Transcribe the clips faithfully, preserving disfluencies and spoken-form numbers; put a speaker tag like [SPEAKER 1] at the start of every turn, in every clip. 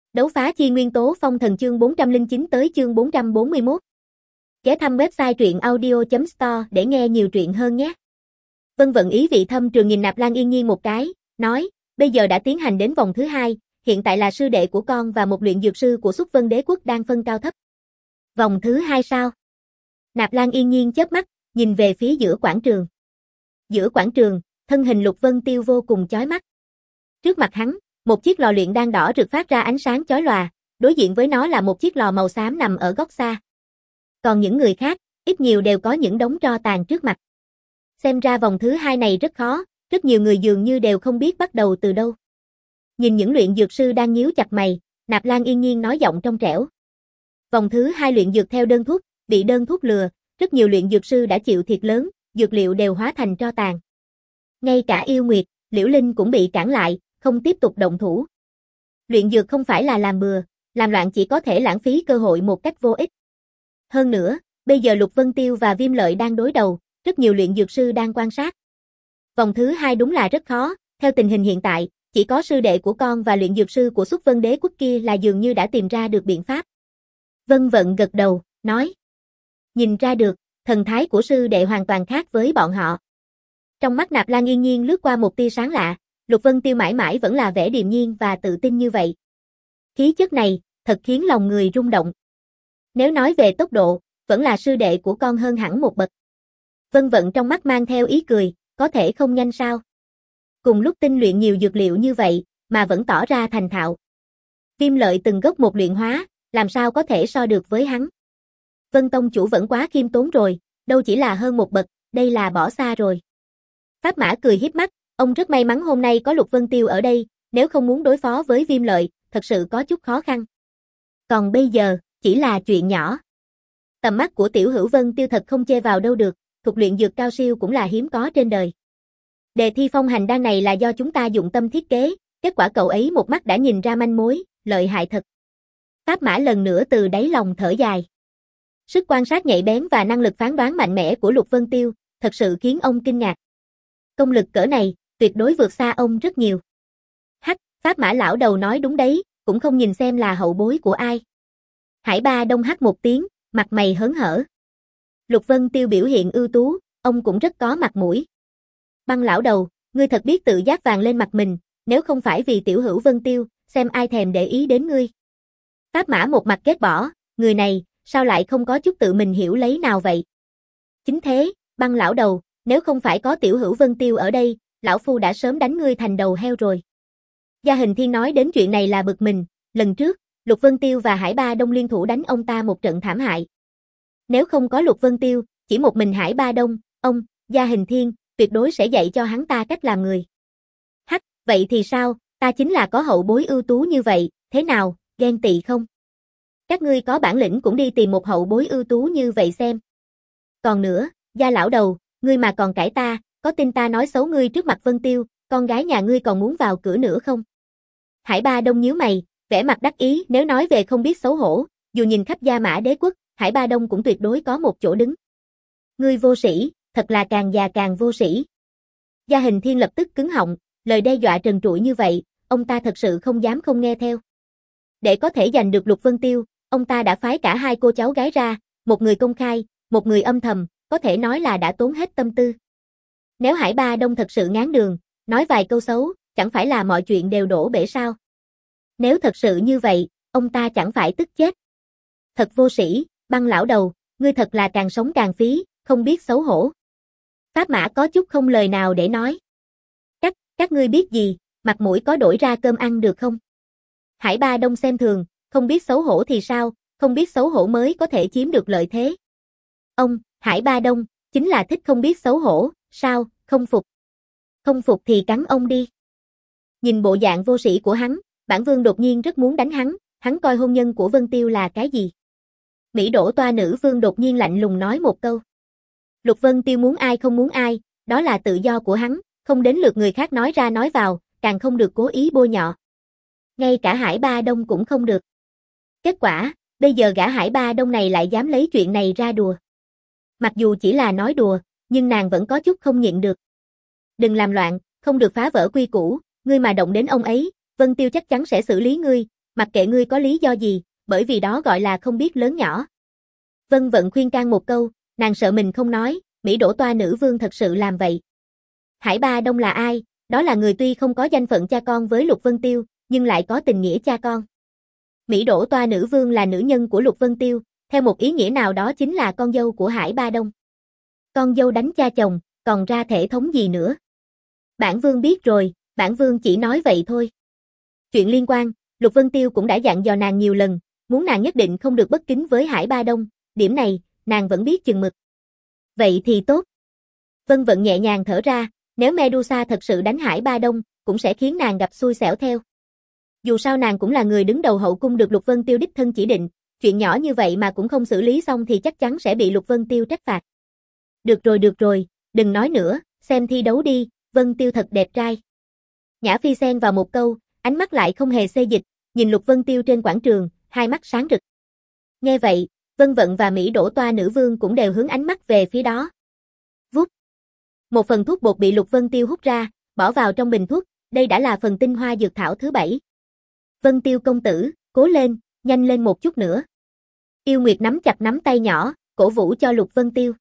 [SPEAKER 1] Đấu phá chi nguyên tố phong thần chương bốn trăm lẻ chín tới chương bốn trăm bốn mươi mốt. Ghé thăm website truyện audio chấm store để nghe nhiều truyện hơn nhé. Vân vận ý vị thâm trường nhìn Nạp Lan Yên Nhiên một cái, nói, bây giờ đã tiến hành đến vòng thứ hai, hiện tại là sư đệ của con và một luyện dược sư của Xuất Vân Đế quốc đang phân cao thấp. Vòng thứ hai sao? Nạp Lan Yên Nhiên chớp mắt, nhìn về phía giữa quảng trường. Giữa quảng trường, thân hình Lục Vân Tiêu vô cùng chói mắt. Trước mặt hắn, một chiếc lò luyện đang đỏ rực phát ra ánh sáng chói lòa, đối diện với nó là một chiếc lò màu xám nằm ở góc xa. Còn những người khác, ít nhiều đều có những đống tro tàn trước mặt. Xem ra vòng thứ hai này rất khó, rất nhiều người dường như đều không biết bắt đầu từ đâu. Nhìn những luyện dược sư đang nhíu chặt mày, Nạp Lan Yên Nhiên nói giọng trong trẻo. Vòng thứ hai luyện dược theo đơn thuốc, bị đơn thuốc lừa, rất nhiều luyện dược sư đã chịu thiệt lớn, dược liệu đều hóa thành tro tàn. Ngay cả Yêu Nguyệt, Liễu Linh cũng bị cản lại, không tiếp tục động thủ. Luyện dược không phải là làm bừa, làm loạn chỉ có thể lãng phí cơ hội một cách vô ích. Hơn nữa, bây giờ Lục Vân Tiêu và Viêm Lợi đang đối đầu, rất nhiều luyện dược sư đang quan sát. Vòng thứ hai đúng là rất khó, theo tình hình hiện tại, chỉ có sư đệ của con và luyện dược sư của Xuất Vân Đế quốc kia là dường như đã tìm ra được biện pháp. Vân Vận gật đầu, nói. Nhìn ra được, thần thái của sư đệ hoàn toàn khác với bọn họ. Trong mắt Nạp Lan Yên Nhiên lướt qua một tia sáng lạ, Lục Vân Tiêu mãi mãi vẫn là vẻ điềm nhiên và tự tin như vậy. Khí chất này, thật khiến lòng người rung động. Nếu nói về tốc độ, vẫn là sư đệ của con hơn hẳn một bậc. Vân Vận trong mắt mang theo ý cười, có thể không nhanh sao? Cùng lúc tinh luyện nhiều dược liệu như vậy, mà vẫn tỏ ra thành thạo. Viêm Lợi từng gốc một luyện hóa, làm sao có thể so được với hắn? Vân Tông chủ vẫn quá khiêm tốn rồi, đâu chỉ là hơn một bậc, đây là bỏ xa rồi. Pháp Mã cười hiếp mắt, ông rất may mắn hôm nay có Lục Vân Tiêu ở đây, nếu không muốn đối phó với Viêm Lợi, thật sự có chút khó khăn. Còn bây giờ, chỉ là chuyện nhỏ. Tầm mắt của Tiểu Hữu Vân Tiêu thật không chê vào đâu được, thuộc luyện dược cao siêu cũng là hiếm có trên đời. Đề thi phong hành đan này là do chúng ta dụng tâm thiết kế, kết quả cậu ấy một mắt đã nhìn ra manh mối, lợi hại thật. Pháp Mã lần nữa từ đáy lòng thở dài. Sức quan sát nhạy bén và năng lực phán đoán mạnh mẽ của Lục Vân Tiêu, thật sự khiến ông kinh ngạc. Công lực cỡ này, tuyệt đối vượt xa ông rất nhiều. Hắc, Pháp Mã lão đầu nói đúng đấy, cũng không nhìn xem là hậu bối của ai. Hải Ba Đông hắc một tiếng, mặt mày hớn hở. Lục Vân Tiêu biểu hiện ưu tú, ông cũng rất có mặt mũi. Băng lão đầu, ngươi thật biết tự giác vàng lên mặt mình, nếu không phải vì Tiểu Hữu Vân Tiêu, xem ai thèm để ý đến ngươi. Pháp Mã một mặt ghét bỏ, người này, sao lại không có chút tự mình hiểu lấy nào vậy? Chính thế, Băng lão đầu, nếu không phải có Tiểu Hữu Vân Tiêu ở đây, lão phu đã sớm đánh ngươi thành đầu heo rồi. Gia Hình Thiên nói đến chuyện này là bực mình, lần trước, Lục Vân Tiêu và Hải Ba Đông liên thủ đánh ông ta một trận thảm hại. Nếu không có Lục Vân Tiêu, chỉ một mình Hải Ba Đông, ông, Gia Hình Thiên, tuyệt đối sẽ dạy cho hắn ta cách làm người. Hắc, vậy thì sao, ta chính là có hậu bối ưu tú như vậy, thế nào, ghen tị không? Các ngươi có bản lĩnh cũng đi tìm một hậu bối ưu tú như vậy xem. Còn nữa, Gia lão đầu, ngươi mà còn cãi ta, có tin ta nói xấu ngươi trước mặt Vân Tiêu, con gái nhà ngươi còn muốn vào cửa nữa không? Hải Ba Đông nhíu mày, vẻ mặt đắc ý, nếu nói về không biết xấu hổ, dù nhìn khắp Gia Mã Đế quốc, Hải Ba Đông cũng tuyệt đối có một chỗ đứng. Ngươi vô sĩ, thật là càng già càng vô sĩ. Gia Hình Thiên lập tức cứng họng, lời đe dọa trần trụi như vậy, ông ta thật sự không dám không nghe theo. Để có thể giành được Lục Vân Tiêu, ông ta đã phái cả hai cô cháu gái ra, một người công khai, một người âm thầm, có thể nói là đã tốn hết tâm tư. Nếu Hải Ba Đông thật sự ngán đường, nói vài câu xấu, chẳng phải là mọi chuyện đều đổ bể sao? Nếu thật sự như vậy, ông ta chẳng phải tức chết. Thật vô sĩ, Băng lão đầu, ngươi thật là càng sống càng phí, không biết xấu hổ. Pháp Mã có chút không lời nào để nói. Các, các ngươi biết gì, mặt mũi có đổi ra cơm ăn được không? Hải Ba Đông xem thường, không biết xấu hổ thì sao, không biết xấu hổ mới có thể chiếm được lợi thế. Ông, Hải Ba Đông, chính là thích không biết xấu hổ, sao, không phục. Không phục thì cắn ông đi. Nhìn bộ dạng vô sĩ của hắn, bản vương đột nhiên rất muốn đánh hắn, hắn coi hôn nhân của Vân Tiêu là cái gì? Mỹ Đỗ toa nữ vương đột nhiên lạnh lùng nói một câu. Lục Vân Tiêu muốn ai không muốn ai, đó là tự do của hắn, không đến lượt người khác nói ra nói vào, càng không được cố ý bôi nhọ. Ngay cả Hải Ba Đông cũng không được. Kết quả, bây giờ gã Hải Ba Đông này lại dám lấy chuyện này ra đùa. Mặc dù chỉ là nói đùa, nhưng nàng vẫn có chút không nhịn được. Đừng làm loạn, không được phá vỡ quy củ, ngươi mà động đến ông ấy, Vân Tiêu chắc chắn sẽ xử lý ngươi, mặc kệ ngươi có lý do gì, bởi vì đó gọi là không biết lớn nhỏ. Vân Vận khuyên can một câu, nàng sợ mình không nói, Mỹ đổ toa nữ vương thật sự làm vậy. Hải Ba Đông là ai? Đó là người tuy không có danh phận cha con với Lục Vân Tiêu, nhưng lại có tình nghĩa cha con. Mỹ đổ toa nữ vương là nữ nhân của Lục Vân Tiêu, theo một ý nghĩa nào đó chính là con dâu của Hải Ba Đông. Con dâu đánh cha chồng, còn ra thể thống gì nữa? Bản vương biết rồi, bản vương chỉ nói vậy thôi. Chuyện liên quan, Lục Vân Tiêu cũng đã dặn dò nàng nhiều lần, muốn nàng nhất định không được bất kính với Hải Ba Đông, điểm này, nàng vẫn biết chừng mực. Vậy thì tốt. Vân Vận nhẹ nhàng thở ra, nếu Medusa thật sự đánh Hải Ba Đông, cũng sẽ khiến nàng gặp xui xẻo theo. Dù sao nàng cũng là người đứng đầu hậu cung được Lục Vân Tiêu đích thân chỉ định, chuyện nhỏ như vậy mà cũng không xử lý xong thì chắc chắn sẽ bị Lục Vân Tiêu trách phạt. Được rồi được rồi, đừng nói nữa, xem thi đấu đi, Vân Tiêu thật đẹp trai. Nhã Phi xen vào một câu, ánh mắt lại không hề xê dịch, nhìn Lục Vân Tiêu trên quảng trường, hai mắt sáng rực. Nghe vậy, Vân Vận và Mỹ đổ toa nữ vương cũng đều hướng ánh mắt về phía đó. Vút. Một phần thuốc bột bị Lục Vân Tiêu hút ra, bỏ vào trong bình thuốc, đây đã là phần tinh hoa dược thảo thứ bảy. Vân Tiêu công tử, cố lên, nhanh lên một chút nữa. Yêu Nguyệt nắm chặt nắm tay nhỏ, cổ vũ cho Lục Vân Tiêu.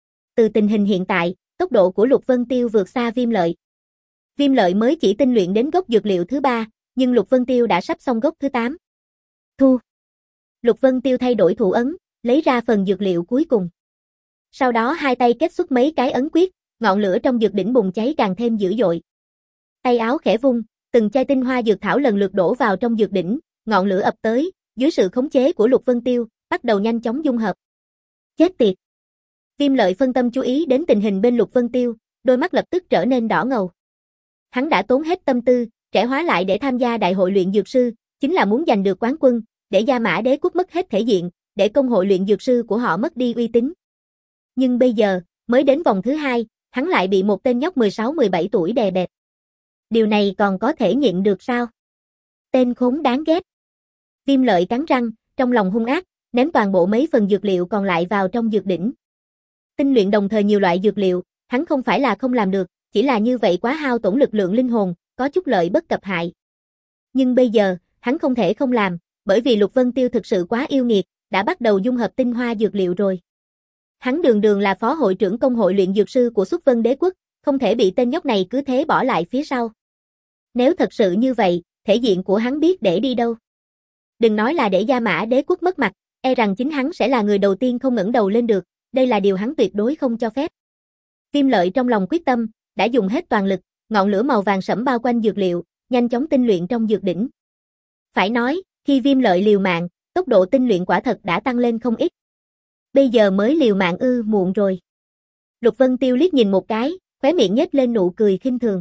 [SPEAKER 1] Từ tình hình hiện tại, tốc độ của Lục Vân Tiêu vượt xa Viêm Lợi. Viêm Lợi mới chỉ tinh luyện đến gốc dược liệu thứ ba, nhưng Lục Vân Tiêu đã sắp xong gốc thứ tám. Thu. Lục Vân Tiêu thay đổi thủ ấn, lấy ra phần dược liệu cuối cùng. Sau đó hai tay kết xuất mấy cái ấn quyết, ngọn lửa trong dược đỉnh bùng cháy càng thêm dữ dội. Tay áo khẽ vung, từng chai tinh hoa dược thảo lần lượt đổ vào trong dược đỉnh, ngọn lửa ập tới, dưới sự khống chế của Lục Vân Tiêu, bắt đầu nhanh chóng dung hợp. Chết tiệt. Viêm Lợi phân tâm chú ý đến tình hình bên Lục Vân Tiêu, đôi mắt lập tức trở nên đỏ ngầu. Hắn đã tốn hết tâm tư, trẻ hóa lại để tham gia đại hội luyện dược sư, chính là muốn giành được quán quân, để Gia Mã Đế quốc mất hết thể diện, để công hội luyện dược sư của họ mất đi uy tín. Nhưng bây giờ, mới đến vòng thứ hai, hắn lại bị một tên nhóc mười sáu mười bảy tuổi đè bẹp. Điều này còn có thể nhịn được sao? Tên khốn đáng ghét. Viêm Lợi cắn răng, trong lòng hung ác, ném toàn bộ mấy phần dược liệu còn lại vào trong dược đỉnh. Tinh luyện đồng thời nhiều loại dược liệu, hắn không phải là không làm được, chỉ là như vậy quá hao tổn lực lượng linh hồn, có chút lợi bất cập hại. Nhưng bây giờ, hắn không thể không làm, bởi vì Lục Vân Tiêu thực sự quá yêu nghiệt, đã bắt đầu dung hợp tinh hoa dược liệu rồi. Hắn đường đường là phó hội trưởng công hội luyện dược sư của Xuất Vân Đế quốc, không thể bị tên nhóc này cứ thế bỏ lại phía sau. Nếu thật sự như vậy, thể diện của hắn biết để đi đâu. Đừng nói là để Gia Mã Đế quốc mất mặt, e rằng chính hắn sẽ là người đầu tiên không ngẩng đầu lên được, đây là điều hắn tuyệt đối không cho phép. Viêm Lợi trong lòng quyết tâm, đã dùng hết toàn lực, ngọn lửa màu vàng sẫm bao quanh dược liệu, nhanh chóng tinh luyện trong dược đỉnh. Phải nói, khi Viêm Lợi liều mạng, tốc độ tinh luyện quả thật đã tăng lên không ít. Bây giờ mới liều mạng ư, muộn rồi. Lục Vân Tiêu liếc nhìn một cái, khóe miệng nhếch lên nụ cười khinh thường.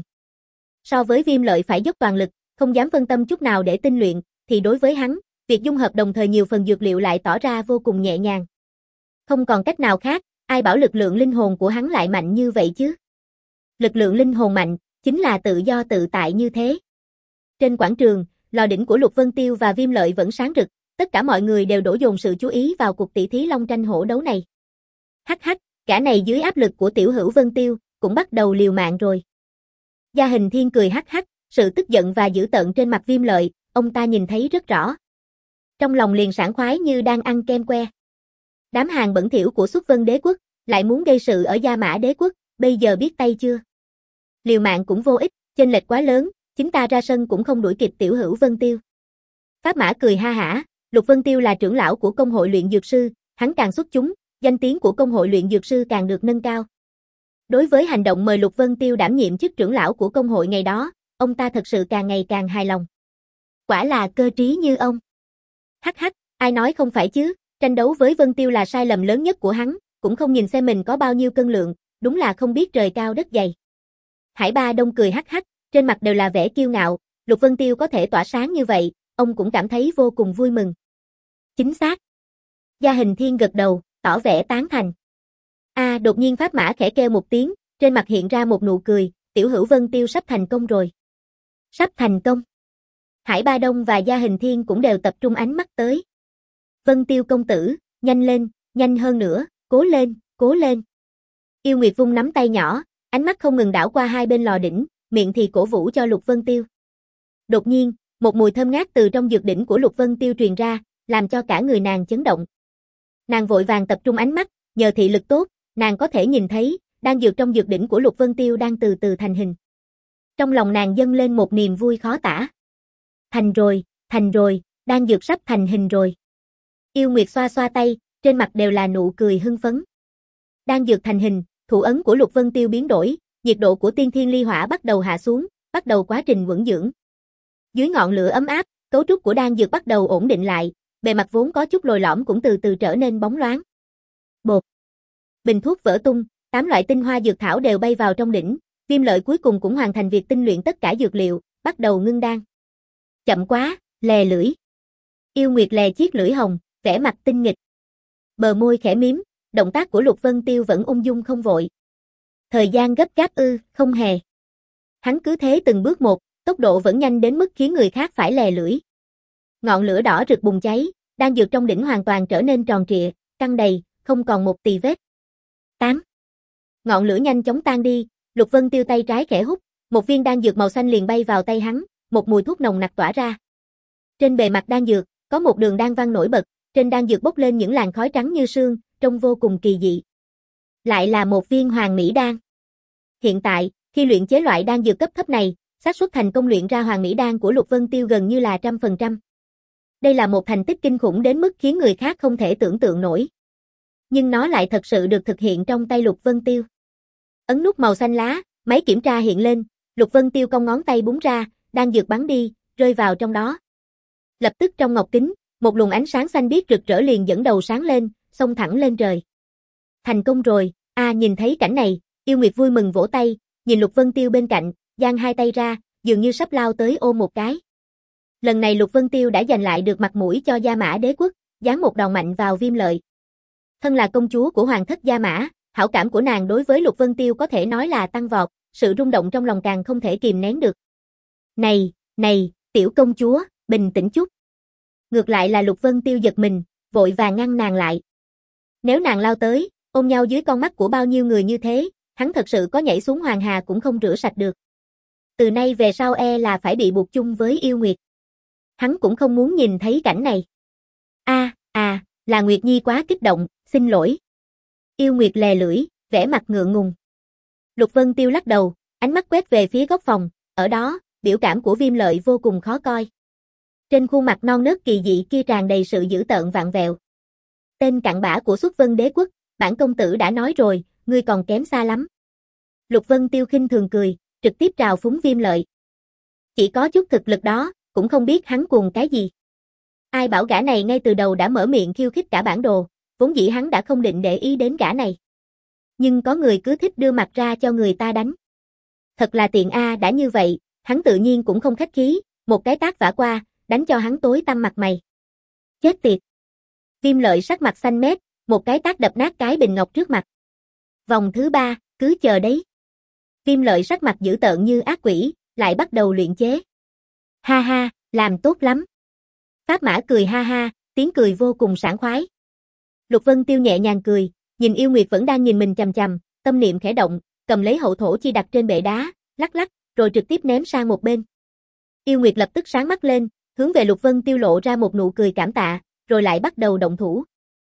[SPEAKER 1] So với Viêm Lợi phải dốc toàn lực, không dám phân tâm chút nào để tinh luyện, thì đối với hắn, việc dung hợp đồng thời nhiều phần dược liệu lại tỏ ra vô cùng nhẹ nhàng. Không còn cách nào khác, ai bảo lực lượng linh hồn của hắn lại mạnh như vậy chứ? Lực lượng linh hồn mạnh, chính là tự do tự tại như thế. Trên quảng trường, lò đỉnh của Lục Vân Tiêu và Viêm Lợi vẫn sáng rực, tất cả mọi người đều đổ dồn sự chú ý vào cuộc tỷ thí long tranh hổ đấu này. Hắc hắc, cả này dưới áp lực của tiểu hữu Vân Tiêu, cũng bắt đầu liều mạng rồi. Gia Hình Thiên cười hắc hắc, sự tức giận và dữ tợn trên mặt Viêm Lợi, ông ta nhìn thấy rất rõ. Trong lòng liền sảng khoái như đang ăn kem que. Đám hàng bẩn thỉu của Xuất Vân Đế quốc, lại muốn gây sự ở Gia Mã Đế quốc, bây giờ biết tay chưa? Liều mạng cũng vô ích, chênh lệch quá lớn, chính ta ra sân cũng không đuổi kịp tiểu hữu Vân Tiêu. Pháp Mã cười ha hả, Lục Vân Tiêu là trưởng lão của công hội luyện dược sư, hắn càng xuất chúng, danh tiếng của công hội luyện dược sư càng được nâng cao. Đối với hành động mời Lục Vân Tiêu đảm nhiệm chức trưởng lão của công hội ngày đó, ông ta thật sự càng ngày càng hài lòng. Quả là cơ trí như ông. Hắc hắc, ai nói không phải chứ, tranh đấu với Vân Tiêu là sai lầm lớn nhất của hắn, cũng không nhìn xem mình có bao nhiêu cân lượng, đúng là không biết trời cao đất dày. Hải Ba Đông cười hắc hắc, trên mặt đều là vẻ kiêu ngạo, Lục Vân Tiêu có thể tỏa sáng như vậy, ông cũng cảm thấy vô cùng vui mừng. Chính xác. Gia Hình Thiên gật đầu, tỏ vẻ tán thành. A, à, đột nhiên Pháp Mã khẽ kêu một tiếng, trên mặt hiện ra một nụ cười, tiểu hữu Vân Tiêu sắp thành công rồi. Sắp thành công. Hải Ba Đông và Gia Hình Thiên cũng đều tập trung ánh mắt tới. Vân Tiêu công tử, nhanh lên, nhanh hơn nữa, cố lên, cố lên. Yêu Nguyệt vung nắm tay nhỏ, ánh mắt không ngừng đảo qua hai bên lò đỉnh, miệng thì cổ vũ cho Lục Vân Tiêu. Đột nhiên, Một mùi thơm ngát từ trong dược đỉnh của Lục Vân Tiêu truyền ra, làm cho cả người nàng chấn động. Nàng vội vàng tập trung ánh mắt, nhờ thị lực tốt, nàng có thể nhìn thấy, đan dược trong dược đỉnh của Lục Vân Tiêu đang từ từ thành hình. Trong lòng nàng dâng lên một niềm vui khó tả. Thành rồi, thành rồi, đan dược sắp thành hình rồi. Yêu Nguyệt xoa xoa tay, trên mặt đều là nụ cười hưng phấn. Đan dược thành hình, thủ ấn của Lục Vân Tiêu biến đổi, nhiệt độ của tiên thiên ly hỏa bắt đầu hạ xuống, bắt đầu quá trình vững dưỡng. Dưới ngọn lửa ấm áp, cấu trúc của đan dược bắt đầu ổn định lại, bề mặt vốn có chút lồi lõm cũng từ từ trở nên bóng loáng. Bột. Bình thuốc vỡ tung, tám loại tinh hoa dược thảo đều bay vào trong đỉnh, Viêm Lợi cuối cùng cũng hoàn thành việc tinh luyện tất cả dược liệu, bắt đầu ngưng đan. Chậm quá, lè lưỡi. Yêu Nguyệt lè chiếc lưỡi hồng, vẻ mặt tinh nghịch. Bờ môi khẽ mím, động tác của Lục Vân Tiêu vẫn ung dung không vội. Thời gian gấp gáp ư, không hề. Hắn cứ thế từng bước một, tốc độ vẫn nhanh đến mức khiến người khác phải lè lưỡi. Ngọn lửa đỏ rực bùng cháy, đan dược trong đỉnh hoàn toàn trở nên tròn trịa, căng đầy, không còn một tì vết. tám. Ngọn lửa nhanh chóng tan đi, Lục Vân Tiêu tay trái khẽ hút, một viên đan dược màu xanh liền bay vào tay hắn, một mùi thuốc nồng nặc tỏa ra. Trên bề mặt đan dược, có một đường đan văn nổi bật, trên đan dược bốc lên những làn khói trắng như sương, trông vô cùng kỳ dị. Lại là một viên Hoàng Mỹ đan. Hiện tại, khi luyện chế loại đan dược cấp thấp này, xác suất thành công luyện ra Hoàng Mỹ đan của Lục Vân Tiêu gần như là trăm phần trăm. Đây là một thành tích kinh khủng đến mức khiến người khác không thể tưởng tượng nổi. Nhưng nó lại thật sự được thực hiện trong tay Lục Vân Tiêu. Ấn nút màu xanh lá, máy kiểm tra hiện lên, Lục Vân Tiêu cong ngón tay búng ra, đan dược bắn đi, rơi vào trong đó. Lập tức trong ngọc kính, một luồng ánh sáng xanh biếc rực rỡ liền dẫn đầu sáng lên, xông thẳng lên trời. Thành công rồi, a à, nhìn thấy cảnh này, Yêu Nguyệt vui mừng vỗ tay, nhìn Lục Vân Tiêu bên cạnh, giang hai tay ra, dường như sắp lao tới ôm một cái. Lần này Lục Vân Tiêu đã giành lại được mặt mũi cho Gia Mã Đế quốc, giáng một đòn mạnh vào Viêm Lợi. Thân là công chúa của hoàng thất Gia Mã, hảo cảm của nàng đối với Lục Vân Tiêu có thể nói là tăng vọt, sự rung động trong lòng càng không thể kìm nén được. Này, này, tiểu công chúa, bình tĩnh chút. Ngược lại là Lục Vân Tiêu giật mình, vội vàng ngăn nàng lại. Nếu nàng lao tới, ôm nhau dưới con mắt của bao nhiêu người như thế, hắn thật sự có nhảy xuống hoàng hà cũng không rửa sạch được. Từ nay về sau e là phải bị buộc chung với Yêu Nguyệt. Hắn cũng không muốn nhìn thấy cảnh này. A, à, à, là Nguyệt Nhi quá kích động, xin lỗi. Yêu Nguyệt lè lưỡi, vẻ mặt ngượng ngùng. Lục Vân Tiêu lắc đầu, ánh mắt quét về phía góc phòng, ở đó, biểu cảm của Viêm Lợi vô cùng khó coi. Trên khuôn mặt non nớt kỳ dị kia tràn đầy sự dữ tợn vặn vẹo. Tên cặn bã của Xuất Vân Đế quốc, bản công tử đã nói rồi, ngươi còn kém xa lắm. Lục Vân Tiêu khinh thường cười, trực tiếp trào phúng Viêm Lợi. Chỉ có chút thực lực đó, cũng không biết hắn cuồng cái gì. Ai bảo gã này ngay từ đầu đã mở miệng khiêu khích cả bản đồ, vốn dĩ hắn đã không định để ý đến gã này. Nhưng có người cứ thích đưa mặt ra cho người ta đánh. Thật là tiện a, đã như vậy, hắn tự nhiên cũng không khách khí, một cái tát vả qua, đánh cho hắn tối tăm mặt mày. Chết tiệt. Viêm Lợi sắc mặt xanh mét, một cái tát đập nát cái bình ngọc trước mặt. Vòng thứ ba, cứ chờ đấy. Viêm Lợi sắc mặt dữ tợn như ác quỷ, lại bắt đầu luyện chế. Ha ha, làm tốt lắm. Pháp Mã cười ha ha, tiếng cười vô cùng sảng khoái. Lục Vân Tiêu nhẹ nhàng cười, nhìn Yêu Nguyệt vẫn đang nhìn mình chằm chằm, tâm niệm khẽ động, cầm lấy hậu thổ chi đặt trên bệ đá, lắc lắc, rồi trực tiếp ném sang một bên. Yêu Nguyệt lập tức sáng mắt lên, hướng về Lục Vân Tiêu lộ ra một nụ cười cảm tạ, rồi lại bắt đầu động thủ.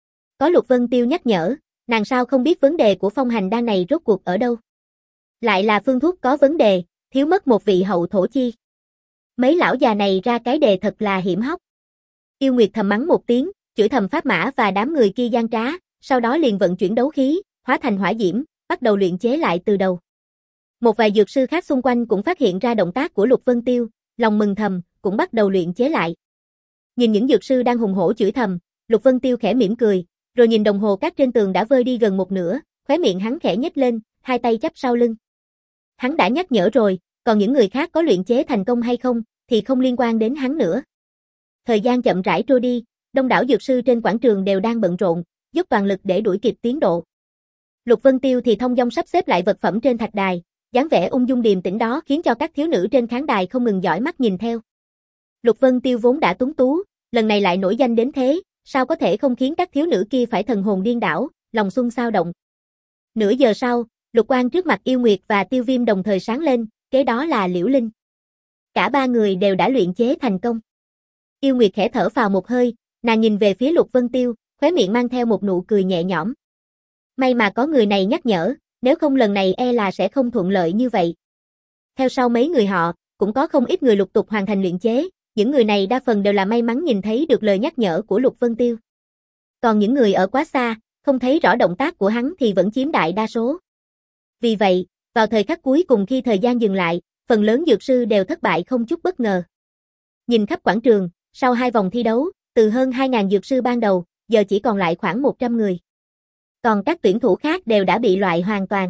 [SPEAKER 1] Có Lục Vân Tiêu nhắc nhở, nàng sao không biết vấn đề của phong hành đan này rốt cuộc ở đâu. Lại là phương thuốc có vấn đề, thiếu mất một vị hậu thổ chi. Mấy lão già này ra cái đề thật là hiểm hóc. Yêu Nguyệt thầm mắng một tiếng, chửi thầm Pháp Mã và đám người kia gian trá, sau đó liền vận chuyển đấu khí, hóa thành hỏa diễm, bắt đầu luyện chế lại từ đầu. Một vài dược sư khác xung quanh cũng phát hiện ra động tác của Lục Vân Tiêu, lòng mừng thầm, cũng bắt đầu luyện chế lại. Nhìn những dược sư đang hùng hổ chửi thầm, Lục Vân Tiêu khẽ mỉm cười, rồi nhìn đồng hồ cát trên tường đã vơi đi gần một nửa, khóe miệng hắn khẽ nhếch lên, hai tay chắp sau lưng. Hắn đã nhắc nhở rồi, còn những người khác có luyện chế thành công hay không, thì không liên quan đến hắn nữa. Thời gian chậm rãi trôi đi, đông đảo dược sư trên quảng trường đều đang bận rộn, dốc toàn lực để đuổi kịp tiến độ. Lục Vân Tiêu thì thông dong sắp xếp lại vật phẩm trên thạch đài, dáng vẻ ung dung điềm tĩnh đó khiến cho các thiếu nữ trên khán đài không ngừng dõi mắt nhìn theo. Lục Vân Tiêu vốn đã tuấn tú, lần này lại nổi danh đến thế, sao có thể không khiến các thiếu nữ kia phải thần hồn điên đảo, lòng xuân sao động. Nửa giờ sau, lục quang trước mặt Yêu Nguyệt và Tiêu Viêm đồng thời sáng lên, kế đó là Liễu Linh. Cả ba người đều đã luyện chế thành công. Yêu Nguyệt khẽ thở phào một hơi, nàng nhìn về phía Lục Vân Tiêu, khóe miệng mang theo một nụ cười nhẹ nhõm. May mà có người này nhắc nhở, nếu không lần này e là sẽ không thuận lợi như vậy. Theo sau mấy người họ, cũng có không ít người lục tục hoàn thành luyện chế, những người này đa phần đều là may mắn nhìn thấy được lời nhắc nhở của Lục Vân Tiêu. Còn những người ở quá xa, không thấy rõ động tác của hắn thì vẫn chiếm đại đa số. Vì vậy, vào thời khắc cuối cùng khi thời gian dừng lại, phần lớn dược sư đều thất bại không chút bất ngờ. Nhìn khắp quảng trường, sau hai vòng thi đấu, từ hơn hai nghìn dược sư ban đầu, giờ chỉ còn lại khoảng một trăm người. Còn các tuyển thủ khác đều đã bị loại hoàn toàn.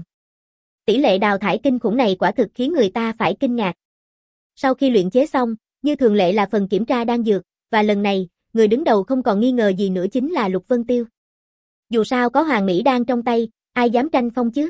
[SPEAKER 1] Tỷ lệ đào thải kinh khủng này quả thực khiến người ta phải kinh ngạc. Sau khi luyện chế xong, như thường lệ là phần kiểm tra đan dược, và lần này, người đứng đầu không còn nghi ngờ gì nữa chính là Lục Vân Tiêu. Dù sao có Hoàng Mỹ đan trong tay, ai dám tranh phong chứ?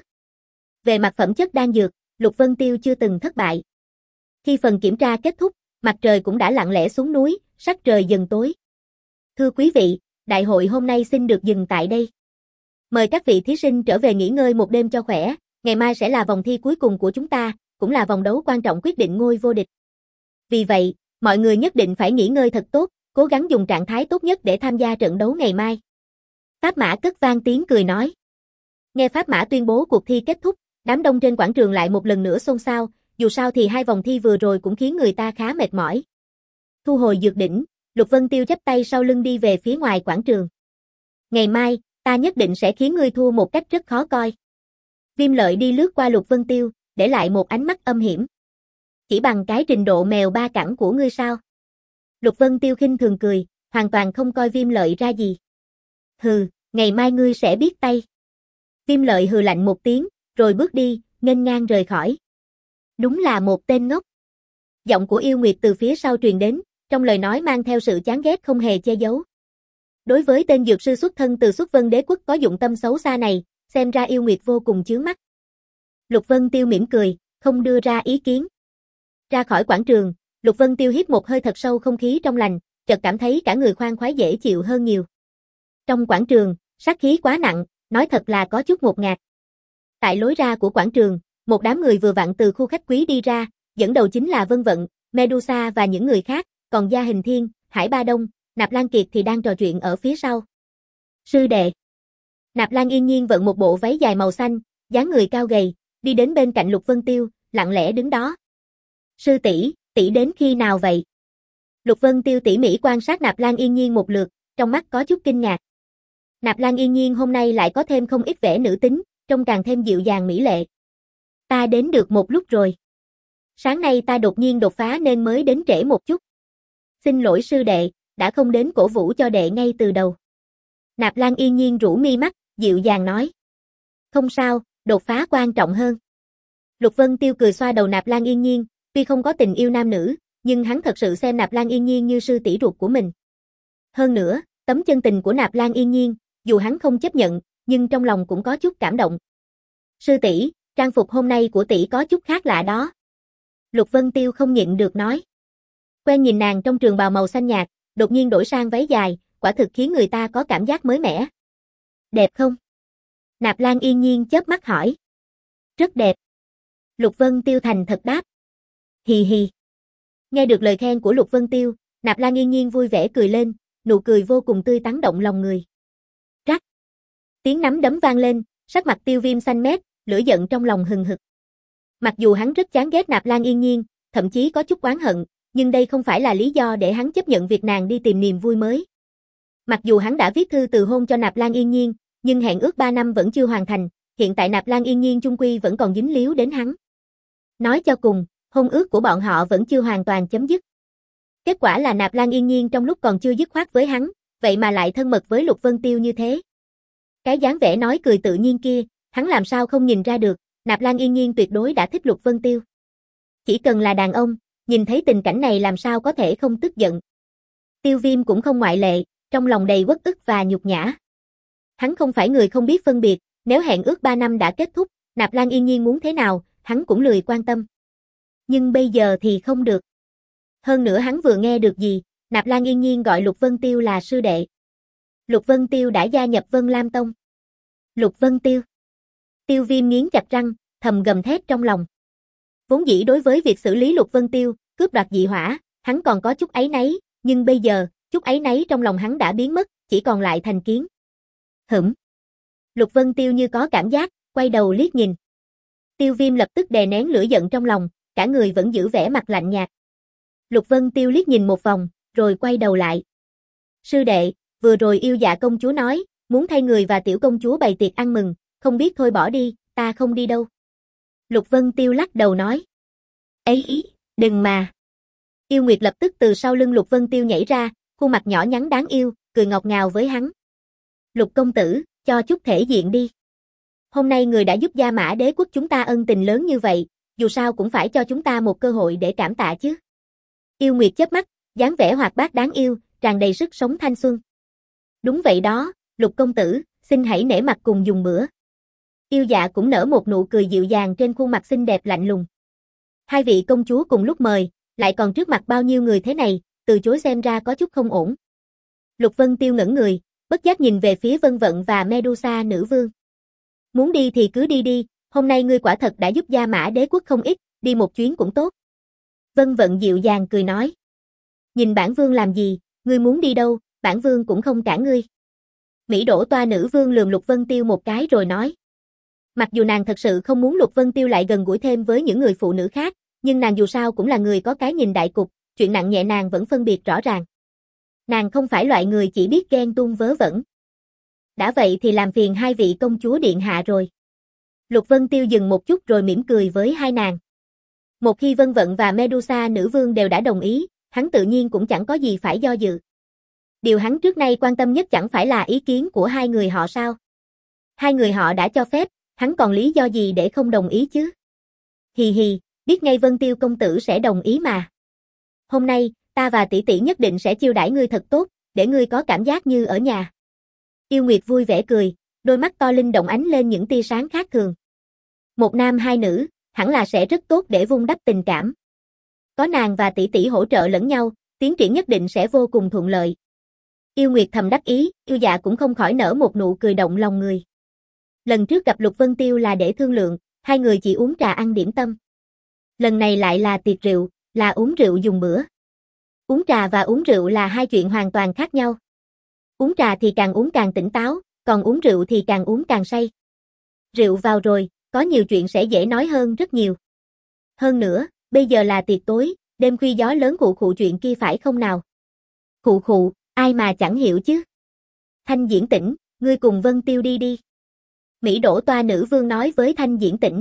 [SPEAKER 1] Về mặt phẩm chất đan dược, Lục Vân Tiêu chưa từng thất bại. Khi phần kiểm tra kết thúc, mặt trời cũng đã lặng lẽ xuống núi, sắc trời dần tối. Thưa quý vị, đại hội hôm nay xin được dừng tại đây. Mời các vị thí sinh trở về nghỉ ngơi một đêm cho khỏe, ngày mai sẽ là vòng thi cuối cùng của chúng ta, cũng là vòng đấu quan trọng quyết định ngôi vô địch. Vì vậy, mọi người nhất định phải nghỉ ngơi thật tốt, cố gắng dùng trạng thái tốt nhất để tham gia trận đấu ngày mai. Pháp Mã cất vang tiếng cười nói. Nghe Pháp Mã tuyên bố cuộc thi kết thúc, đám đông trên quảng trường lại một lần nữa xôn xao, dù sao thì hai vòng thi vừa rồi cũng khiến người ta khá mệt mỏi. Thu hồi dược đỉnh, Lục Vân Tiêu chắp tay sau lưng đi về phía ngoài quảng trường. Ngày mai, ta nhất định sẽ khiến ngươi thua một cách rất khó coi. Viêm Lợi đi lướt qua Lục Vân Tiêu, để lại một ánh mắt âm hiểm. Chỉ bằng cái trình độ mèo ba cẳng của ngươi sao? Lục Vân Tiêu khinh thường cười, hoàn toàn không coi Viêm Lợi ra gì. Hừ, ngày mai ngươi sẽ biết tay. Viêm Lợi hừ lạnh một tiếng, rồi bước đi, nghênh ngang rời khỏi. Đúng là một tên ngốc. Giọng của Yêu Nguyệt từ phía sau truyền đến, trong lời nói mang theo sự chán ghét không hề che giấu. Đối với tên dược sư xuất thân từ Xuất Vân Đế quốc có dụng tâm xấu xa này, xem ra Yêu Nguyệt vô cùng chướng mắt. Lục Vân Tiêu mỉm cười, không đưa ra ý kiến. Ra khỏi quảng trường, Lục Vân Tiêu hít một hơi thật sâu không khí trong lành, chợt cảm thấy cả người khoan khoái dễ chịu hơn nhiều. Trong quảng trường, sát khí quá nặng, nói thật là có chút ngột ngạt. Tại lối ra của quảng trường, một đám người vừa vặn từ khu khách quý đi ra, dẫn đầu chính là Vân Vận, Medusa và những người khác, còn Gia Hình Thiên, Hải Ba Đông, Nạp Lan Kiệt thì đang trò chuyện ở phía sau. Sư đệ. Nạp Lan Yên Nhiên vận một bộ váy dài màu xanh, dáng người cao gầy, đi đến bên cạnh Lục Vân Tiêu, lặng lẽ đứng đó. Sư tỷ, tỷ đến khi nào vậy? Lục Vân Tiêu tỉ mỉ quan sát Nạp Lan Yên Nhiên một lượt, trong mắt có chút kinh ngạc. Nạp Lan Yên Nhiên hôm nay lại có thêm không ít vẻ nữ tính, trông càng thêm dịu dàng mỹ lệ. Ta đến được một lúc rồi. Sáng nay ta đột nhiên đột phá nên mới đến trễ một chút. Xin lỗi sư đệ, đã không đến cổ vũ cho đệ ngay từ đầu. Nạp Lan Yên Nhiên rũ mi mắt, dịu dàng nói. Không sao, đột phá quan trọng hơn. Lục Vân Tiêu cười xoa đầu Nạp Lan Yên Nhiên, tuy không có tình yêu nam nữ, nhưng hắn thật sự xem Nạp Lan Yên Nhiên như sư tỷ ruột của mình. Hơn nữa, tấm chân tình của Nạp Lan Yên Nhiên, dù hắn không chấp nhận, nhưng trong lòng cũng có chút cảm động. Sư tỷ, trang phục hôm nay của tỷ có chút khác lạ đó. Lục Vân Tiêu không nhịn được nói. Quen nhìn nàng trong trường bào màu xanh nhạt, đột nhiên đổi sang váy dài, quả thực khiến người ta có cảm giác mới mẻ. Đẹp không? Nạp Lan Yên Nhiên chớp mắt hỏi. Rất đẹp. Lục Vân Tiêu thành thật đáp. Hì hì. Nghe được lời khen của Lục Vân Tiêu, Nạp Lan Yên Nhiên vui vẻ cười lên, nụ cười vô cùng tươi tắn động lòng người. Rắc. Tiếng nắm đấm vang lên, sắc mặt Tiêu Viêm xanh mét, lửa giận trong lòng hừng hực. Mặc dù hắn rất chán ghét Nạp Lan Yên Nhiên, thậm chí có chút oán hận, nhưng đây không phải là lý do để hắn chấp nhận việc nàng đi tìm niềm vui mới. Mặc dù hắn đã viết thư từ hôn cho Nạp Lan Yên Nhiên, nhưng hẹn ước ba năm vẫn chưa hoàn thành, hiện tại Nạp Lan Yên Nhiên chung quy vẫn còn dính líu đến hắn. Nói cho cùng, hôn ước của bọn họ vẫn chưa hoàn toàn chấm dứt. Kết quả là Nạp Lan Yên Nhiên trong lúc còn chưa dứt khoát với hắn, vậy mà lại thân mật với Lục Vân Tiêu như thế. Cái dáng vẻ nói cười tự nhiên kia, hắn làm sao không nhìn ra được, Nạp Lan Yên Nhiên tuyệt đối đã thích Lục Vân Tiêu. Chỉ cần là đàn ông, nhìn thấy tình cảnh này làm sao có thể không tức giận. Tiêu Viêm cũng không ngoại lệ, trong lòng đầy uất ức và nhục nhã. Hắn không phải người không biết phân biệt, nếu hẹn ước ba năm đã kết thúc, Nạp Lan Yên Nhiên muốn thế nào, hắn cũng lười quan tâm. Nhưng bây giờ thì không được. Hơn nữa hắn vừa nghe được gì, Nạp Lan Yên Nhiên gọi Lục Vân Tiêu là sư đệ. Lục Vân Tiêu đã gia nhập Vân Lam Tông. Lục Vân Tiêu. Tiêu Viêm nghiến chặt răng, thầm gầm thét trong lòng. Vốn dĩ đối với việc xử lý Lục Vân Tiêu, cướp đoạt dị hỏa, hắn còn có chút áy náy, nhưng bây giờ, chút áy náy trong lòng hắn đã biến mất, chỉ còn lại thành kiến. Hửm. Lục Vân Tiêu như có cảm giác, quay đầu liếc nhìn. Tiêu Viêm lập tức đè nén lửa giận trong lòng, cả người vẫn giữ vẻ mặt lạnh nhạt. Lục Vân Tiêu liếc nhìn một vòng, rồi quay đầu lại. Sư đệ, vừa rồi Yêu Dạ công chúa nói, muốn thay người và tiểu công chúa bày tiệc ăn mừng, không biết thôi bỏ đi, ta không đi đâu. Lục Vân Tiêu lắc đầu nói. Ấy, đừng mà. Yêu Nguyệt lập tức từ sau lưng Lục Vân Tiêu nhảy ra, khuôn mặt nhỏ nhắn đáng yêu, cười ngọt ngào với hắn. Lục công tử, cho chút thể diện đi. Hôm nay người đã giúp Gia Mã Đế quốc chúng ta ân tình lớn như vậy, dù sao cũng phải cho chúng ta một cơ hội để cảm tạ chứ. Yêu Nguyệt chớp mắt, dáng vẻ hoạt bát đáng yêu, tràn đầy sức sống thanh xuân. Đúng vậy đó, Lục công tử, xin hãy nể mặt cùng dùng bữa. Yêu Dạ cũng nở một nụ cười dịu dàng trên khuôn mặt xinh đẹp lạnh lùng. Hai vị công chúa cùng lúc mời, lại còn trước mặt bao nhiêu người thế này, từ chối xem ra có chút không ổn. Lục Vân Tiêu ngẩn người, bất giác nhìn về phía Vân Vận và Medusa nữ vương. Muốn đi thì cứ đi đi, hôm nay ngươi quả thật đã giúp Gia Mã Đế quốc không ít, đi một chuyến cũng tốt. Vân Vận dịu dàng cười nói. Nhìn bản vương làm gì, ngươi muốn đi đâu, bản vương cũng không cản ngươi. Mỹ Đỗ Toa nữ vương lườm Lục Vân Tiêu một cái rồi nói. Mặc dù nàng thật sự không muốn Lục Vân Tiêu lại gần gũi thêm với những người phụ nữ khác, nhưng nàng dù sao cũng là người có cái nhìn đại cục, chuyện nặng nhẹ nàng vẫn phân biệt rõ ràng. Nàng không phải loại người chỉ biết ghen tuông vớ vẩn. Đã vậy thì làm phiền hai vị công chúa điện hạ rồi. Lục Vân Tiêu dừng một chút rồi mỉm cười với hai nàng. Một khi Vân Vận và Medusa nữ vương đều đã đồng ý, hắn tự nhiên cũng chẳng có gì phải do dự. Điều hắn trước nay quan tâm nhất chẳng phải là ý kiến của hai người họ sao. Hai người họ đã cho phép, hắn còn lý do gì để không đồng ý chứ? Hì hì, biết ngay Vân Tiêu công tử sẽ đồng ý mà. Hôm nay, ta và tỷ tỷ nhất định sẽ chiêu đãi ngươi thật tốt, để ngươi có cảm giác như ở nhà. Yêu Nguyệt vui vẻ cười, đôi mắt to linh động ánh lên những tia sáng khác thường. Một nam hai nữ, hẳn là sẽ rất tốt để vun đắp tình cảm. Có nàng và tỷ tỷ hỗ trợ lẫn nhau, tiến triển nhất định sẽ vô cùng thuận lợi. Yêu Nguyệt thầm đắc ý, Yêu Dạ cũng không khỏi nở một nụ cười động lòng người. Lần trước gặp Lục Vân Tiêu là để thương lượng, hai người chỉ uống trà ăn điểm tâm. Lần này lại là tiệc rượu, là uống rượu dùng bữa. Uống trà và uống rượu là hai chuyện hoàn toàn khác nhau. Uống trà thì càng uống càng tỉnh táo, còn uống rượu thì càng uống càng say. Rượu vào rồi, có nhiều chuyện sẽ dễ nói hơn rất nhiều. Hơn nữa, bây giờ là tiệc tối, đêm khuya gió lớn khụ khụ chuyện kia phải không nào? Khụ khụ, ai mà chẳng hiểu chứ. Thanh Diễn Tĩnh, ngươi cùng Vân Tiêu đi đi. Mỹ Đỗ Toa nữ vương nói với Thanh Diễn Tĩnh.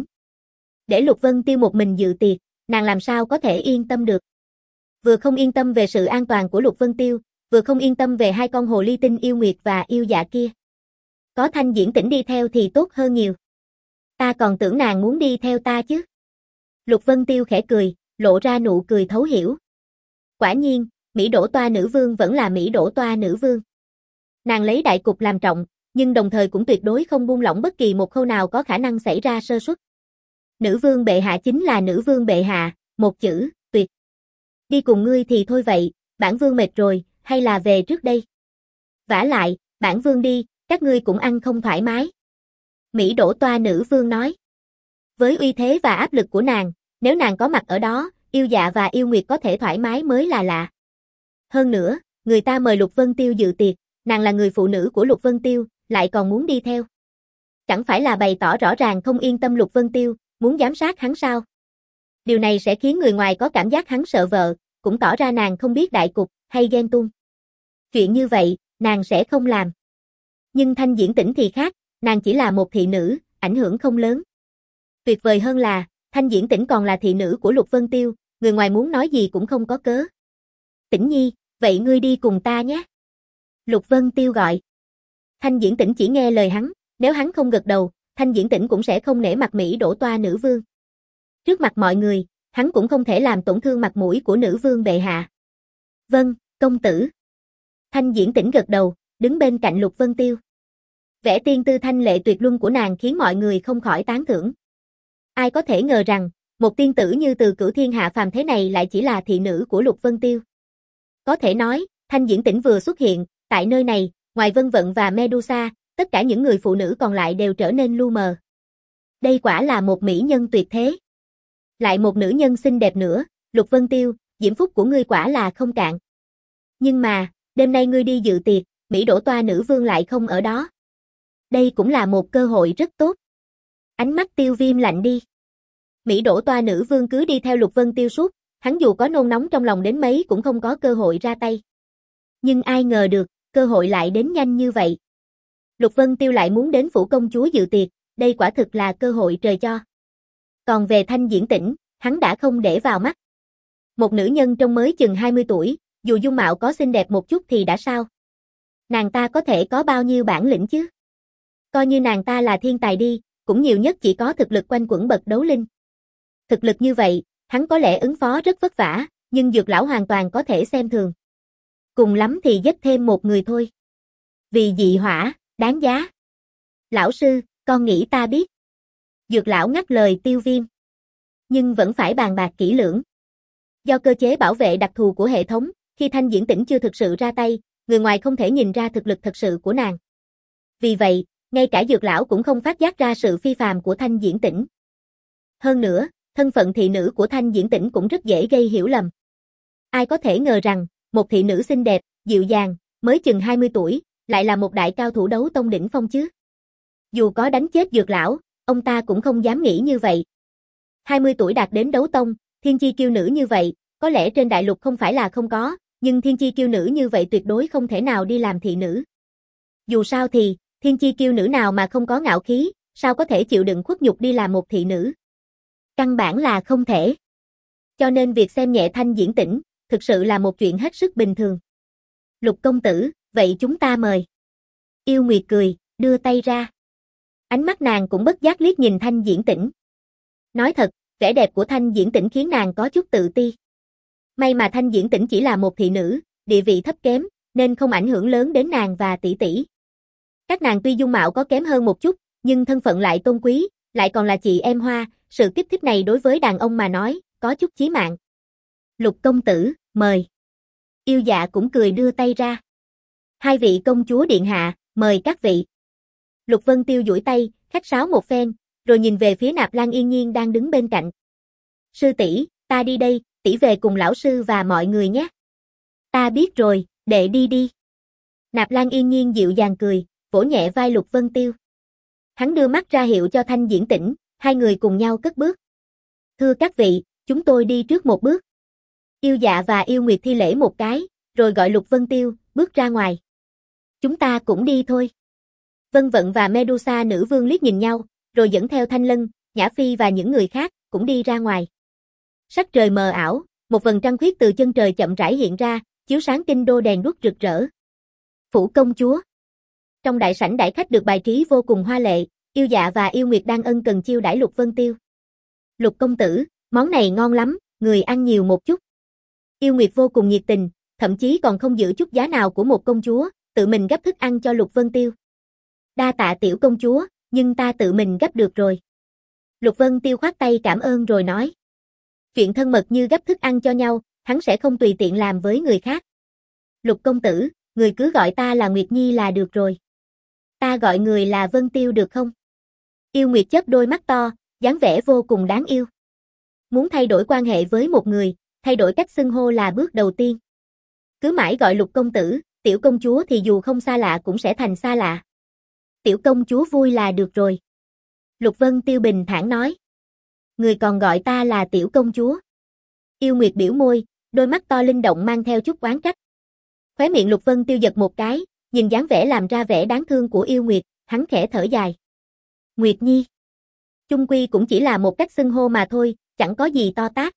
[SPEAKER 1] Để Lục Vân Tiêu một mình dự tiệc, nàng làm sao có thể yên tâm được. Vừa không yên tâm về sự an toàn của Lục Vân Tiêu, vừa không yên tâm về hai con hồ ly tinh Yêu Nguyệt và Yêu Dạ kia. Có Thanh Diễn Tĩnh đi theo thì tốt hơn nhiều. Ta còn tưởng nàng muốn đi theo ta chứ. Lục Vân Tiêu khẽ cười, lộ ra nụ cười thấu hiểu. Quả nhiên, Mỹ Đỗ Toa nữ vương vẫn là Mỹ Đỗ Toa nữ vương. Nàng lấy đại cục làm trọng, nhưng đồng thời cũng tuyệt đối không buông lỏng bất kỳ một khâu nào có khả năng xảy ra sơ suất. Nữ vương bệ hạ chính là nữ vương bệ hạ, một chữ, tuyệt. Đi cùng ngươi thì thôi vậy, bản vương mệt rồi, hay là về trước đây. Vả lại, bản vương đi, các ngươi cũng ăn không thoải mái. Mỹ Đỗ Toa nữ vương nói. Với uy thế và áp lực của nàng, nếu nàng có mặt ở đó, Yêu Dạ và Yêu Nguyệt có thể thoải mái mới là lạ. Hơn nữa, người ta mời Lục Vân Tiêu dự tiệc, nàng là người phụ nữ của Lục Vân Tiêu, lại còn muốn đi theo. Chẳng phải là bày tỏ rõ ràng không yên tâm Lục Vân Tiêu, muốn giám sát hắn sao? Điều này sẽ khiến người ngoài có cảm giác hắn sợ vợ, cũng tỏ ra nàng không biết đại cục, hay ghen tuông. Chuyện như vậy, nàng sẽ không làm. Nhưng Thanh Diễn Tĩnh thì khác, nàng chỉ là một thị nữ, ảnh hưởng không lớn. Tuyệt vời hơn là, Thanh Diễn Tĩnh còn là thị nữ của Lục Vân Tiêu, người ngoài muốn nói gì cũng không có cớ. Tĩnh Nhi, vậy ngươi đi cùng ta nhé. Lục Vân Tiêu gọi. Thanh Diễn Tĩnh chỉ nghe lời hắn, nếu hắn không gật đầu, Thanh Diễn Tĩnh cũng sẽ không nể mặt Mỹ Đỗ Toa nữ vương. Trước mặt mọi người, hắn cũng không thể làm tổn thương mặt mũi của nữ vương bệ hạ. Vâng, công tử. Thanh Diễn Tĩnh gật đầu, đứng bên cạnh Lục Vân Tiêu. Vẻ tiên tư thanh lệ tuyệt luân của nàng khiến mọi người không khỏi tán thưởng. Ai có thể ngờ rằng, một tiên tử như Từ Cửu Thiên hạ phàm thế này lại chỉ là thị nữ của Lục Vân Tiêu. Có thể nói, Thanh Diễn Tĩnh vừa xuất hiện, tại nơi này, ngoài Vân Vận và Medusa, tất cả những người phụ nữ còn lại đều trở nên lu mờ. Đây quả là một mỹ nhân tuyệt thế. Lại một nữ nhân xinh đẹp nữa, Lục Vân Tiêu, diễm phúc của ngươi quả là không cạn. Nhưng mà, đêm nay ngươi đi dự tiệc, Mỹ Đỗ Toa nữ vương lại không ở đó. Đây cũng là một cơ hội rất tốt. Ánh mắt Tiêu Viêm lạnh đi. Mỹ Đỗ Toa nữ vương cứ đi theo Lục Vân Tiêu suốt, hắn dù có nôn nóng trong lòng đến mấy cũng không có cơ hội ra tay. Nhưng ai ngờ được, cơ hội lại đến nhanh như vậy. Lục Vân Tiêu lại muốn đến phủ công chúa dự tiệc, đây quả thực là cơ hội trời cho. Còn về Thanh Diễn Tĩnh, hắn đã không để vào mắt. Một nữ nhân trông mới chừng hai mươi tuổi, dù dung mạo có xinh đẹp một chút thì đã sao? Nàng ta có thể có bao nhiêu bản lĩnh chứ? Coi như nàng ta là thiên tài đi, cũng nhiều nhất chỉ có thực lực quanh quẩn bậc đấu linh. Thực lực như vậy, hắn có lẽ ứng phó rất vất vả, nhưng Dược lão hoàn toàn có thể xem thường. Cùng lắm thì giết thêm một người thôi. Vì dị hỏa, đáng giá. Lão sư, con nghĩ ta biết. Dược lão ngắt lời Tiêu Viêm. Nhưng vẫn phải bàn bạc kỹ lưỡng. Do cơ chế bảo vệ đặc thù của hệ thống, khi Thanh Diễn Tĩnh chưa thực sự ra tay, người ngoài không thể nhìn ra thực lực thật sự của nàng. Vì vậy, ngay cả Dược lão cũng không phát giác ra sự phi phàm của Thanh Diễn Tĩnh. Hơn nữa, thân phận thị nữ của Thanh Diễn Tĩnh cũng rất dễ gây hiểu lầm. Ai có thể ngờ rằng, một thị nữ xinh đẹp, dịu dàng, mới chừng hai mươi tuổi, lại là một đại cao thủ đấu tông đỉnh phong chứ. Dù có đánh chết Dược lão, ông ta cũng không dám nghĩ như vậy. hai mươi tuổi đạt đến đấu tông, thiên chi kiêu nữ như vậy, có lẽ trên đại lục không phải là không có, nhưng thiên chi kiêu nữ như vậy tuyệt đối không thể nào đi làm thị nữ. Dù sao thì, thiên chi kiêu nữ nào mà không có ngạo khí, sao có thể chịu đựng khuất nhục đi làm một thị nữ? Căn bản là không thể. Cho nên việc xem nhẹ Thanh Diễn Tĩnh, thực sự là một chuyện hết sức bình thường. Lục công tử, vậy chúng ta mời. Yêu Nguyệt cười, đưa tay ra. Ánh mắt nàng cũng bất giác liếc nhìn Thanh Diễn Tĩnh. Nói thật, vẻ đẹp của Thanh Diễn Tĩnh khiến nàng có chút tự ti. May mà Thanh Diễn Tĩnh chỉ là một thị nữ, địa vị thấp kém, nên không ảnh hưởng lớn đến nàng và tỷ tỷ. Các nàng tuy dung mạo có kém hơn một chút, nhưng thân phận lại tôn quý, lại còn là chị em Hoa, sự kích thích này đối với đàn ông mà nói, có chút chí mạng. Lục công tử, mời. Yêu Dạ cũng cười đưa tay ra. Hai vị công chúa điện hạ, mời các vị. Lục Vân Tiêu duỗi tay, khách sáo một phen, rồi nhìn về phía Nạp Lan Yên Nhiên đang đứng bên cạnh. Sư tỷ, ta đi đây, tỷ về cùng lão sư và mọi người nhé. Ta biết rồi, đệ đi đi. Nạp Lan Yên Nhiên dịu dàng cười, vỗ nhẹ vai Lục Vân Tiêu. Hắn đưa mắt ra hiệu cho Thanh Diễn Tĩnh, hai người cùng nhau cất bước. Thưa các vị, chúng tôi đi trước một bước. Yêu Dạ và Yêu Nguyệt thi lễ một cái, rồi gọi Lục Vân Tiêu, bước ra ngoài. Chúng ta cũng đi thôi. Vân Vận và Medusa nữ vương liếc nhìn nhau, rồi dẫn theo Thanh Lân, Nhã Phi và những người khác, cũng đi ra ngoài. Sắc trời mờ ảo, một vầng trăng khuyết từ chân trời chậm rãi hiện ra, chiếu sáng kinh đô đèn đuốc rực rỡ. Phủ công chúa. Trong đại sảnh đãi khách được bài trí vô cùng hoa lệ, Yêu Dạ và Yêu Nguyệt đang ân cần chiêu đãi Lục Vân Tiêu. Lục công tử, món này ngon lắm, người ăn nhiều một chút. Yêu Nguyệt vô cùng nhiệt tình, thậm chí còn không giữ chút giá nào của một công chúa, tự mình gấp thức ăn cho Lục Vân Tiêu. Đa tạ tiểu công chúa, nhưng ta tự mình gấp được rồi. Lục Vân Tiêu khoát tay cảm ơn rồi nói. Chuyện thân mật như gấp thức ăn cho nhau, hắn sẽ không tùy tiện làm với người khác. Lục công tử, người cứ gọi ta là Nguyệt Nhi là được rồi. Ta gọi người là Vân Tiêu được không? Yêu Nguyệt chớp đôi mắt to, dáng vẻ vô cùng đáng yêu. Muốn thay đổi quan hệ với một người, thay đổi cách xưng hô là bước đầu tiên. Cứ mãi gọi Lục công tử, tiểu công chúa thì dù không xa lạ cũng sẽ thành xa lạ. Tiểu công chúa vui là được rồi. Lục Vân Tiêu bình thản nói. Người còn gọi ta là tiểu công chúa. Yêu Nguyệt biểu môi, đôi mắt to linh động mang theo chút oán trách. Khóe miệng Lục Vân Tiêu giật một cái, nhìn dáng vẻ làm ra vẻ đáng thương của Yêu Nguyệt, hắn khẽ thở dài. Nguyệt Nhi. Chung quy cũng chỉ là một cách xưng hô mà thôi, chẳng có gì to tát.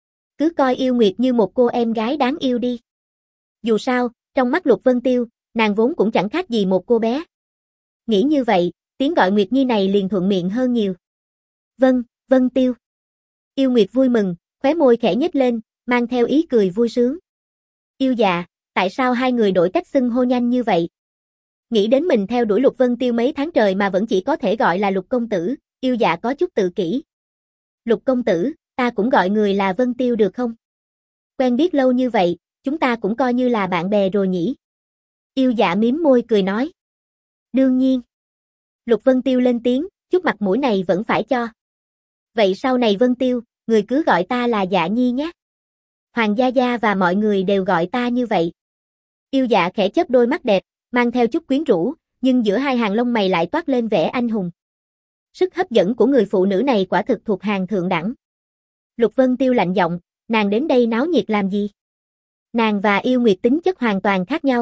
[SPEAKER 1] Cứ coi Yêu Nguyệt như một cô em gái đáng yêu đi. Dù sao, trong mắt Lục Vân Tiêu, nàng vốn cũng chẳng khác gì một cô bé. Nghĩ như vậy, tiếng gọi Nguyệt Nhi này liền thuận miệng hơn nhiều. Vâng, Vân Tiêu. Yêu Nguyệt vui mừng, khóe môi khẽ nhếch lên, mang theo ý cười vui sướng. Yêu Dạ, tại sao hai người đổi cách xưng hô nhanh như vậy? Nghĩ đến mình theo đuổi Lục Vân Tiêu mấy tháng trời mà vẫn chỉ có thể gọi là Lục công tử, Yêu Dạ có chút tự kỷ. Lục công tử, ta cũng gọi người là Vân Tiêu được không? Quen biết lâu như vậy, chúng ta cũng coi như là bạn bè rồi nhỉ? Yêu Dạ mím môi cười nói. Đương nhiên. Lục Vân Tiêu lên tiếng, chút mặt mũi này vẫn phải cho. Vậy sau này Vân Tiêu, người cứ gọi ta là Dạ Nhi nhé. Hoàng gia gia và mọi người đều gọi ta như vậy. Yêu Dạ khẽ chớp đôi mắt đẹp, mang theo chút quyến rũ, nhưng giữa hai hàng lông mày lại toát lên vẻ anh hùng. Sức hấp dẫn của người phụ nữ này quả thực thuộc hàng thượng đẳng. Lục Vân Tiêu lạnh giọng, nàng đến đây náo nhiệt làm gì? Nàng và Yêu Nguyệt tính chất hoàn toàn khác nhau.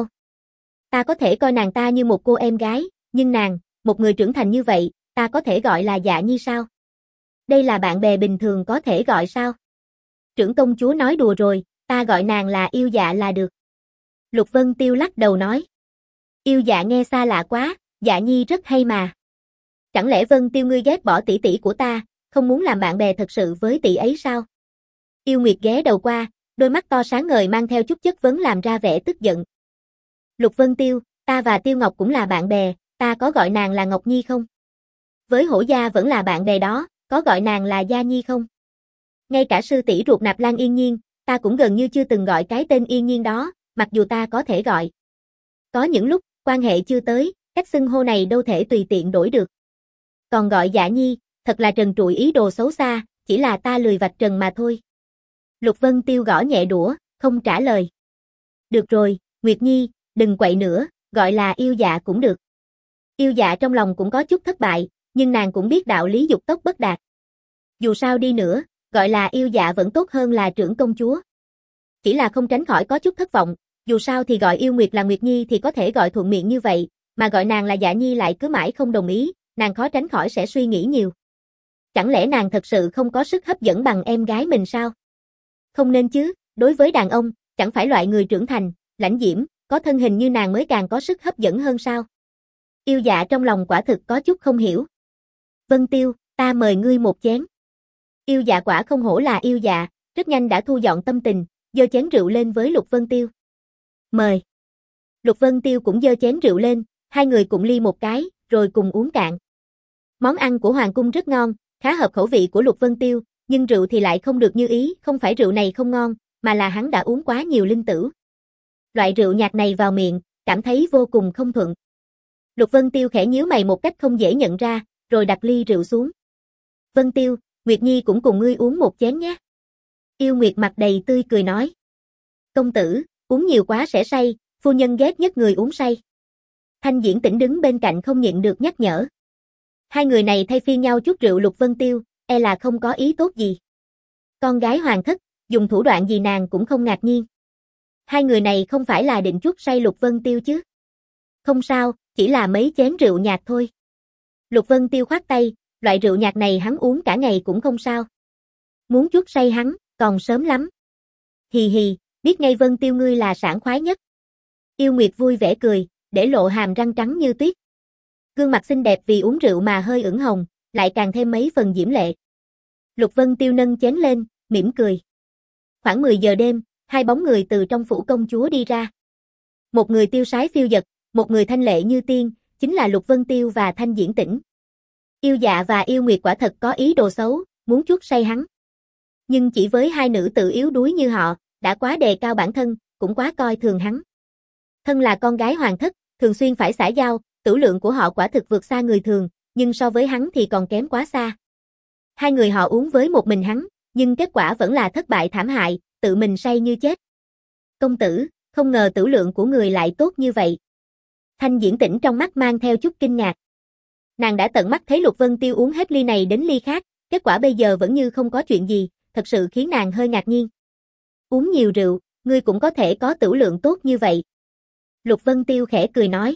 [SPEAKER 1] Ta có thể coi nàng ta như một cô em gái, nhưng nàng, một người trưởng thành như vậy, ta có thể gọi là Dạ Nhi sao? Đây là bạn bè bình thường có thể gọi sao? Trưởng công chúa nói đùa rồi, ta gọi nàng là Yêu Dạ là được. Lục Vân Tiêu lắc đầu nói. Yêu Dạ nghe xa lạ quá, Dạ Nhi rất hay mà. Chẳng lẽ Vân Tiêu ngươi ghét bỏ tỷ tỷ của ta, không muốn làm bạn bè thật sự với tỷ ấy sao? Yêu Nguyệt ghé đầu qua, đôi mắt to sáng ngời mang theo chút chất vấn làm ra vẻ tức giận. Lục Vân Tiêu, ta và Tiêu Ngọc cũng là bạn bè, ta có gọi nàng là Ngọc Nhi không? Với Hổ gia vẫn là bạn bè đó, có gọi nàng là Gia Nhi không? Ngay cả sư tỷ ruột Nạp Lan Yên Nhiên, ta cũng gần như chưa từng gọi cái tên Yên Nhiên đó, mặc dù ta có thể gọi. Có những lúc, quan hệ chưa tới, cách xưng hô này đâu thể tùy tiện đổi được. Còn gọi Dạ Nhi, thật là trần trụi ý đồ xấu xa, chỉ là ta lười vạch trần mà thôi. Lục Vân Tiêu gõ nhẹ đũa, không trả lời. Được rồi, Nguyệt Nhi, đừng quậy nữa, gọi là Yêu Dạ cũng được. Yêu Dạ trong lòng cũng có chút thất bại, nhưng nàng cũng biết đạo lý dục tốc bất đạt. Dù sao đi nữa, gọi là Yêu Dạ vẫn tốt hơn là trưởng công chúa. Chỉ là không tránh khỏi có chút thất vọng, dù sao thì gọi Yêu Nguyệt là Nguyệt Nhi thì có thể gọi thuận miệng như vậy, mà gọi nàng là Dạ Nhi lại cứ mãi không đồng ý, nàng khó tránh khỏi sẽ suy nghĩ nhiều. Chẳng lẽ nàng thật sự không có sức hấp dẫn bằng em gái mình sao? Không nên chứ, đối với đàn ông, chẳng phải loại người trưởng thành, lãnh diễm, có thân hình như nàng mới càng có sức hấp dẫn hơn sao? Yêu Dạ trong lòng quả thực có chút không hiểu. Vân Tiêu, ta mời ngươi một chén. Yêu Dạ quả không hổ là Yêu Dạ, rất nhanh đã thu dọn tâm tình, giơ chén rượu lên với Lục Vân Tiêu. Mời. Lục Vân Tiêu cũng giơ chén rượu lên, hai người cùng ly một cái, rồi cùng uống cạn. Món ăn của Hoàng cung rất ngon, khá hợp khẩu vị của Lục Vân Tiêu, nhưng rượu thì lại không được như ý, không phải rượu này không ngon, mà là hắn đã uống quá nhiều linh tử. Loại rượu nhạt này vào miệng, cảm thấy vô cùng không thuận. Lục Vân Tiêu khẽ nhíu mày một cách không dễ nhận ra, rồi đặt ly rượu xuống. Vân Tiêu, Nguyệt Nhi cũng cùng ngươi uống một chén nhé. Yêu Nguyệt mặt đầy tươi cười nói. Công tử, uống nhiều quá sẽ say, phu nhân ghét nhất người uống say. Thanh Diễn Tĩnh đứng bên cạnh không nhịn được nhắc nhở. Hai người này thay phiên nhau chút rượu Lục Vân Tiêu, e là không có ý tốt gì. Con gái hoàng thất, dùng thủ đoạn gì nàng cũng không ngạc nhiên. Hai người này không phải là định chuốc say Lục Vân Tiêu chứ? Không sao, chỉ là mấy chén rượu nhạt thôi. Lục Vân Tiêu khoát tay, loại rượu nhạt này hắn uống cả ngày cũng không sao. Muốn chuốc say hắn, còn sớm lắm. Hì hì, biết ngay Vân Tiêu ngươi là sảng khoái nhất. Yêu Nguyệt vui vẻ cười, để lộ hàm răng trắng như tuyết. Gương mặt xinh đẹp vì uống rượu mà hơi ửng hồng, lại càng thêm mấy phần diễm lệ. Lục Vân Tiêu nâng chén lên, mỉm cười. Khoảng mười giờ đêm, hai bóng người từ trong phủ công chúa đi ra. Một người tiêu sái phiêu dật, một người thanh lệ như tiên, chính là Lục Vân Tiêu và Thanh Diễn Tĩnh. Yêu Dạ và Yêu Nguyệt quả thật có ý đồ xấu, muốn chuốc say hắn. Nhưng chỉ với hai nữ tự yếu đuối như họ, đã quá đề cao bản thân, cũng quá coi thường hắn. Thân là con gái hoàng thất, thường xuyên phải xã giao, tửu lượng của họ quả thực vượt xa người thường, nhưng so với hắn thì còn kém quá xa. Hai người họ uống với một mình hắn, nhưng kết quả vẫn là thất bại thảm hại, tự mình say như chết. Công tử, không ngờ tửu lượng của người lại tốt như vậy. Thanh Diễn Tĩnh trong mắt mang theo chút kinh ngạc. Nàng đã tận mắt thấy Lục Vân Tiêu uống hết ly này đến ly khác, kết quả bây giờ vẫn như không có chuyện gì, thật sự khiến nàng hơi ngạc nhiên. Uống nhiều rượu, ngươi cũng có thể có tửu lượng tốt như vậy. Lục Vân Tiêu khẽ cười nói.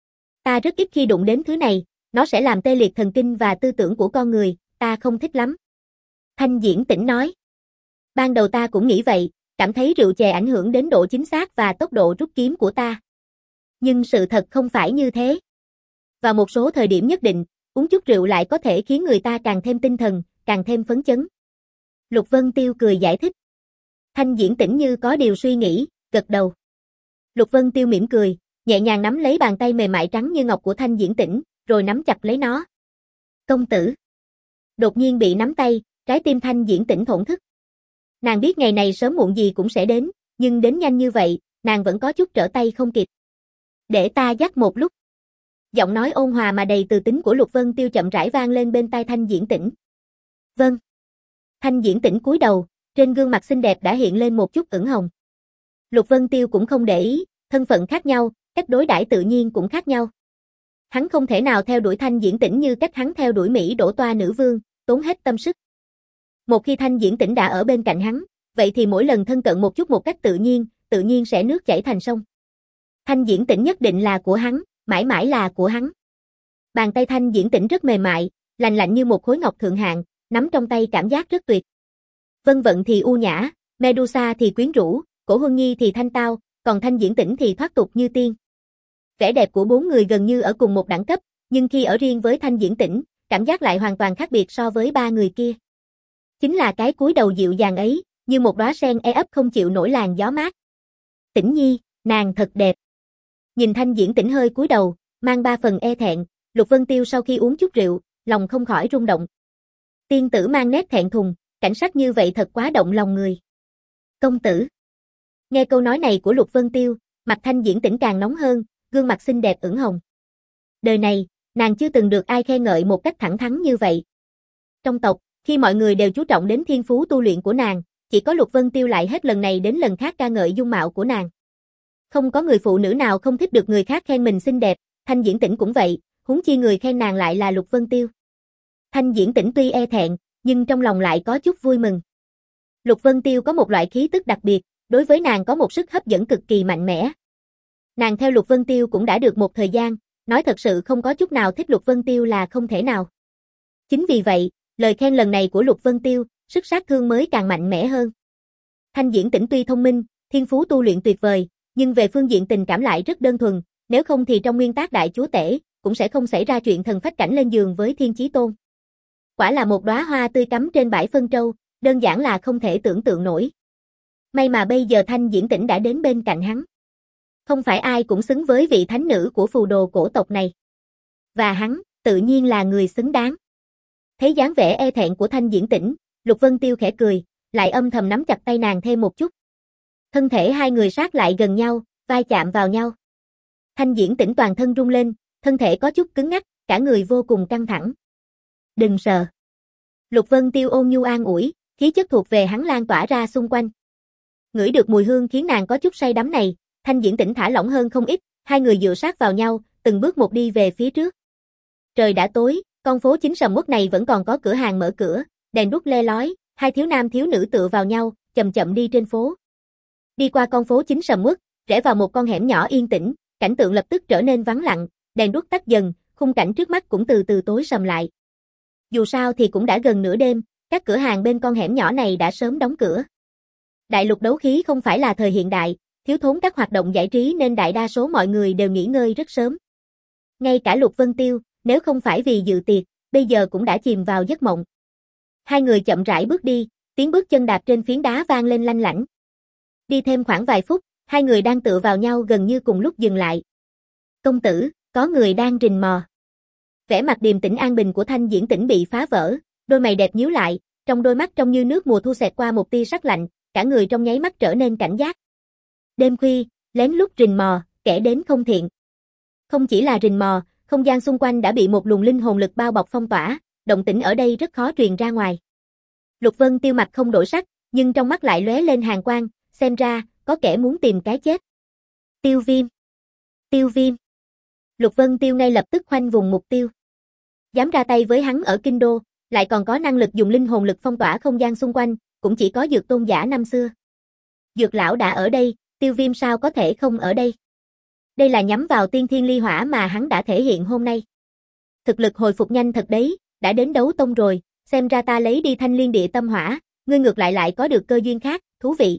[SPEAKER 1] Ta rất ít khi đụng đến thứ này, nó sẽ làm tê liệt thần kinh và tư tưởng của con người, ta không thích lắm. Thanh Diễn Tĩnh nói. Ban đầu ta cũng nghĩ vậy, cảm thấy rượu chè ảnh hưởng đến độ chính xác và tốc độ rút kiếm của ta. Nhưng sự thật không phải như thế. Vào một số thời điểm nhất định, uống chút rượu lại có thể khiến người ta càng thêm tinh thần, càng thêm phấn chấn. Lục Vân Tiêu cười giải thích. Thanh Diễn Tĩnh như có điều suy nghĩ, gật đầu. Lục Vân Tiêu mỉm cười, nhẹ nhàng nắm lấy bàn tay mềm mại trắng như ngọc của Thanh Diễn Tĩnh, rồi nắm chặt lấy nó. Công tử. Đột nhiên bị nắm tay, trái tim Thanh Diễn Tĩnh thổn thức. Nàng biết ngày này sớm muộn gì cũng sẽ đến, nhưng đến nhanh như vậy, nàng vẫn có chút trở tay không kịp. Để ta dắt một lúc. Giọng nói ôn hòa mà đầy từ tính của Lục Vân Tiêu chậm rãi vang lên bên tai Thanh Diễn Tĩnh. Vâng. Thanh Diễn Tĩnh cúi đầu, Trên gương mặt xinh đẹp đã hiện lên một chút ửng hồng. Lục Vân Tiêu cũng không để ý, thân phận khác nhau, cách đối đãi tự nhiên cũng khác nhau. Hắn không thể nào theo đuổi Thanh Diễn Tĩnh như cách hắn theo đuổi Mỹ Đỗ Toa nữ vương, tốn hết tâm sức. Một khi Thanh Diễn Tĩnh đã ở bên cạnh hắn, vậy thì mỗi lần thân cận một chút một cách tự nhiên, tự nhiên sẽ nước chảy thành sông. Thanh Diễn Tĩnh nhất định là của hắn, mãi mãi là của hắn. Bàn tay Thanh Diễn Tĩnh rất mềm mại, lành lạnh như một khối ngọc thượng hạng, nắm trong tay cảm giác rất tuyệt. Vân Vận thì u nhã, Medusa thì quyến rũ, Cổ Huân Nhi thì thanh tao, còn Thanh Diễn Tĩnh thì thoát tục như tiên. Vẻ đẹp của bốn người gần như ở cùng một đẳng cấp, nhưng khi ở riêng với Thanh Diễn Tĩnh, cảm giác lại hoàn toàn khác biệt so với ba người kia. Chính là cái cúi đầu dịu dàng ấy, như một đóa sen e ấp không chịu nổi làn gió mát. Tĩnh Nhi, nàng thật đẹp. Nhìn Thanh Diễn Tĩnh hơi cúi đầu, mang ba phần e thẹn, Lục Vân Tiêu sau khi uống chút rượu, lòng không khỏi rung động. Tiên tử mang nét thẹn thùng, cảnh sắc như vậy thật quá động lòng người. Công tử. Nghe câu nói này của Lục Vân Tiêu, mặt Thanh Diễn Tĩnh càng nóng hơn, gương mặt xinh đẹp ửng hồng. Đời này, nàng chưa từng được ai khen ngợi một cách thẳng thắn như vậy. Trong tộc, khi mọi người đều chú trọng đến thiên phú tu luyện của nàng, chỉ có Lục Vân Tiêu lại hết lần này đến lần khác ca ngợi dung mạo của nàng. Không có người phụ nữ nào không thích được người khác khen mình xinh đẹp, Thanh Diễn Tĩnh cũng vậy, huống chi người khen nàng lại là Lục Vân Tiêu. Thanh Diễn Tĩnh tuy e thẹn, nhưng trong lòng lại có chút vui mừng. Lục Vân Tiêu có một loại khí tức đặc biệt, đối với nàng có một sức hấp dẫn cực kỳ mạnh mẽ. Nàng theo Lục Vân Tiêu cũng đã được một thời gian, nói thật sự không có chút nào thích Lục Vân Tiêu là không thể nào. Chính vì vậy, lời khen lần này của Lục Vân Tiêu, sức sát thương mới càng mạnh mẽ hơn. Thanh Diễn Tĩnh tuy thông minh, thiên phú tu luyện tuyệt vời, nhưng về phương diện tình cảm lại rất đơn thuần, nếu không thì trong nguyên tác đại chúa tể, cũng sẽ không xảy ra chuyện thần phách cảnh lên giường với Thiên Chí Tôn. Quả là một đóa hoa tươi cắm trên bãi phân trâu, đơn giản là không thể tưởng tượng nổi. May mà bây giờ Thanh Diễn Tĩnh đã đến bên cạnh hắn. Không phải ai cũng xứng với vị thánh nữ của phù đồ cổ tộc này. Và hắn, tự nhiên là người xứng đáng. Thấy dáng vẻ e thẹn của Thanh Diễn Tĩnh, Lục Vân Tiêu khẽ cười, lại âm thầm nắm chặt tay nàng thêm một chút. Thân thể hai người sát lại gần nhau, vai chạm vào nhau. Thanh Diễn Tĩnh toàn thân rung lên, thân thể có chút cứng ngắc, cả người vô cùng căng thẳng. Đừng sợ. Lục Vân Tiêu ôn nhu an ủi, khí chất thuộc về hắn lan tỏa ra xung quanh. Ngửi được mùi hương khiến nàng có chút say đắm này, Thanh Diễn Tĩnh thả lỏng hơn không ít, hai người dựa sát vào nhau, từng bước một đi về phía trước. Trời đã tối, con phố chính sầm uất này vẫn còn có cửa hàng mở cửa, đèn đuốc le lói, hai thiếu nam thiếu nữ tựa vào nhau, chậm chậm đi trên phố. Đi qua con phố chính sầm uất, rẽ vào một con hẻm nhỏ yên tĩnh, cảnh tượng lập tức trở nên vắng lặng, đèn đuốc tắt dần, khung cảnh trước mắt cũng từ từ tối sầm lại. Dù sao thì cũng đã gần nửa đêm, các cửa hàng bên con hẻm nhỏ này đã sớm đóng cửa. Đại lục đấu khí không phải là thời hiện đại, thiếu thốn các hoạt động giải trí nên đại đa số mọi người đều nghỉ ngơi rất sớm. Ngay cả Lục Vân Tiêu, nếu không phải vì dự tiệc, bây giờ cũng đã chìm vào giấc mộng. Hai người chậm rãi bước đi, tiếng bước chân đạp trên phiến đá vang lên lanh lảnh. Đi thêm khoảng vài phút, hai người đang tựa vào nhau gần như cùng lúc dừng lại. Công tử, có người đang rình mò. Vẻ mặt điềm tĩnh an bình của Thanh Diễn Tĩnh bị phá vỡ, đôi mày đẹp nhíu lại, trong đôi mắt trông như nước mùa thu xẹt qua một tia sắc lạnh, cả người trong nháy mắt trở nên cảnh giác. Đêm khuya, lén lút rình mò, kẻ đến không thiện. Không chỉ là rình mò, không gian xung quanh đã bị một luồng linh hồn lực bao bọc phong tỏa, động tĩnh ở đây rất khó truyền ra ngoài. Lục Vân Tiêu mặt không đổi sắc, nhưng trong mắt lại lóe lên hàn quang, xem ra, có kẻ muốn tìm cái chết. Tiêu Viêm. Tiêu Viêm. Lục Vân Tiêu ngay lập tức khoanh vùng mục tiêu. Dám ra tay với hắn ở Kinh Đô, lại còn có năng lực dùng linh hồn lực phong tỏa không gian xung quanh, cũng chỉ có Dược Tôn giả năm xưa. Dược lão đã ở đây, Tiêu Viêm sao có thể không ở đây? Đây là nhắm vào tiên thiên ly hỏa mà hắn đã thể hiện hôm nay. Thực lực hồi phục nhanh thật đấy, đã đến đấu tông rồi, xem ra ta lấy đi thanh liên địa tâm hỏa, ngươi ngược lại lại có được cơ duyên khác, thú vị.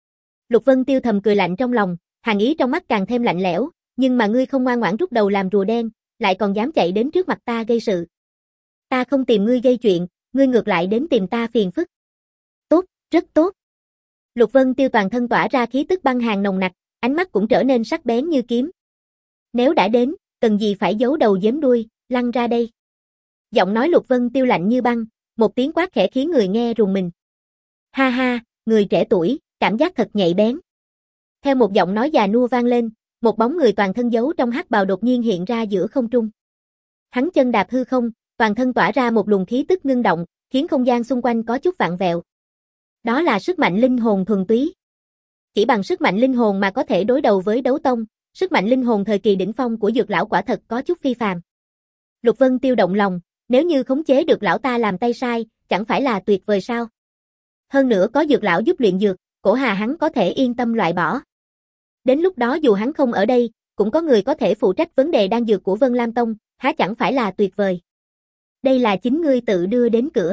[SPEAKER 1] Lục Vân Tiêu thầm cười lạnh trong lòng, hàn ý trong mắt càng thêm lạnh lẽo, nhưng mà ngươi không ngoan ngoãn rút đầu làm rùa đen, lại còn dám chạy đến trước mặt ta gây sự. Ta không tìm ngươi gây chuyện, ngươi ngược lại đến tìm ta phiền phức. Tốt, rất tốt. Lục Vân Tiêu toàn thân tỏa ra khí tức băng hàn nồng nặc, ánh mắt cũng trở nên sắc bén như kiếm. Nếu đã đến, cần gì phải giấu đầu giếm đuôi, lăn ra đây. Giọng nói Lục Vân Tiêu lạnh như băng, một tiếng quát khẽ khiến người nghe rùng mình. Ha ha, người trẻ tuổi, cảm giác thật nhạy bén. Theo một giọng nói già nua vang lên, một bóng người toàn thân giấu trong hắc bào đột nhiên hiện ra giữa không trung. Hắn chân đạp hư không, toàn thân tỏa ra một luồng khí tức ngưng động, khiến không gian xung quanh có chút vặn vẹo. Đó là sức mạnh linh hồn thuần túy. Chỉ bằng sức mạnh linh hồn mà có thể đối đầu với đấu tông, sức mạnh linh hồn thời kỳ đỉnh phong của Dược lão quả thật có chút phi phàm. Lục Vân Tiêu động lòng, nếu như khống chế được lão ta làm tay sai, chẳng phải là tuyệt vời sao? Hơn nữa có Dược lão giúp luyện dược, Cổ Hà hắn có thể yên tâm loại bỏ. Đến lúc đó dù hắn không ở đây, cũng có người có thể phụ trách vấn đề đan dược của Vân Lam Tông, há chẳng phải là tuyệt vời. Đây là chính ngươi tự đưa đến cửa.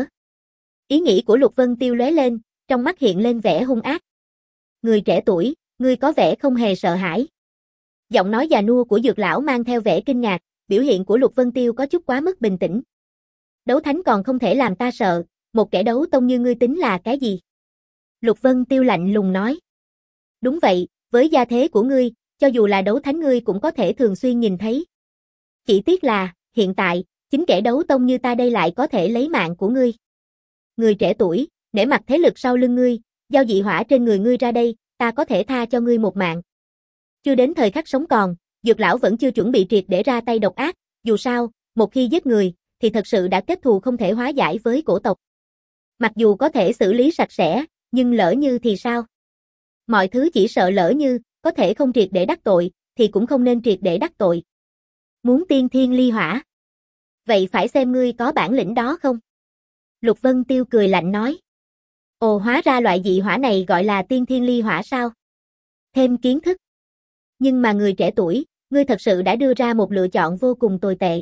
[SPEAKER 1] Ý nghĩ của Lục Vân Tiêu lóe lên, trong mắt hiện lên vẻ hung ác. Người trẻ tuổi, ngươi có vẻ không hề sợ hãi. Giọng nói già nua của Dược lão mang theo vẻ kinh ngạc, biểu hiện của Lục Vân Tiêu có chút quá mức bình tĩnh. Đấu thánh còn không thể làm ta sợ, một kẻ đấu tông như ngươi tính là cái gì? Lục Vân Tiêu lạnh lùng nói. Đúng vậy, với gia thế của ngươi, cho dù là đấu thánh ngươi cũng có thể thường xuyên nhìn thấy. Chỉ tiếc là, hiện tại, chính kẻ đấu tông như ta đây lại có thể lấy mạng của ngươi. Người trẻ tuổi, nể mặt thế lực sau lưng ngươi, giao dị hỏa trên người ngươi ra đây, ta có thể tha cho ngươi một mạng. Chưa đến thời khắc sống còn, Dược lão vẫn chưa chuẩn bị triệt để ra tay độc ác, dù sao, một khi giết người, thì thật sự đã kết thù không thể hóa giải với cổ tộc. Mặc dù có thể xử lý sạch sẽ, nhưng lỡ như thì sao? Mọi thứ chỉ sợ lỡ như, có thể không triệt để đắc tội, thì cũng không nên triệt để đắc tội. Muốn tiên thiên ly hỏa? Vậy phải xem ngươi có bản lĩnh đó không? Lục Vân Tiêu cười lạnh nói. Ồ, hóa ra loại dị hỏa này gọi là tiên thiên ly hỏa sao? Thêm kiến thức. Nhưng mà người trẻ tuổi, ngươi thật sự đã đưa ra một lựa chọn vô cùng tồi tệ.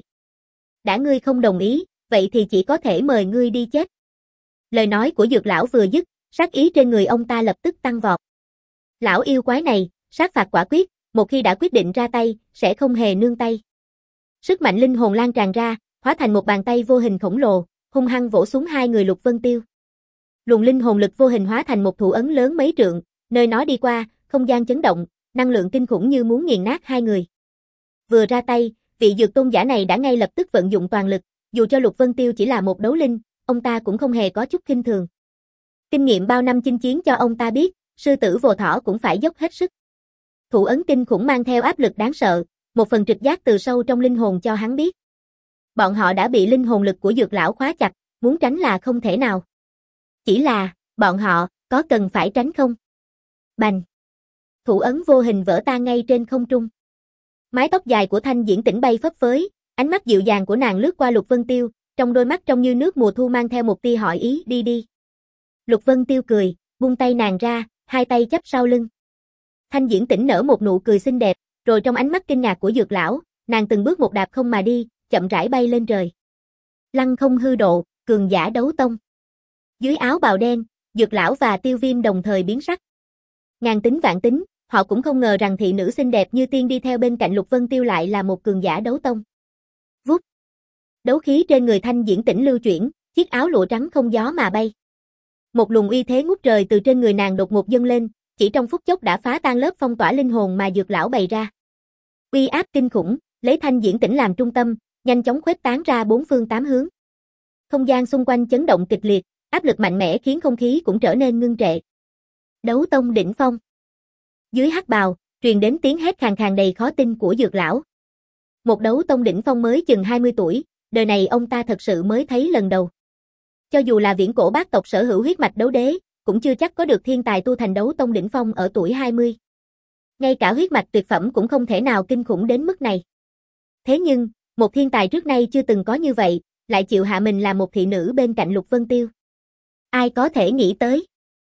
[SPEAKER 1] Đã ngươi không đồng ý, vậy thì chỉ có thể mời ngươi đi chết. Lời nói của Dược lão vừa dứt, sát ý trên người ông ta lập tức tăng vọt. Lão yêu quái này, sát phạt quả quyết, một khi đã quyết định ra tay, sẽ không hề nương tay. Sức mạnh linh hồn lan tràn ra, hóa thành một bàn tay vô hình khổng lồ, hung hăng vỗ xuống hai người Lục Vân Tiêu. Luồng linh hồn lực vô hình hóa thành một thủ ấn lớn mấy trượng, nơi nó đi qua, không gian chấn động, năng lượng kinh khủng như muốn nghiền nát hai người. Vừa ra tay, vị dược tôn giả này đã ngay lập tức vận dụng toàn lực, dù cho Lục Vân Tiêu chỉ là một đấu linh, ông ta cũng không hề có chút khinh thường. Kinh nghiệm bao năm chinh chiến cho ông ta biết, sư tử vô thỏ cũng phải dốc hết sức. Thủ ấn kinh khủng mang theo áp lực đáng sợ, một phần trực giác từ sâu trong linh hồn cho hắn biết. Bọn họ đã bị linh hồn lực của Dược lão khóa chặt, muốn tránh là không thể nào. Chỉ là, bọn họ, có cần phải tránh không? Bành! Thủ ấn vô hình vỡ tan ngay trên không trung. Mái tóc dài của Thanh Diễn Tĩnh bay phấp phới, ánh mắt dịu dàng của nàng lướt qua Lục Vân Tiêu, trong đôi mắt trông như nước mùa thu mang theo một tia hỏi ý, đi đi. Lục Vân Tiêu cười, buông tay nàng ra, hai tay chắp sau lưng. Thanh Diễn Tĩnh nở một nụ cười xinh đẹp, rồi trong ánh mắt kinh ngạc của Dược lão, nàng từng bước một đạp không mà đi, chậm rãi bay lên trời. Lăng không hư độ, cường giả đấu tông. Dưới áo bào đen, Dược lão và Tiêu Viêm đồng thời biến sắc. Ngàn tính vạn tính, họ cũng không ngờ rằng thị nữ xinh đẹp như tiên đi theo bên cạnh Lục Vân Tiêu lại là một cường giả đấu tông. Vút. Đấu khí trên người Thanh Diễn Tĩnh lưu chuyển, chiếc áo lụa trắng không gió mà bay. Một luồng uy thế ngút trời từ trên người nàng đột ngột dâng lên, chỉ trong phút chốc đã phá tan lớp phong tỏa linh hồn mà Dược lão bày ra. Uy áp kinh khủng, lấy Thanh Diễn Tĩnh làm trung tâm, nhanh chóng khuếch tán ra bốn phương tám hướng. Không gian xung quanh chấn động kịch liệt, áp lực mạnh mẽ khiến không khí cũng trở nên ngưng trệ. Đấu tông đỉnh phong. Dưới hắc bào, truyền đến tiếng hét khàn khàn đầy khó tin của Dược lão. Một đấu tông đỉnh phong mới chừng hai mươi tuổi, đời này ông ta thật sự mới thấy lần đầu. Cho dù là viễn cổ bác tộc sở hữu huyết mạch đấu đế, cũng chưa chắc có được thiên tài tu thành đấu tông đỉnh phong ở tuổi hai mươi. Ngay cả huyết mạch tuyệt phẩm cũng không thể nào kinh khủng đến mức này. Thế nhưng, một thiên tài trước nay chưa từng có như vậy, lại chịu hạ mình làm một thị nữ bên cạnh Lục Vân Tiêu. Ai có thể nghĩ tới?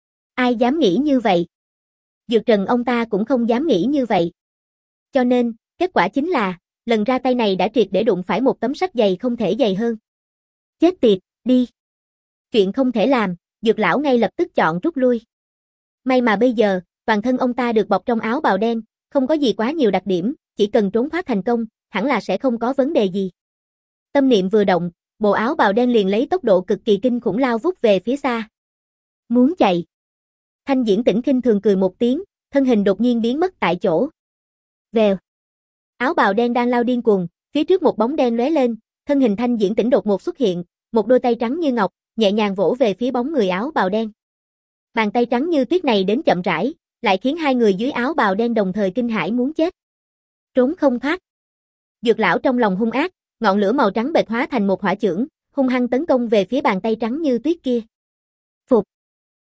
[SPEAKER 1] Ai dám nghĩ như vậy? Dược Trần ông ta cũng không dám nghĩ như vậy. Cho nên, kết quả chính là, lần ra tay này đã triệt để đụng phải một tấm sắt dày không thể dày hơn. Chết tiệt, đi. Chuyện không thể làm, Dược lão ngay lập tức chọn rút lui. May mà bây giờ, toàn thân ông ta được bọc trong áo bào đen, không có gì quá nhiều đặc điểm, chỉ cần trốn thoát thành công, hẳn là sẽ không có vấn đề gì. Tâm niệm vừa động, bộ áo bào đen liền lấy tốc độ cực kỳ kinh khủng lao vút về phía xa. Muốn chạy. Thanh Diễn Tĩnh khinh thường cười một tiếng, thân hình đột nhiên biến mất tại chỗ. Vèo. Áo bào đen đang lao điên cuồng, phía trước một bóng đen lóe lên, thân hình Thanh Diễn Tĩnh đột ngột xuất hiện, một đôi tay trắng như ngọc, nhẹ nhàng vỗ về phía bóng người áo bào đen. Bàn tay trắng như tuyết này đến chậm rãi, lại khiến hai người dưới áo bào đen đồng thời kinh hãi muốn chết. Trốn không thoát. Dược lão trong lòng hung ác, ngọn lửa màu trắng bệt hóa thành một hỏa chưởng, hung hăng tấn công về phía bàn tay trắng như tuyết kia. Phục.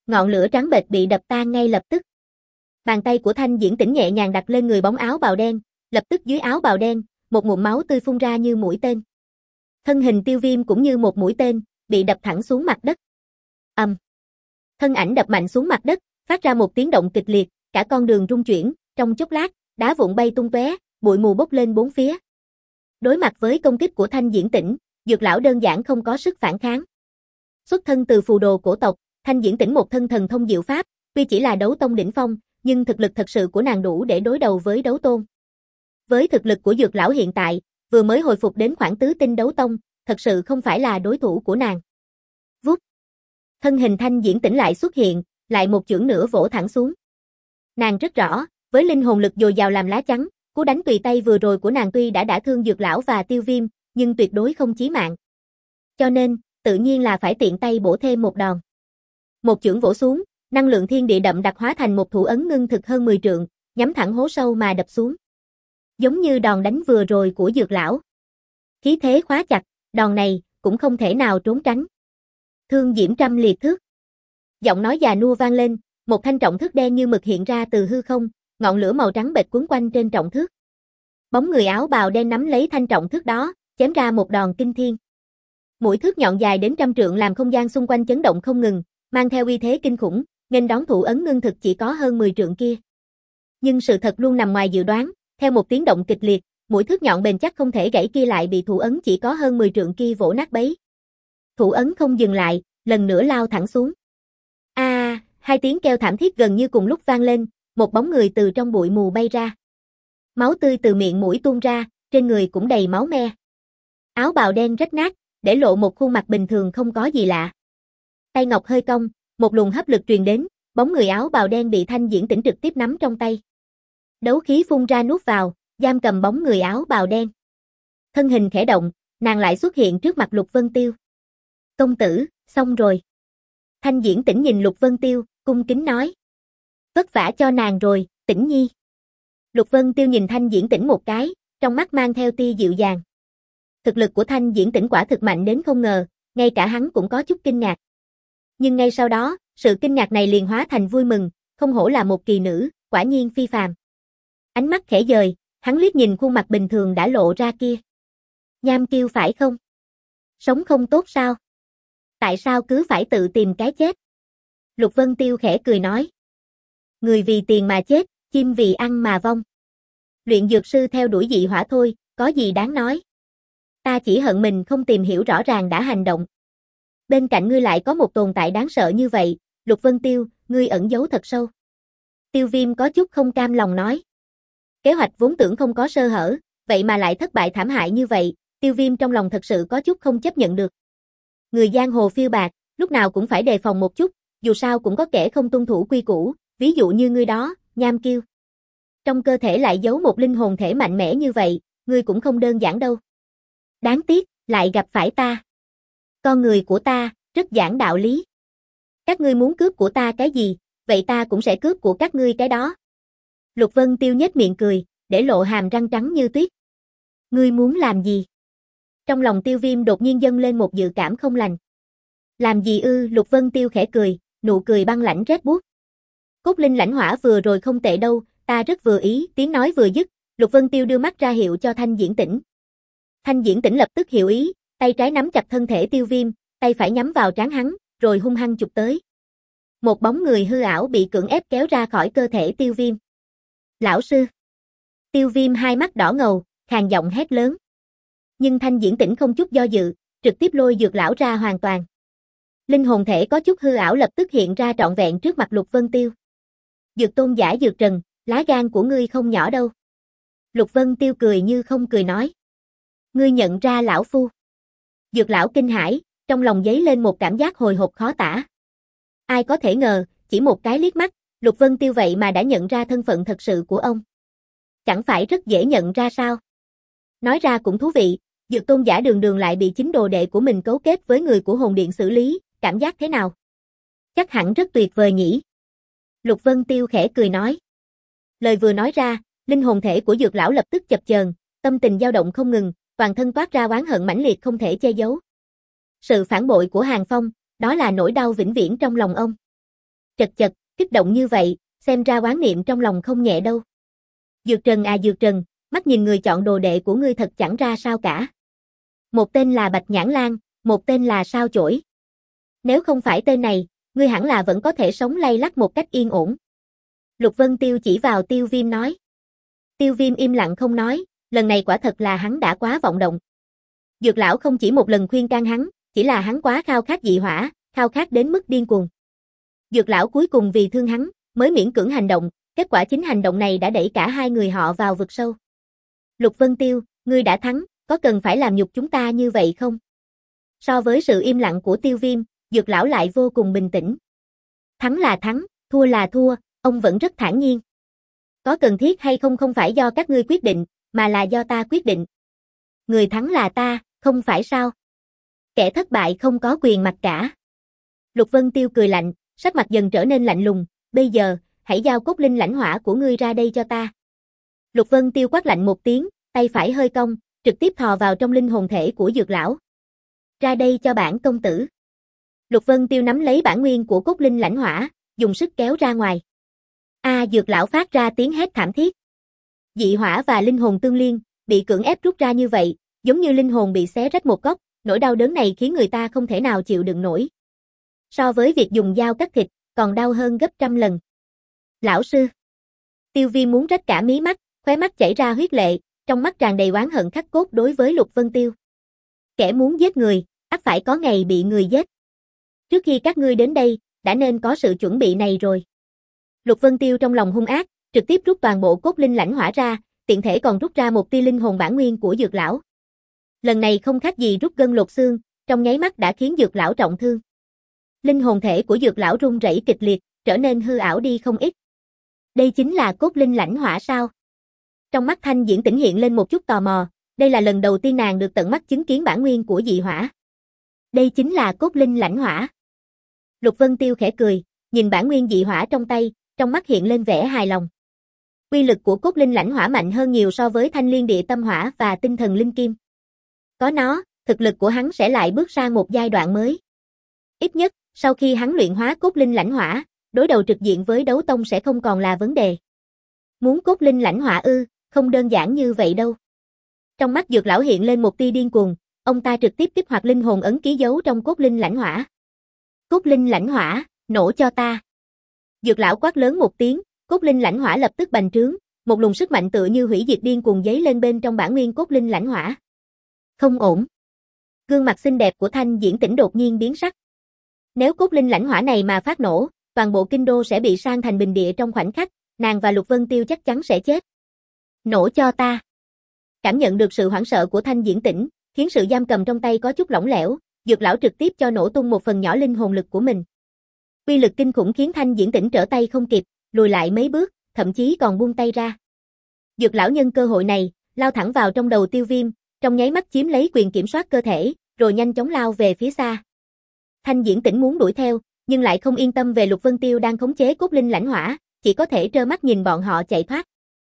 [SPEAKER 1] Ngọn lửa trắng bệch bị đập tan ngay lập tức. Bàn tay của Thanh Diễn Tĩnh nhẹ nhàng đặt lên người bóng áo bào đen, lập tức dưới áo bào đen, một ngụm máu tươi phun ra như mũi tên. Thân hình Tiêu Viêm cũng như một mũi tên, bị đập thẳng xuống mặt đất. Ầm. Um. Thân ảnh đập mạnh xuống mặt đất, phát ra một tiếng động kịch liệt, cả con đường rung chuyển, trong chốc lát, đá vụn bay tung tóe, bụi mù bốc lên bốn phía. Đối mặt với công kích của Thanh Diễn Tĩnh, Dược lão đơn giản không có sức phản kháng. Xuất thân từ phù đồ cổ tộc, Thanh Diễn Tĩnh một thân thần thông diệu pháp, tuy chỉ là đấu tông đỉnh phong, nhưng thực lực thật sự của nàng đủ để đối đầu với đấu tôn. Với thực lực của Dược lão hiện tại, vừa mới hồi phục đến khoảng tứ tinh đấu tông, thật sự không phải là đối thủ của nàng. Vút. Thân hình Thanh Diễn Tĩnh lại xuất hiện, lại một chưởng nữa vỗ thẳng xuống. Nàng rất rõ, với linh hồn lực dồi dào làm lá chắn, cú đánh tùy tay vừa rồi của nàng tuy đã đả thương Dược lão và Tiêu Viêm, nhưng tuyệt đối không chí mạng. Cho nên, tự nhiên là phải tiện tay bổ thêm một đòn. Một chưởng vỗ xuống, năng lượng thiên địa đậm đặc hóa thành một thủ ấn ngưng thực hơn mười trượng, nhắm thẳng hố sâu mà đập xuống. Giống như đòn đánh vừa rồi của Dược lão. Khí thế khóa chặt, đòn này cũng không thể nào trốn tránh. Thương diễm trăm liệt thước. Giọng nói già nua vang lên, một thanh trọng thước đen như mực hiện ra từ hư không, ngọn lửa màu trắng bệch quấn quanh trên trọng thước. Bóng người áo bào đen nắm lấy thanh trọng thước đó, chém ra một đòn kinh thiên. Mũi thước nhọn dài đến trăm trượng làm không gian xung quanh chấn động không ngừng, mang theo uy thế kinh khủng, nên đón thủ ấn ngưng thực chỉ có hơn mười trượng kia. Nhưng sự thật luôn nằm ngoài dự đoán, theo một tiếng động kịch liệt, mũi thước nhọn bền chắc không thể gãy kia lại bị thủ ấn chỉ có hơn mười trượng kia vỗ nát bấy. Thủ ấn không dừng lại, lần nữa lao thẳng xuống. A, à, hai tiếng kêu thảm thiết gần như cùng lúc vang lên, một bóng người từ trong bụi mù bay ra. Máu tươi từ miệng mũi tuôn ra, trên người cũng đầy máu me. Áo bào đen rách nát, để lộ một khuôn mặt bình thường không có gì lạ. Tay ngọc hơi cong, một luồng hấp lực truyền đến, bóng người áo bào đen bị Thanh Diễn Tĩnh trực tiếp nắm trong tay. Đấu khí phun ra nuốt vào, giam cầm bóng người áo bào đen. Thân hình khẽ động, nàng lại xuất hiện trước mặt Lục Vân Tiêu. Công tử, xong rồi. Thanh Diễn Tĩnh nhìn Lục Vân Tiêu, cung kính nói. Vất vả cho nàng rồi, Tĩnh nhi. Lục Vân Tiêu nhìn Thanh Diễn Tĩnh một cái, trong mắt mang theo tia dịu dàng. Thực lực của Thanh Diễn Tĩnh quả thực mạnh đến không ngờ, ngay cả hắn cũng có chút kinh ngạc. Nhưng ngay sau đó, sự kinh ngạc này liền hóa thành vui mừng, không hổ là một kỳ nữ, quả nhiên phi phàm. Ánh mắt khẽ dời, hắn liếc nhìn khuôn mặt bình thường đã lộ ra kia. Nham kiêu phải không? Sống không tốt sao? Tại sao cứ phải tự tìm cái chết? Lục Vân Tiêu khẽ cười nói. Người vì tiền mà chết, chim vì ăn mà vong. Luyện dược sư theo đuổi dị hỏa thôi, có gì đáng nói. Ta chỉ hận mình không tìm hiểu rõ ràng đã hành động. Bên cạnh ngươi lại có một tồn tại đáng sợ như vậy, Lục Vân Tiêu, ngươi ẩn giấu thật sâu. Tiêu Viêm có chút không cam lòng nói. Kế hoạch vốn tưởng không có sơ hở, vậy mà lại thất bại thảm hại như vậy, Tiêu Viêm trong lòng thật sự có chút không chấp nhận được. Người giang hồ phiêu bạt, lúc nào cũng phải đề phòng một chút, dù sao cũng có kẻ không tuân thủ quy củ, ví dụ như ngươi đó, Nham Kiêu. Trong cơ thể lại giấu một linh hồn thể mạnh mẽ như vậy, ngươi cũng không đơn giản đâu. Đáng tiếc, lại gặp phải ta. Con người của ta, rất giảng đạo lý. Các ngươi muốn cướp của ta cái gì, vậy ta cũng sẽ cướp của các ngươi cái đó. Lục Vân Tiêu nhếch miệng cười, để lộ hàm răng trắng như tuyết. Ngươi muốn làm gì? Trong lòng Tiêu Viêm đột nhiên dâng lên một dự cảm không lành. Làm gì ư? Lục Vân Tiêu khẽ cười, nụ cười băng lãnh rét buốt. Cốt linh lãnh hỏa vừa rồi không tệ đâu, ta rất vừa ý. Tiếng nói vừa dứt, Lục Vân Tiêu đưa mắt ra hiệu cho Thanh Diễn Tĩnh. Thanh Diễn Tĩnh lập tức hiểu ý, tay trái nắm chặt thân thể Tiêu Viêm, tay phải nhắm vào trán hắn, rồi hung hăng chụp tới. Một bóng người hư ảo bị cưỡng ép kéo ra khỏi cơ thể Tiêu Viêm. Lão sư! Tiêu Viêm hai mắt đỏ ngầu, khàn giọng hét lớn. Nhưng Thanh Diễn Tĩnh không chút do dự, trực tiếp lôi Dược lão ra hoàn toàn. Linh hồn thể có chút hư ảo lập tức hiện ra trọn vẹn trước mặt Lục Vân Tiêu. Dược tôn giả Dược Trần, lá gan của ngươi không nhỏ đâu. Lục Vân Tiêu cười như không cười nói. Ngươi nhận ra lão phu. Dược lão kinh hãi, trong lòng dấy lên một cảm giác hồi hộp khó tả. Ai có thể ngờ, chỉ một cái liếc mắt, Lục Vân Tiêu vậy mà đã nhận ra thân phận thật sự của ông. Chẳng phải rất dễ nhận ra sao? Nói ra cũng thú vị, Dược tôn giả đường đường lại bị chính đồ đệ của mình cấu kết với người của hồn điện xử lý, cảm giác thế nào? Chắc hẳn rất tuyệt vời nhỉ? Lục Vân Tiêu khẽ cười nói. Lời vừa nói ra, linh hồn thể của Dược lão lập tức chập chờn, tâm tình dao động không ngừng, toàn thân toát ra oán hận mãnh liệt không thể che giấu. Sự phản bội của Hàng Phong, đó là nỗi đau vĩnh viễn trong lòng ông. Chật chật, kích động như vậy, xem ra oán niệm trong lòng không nhẹ đâu. Dược Trần à Dược Trần, mắt nhìn người chọn đồ đệ của ngươi thật chẳng ra sao cả. Một tên là Bạch Nhãn Lan, một tên là Sao Chổi. Nếu không phải tên này, ngươi hẳn là vẫn có thể sống lay lắt một cách yên ổn. Lục Vân Tiêu chỉ vào Tiêu Viêm nói. Tiêu Viêm im lặng không nói, lần này quả thật là hắn đã quá vọng động. Dược lão không chỉ một lần khuyên can hắn, chỉ là hắn quá khao khát dị hỏa, khao khát đến mức điên cuồng. Dược lão cuối cùng vì thương hắn, mới miễn cưỡng hành động, kết quả chính hành động này đã đẩy cả hai người họ vào vực sâu. Lục Vân Tiêu, ngươi đã thắng, có cần phải làm nhục chúng ta như vậy không? So với sự im lặng của Tiêu Viêm, Dược lão lại vô cùng bình tĩnh. Thắng là thắng, thua là thua, ông vẫn rất thản nhiên. Có cần thiết hay không không phải do các ngươi quyết định, mà là do ta quyết định. Người thắng là ta, không phải sao? Kẻ thất bại không có quyền mặc cả. Lục Vân Tiêu cười lạnh, sắc mặt dần trở nên lạnh lùng, bây giờ, hãy giao cốt linh lãnh hỏa của ngươi ra đây cho ta. Lục Vân Tiêu quát lạnh một tiếng, tay phải hơi cong, trực tiếp thò vào trong linh hồn thể của Dược lão. Ra đây cho bản công tử. Lục Vân Tiêu nắm lấy bản nguyên của cốt linh lãnh hỏa, dùng sức kéo ra ngoài. A Dược lão phát ra tiếng hét thảm thiết. Dị hỏa và linh hồn tương liên, bị cưỡng ép rút ra như vậy, giống như linh hồn bị xé rách một góc, nỗi đau đớn này khiến người ta không thể nào chịu đựng nổi. So với việc dùng dao cắt thịt, còn đau hơn gấp trăm lần. Lão sư. Tiêu Viêm muốn rách cả mí mắt, khóe mắt chảy ra huyết lệ, trong mắt tràn đầy oán hận khắc cốt đối với Lục Vân Tiêu. Kẻ muốn giết người, ắt phải có ngày bị người giết. Trước khi các ngươi đến đây, đã nên có sự chuẩn bị này rồi. Lục Vân Tiêu trong lòng hung ác, trực tiếp rút toàn bộ cốt linh lãnh hỏa ra, tiện thể còn rút ra một tia linh hồn bản nguyên của Dược lão. Lần này không khác gì rút gân lột xương, trong nháy mắt đã khiến Dược lão trọng thương. Linh hồn thể của Dược lão rung rẩy kịch liệt, trở nên hư ảo đi không ít. Đây chính là cốt linh lãnh hỏa sao? Trong mắt Thanh Diễn Tĩnh hiện lên một chút tò mò, đây là lần đầu tiên nàng được tận mắt chứng kiến bản nguyên của dị hỏa. Đây chính là cốt linh lãnh hỏa. Lục Vân Tiêu khẽ cười, nhìn bản nguyên dị hỏa trong tay, trong mắt hiện lên vẻ hài lòng. Uy lực của cốt linh lãnh hỏa mạnh hơn nhiều so với Thanh Liên Địa Tâm Hỏa và Tinh Thần Linh Kim. Có nó, thực lực của hắn sẽ lại bước sang một giai đoạn mới. Ít nhất, sau khi hắn luyện hóa cốt linh lãnh hỏa, đối đầu trực diện với đấu tông sẽ không còn là vấn đề. Muốn cốt linh lãnh hỏa ư, không đơn giản như vậy đâu. Trong mắt Dược lão hiện lên một tia điên cuồng, ông ta trực tiếp kích hoạt linh hồn ấn ký dấu trong cốt linh lãnh hỏa. Cốt linh lãnh hỏa, nổ cho ta. Dược lão quát lớn một tiếng, cốt linh lãnh hỏa lập tức bành trướng, một luồng sức mạnh tựa như hủy diệt điên cuồng dấy lên bên trong bản nguyên cốt linh lãnh hỏa. Không ổn. Gương mặt xinh đẹp của Thanh Diễn Tĩnh đột nhiên biến sắc. Nếu cốt linh lãnh hỏa này mà phát nổ, toàn bộ kinh đô sẽ bị san thành bình địa trong khoảnh khắc, nàng và Lục Vân Tiêu chắc chắn sẽ chết. Nổ cho ta. Cảm nhận được sự hoảng sợ của Thanh Diễn Tĩnh, khiến sự giam cầm trong tay có chút lỏng lẻo, Dược lão trực tiếp cho nổ tung một phần nhỏ linh hồn lực của mình. Uy lực kinh khủng khiến Thanh Diễn Tĩnh trở tay không kịp, lùi lại mấy bước, thậm chí còn buông tay ra. Dược lão nhân cơ hội này, lao thẳng vào trong đầu Tiêu Viêm, trong nháy mắt chiếm lấy quyền kiểm soát cơ thể, rồi nhanh chóng lao về phía xa. Thanh Diễn Tĩnh muốn đuổi theo, nhưng lại không yên tâm về Lục Vân Tiêu đang khống chế cốt linh lãnh hỏa, chỉ có thể trơ mắt nhìn bọn họ chạy thoát.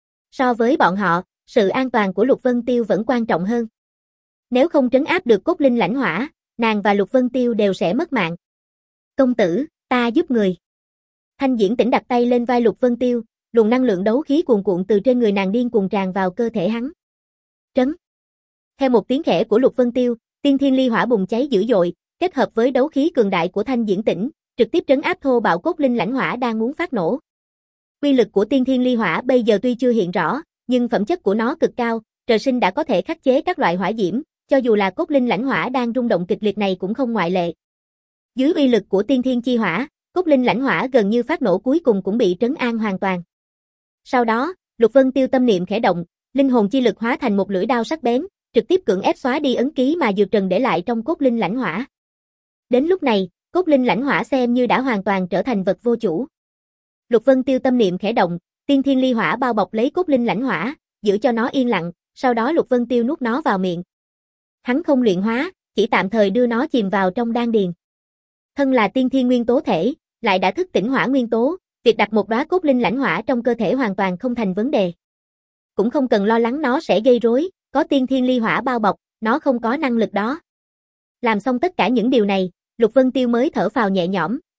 [SPEAKER 1] So với bọn họ, sự an toàn của Lục Vân Tiêu vẫn quan trọng hơn. Nếu không trấn áp được cốt linh lãnh hỏa, nàng và Lục Vân Tiêu đều sẽ mất mạng. Công tử, ta giúp người. Thanh Diễn Tĩnh đặt tay lên vai Lục Vân Tiêu, luồng năng lượng đấu khí cuồn cuộn từ trên người nàng điên cuồng tràn vào cơ thể hắn. Trấn. Theo một tiếng khẽ của Lục Vân Tiêu, tiên thiên ly hỏa bùng cháy dữ dội, kết hợp với đấu khí cường đại của Thanh Diễn Tĩnh, trực tiếp trấn áp thô bạo cốt linh lãnh hỏa đang muốn phát nổ. Uy lực của tiên thiên ly hỏa bây giờ tuy chưa hiện rõ, nhưng phẩm chất của nó cực cao, trời sinh đã có thể khắc chế các loại hỏa diễm, cho dù là cốt linh lãnh hỏa đang rung động kịch liệt này cũng không ngoại lệ. Dưới uy lực của tiên thiên chi hỏa, cốt linh lãnh hỏa gần như phát nổ cuối cùng cũng bị trấn an hoàn toàn. Sau đó, Lục Vân Tiêu tâm niệm khẽ động, linh hồn chi lực hóa thành một lưỡi đao sắc bén, trực tiếp cưỡng ép xóa đi ấn ký mà Dược Trần để lại trong cốt linh lãnh hỏa. Đến lúc này, cốt linh lãnh hỏa xem như đã hoàn toàn trở thành vật vô chủ. Lục Vân Tiêu tâm niệm khẽ động, tiên thiên ly hỏa bao bọc lấy cốt linh lãnh hỏa, giữ cho nó yên lặng, sau đó Lục Vân Tiêu nuốt nó vào miệng. Hắn không luyện hóa, chỉ tạm thời đưa nó chìm vào trong đan điền. Thân là tiên thiên nguyên tố thể, lại đã thức tỉnh hỏa nguyên tố, việc đặt một đóa cốt linh lãnh hỏa trong cơ thể hoàn toàn không thành vấn đề. Cũng không cần lo lắng nó sẽ gây rối, có tiên thiên ly hỏa bao bọc, nó không có năng lực đó. Làm xong tất cả những điều này, Lục Vân Tiêu mới thở phào nhẹ nhõm,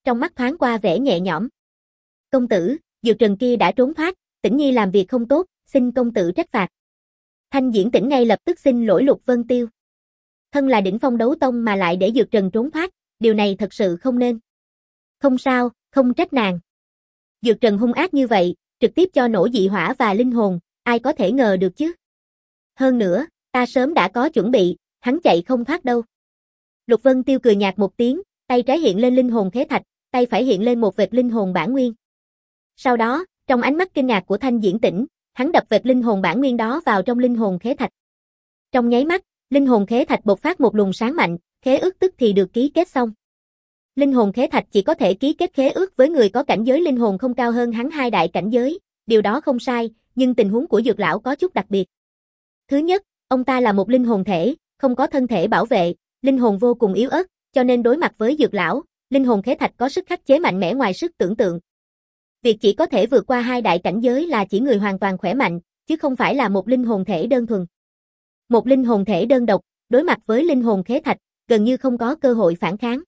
[SPEAKER 1] trong mắt thoáng qua vẻ nhẹ nhõm. Công tử, Dược Trần kia đã trốn thoát, Tĩnh Nhi làm việc không tốt, xin công tử trách phạt. Thanh Diễn Tĩnh ngay lập tức xin lỗi Lục Vân Tiêu. Thân là đỉnh phong đấu tông mà lại để Dược Trần trốn thoát, điều này thật sự không nên. Không sao, không trách nàng. Dược Trần hung ác như vậy, trực tiếp cho nổ dị hỏa và linh hồn, ai có thể ngờ được chứ? Hơn nữa, ta sớm đã có chuẩn bị, hắn chạy không thoát đâu. Lục Vân Tiêu cười nhạt một tiếng, tay trái hiện lên linh hồn khế thạch, tay phải hiện lên một vệt linh hồn bản nguyên. Sau đó, trong ánh mắt kinh ngạc của Thanh Diễn Tĩnh, hắn đập vệt linh hồn bản nguyên đó vào trong linh hồn khế thạch. Trong nháy mắt, linh hồn khế thạch bộc phát một luồng sáng mạnh, khế ước tức thì được ký kết xong. Linh hồn khế thạch chỉ có thể ký kết khế ước với người có cảnh giới linh hồn không cao hơn hắn hai đại cảnh giới, điều đó không sai, nhưng tình huống của Dược lão có chút đặc biệt. Thứ nhất, ông ta là một linh hồn thể, không có thân thể bảo vệ, linh hồn vô cùng yếu ớt, cho nên đối mặt với Dược lão, linh hồn khế thạch có sức khắc chế mạnh mẽ ngoài sức tưởng tượng. Việc chỉ có thể vượt qua hai đại cảnh giới là chỉ người hoàn toàn khỏe mạnh, chứ không phải là một linh hồn thể đơn thuần. Một linh hồn thể đơn độc, đối mặt với linh hồn khế thạch, gần như không có cơ hội phản kháng.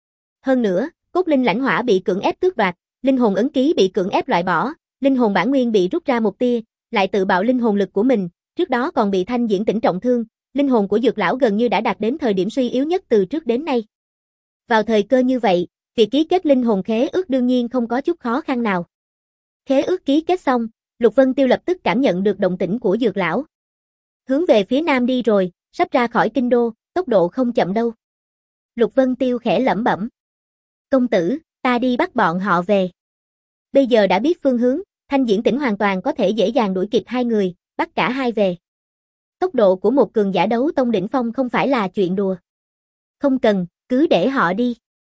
[SPEAKER 1] Hơn nữa, cốt linh lãnh hỏa bị cưỡng ép tước đoạt, linh hồn ấn ký bị cưỡng ép loại bỏ, linh hồn bản nguyên bị rút ra một tia, lại tự bạo linh hồn lực của mình, trước đó còn bị Thanh Diễn Tĩnh trọng thương, linh hồn của Dược lão gần như đã đạt đến thời điểm suy yếu nhất từ trước đến nay. Vào thời cơ như vậy, việc ký kết linh hồn khế ước đương nhiên không có chút khó khăn nào. Khế ước ký kết xong, Lục Vân Tiêu lập tức cảm nhận được động tĩnh của Dược lão. Hướng về phía nam đi rồi, sắp ra khỏi kinh đô, tốc độ không chậm đâu. Lục Vân Tiêu khẽ lẩm bẩm. Công tử, ta đi bắt bọn họ về. Bây giờ đã biết phương hướng, Thanh Diễn Tĩnh hoàn toàn có thể dễ dàng đuổi kịp hai người, bắt cả hai về. Tốc độ của một cường giả đấu tông đỉnh phong không phải là chuyện đùa. Không cần, cứ để họ đi.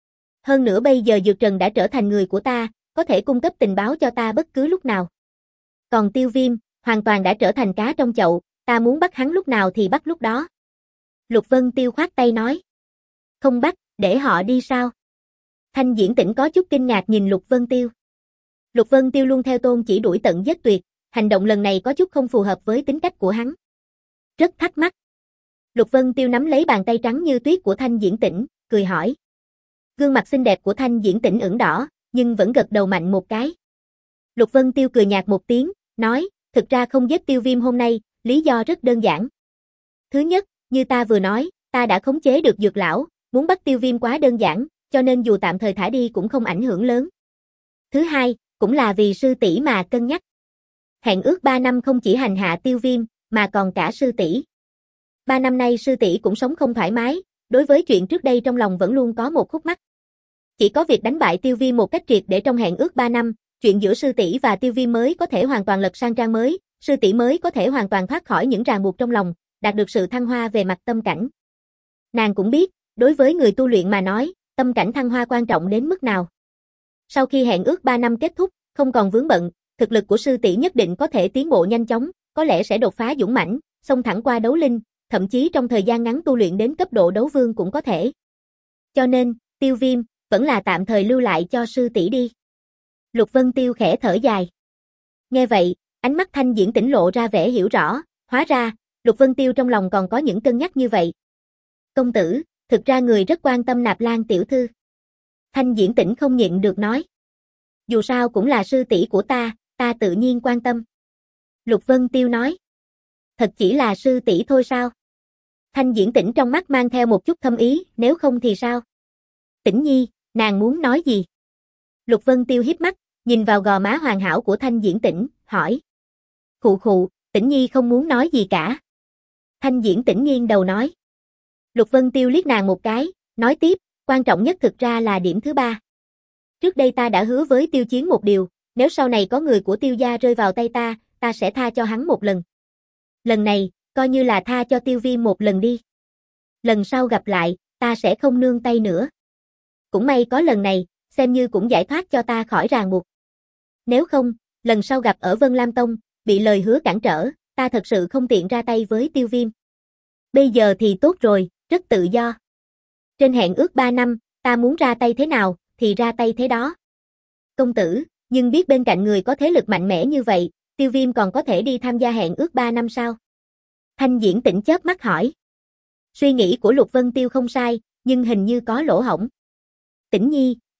[SPEAKER 1] Hơn nữa bây giờ Dược Trần đã trở thành người của ta, có thể cung cấp tình báo cho ta bất cứ lúc nào. Còn Tiêu Viêm, hoàn toàn đã trở thành cá trong chậu, ta muốn bắt hắn lúc nào thì bắt lúc đó. Lục Vân Tiêu khoát tay nói. Không bắt, để họ đi sao? Thanh Diễn Tĩnh có chút kinh ngạc nhìn Lục Vân Tiêu. Lục Vân Tiêu luôn theo tôn chỉ đuổi tận giết tuyệt, hành động lần này có chút không phù hợp với tính cách của hắn. Rất thắc mắc. Lục Vân Tiêu nắm lấy bàn tay trắng như tuyết của Thanh Diễn Tĩnh, cười hỏi. Gương mặt xinh đẹp của Thanh Diễn Tĩnh ửng đỏ, nhưng vẫn gật đầu mạnh một cái. Lục Vân Tiêu cười nhạt một tiếng, nói, thực ra không giết Tiêu Viêm hôm nay, lý do rất đơn giản. Thứ nhất, như ta vừa nói, ta đã khống chế được Dược lão, muốn bắt Tiêu Viêm quá đơn giản, cho nên dù tạm thời thả đi cũng không ảnh hưởng lớn. Thứ hai, cũng là vì sư tỷ mà cân nhắc. Hẹn ước ba năm không chỉ hành hạ Tiêu Viêm, mà còn cả sư tỷ. Ba năm nay sư tỷ cũng sống không thoải mái, đối với chuyện trước đây trong lòng vẫn luôn có một khúc mắc. Chỉ có việc đánh bại Tiêu Viêm một cách triệt để trong hẹn ước ba năm, chuyện giữa sư tỷ và Tiêu Viêm mới có thể hoàn toàn lật sang trang mới, sư tỷ mới có thể hoàn toàn thoát khỏi những ràng buộc trong lòng, đạt được sự thăng hoa về mặt tâm cảnh. Nàng cũng biết, đối với người tu luyện mà nói, tâm cảnh thăng hoa quan trọng đến mức nào. Sau khi hẹn ước ba năm kết thúc, không còn vướng bận, thực lực của sư tỷ nhất định có thể tiến bộ nhanh chóng, có lẽ sẽ đột phá dũng mãnh, xông thẳng qua đấu linh, thậm chí trong thời gian ngắn tu luyện đến cấp độ đấu vương cũng có thể. Cho nên, Tiêu Viêm, vẫn là tạm thời lưu lại cho sư tỷ đi. Lục Vân Tiêu khẽ thở dài. Nghe vậy, ánh mắt Thanh Diễn Tĩnh lộ ra vẻ hiểu rõ, hóa ra, Lục Vân Tiêu trong lòng còn có những cân nhắc như vậy. Công tử, thực ra người rất quan tâm Nạp Lan tiểu thư. Thanh Diễn Tĩnh không nhịn được nói. Dù sao cũng là sư tỷ của ta, ta tự nhiên quan tâm. Lục Vân Tiêu nói. Thật chỉ là sư tỷ thôi sao? Thanh Diễn Tĩnh trong mắt mang theo một chút thâm ý, nếu không thì sao? Tĩnh Nhi, nàng muốn nói gì? Lục Vân Tiêu híp mắt, nhìn vào gò má hoàn hảo của Thanh Diễn Tĩnh, hỏi. Khụ khụ, Tĩnh Nhi không muốn nói gì cả. Thanh Diễn Tĩnh nghiêng đầu nói. Lục Vân Tiêu liếc nàng một cái, nói tiếp, quan trọng nhất thực ra là điểm thứ ba. Trước đây ta đã hứa với Tiêu Chiến một điều, nếu sau này có người của Tiêu gia rơi vào tay ta, ta sẽ tha cho hắn một lần. Lần này, coi như là tha cho Tiêu Viêm một lần đi. Lần sau gặp lại, ta sẽ không nương tay nữa. Cũng may có lần này, xem như cũng giải thoát cho ta khỏi ràng buộc. Nếu không, lần sau gặp ở Vân Lam Tông, bị lời hứa cản trở, ta thật sự không tiện ra tay với Tiêu Viêm. Bây giờ thì tốt rồi, rất tự do. Trên hẹn ước ba năm, ta muốn ra tay thế nào, thì ra tay thế đó. Công tử, nhưng biết bên cạnh người có thế lực mạnh mẽ như vậy, Tiêu Viêm còn có thể đi tham gia hẹn ước ba năm sao? Thanh Diễn Tĩnh chớp mắt hỏi. Suy nghĩ của Lục Vân Tiêu không sai, nhưng hình như có lỗ hổng. Tĩnh Nhi,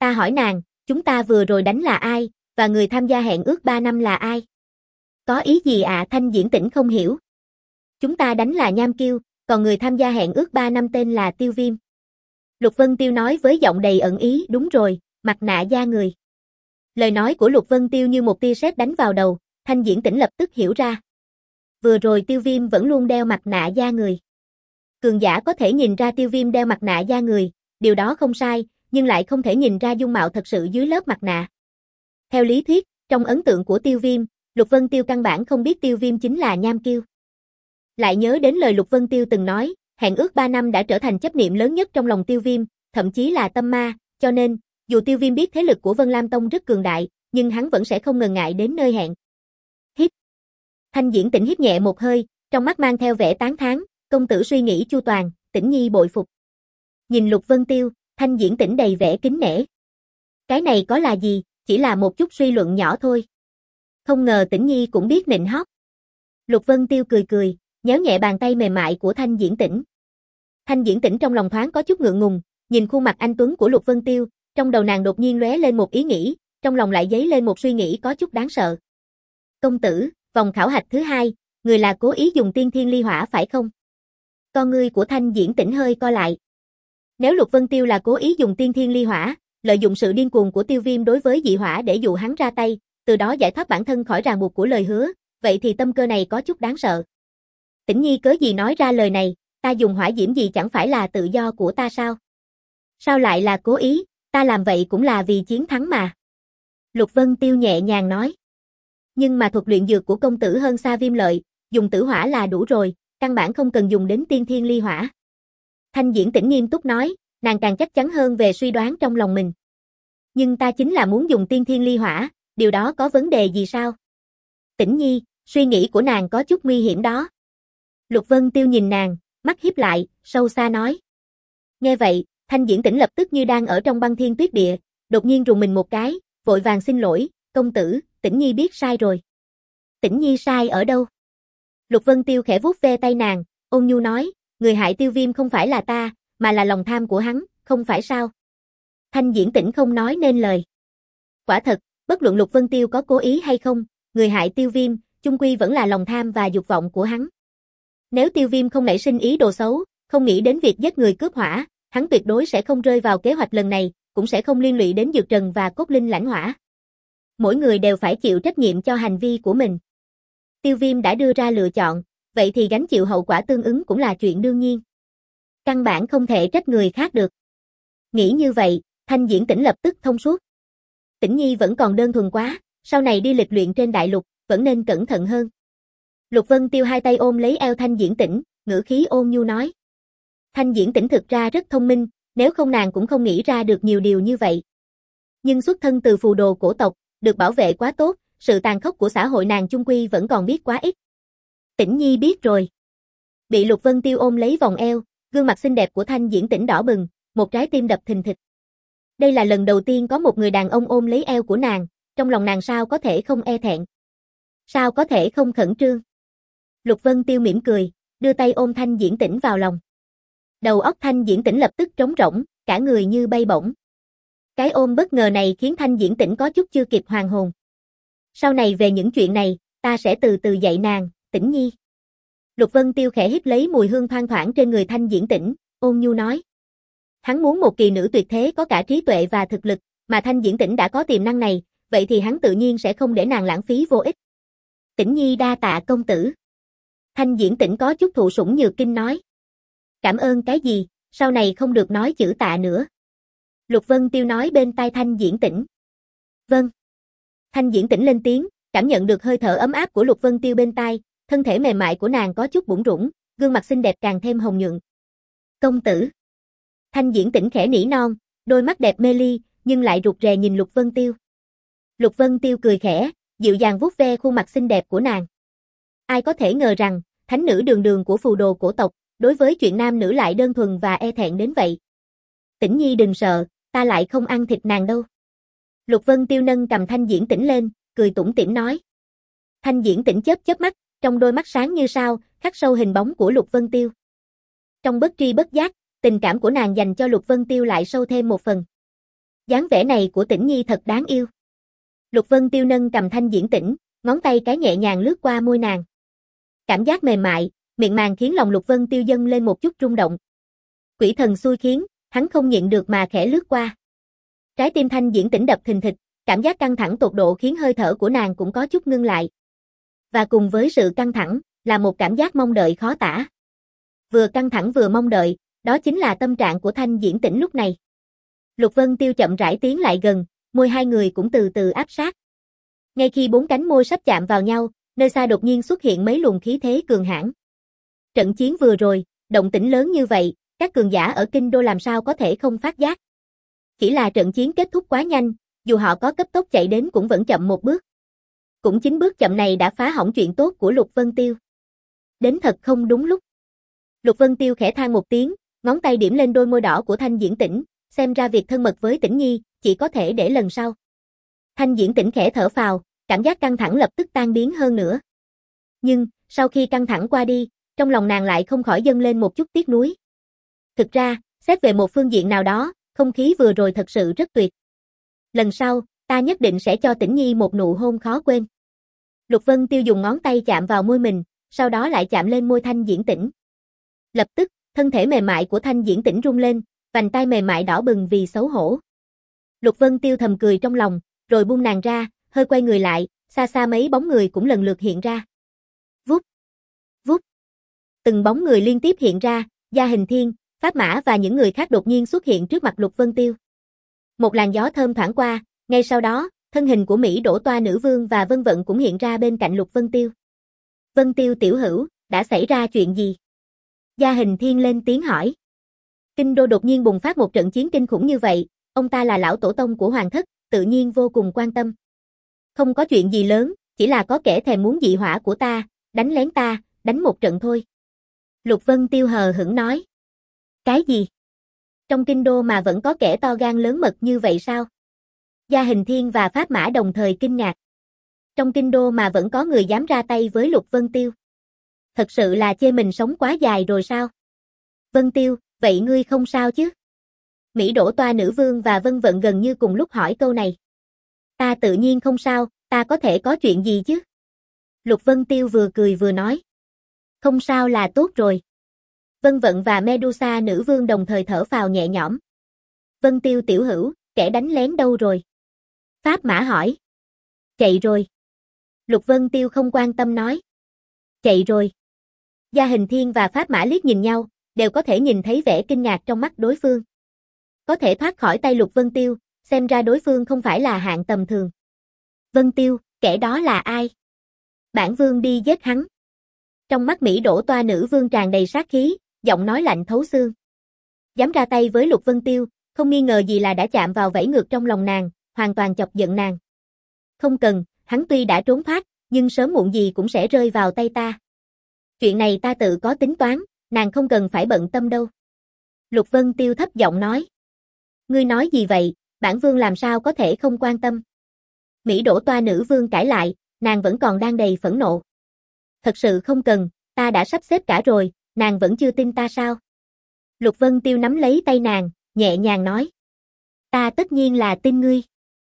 [SPEAKER 1] Ta hỏi nàng, chúng ta vừa rồi đánh là ai, và người tham gia hẹn ước ba năm là ai? Có ý gì ạ? À? Thanh Diễn Tĩnh không hiểu. Chúng ta đánh là Nham Kiêu, còn người tham gia hẹn ước ba năm tên là Tiêu Viêm. Lục Vân Tiêu nói với giọng đầy ẩn ý, đúng rồi, mặt nạ da người. Lời nói của Lục Vân Tiêu như một tia sét đánh vào đầu, Thanh Diễn Tĩnh lập tức hiểu ra. Vừa rồi Tiêu Viêm vẫn luôn đeo mặt nạ da người. Cường giả có thể nhìn ra Tiêu Viêm đeo mặt nạ da người, điều đó không sai, nhưng lại không thể nhìn ra dung mạo thật sự dưới lớp mặt nạ. Theo lý thuyết, trong ấn tượng của Tiêu Viêm, Lục Vân Tiêu căn bản không biết Tiêu Viêm chính là Nham Kiêu. Lại nhớ đến lời Lục Vân Tiêu từng nói, hẹn ước ba năm đã trở thành chấp niệm lớn nhất trong lòng Tiêu Viêm, thậm chí là tâm ma, cho nên, dù Tiêu Viêm biết thế lực của Vân Lam Tông rất cường đại, nhưng hắn vẫn sẽ không ngần ngại đến nơi hẹn. Hít. Thanh Diễn Tĩnh hít nhẹ một hơi, trong mắt mang theo vẻ tán thán, công tử suy nghĩ chu toàn, Tĩnh Nhi bội phục. Nhìn Lục Vân Tiêu, Thanh Diễn Tĩnh đầy vẻ kính nể. Cái này có là gì, chỉ là một chút suy luận nhỏ thôi. Không ngờ Tĩnh Nhi cũng biết nịnh hót. Lục Vân Tiêu cười cười, nhéo nhẹ bàn tay mềm mại của Thanh Diễn Tĩnh. Thanh Diễn Tĩnh trong lòng thoáng có chút ngượng ngùng, nhìn khuôn mặt anh tuấn của Lục Vân Tiêu, trong đầu nàng đột nhiên lóe lên một ý nghĩ, trong lòng lại dấy lên một suy nghĩ có chút đáng sợ. Công tử, vòng khảo hạch thứ hai, người là cố ý dùng tiên thiên ly hỏa phải không? Con ngươi của Thanh Diễn Tĩnh hơi co lại. Nếu Lục Vân Tiêu là cố ý dùng tiên thiên ly hỏa, lợi dụng sự điên cuồng của Tiêu Viêm đối với dị hỏa để dụ hắn ra tay, từ đó giải thoát bản thân khỏi ràng buộc của lời hứa, vậy thì tâm cơ này có chút đáng sợ. Tĩnh Nhi cớ gì nói ra lời này, ta dùng hỏa diễm gì chẳng phải là tự do của ta sao? Sao lại là cố ý, ta làm vậy cũng là vì chiến thắng mà. Lục Vân Tiêu nhẹ nhàng nói. Nhưng mà thuật luyện dược của công tử hơn xa Viêm Lợi, dùng tử hỏa là đủ rồi, căn bản không cần dùng đến tiên thiên ly hỏa. Thanh Diễn Tĩnh nghiêm túc nói, nàng càng chắc chắn hơn về suy đoán trong lòng mình. Nhưng ta chính là muốn dùng tiên thiên ly hỏa, điều đó có vấn đề gì sao? Tĩnh Nhi, suy nghĩ của nàng có chút nguy hiểm đó. Lục Vân Tiêu nhìn nàng, mắt híp lại, sâu xa nói. Nghe vậy, Thanh Diễn Tĩnh lập tức như đang ở trong băng thiên tuyết địa, đột nhiên rùng mình một cái, vội vàng xin lỗi, công tử, Tĩnh Nhi biết sai rồi. Tĩnh Nhi sai ở đâu? Lục Vân Tiêu khẽ vuốt ve tay nàng, ôn nhu nói, người hại Tiêu Viêm không phải là ta, mà là lòng tham của hắn, không phải sao? Thanh Diễn Tĩnh không nói nên lời. Quả thật, bất luận Lục Vân Tiêu có cố ý hay không, người hại Tiêu Viêm, chung quy vẫn là lòng tham và dục vọng của hắn. Nếu Tiêu Viêm không nảy sinh ý đồ xấu, không nghĩ đến việc giết người cướp hỏa, hắn tuyệt đối sẽ không rơi vào kế hoạch lần này, cũng sẽ không liên lụy đến Dược Trần và Cốt Linh lãnh hỏa. Mỗi người đều phải chịu trách nhiệm cho hành vi của mình. Tiêu Viêm đã đưa ra lựa chọn, vậy thì gánh chịu hậu quả tương ứng cũng là chuyện đương nhiên. Căn bản không thể trách người khác được. Nghĩ như vậy, Thanh Diễn Tĩnh lập tức thông suốt. Tĩnh Nhi vẫn còn đơn thuần quá, sau này đi lịch luyện trên đại lục, vẫn nên cẩn thận hơn. Lục Vân Tiêu hai tay ôm lấy eo Thanh Diễn Tĩnh, ngữ khí ôn nhu nói. Thanh Diễn Tĩnh thực ra rất thông minh, nếu không nàng cũng không nghĩ ra được nhiều điều như vậy. Nhưng xuất thân từ phù đồ cổ tộc, được bảo vệ quá tốt, sự tàn khốc của xã hội nàng chung quy vẫn còn biết quá ít. Tĩnh Nhi biết rồi. Bị Lục Vân Tiêu ôm lấy vòng eo, gương mặt xinh đẹp của Thanh Diễn Tĩnh đỏ bừng, một trái tim đập thình thịch. Đây là lần đầu tiên có một người đàn ông ôm lấy eo của nàng, trong lòng nàng sao có thể không e thẹn. Sao có thể không khẩn trương. Lục Vân Tiêu mỉm cười, đưa tay ôm Thanh Diễn Tĩnh vào lòng. Đầu óc Thanh Diễn Tĩnh lập tức trống rỗng, cả người như bay bổng. Cái ôm bất ngờ này khiến Thanh Diễn Tĩnh có chút chưa kịp hoàn hồn. Sau này về những chuyện này, ta sẽ từ từ dạy nàng, Tĩnh Nhi. Lục Vân Tiêu khẽ hít lấy mùi hương thoang thoảng trên người Thanh Diễn Tĩnh, ôn nhu nói. Hắn muốn một kỳ nữ tuyệt thế có cả trí tuệ và thực lực, mà Thanh Diễn Tĩnh đã có tiềm năng này, vậy thì hắn tự nhiên sẽ không để nàng lãng phí vô ích. Tĩnh Nhi đa tạ công tử. Thanh Diễn Tĩnh có chút thụ sủng nhược kinh nói. Cảm ơn cái gì, sau này không được nói chữ tạ nữa. Lục Vân Tiêu nói bên tai Thanh Diễn Tĩnh. Vâng. Thanh Diễn Tĩnh lên tiếng, cảm nhận được hơi thở ấm áp của Lục Vân Tiêu bên tai, thân thể mềm mại của nàng có chút bủn rủn, gương mặt xinh đẹp càng thêm hồng nhuận. Công tử. Thanh Diễn Tĩnh khẽ nỉ non, đôi mắt đẹp mê ly, nhưng lại rụt rè nhìn Lục Vân Tiêu. Lục Vân Tiêu cười khẽ, dịu dàng vuốt ve khuôn mặt xinh đẹp của nàng. Ai có thể ngờ rằng, thánh nữ đường đường của phù đồ cổ tộc, đối với chuyện nam nữ lại đơn thuần và e thẹn đến vậy. Tĩnh Nhi đừng sợ, ta lại không ăn thịt nàng đâu. Lục Vân Tiêu nâng cầm Thanh Diễn Tĩnh lên, cười tủm tỉm nói. Thanh Diễn Tĩnh chớp chớp mắt, trong đôi mắt sáng như sao, khắc sâu hình bóng của Lục Vân Tiêu. Trong bất tri bất giác, tình cảm của nàng dành cho Lục Vân Tiêu lại sâu thêm một phần. Dáng vẻ này của Tĩnh Nhi thật đáng yêu. Lục Vân Tiêu nâng cầm Thanh Diễn Tĩnh, ngón tay cái nhẹ nhàng lướt qua môi nàng. Cảm giác mềm mại, miệng màng khiến lòng Lục Vân Tiêu dâng lên một chút rung động. Quỷ thần xui khiến, hắn không nhịn được mà khẽ lướt qua. Trái tim Thanh Diễn Tĩnh đập thình thịch, cảm giác căng thẳng tột độ khiến hơi thở của nàng cũng có chút ngưng lại. Và cùng với sự căng thẳng, là một cảm giác mong đợi khó tả. Vừa căng thẳng vừa mong đợi, đó chính là tâm trạng của Thanh Diễn Tĩnh lúc này. Lục Vân Tiêu chậm rãi tiến lại gần, môi hai người cũng từ từ áp sát. Ngay khi bốn cánh môi sắp chạm vào nhau, nơi xa đột nhiên xuất hiện mấy luồng khí thế cường hãn. Trận chiến vừa rồi, động tĩnh lớn như vậy, các cường giả ở kinh đô làm sao có thể không phát giác. Chỉ là trận chiến kết thúc quá nhanh, dù họ có cấp tốc chạy đến cũng vẫn chậm một bước. Cũng chính bước chậm này đã phá hỏng chuyện tốt của Lục Vân Tiêu. Đến thật không đúng lúc. Lục Vân Tiêu khẽ than một tiếng, ngón tay điểm lên đôi môi đỏ của Thanh Diễn Tĩnh, xem ra việc thân mật với Tĩnh Nhi chỉ có thể để lần sau. Thanh Diễn Tĩnh khẽ thở phào, cảm giác căng thẳng lập tức tan biến hơn nữa. Nhưng, sau khi căng thẳng qua đi, trong lòng nàng lại không khỏi dâng lên một chút tiếc nuối. Thực ra, xét về một phương diện nào đó, không khí vừa rồi thật sự rất tuyệt. Lần sau, ta nhất định sẽ cho Tĩnh Nhi một nụ hôn khó quên. Lục Vân Tiêu dùng ngón tay chạm vào môi mình, sau đó lại chạm lên môi Thanh Diễn Tĩnh. Lập tức, thân thể mềm mại của Thanh Diễn Tĩnh rung lên, vành tai mềm mại đỏ bừng vì xấu hổ. Lục Vân Tiêu thầm cười trong lòng, rồi buông nàng ra, hơi quay người lại, xa xa mấy bóng người cũng lần lượt hiện ra. Vút, vút. Từng bóng người liên tiếp hiện ra, Gia Hình Thiên, Pháp Mã và những người khác đột nhiên xuất hiện trước mặt Lục Vân Tiêu. Một làn gió thơm thoảng qua, ngay sau đó, thân hình của Mỹ Đỗ Toa Nữ Vương và Vân Vận cũng hiện ra bên cạnh Lục Vân Tiêu. Vân Tiêu tiểu hữu, đã xảy ra chuyện gì? Gia Hình Thiên lên tiếng hỏi. Kinh đô đột nhiên bùng phát một trận chiến kinh khủng như vậy, ông ta là lão tổ tông của hoàng thất, tự nhiên vô cùng quan tâm. Không có chuyện gì lớn, chỉ là có kẻ thèm muốn dị hỏa của ta, đánh lén ta, đánh một trận thôi. Lục Vân Tiêu hờ hững nói. Cái gì? Trong kinh đô mà vẫn có kẻ to gan lớn mật như vậy sao? Gia Hình Thiên và Pháp Mã đồng thời kinh ngạc. Trong kinh đô mà vẫn có người dám ra tay với Lục Vân Tiêu. Thật sự là chê mình sống quá dài rồi sao? Vân Tiêu, vậy ngươi không sao chứ? Mỹ Đỗ Toa Nữ Vương và Vân Vận gần như cùng lúc hỏi câu này. Ta tự nhiên không sao, ta có thể có chuyện gì chứ? Lục Vân Tiêu vừa cười vừa nói. Không sao là tốt rồi. Vân Vận và Medusa Nữ Vương đồng thời thở phào nhẹ nhõm. Vân Tiêu tiểu hữu, kẻ đánh lén đâu rồi? Pháp Mã hỏi. Chạy rồi. Lục Vân Tiêu không quan tâm nói. Chạy rồi. Gia Hình Thiên và Pháp Mã liếc nhìn nhau, đều có thể nhìn thấy vẻ kinh ngạc trong mắt đối phương. Có thể thoát khỏi tay Lục Vân Tiêu, xem ra đối phương không phải là hạng tầm thường. Vân Tiêu, kẻ đó là ai? Bản vương đi giết hắn. Trong mắt Mỹ Đỗ Toa Nữ Vương tràn đầy sát khí, giọng nói lạnh thấu xương. Dám ra tay với Lục Vân Tiêu, không nghi ngờ gì là đã chạm vào vảy ngược trong lòng nàng, hoàn toàn chọc giận nàng. Không cần, hắn tuy đã trốn thoát, nhưng sớm muộn gì cũng sẽ rơi vào tay ta. Chuyện này ta tự có tính toán, nàng không cần phải bận tâm đâu. Lục Vân Tiêu thấp giọng nói. Ngươi nói gì vậy, bản vương làm sao có thể không quan tâm. Mỹ Đỗ Toa Nữ Vương cãi lại, nàng vẫn còn đang đầy phẫn nộ. Thật sự không cần, ta đã sắp xếp cả rồi, nàng vẫn chưa tin ta sao? Lục Vân Tiêu nắm lấy tay nàng, nhẹ nhàng nói. Ta tất nhiên là tin ngươi.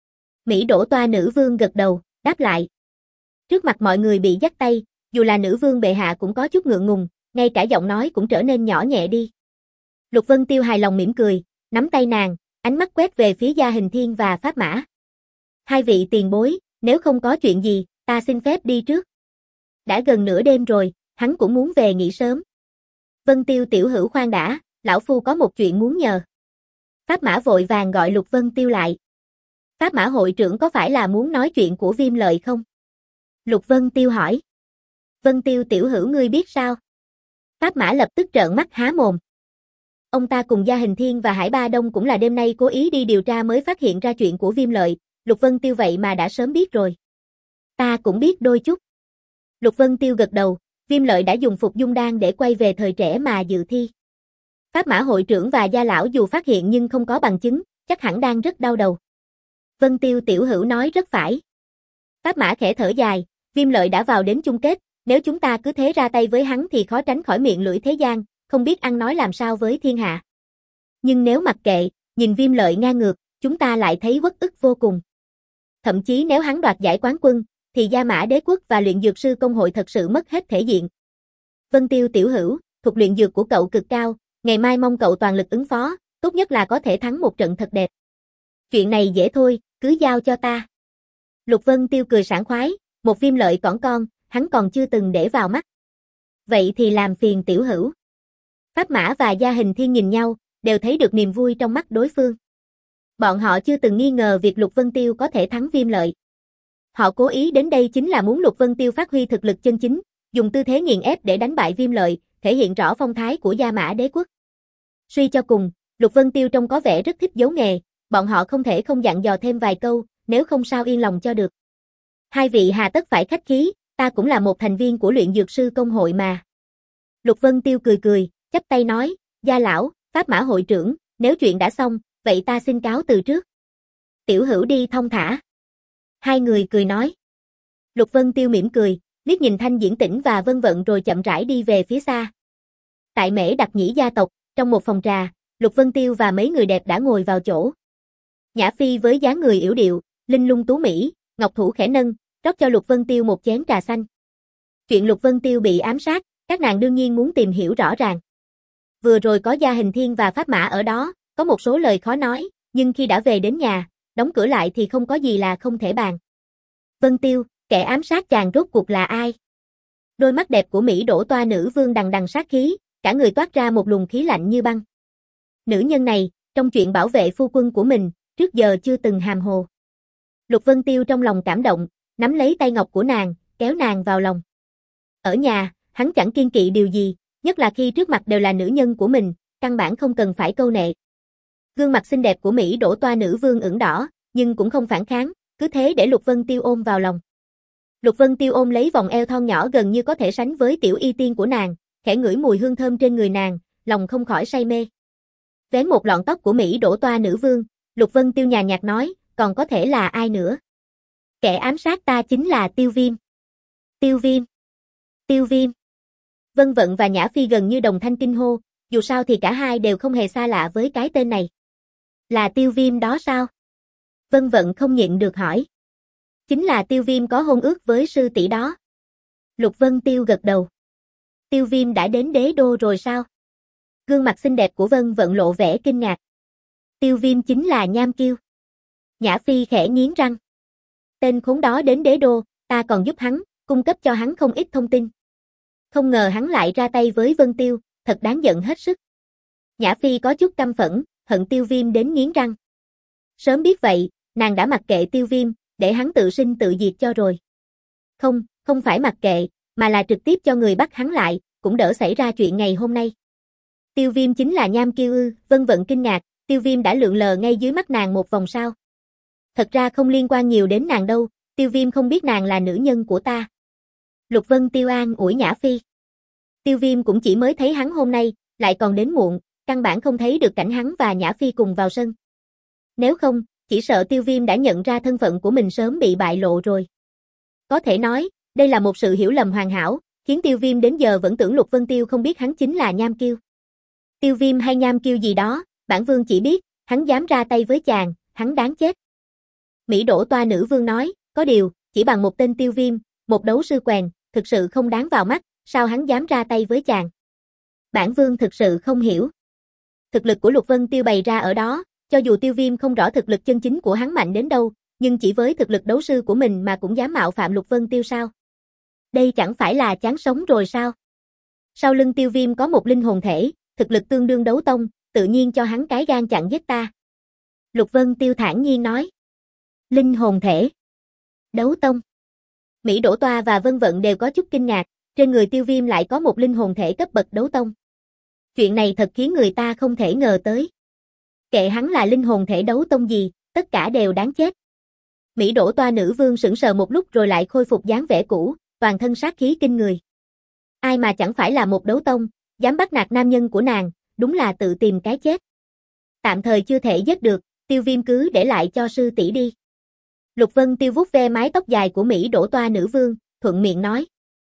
[SPEAKER 1] Mỹ Đỗ Toa Nữ Vương gật đầu, đáp lại. Trước mặt mọi người bị dắt tay, dù là nữ vương bệ hạ cũng có chút ngượng ngùng, ngay cả giọng nói cũng trở nên nhỏ nhẹ đi. Lục Vân Tiêu hài lòng mỉm cười, nắm tay nàng, ánh mắt quét về phía Gia Hình Thiên và Pháp Mã. Hai vị tiền bối, nếu không có chuyện gì, ta xin phép đi trước. Đã gần nửa đêm rồi, hắn cũng muốn về nghỉ sớm. Vân Tiêu tiểu hữu khoan đã, lão phu có một chuyện muốn nhờ. Pháp Mã vội vàng gọi Lục Vân Tiêu lại. Pháp Mã hội trưởng có phải là muốn nói chuyện của Viêm Lợi không? Lục Vân Tiêu hỏi. Vân Tiêu tiểu hữu ngươi biết sao? Pháp Mã lập tức trợn mắt há mồm. Ông ta cùng Gia Hình Thiên và Hải Ba Đông cũng là đêm nay cố ý đi điều tra mới phát hiện ra chuyện của Viêm Lợi, Lục Vân Tiêu vậy mà đã sớm biết rồi. Ta cũng biết đôi chút. Lục Vân Tiêu gật đầu, Viêm Lợi đã dùng phục dung đan để quay về thời trẻ mà dự thi. Pháp Mã hội trưởng và Gia lão dù phát hiện nhưng không có bằng chứng, chắc hẳn đang rất đau đầu. Vân Tiêu tiểu hữu nói rất phải. Pháp Mã khẽ thở dài, Viêm Lợi đã vào đến chung kết, nếu chúng ta cứ thế ra tay với hắn thì khó tránh khỏi miệng lưỡi thế gian, không biết ăn nói làm sao với thiên hạ. Nhưng nếu mặc kệ, nhìn Viêm Lợi ngang ngược, chúng ta lại thấy uất ức vô cùng. Thậm chí nếu hắn đoạt giải quán quân, thì Gia Mã Đế quốc và luyện dược sư công hội thật sự mất hết thể diện. Vân Tiêu tiểu hữu, thuật luyện dược của cậu cực cao, ngày mai mong cậu toàn lực ứng phó, tốt nhất là có thể thắng một trận thật đẹp. Chuyện này dễ thôi, cứ giao cho ta. Lục Vân Tiêu cười sảng khoái, một viêm lợi cỏn con, hắn còn chưa từng để vào mắt. Vậy thì làm phiền tiểu hữu. Pháp Mã và Gia Hình Thiên nhìn nhau, đều thấy được niềm vui trong mắt đối phương. Bọn họ chưa từng nghi ngờ việc Lục Vân Tiêu có thể thắng viêm lợi. Họ cố ý đến đây chính là muốn Lục Vân Tiêu phát huy thực lực chân chính, dùng tư thế nghiền ép để đánh bại viêm lợi, thể hiện rõ phong thái của Gia Mã Đế quốc. Suy cho cùng, Lục Vân Tiêu trông có vẻ rất thích giấu nghề, bọn họ không thể không dặn dò thêm vài câu, nếu không sao yên lòng cho được. Hai vị hà tất phải khách khí, ta cũng là một thành viên của luyện dược sư công hội mà. Lục Vân Tiêu cười cười, chắp tay nói, Gia lão, Pháp Mã hội trưởng, nếu chuyện đã xong, vậy ta xin cáo từ trước. Tiểu hữu đi thong thả. Hai người cười nói. Lục Vân Tiêu mỉm cười, liếc nhìn Thanh Diễn Tĩnh và Vân Vận rồi chậm rãi đi về phía xa. Tại Mễ Đặc Nhĩ gia tộc, trong một phòng trà, Lục Vân Tiêu và mấy người đẹp đã ngồi vào chỗ. Nhã Phi với dáng người yểu điệu, linh lung tú mỹ, ngọc thủ khẽ nâng, rót cho Lục Vân Tiêu một chén trà xanh. Chuyện Lục Vân Tiêu bị ám sát, các nàng đương nhiên muốn tìm hiểu rõ ràng. Vừa rồi có Gia Hình Thiên và Pháp Mã ở đó, có một số lời khó nói, nhưng khi đã về đến nhà, đóng cửa lại thì không có gì là không thể bàn. Vân Tiêu, kẻ ám sát chàng rốt cuộc là ai? Đôi mắt đẹp của Mỹ Đỗ Toa nữ vương đằng đằng sát khí, cả người toát ra một luồng khí lạnh như băng. Nữ nhân này, trong chuyện bảo vệ phu quân của mình, trước giờ chưa từng hàm hồ. Lục Vân Tiêu trong lòng cảm động, nắm lấy tay ngọc của nàng, kéo nàng vào lòng. Ở nhà, hắn chẳng kiêng kỵ điều gì, nhất là khi trước mặt đều là nữ nhân của mình, căn bản không cần phải câu nệ. Gương mặt xinh đẹp của Mỹ Đỗ Toa nữ vương ửng đỏ, nhưng cũng không phản kháng, cứ thế để Lục Vân Tiêu ôm vào lòng. Lục Vân Tiêu ôm lấy vòng eo thon nhỏ gần như có thể sánh với tiểu y tiên của nàng, khẽ ngửi mùi hương thơm trên người nàng, lòng không khỏi say mê. Vén một lọn tóc của Mỹ Đỗ Toa nữ vương, Lục Vân Tiêu nhàn nhạt nói, còn có thể là ai nữa? Kẻ ám sát ta chính là Tiêu Viêm. Tiêu Viêm. Tiêu Viêm. Vân Vận và Nhã Phi gần như đồng thanh kinh hô, dù sao thì cả hai đều không hề xa lạ với cái tên này. Là Tiêu Viêm đó sao? Vân Vận không nhịn được hỏi. Chính là Tiêu Viêm có hôn ước với sư tỷ đó. Lục Vân Tiêu gật đầu. Tiêu Viêm đã đến đế đô rồi sao? Gương mặt xinh đẹp của Vân Vận lộ vẻ kinh ngạc. Tiêu Viêm chính là Nham Kiêu. Nhã Phi khẽ nghiến răng. Tên khốn đó đến đế đô, ta còn giúp hắn, cung cấp cho hắn không ít thông tin. Không ngờ hắn lại ra tay với Vân Tiêu, thật đáng giận hết sức. Nhã Phi có chút căm phẫn, hận Tiêu Viêm đến nghiến răng. Sớm biết vậy, nàng đã mặc kệ Tiêu Viêm, để hắn tự sinh tự diệt cho rồi. Không, không phải mặc kệ, mà là trực tiếp cho người bắt hắn lại, cũng đỡ xảy ra chuyện ngày hôm nay. Tiêu Viêm chính là Nham Kiêu ư? Vân Vận kinh ngạc, Tiêu Viêm đã lượn lờ ngay dưới mắt nàng một vòng sao. Thật ra không liên quan nhiều đến nàng đâu, Tiêu Viêm không biết nàng là nữ nhân của ta. Lục Vân Tiêu an ủi Nhã Phi. Tiêu Viêm cũng chỉ mới thấy hắn hôm nay, lại còn đến muộn, căn bản không thấy được cảnh hắn và Nhã Phi cùng vào sân. Nếu không, chỉ sợ Tiêu Viêm đã nhận ra thân phận của mình sớm bị bại lộ rồi. Có thể nói, đây là một sự hiểu lầm hoàn hảo, khiến Tiêu Viêm đến giờ vẫn tưởng Lục Vân Tiêu không biết hắn chính là Nham Kiêu. Tiêu Viêm hay Nham Kiêu gì đó, bản vương chỉ biết, hắn dám ra tay với chàng, hắn đáng chết. Mỹ Đỗ Toa nữ vương nói, có điều, chỉ bằng một tên Tiêu Viêm, một đấu sư quèn, thực sự không đáng vào mắt, sao hắn dám ra tay với chàng? Bản vương thực sự không hiểu. Thực lực của Lục Vân Tiêu bày ra ở đó, cho dù Tiêu Viêm không rõ thực lực chân chính của hắn mạnh đến đâu, nhưng chỉ với thực lực đấu sư của mình mà cũng dám mạo phạm Lục Vân Tiêu sao? Đây chẳng phải là chán sống rồi sao? Sau lưng Tiêu Viêm có một linh hồn thể, thực lực tương đương đấu tông, tự nhiên cho hắn cái gan chặn giết ta. Lục Vân Tiêu thản nhiên nói. Linh hồn thể. Đấu tông. Mỹ Đỗ Toa và Vân Vận đều có chút kinh ngạc, trên người Tiêu Viêm lại có một linh hồn thể cấp bậc đấu tông. Chuyện này thật khiến người ta không thể ngờ tới. Kệ hắn là linh hồn thể đấu tông gì, tất cả đều đáng chết. Mỹ Đỗ Toa nữ vương sững sờ một lúc rồi lại khôi phục dáng vẻ cũ, toàn thân sát khí kinh người. Ai mà chẳng phải là một đấu tông, dám bắt nạt nam nhân của nàng, đúng là tự tìm cái chết. Tạm thời chưa thể giết được, Tiêu Viêm cứ để lại cho sư tỷ đi. Lục Vân Tiêu vuốt ve mái tóc dài của Mỹ Đỗ Toa nữ vương, thuận miệng nói.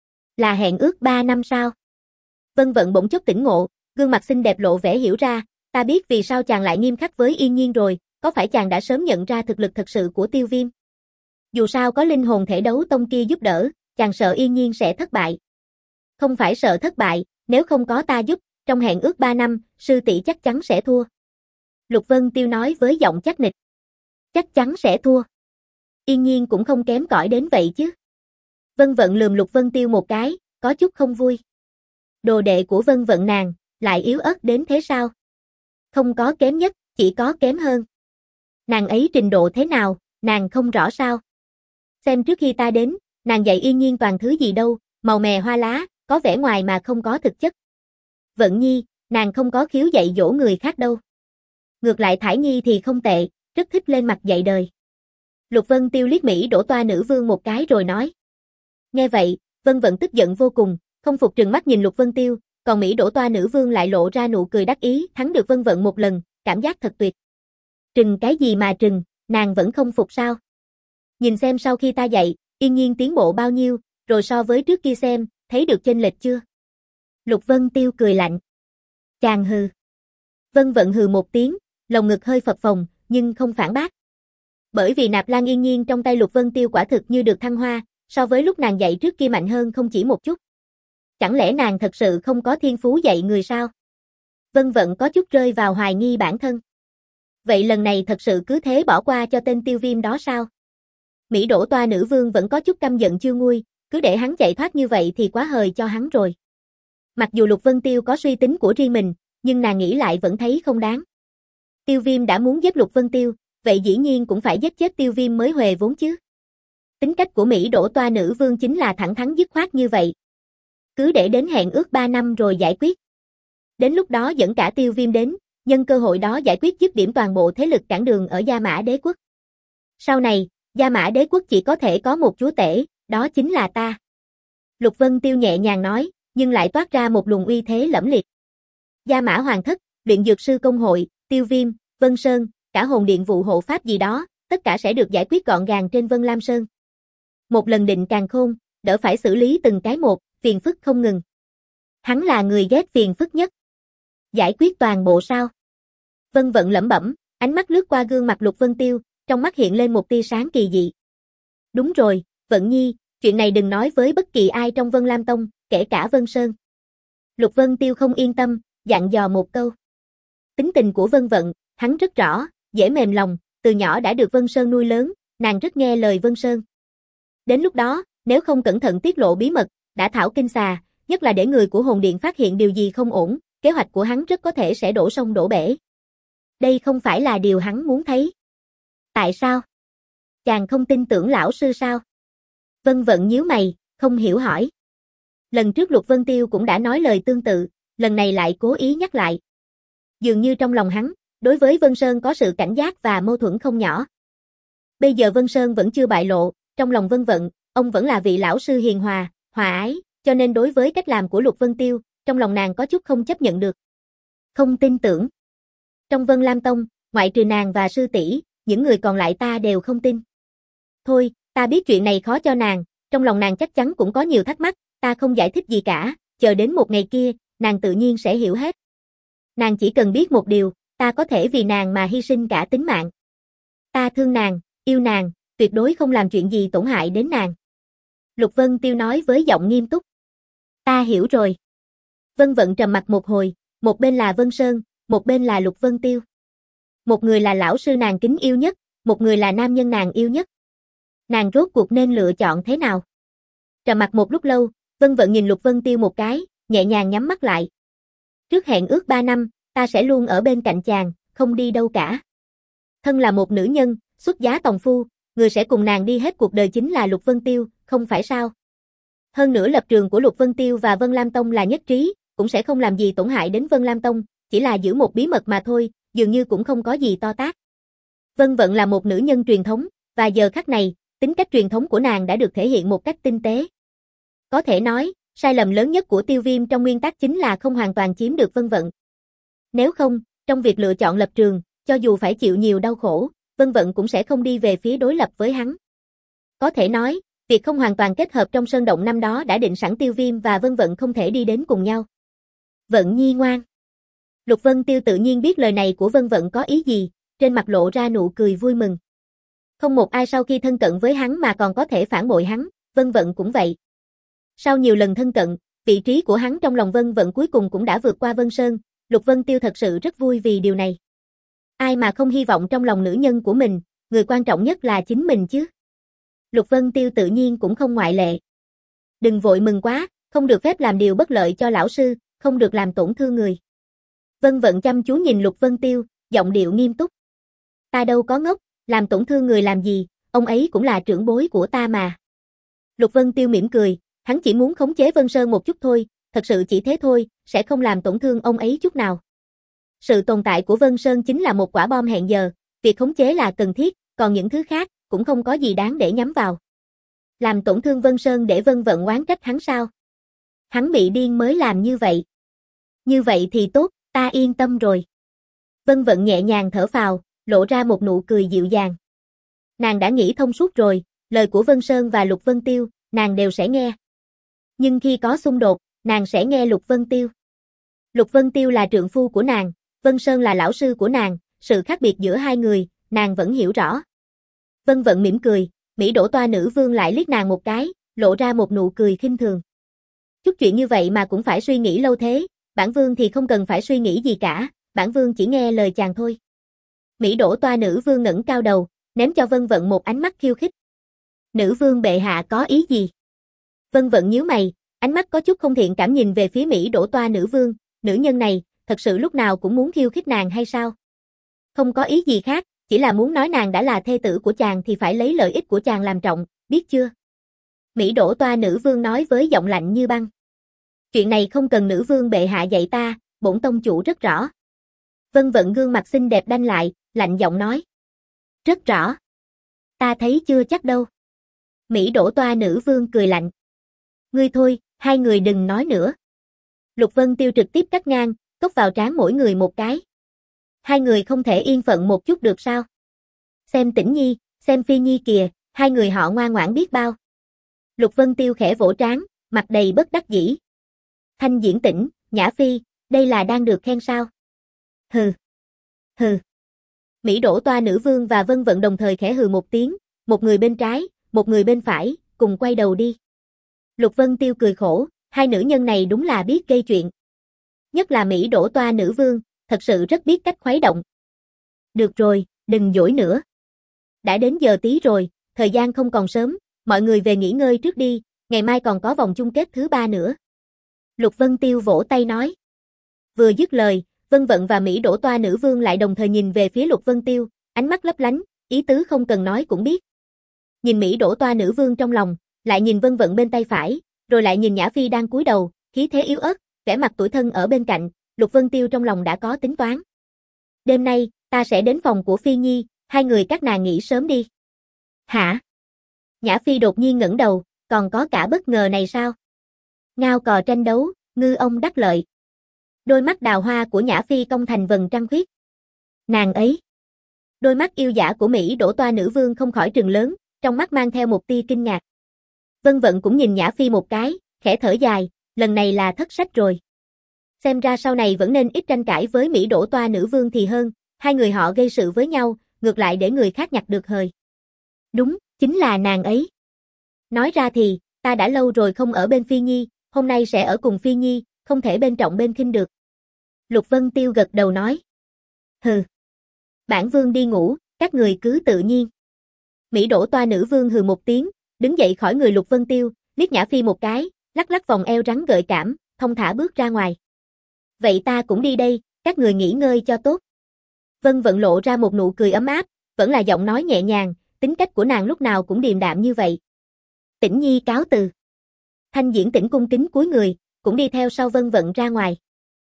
[SPEAKER 1] Là hẹn ước ba năm sao? Vân Vận bỗng chốc tỉnh ngộ, gương mặt xinh đẹp lộ vẻ hiểu ra, ta biết vì sao chàng lại nghiêm khắc với Yên Nhiên rồi, có phải chàng đã sớm nhận ra thực lực thật sự của Tiêu Viêm? Dù sao có linh hồn thể đấu tông kia giúp đỡ, chàng sợ Yên Nhiên sẽ thất bại. Không phải sợ thất bại, nếu không có ta giúp, trong hẹn ước ba năm, sư tỷ chắc chắn sẽ thua. Lục Vân Tiêu nói với giọng chắc nịch. Chắc chắn sẽ thua. Yên Nhiên cũng không kém cỏi đến vậy chứ. Vân Vận lườm Lục Vân Tiêu một cái, có chút không vui. Đồ đệ của Vân Vận nàng, lại yếu ớt đến thế sao? Không có kém nhất, chỉ có kém hơn. Nàng ấy trình độ thế nào, nàng không rõ sao? Xem trước khi ta đến, nàng dạy Yên Nhiên toàn thứ gì đâu, màu mè hoa lá, có vẻ ngoài mà không có thực chất. Vận Nhi, nàng không có khiếu dạy dỗ người khác đâu. Ngược lại Thải Nhi thì không tệ, rất thích lên mặt dạy đời. Lục Vân Tiêu liếc Mỹ Đỗ Toa nữ vương một cái rồi nói. Nghe vậy, Vân Vận tức giận vô cùng, không phục trừng mắt nhìn Lục Vân Tiêu, còn Mỹ Đỗ Toa nữ vương lại lộ ra nụ cười đắc ý, thắng được Vân Vận một lần, cảm giác thật tuyệt. Trừng cái gì mà trừng, nàng vẫn không phục sao? Nhìn xem sau khi ta dạy, Yên Nhiên tiến bộ bao nhiêu, rồi so với trước kia xem, thấy được chênh lệch chưa? Lục Vân Tiêu cười lạnh. Chàng hừ. Vân Vận hừ một tiếng, lồng ngực hơi phập phồng, nhưng không phản bác. Bởi vì nạp lan Yên Nhiên trong tay Lục Vân Tiêu quả thực như được thăng hoa, so với lúc nàng dạy trước kia mạnh hơn không chỉ một chút. Chẳng lẽ nàng thật sự không có thiên phú dạy người sao? Vân Vận có chút rơi vào hoài nghi bản thân. Vậy lần này thật sự cứ thế bỏ qua cho tên Tiêu Viêm đó sao? Mỹ Đỗ Toa nữ vương vẫn có chút căm giận chưa nguôi, cứ để hắn chạy thoát như vậy thì quá hời cho hắn rồi. Mặc dù Lục Vân Tiêu có suy tính của riêng mình, nhưng nàng nghĩ lại vẫn thấy không đáng. Tiêu Viêm đã muốn giết Lục Vân Tiêu, vậy dĩ nhiên cũng phải giết chết Tiêu Viêm mới huề vốn chứ. Tính cách của Mỹ Đỗ Toa nữ vương chính là thẳng thắn dứt khoát như vậy. Cứ để đến hẹn ước ba năm rồi giải quyết. Đến lúc đó dẫn cả Tiêu Viêm đến, nhân cơ hội đó giải quyết dứt điểm toàn bộ thế lực cản đường ở Gia Mã Đế Quốc. Sau này, Gia Mã Đế Quốc chỉ có thể có một chúa tể, đó chính là ta. Lục Vân Tiêu nhẹ nhàng nói, nhưng lại toát ra một luồng uy thế lẫm liệt. Gia Mã Hoàng Thất, Luyện Dược Sư Công Hội, Tiêu Viêm, Vân Sơn, cả hồn điện vụ hộ pháp gì đó, tất cả sẽ được giải quyết gọn gàng trên Vân Lam Sơn. Một lần định càn khôn, đỡ phải xử lý từng cái một, phiền phức không ngừng. Hắn là người ghét phiền phức nhất. Giải quyết toàn bộ sao? Vân Vận lẩm bẩm, ánh mắt lướt qua gương mặt Lục Vân Tiêu, trong mắt hiện lên một tia sáng kỳ dị. Đúng rồi, Vận Nhi, chuyện này đừng nói với bất kỳ ai trong Vân Lam Tông, kể cả Vân Sơn. Lục Vân Tiêu không yên tâm, dặn dò một câu. Tính tình của Vân Vận, hắn rất rõ, dễ mềm lòng, từ nhỏ đã được Vân Sơn nuôi lớn, nàng rất nghe lời Vân Sơn. Đến lúc đó, nếu không cẩn thận tiết lộ bí mật, đã thảo kinh xà, nhất là để người của hồn điện phát hiện điều gì không ổn, kế hoạch của hắn rất có thể sẽ đổ sông đổ bể. Đây không phải là điều hắn muốn thấy. Tại sao? Chàng không tin tưởng lão sư sao? Vân Vận nhíu mày, không hiểu hỏi. Lần trước Lục Vân Tiêu cũng đã nói lời tương tự, lần này lại cố ý nhắc lại. Dường như trong lòng hắn, đối với Vân Sơn có sự cảnh giác và mâu thuẫn không nhỏ. Bây giờ Vân Sơn vẫn chưa bại lộ, trong lòng Vân Vận, ông vẫn là vị lão sư hiền hòa, hòa ái, cho nên đối với cách làm của Lục Vân Tiêu, trong lòng nàng có chút không chấp nhận được. Không tin tưởng. Trong Vân Lam Tông, ngoại trừ nàng và sư tỷ, những người còn lại ta đều không tin. Thôi, ta biết chuyện này khó cho nàng, trong lòng nàng chắc chắn cũng có nhiều thắc mắc, ta không giải thích gì cả, chờ đến một ngày kia, nàng tự nhiên sẽ hiểu hết. Nàng chỉ cần biết một điều, ta có thể vì nàng mà hy sinh cả tính mạng. Ta thương nàng, yêu nàng, tuyệt đối không làm chuyện gì tổn hại đến nàng. Lục Vân Tiêu nói với giọng nghiêm túc. Ta hiểu rồi. Vân Vận trầm mặt một hồi, một bên là Vân Sơn, một bên là Lục Vân Tiêu. Một người là lão sư nàng kính yêu nhất, một người là nam nhân nàng yêu nhất. Nàng rốt cuộc nên lựa chọn thế nào? Trầm mặt một lúc lâu, Vân Vận nhìn Lục Vân Tiêu một cái, nhẹ nhàng nhắm mắt lại. Trước hẹn ước ba năm, ta sẽ luôn ở bên cạnh chàng, không đi đâu cả. Thân là một nữ nhân, xuất giá tòng phu, người sẽ cùng nàng đi hết cuộc đời chính là Lục Vân Tiêu, không phải sao? Hơn nữa lập trường của Lục Vân Tiêu và Vân Lam Tông là nhất trí, cũng sẽ không làm gì tổn hại đến Vân Lam Tông, chỉ là giữ một bí mật mà thôi, dường như cũng không có gì to tát. Vân Vận là một nữ nhân truyền thống, và giờ khắc này, tính cách truyền thống của nàng đã được thể hiện một cách tinh tế. Có thể nói, sai lầm lớn nhất của Tiêu Viêm trong nguyên tắc chính là không hoàn toàn chiếm được Vân Vận. Nếu không, trong việc lựa chọn lập trường, cho dù phải chịu nhiều đau khổ, Vân Vận cũng sẽ không đi về phía đối lập với hắn. Có thể nói, việc không hoàn toàn kết hợp trong sơn động năm đó đã định sẵn Tiêu Viêm và Vân Vận không thể đi đến cùng nhau. Vận Nhi ngoan. Lục Vân Tiêu tự nhiên biết lời này của Vân Vận có ý gì, trên mặt lộ ra nụ cười vui mừng. Không một ai sau khi thân cận với hắn mà còn có thể phản bội hắn, Vân Vận cũng vậy. Sau nhiều lần thân cận, vị trí của hắn trong lòng Vân Vận cuối cùng cũng đã vượt qua Vân Sơn, Lục Vân Tiêu thật sự rất vui vì điều này. Ai mà không hy vọng trong lòng nữ nhân của mình, người quan trọng nhất là chính mình chứ. Lục Vân Tiêu tự nhiên cũng không ngoại lệ. Đừng vội mừng quá, không được phép làm điều bất lợi cho lão sư, không được làm tổn thương người. Vân Vận chăm chú nhìn Lục Vân Tiêu, giọng điệu nghiêm túc. Ta đâu có ngốc, làm tổn thương người làm gì, ông ấy cũng là trưởng bối của ta mà. Lục Vân Tiêu mỉm cười, hắn chỉ muốn khống chế Vân Sơn một chút thôi, thật sự chỉ thế thôi, sẽ không làm tổn thương ông ấy chút nào. Sự tồn tại của Vân Sơn chính là một quả bom hẹn giờ, việc khống chế là cần thiết, còn những thứ khác cũng không có gì đáng để nhắm vào. Làm tổn thương Vân Sơn để Vân Vận oán trách hắn sao? Hắn bị điên mới làm như vậy. Như vậy thì tốt, ta yên tâm rồi. Vân Vận nhẹ nhàng thở phào, lộ ra một nụ cười dịu dàng. Nàng đã nghĩ thông suốt rồi, lời của Vân Sơn và Lục Vân Tiêu, nàng đều sẽ nghe. Nhưng khi có xung đột, nàng sẽ nghe Lục Vân Tiêu. Lục Vân Tiêu là trượng phu của nàng, Vân Sơn là lão sư của nàng, sự khác biệt giữa hai người, nàng vẫn hiểu rõ. Vân Vận mỉm cười, Mỹ Đỗ Toa nữ vương lại liếc nàng một cái, lộ ra một nụ cười khinh thường. Chút chuyện như vậy mà cũng phải suy nghĩ lâu thế, bản vương thì không cần phải suy nghĩ gì cả, bản vương chỉ nghe lời chàng thôi. Mỹ Đỗ Toa nữ vương ngẩng cao đầu, ném cho Vân Vận một ánh mắt khiêu khích. Nữ vương bệ hạ có ý gì? Vân Vận nhíu mày, ánh mắt có chút không thiện cảm nhìn về phía Mỹ Đỗ Toa nữ vương, nữ nhân này, thật sự lúc nào cũng muốn khiêu khích nàng hay sao? Không có ý gì khác, chỉ là muốn nói nàng đã là thê tử của chàng thì phải lấy lợi ích của chàng làm trọng, biết chưa? Mỹ Đỗ Toa nữ vương nói với giọng lạnh như băng. Chuyện này không cần nữ vương bệ hạ dạy ta, bổn tông chủ rất rõ. Vân Vận gương mặt xinh đẹp đanh lại, lạnh giọng nói. Rất rõ. Ta thấy chưa chắc đâu. Mỹ Đỗ Toa nữ vương cười lạnh. Ngươi thôi, hai người đừng nói nữa. Lục Vân Tiêu trực tiếp cắt ngang, cốc vào trán mỗi người một cái. Hai người không thể yên phận một chút được sao? Xem Tĩnh Nhi, xem Phi Nhi kìa, hai người họ ngoan ngoãn biết bao. Lục Vân Tiêu khẽ vỗ trán, mặt đầy bất đắc dĩ. Thanh Diễn Tĩnh, Nhã Phi, đây là đang được khen sao? Hừ. Hừ. Mỹ Đỗ Toa nữ vương và Vân Vận đồng thời khẽ hừ một tiếng, một người bên trái, một người bên phải, cùng quay đầu đi. Lục Vân Tiêu cười khổ, hai nữ nhân này đúng là biết gây chuyện. Nhất là Mỹ Đỗ Toa nữ vương, thật sự rất biết cách khuấy động. Được rồi, đừng dỗi nữa. Đã đến giờ tí rồi, thời gian không còn sớm, mọi người về nghỉ ngơi trước đi, ngày mai còn có vòng chung kết thứ ba nữa. Lục Vân Tiêu vỗ tay nói. Vừa dứt lời, Vân Vận và Mỹ Đỗ Toa nữ vương lại đồng thời nhìn về phía Lục Vân Tiêu, ánh mắt lấp lánh, ý tứ không cần nói cũng biết. Nhìn Mỹ Đỗ Toa nữ vương trong lòng, lại nhìn Vân Vận bên tay phải, rồi lại nhìn Nhã Phi đang cúi đầu, khí thế yếu ớt, vẻ mặt tủi thân ở bên cạnh, Lục Vân Tiêu trong lòng đã có tính toán. Đêm nay, ta sẽ đến phòng của Phi Nhi, hai người các nàng nghỉ sớm đi. Hả? Nhã Phi đột nhiên ngẩng đầu, còn có cả bất ngờ này sao? Ngao cò tranh đấu, ngư ông đắc lợi. Đôi mắt đào hoa của Nhã Phi cong thành vầng trăng khuyết. Nàng ấy. Đôi mắt yêu dã của Mỹ Đỗ Toa nữ vương không khỏi trừng lớn, trong mắt mang theo một tia kinh ngạc. Vân Vận cũng nhìn Nhã Phi một cái, khẽ thở dài, lần này là thất sách rồi. Xem ra sau này vẫn nên ít tranh cãi với Mỹ Đỗ Toa nữ vương thì hơn, hai người họ gây sự với nhau, ngược lại để người khác nhặt được hời. Đúng, chính là nàng ấy. Nói ra thì, ta đã lâu rồi không ở bên Phi Nhi, hôm nay sẽ ở cùng Phi Nhi, không thể bên trọng bên khinh được. Lục Vân Tiêu gật đầu nói. Hừ. Bản vương đi ngủ, các người cứ tự nhiên. Mỹ Đỗ Toa nữ vương hừ một tiếng, đứng dậy khỏi người Lục Vân Tiêu, liếc Nhã Phi một cái, lắc lắc vòng eo rắn gợi cảm, thong thả bước ra ngoài. Vậy ta cũng đi đây, các người nghỉ ngơi cho tốt. Vân Vận lộ ra một nụ cười ấm áp, vẫn là giọng nói nhẹ nhàng, tính cách của nàng lúc nào cũng điềm đạm như vậy. Tĩnh Nhi cáo từ. Thanh Diễn Tĩnh cung kính cúi người, cũng đi theo sau Vân Vận ra ngoài.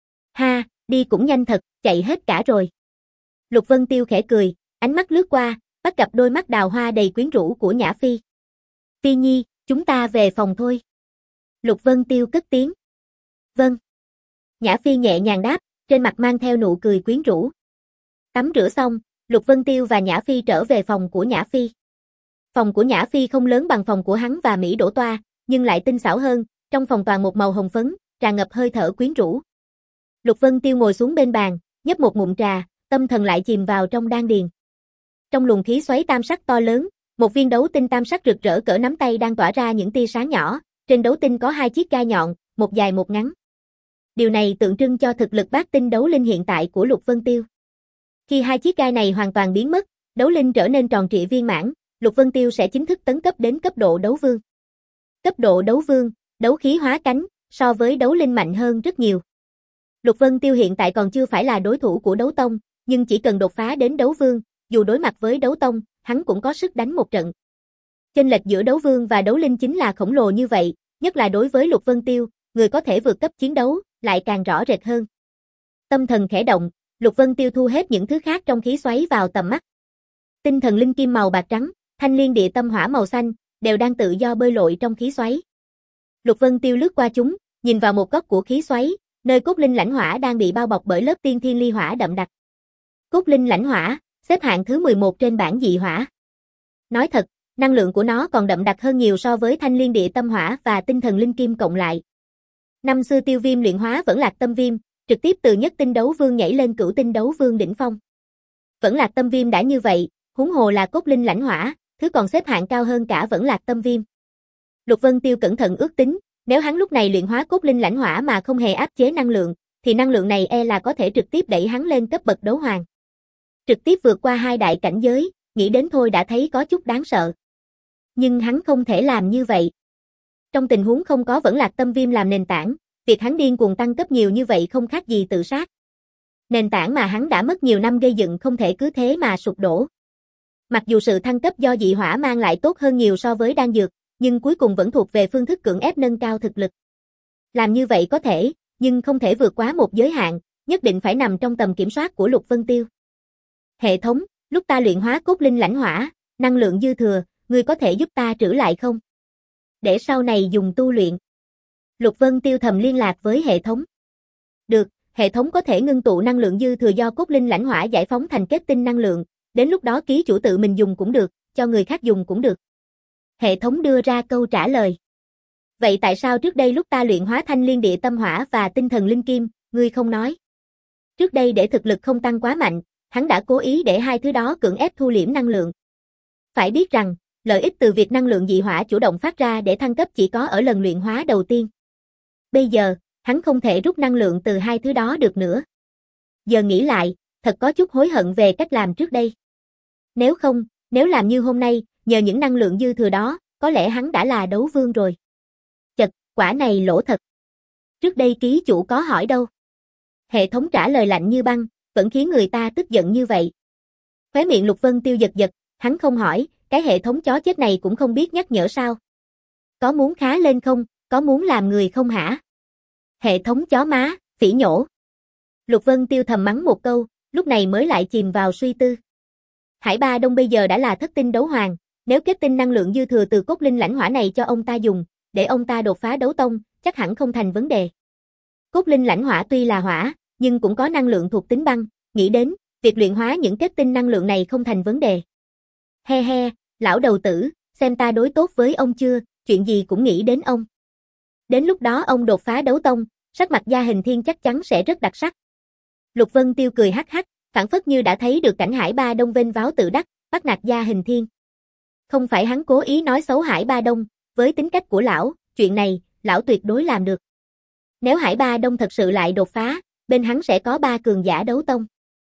[SPEAKER 1] Ha, đi cũng nhanh thật, chạy hết cả rồi. Lục Vân Tiêu khẽ cười, ánh mắt lướt qua, bắt gặp đôi mắt đào hoa đầy quyến rũ của Nhã Phi. Phi Nhi, chúng ta về phòng thôi. Lục Vân Tiêu cất tiếng. Vâng. Nhã Phi nhẹ nhàng đáp, trên mặt mang theo nụ cười quyến rũ. Tắm rửa xong, Lục Vân Tiêu và Nhã Phi trở về phòng của Nhã Phi. Phòng của Nhã Phi không lớn bằng phòng của hắn và Mỹ Đỗ Toa, nhưng lại tinh xảo hơn, trong phòng toàn một màu hồng phấn, tràn ngập hơi thở quyến rũ. Lục Vân Tiêu ngồi xuống bên bàn, nhấp một ngụm trà, tâm thần lại chìm vào trong đan điền. Trong luồng khí xoáy tam sắc to lớn, một viên đấu tinh tam sắc rực rỡ cỡ nắm tay đang tỏa ra những tia sáng nhỏ, trên đấu tinh có hai chiếc gai nhọn, một dài một ngắn. Điều này tượng trưng cho thực lực bát tinh đấu linh hiện tại của Lục Vân Tiêu. Khi hai chiếc gai này hoàn toàn biến mất, đấu linh trở nên tròn trịa viên mãn, Lục Vân Tiêu sẽ chính thức tấn cấp đến cấp độ đấu vương. Cấp độ đấu vương, đấu khí hóa cánh, so với đấu linh mạnh hơn rất nhiều. Lục Vân Tiêu hiện tại còn chưa phải là đối thủ của đấu tông, nhưng chỉ cần đột phá đến đấu vương, dù đối mặt với đấu tông, hắn cũng có sức đánh một trận. Chênh lệch giữa đấu vương và đấu linh chính là khổng lồ như vậy, nhất là đối với Lục Vân Tiêu, người có thể vượt cấp chiến đấu, lại càng rõ rệt hơn. Tâm thần khẽ động, Lục Vân Tiêu thu hết những thứ khác trong khí xoáy vào tầm mắt. Tinh thần linh kim màu bạc trắng, thanh liên địa tâm hỏa màu xanh, đều đang tự do bơi lội trong khí xoáy. Lục Vân Tiêu lướt qua chúng, nhìn vào một góc của khí xoáy, nơi cốt linh lãnh hỏa đang bị bao bọc bởi lớp tiên thiên ly hỏa đậm đặc. Cốt linh lãnh hỏa, xếp hạng thứ mười một trên bảng dị hỏa. Nói thật, năng lượng của nó còn đậm đặc hơn nhiều so với thanh liên địa tâm hỏa và tinh thần linh kim cộng lại. Năm xưa Tiêu Viêm luyện hóa Vẫn Lạc Tâm Viêm, trực tiếp từ nhất tinh đấu vương nhảy lên cửu tinh đấu vương đỉnh phong. Vẫn Lạc Tâm Viêm đã như vậy, huống hồ là cốt linh lãnh hỏa, thứ còn xếp hạng cao hơn cả Vẫn Lạc Tâm Viêm. Lục Vân Tiêu cẩn thận ước tính, nếu hắn lúc này luyện hóa cốt linh lãnh hỏa mà không hề áp chế năng lượng, thì năng lượng này e là có thể trực tiếp đẩy hắn lên cấp bậc đấu hoàng. Trực tiếp vượt qua hai đại cảnh giới, nghĩ đến thôi đã thấy có chút đáng sợ. Nhưng hắn không thể làm như vậy. Trong tình huống không có Vẫn Lạc Tâm Viêm làm nền tảng, việc hắn điên cuồng tăng cấp nhiều như vậy không khác gì tự sát. Nền tảng mà hắn đã mất nhiều năm gây dựng không thể cứ thế mà sụp đổ. Mặc dù sự thăng cấp do dị hỏa mang lại tốt hơn nhiều so với đan dược, nhưng cuối cùng vẫn thuộc về phương thức cưỡng ép nâng cao thực lực. Làm như vậy có thể, nhưng không thể vượt quá một giới hạn, nhất định phải nằm trong tầm kiểm soát của Lục Vân Tiêu. Hệ thống, lúc ta luyện hóa cốt linh lãnh hỏa, năng lượng dư thừa, ngươi có thể giúp ta trữ lại không? Để sau này dùng tu luyện. Lục Vân Tiêu thầm liên lạc với hệ thống. Được, hệ thống có thể ngưng tụ năng lượng dư thừa do cốt linh lãnh hỏa giải phóng thành kết tinh năng lượng, đến lúc đó ký chủ tự mình dùng cũng được, cho người khác dùng cũng được. Hệ thống đưa ra câu trả lời. Vậy tại sao trước đây lúc ta luyện hóa thanh liên địa tâm hỏa và tinh thần linh kim, ngươi không nói? Trước đây để thực lực không tăng quá mạnh, hắn đã cố ý để hai thứ đó cưỡng ép thu liễm năng lượng. Phải biết rằng, lợi ích từ việc năng lượng dị hỏa chủ động phát ra để thăng cấp chỉ có ở lần luyện hóa đầu tiên. Bây giờ, hắn không thể rút năng lượng từ hai thứ đó được nữa. Giờ nghĩ lại, thật có chút hối hận về cách làm trước đây. Nếu không, nếu làm như hôm nay, nhờ những năng lượng dư thừa đó, có lẽ hắn đã là đấu vương rồi. Chật, quả này lỗ thật. Trước đây ký chủ có hỏi đâu. Hệ thống trả lời lạnh như băng, vẫn khiến người ta tức giận như vậy. Khóe miệng Lục Vân Tiêu giật giật, hắn không hỏi, cái hệ thống chó chết này cũng không biết nhắc nhở sao. Có muốn khá lên không, có muốn làm người không hả? Hệ thống chó má, phỉ nhổ. Lục Vân Tiêu thầm mắng một câu, lúc này mới lại chìm vào suy tư. Hải Ba Đông bây giờ đã là thất tinh đấu hoàng, nếu kết tinh năng lượng dư thừa từ cốt linh lãnh hỏa này cho ông ta dùng, để ông ta đột phá đấu tông, chắc hẳn không thành vấn đề. Cốt linh lãnh hỏa tuy là hỏa, nhưng cũng có năng lượng thuộc tính băng, nghĩ đến, việc luyện hóa những kết tinh năng lượng này không thành vấn đề. He he, lão đầu tử, xem ta đối tốt với ông chưa, chuyện gì cũng nghĩ đến ông. Đến lúc đó ông đột phá đấu tông, sắc mặt Gia Hình Thiên chắc chắn sẽ rất đặc sắc. Lục Vân Tiêu cười hắc hắc, phảng phất như đã thấy được cảnh Hải Ba Đông vênh váo tự đắc, bắt nạt Gia Hình Thiên. Không phải hắn cố ý nói xấu Hải Ba Đông, với tính cách của lão, chuyện này, lão tuyệt đối làm được. Nếu Hải Ba Đông thật sự lại đột phá, bên hắn sẽ có ba cường giả đấu tông.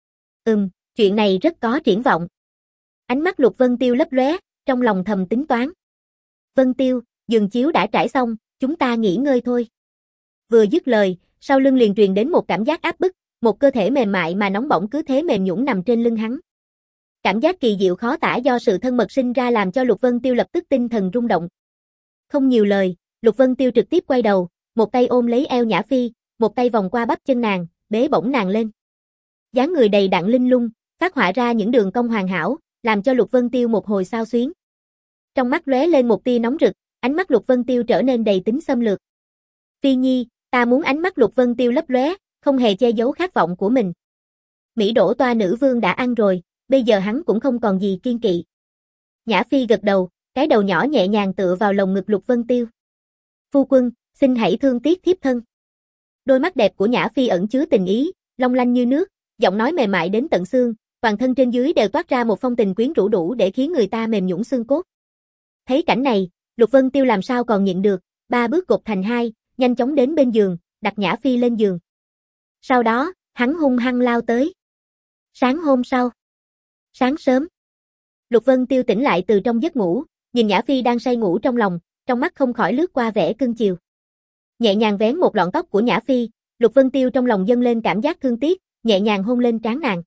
[SPEAKER 1] Ừm, chuyện này rất có triển vọng. Ánh mắt Lục Vân Tiêu lấp lóe, trong lòng thầm tính toán. Vân Tiêu, giường chiếu đã trải xong, chúng ta nghỉ ngơi thôi. Vừa dứt lời, sau lưng liền truyền đến một cảm giác áp bức, một cơ thể mềm mại mà nóng bỏng cứ thế mềm nhũn nằm trên lưng hắn. Cảm giác kỳ diệu khó tả do sự thân mật sinh ra làm cho Lục Vân Tiêu lập tức tinh thần rung động. Không nhiều lời, Lục Vân Tiêu trực tiếp quay đầu, một tay ôm lấy eo Nhã Phi, một tay vòng qua bắp chân nàng, bế bổng nàng lên. Dáng người đầy đặn linh lung, phát họa ra những đường cong hoàn hảo, làm cho Lục Vân Tiêu một hồi xao xuyến. Trong mắt lóe lên một tia nóng rực, ánh mắt Lục Vân Tiêu trở nên đầy tính xâm lược. Phi Nhi, ta muốn ánh mắt Lục Vân Tiêu lấp lóe, không hề che giấu khát vọng của mình. Mỹ đổ toa nữ vương đã ăn rồi, bây giờ hắn cũng không còn gì kiên kỵ. Nhã Phi gật đầu, cái đầu nhỏ nhẹ nhàng tựa vào lồng ngực Lục Vân Tiêu. Phu quân, xin hãy thương tiếc thiếp thân. Đôi mắt đẹp của Nhã Phi ẩn chứa tình ý, long lanh như nước, giọng nói mềm mại đến tận xương, toàn thân trên dưới đều toát ra một phong tình quyến rũ đủ để khiến người ta mềm nhũn xương cốt. Thấy cảnh này, Lục Vân Tiêu làm sao còn nhịn được, ba bước gộp thành hai, nhanh chóng đến bên giường, đặt Nhã Phi lên giường. Sau đó, hắn hung hăng lao tới. Sáng hôm sau, sáng sớm, Lục Vân Tiêu tỉnh lại từ trong giấc ngủ, nhìn Nhã Phi đang say ngủ trong lòng, trong mắt không khỏi lướt qua vẻ cưng chiều. Nhẹ nhàng vén một lọn tóc của Nhã Phi, Lục Vân Tiêu trong lòng dâng lên cảm giác thương tiếc, nhẹ nhàng hôn lên trán nàng.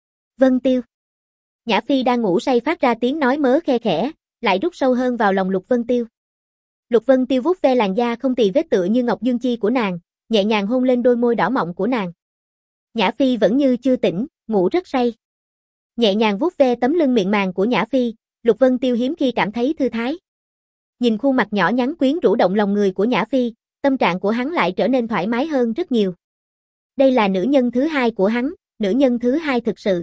[SPEAKER 1] Vân Tiêu. Nhã Phi đang ngủ say phát ra tiếng nói mớ khe khẽ, lại rút sâu hơn vào lòng Lục Vân Tiêu. Lục Vân Tiêu vuốt ve làn da không tì vết tựa như ngọc dương chi của nàng, nhẹ nhàng hôn lên đôi môi đỏ mọng của nàng. Nhã Phi vẫn như chưa tỉnh, ngủ rất say. Nhẹ nhàng vuốt ve tấm lưng mịn màng của Nhã Phi, Lục Vân Tiêu hiếm khi cảm thấy thư thái. Nhìn khuôn mặt nhỏ nhắn quyến rũ động lòng người của Nhã Phi, tâm trạng của hắn lại trở nên thoải mái hơn rất nhiều. Đây là nữ nhân thứ hai của hắn, nữ nhân thứ hai thực sự.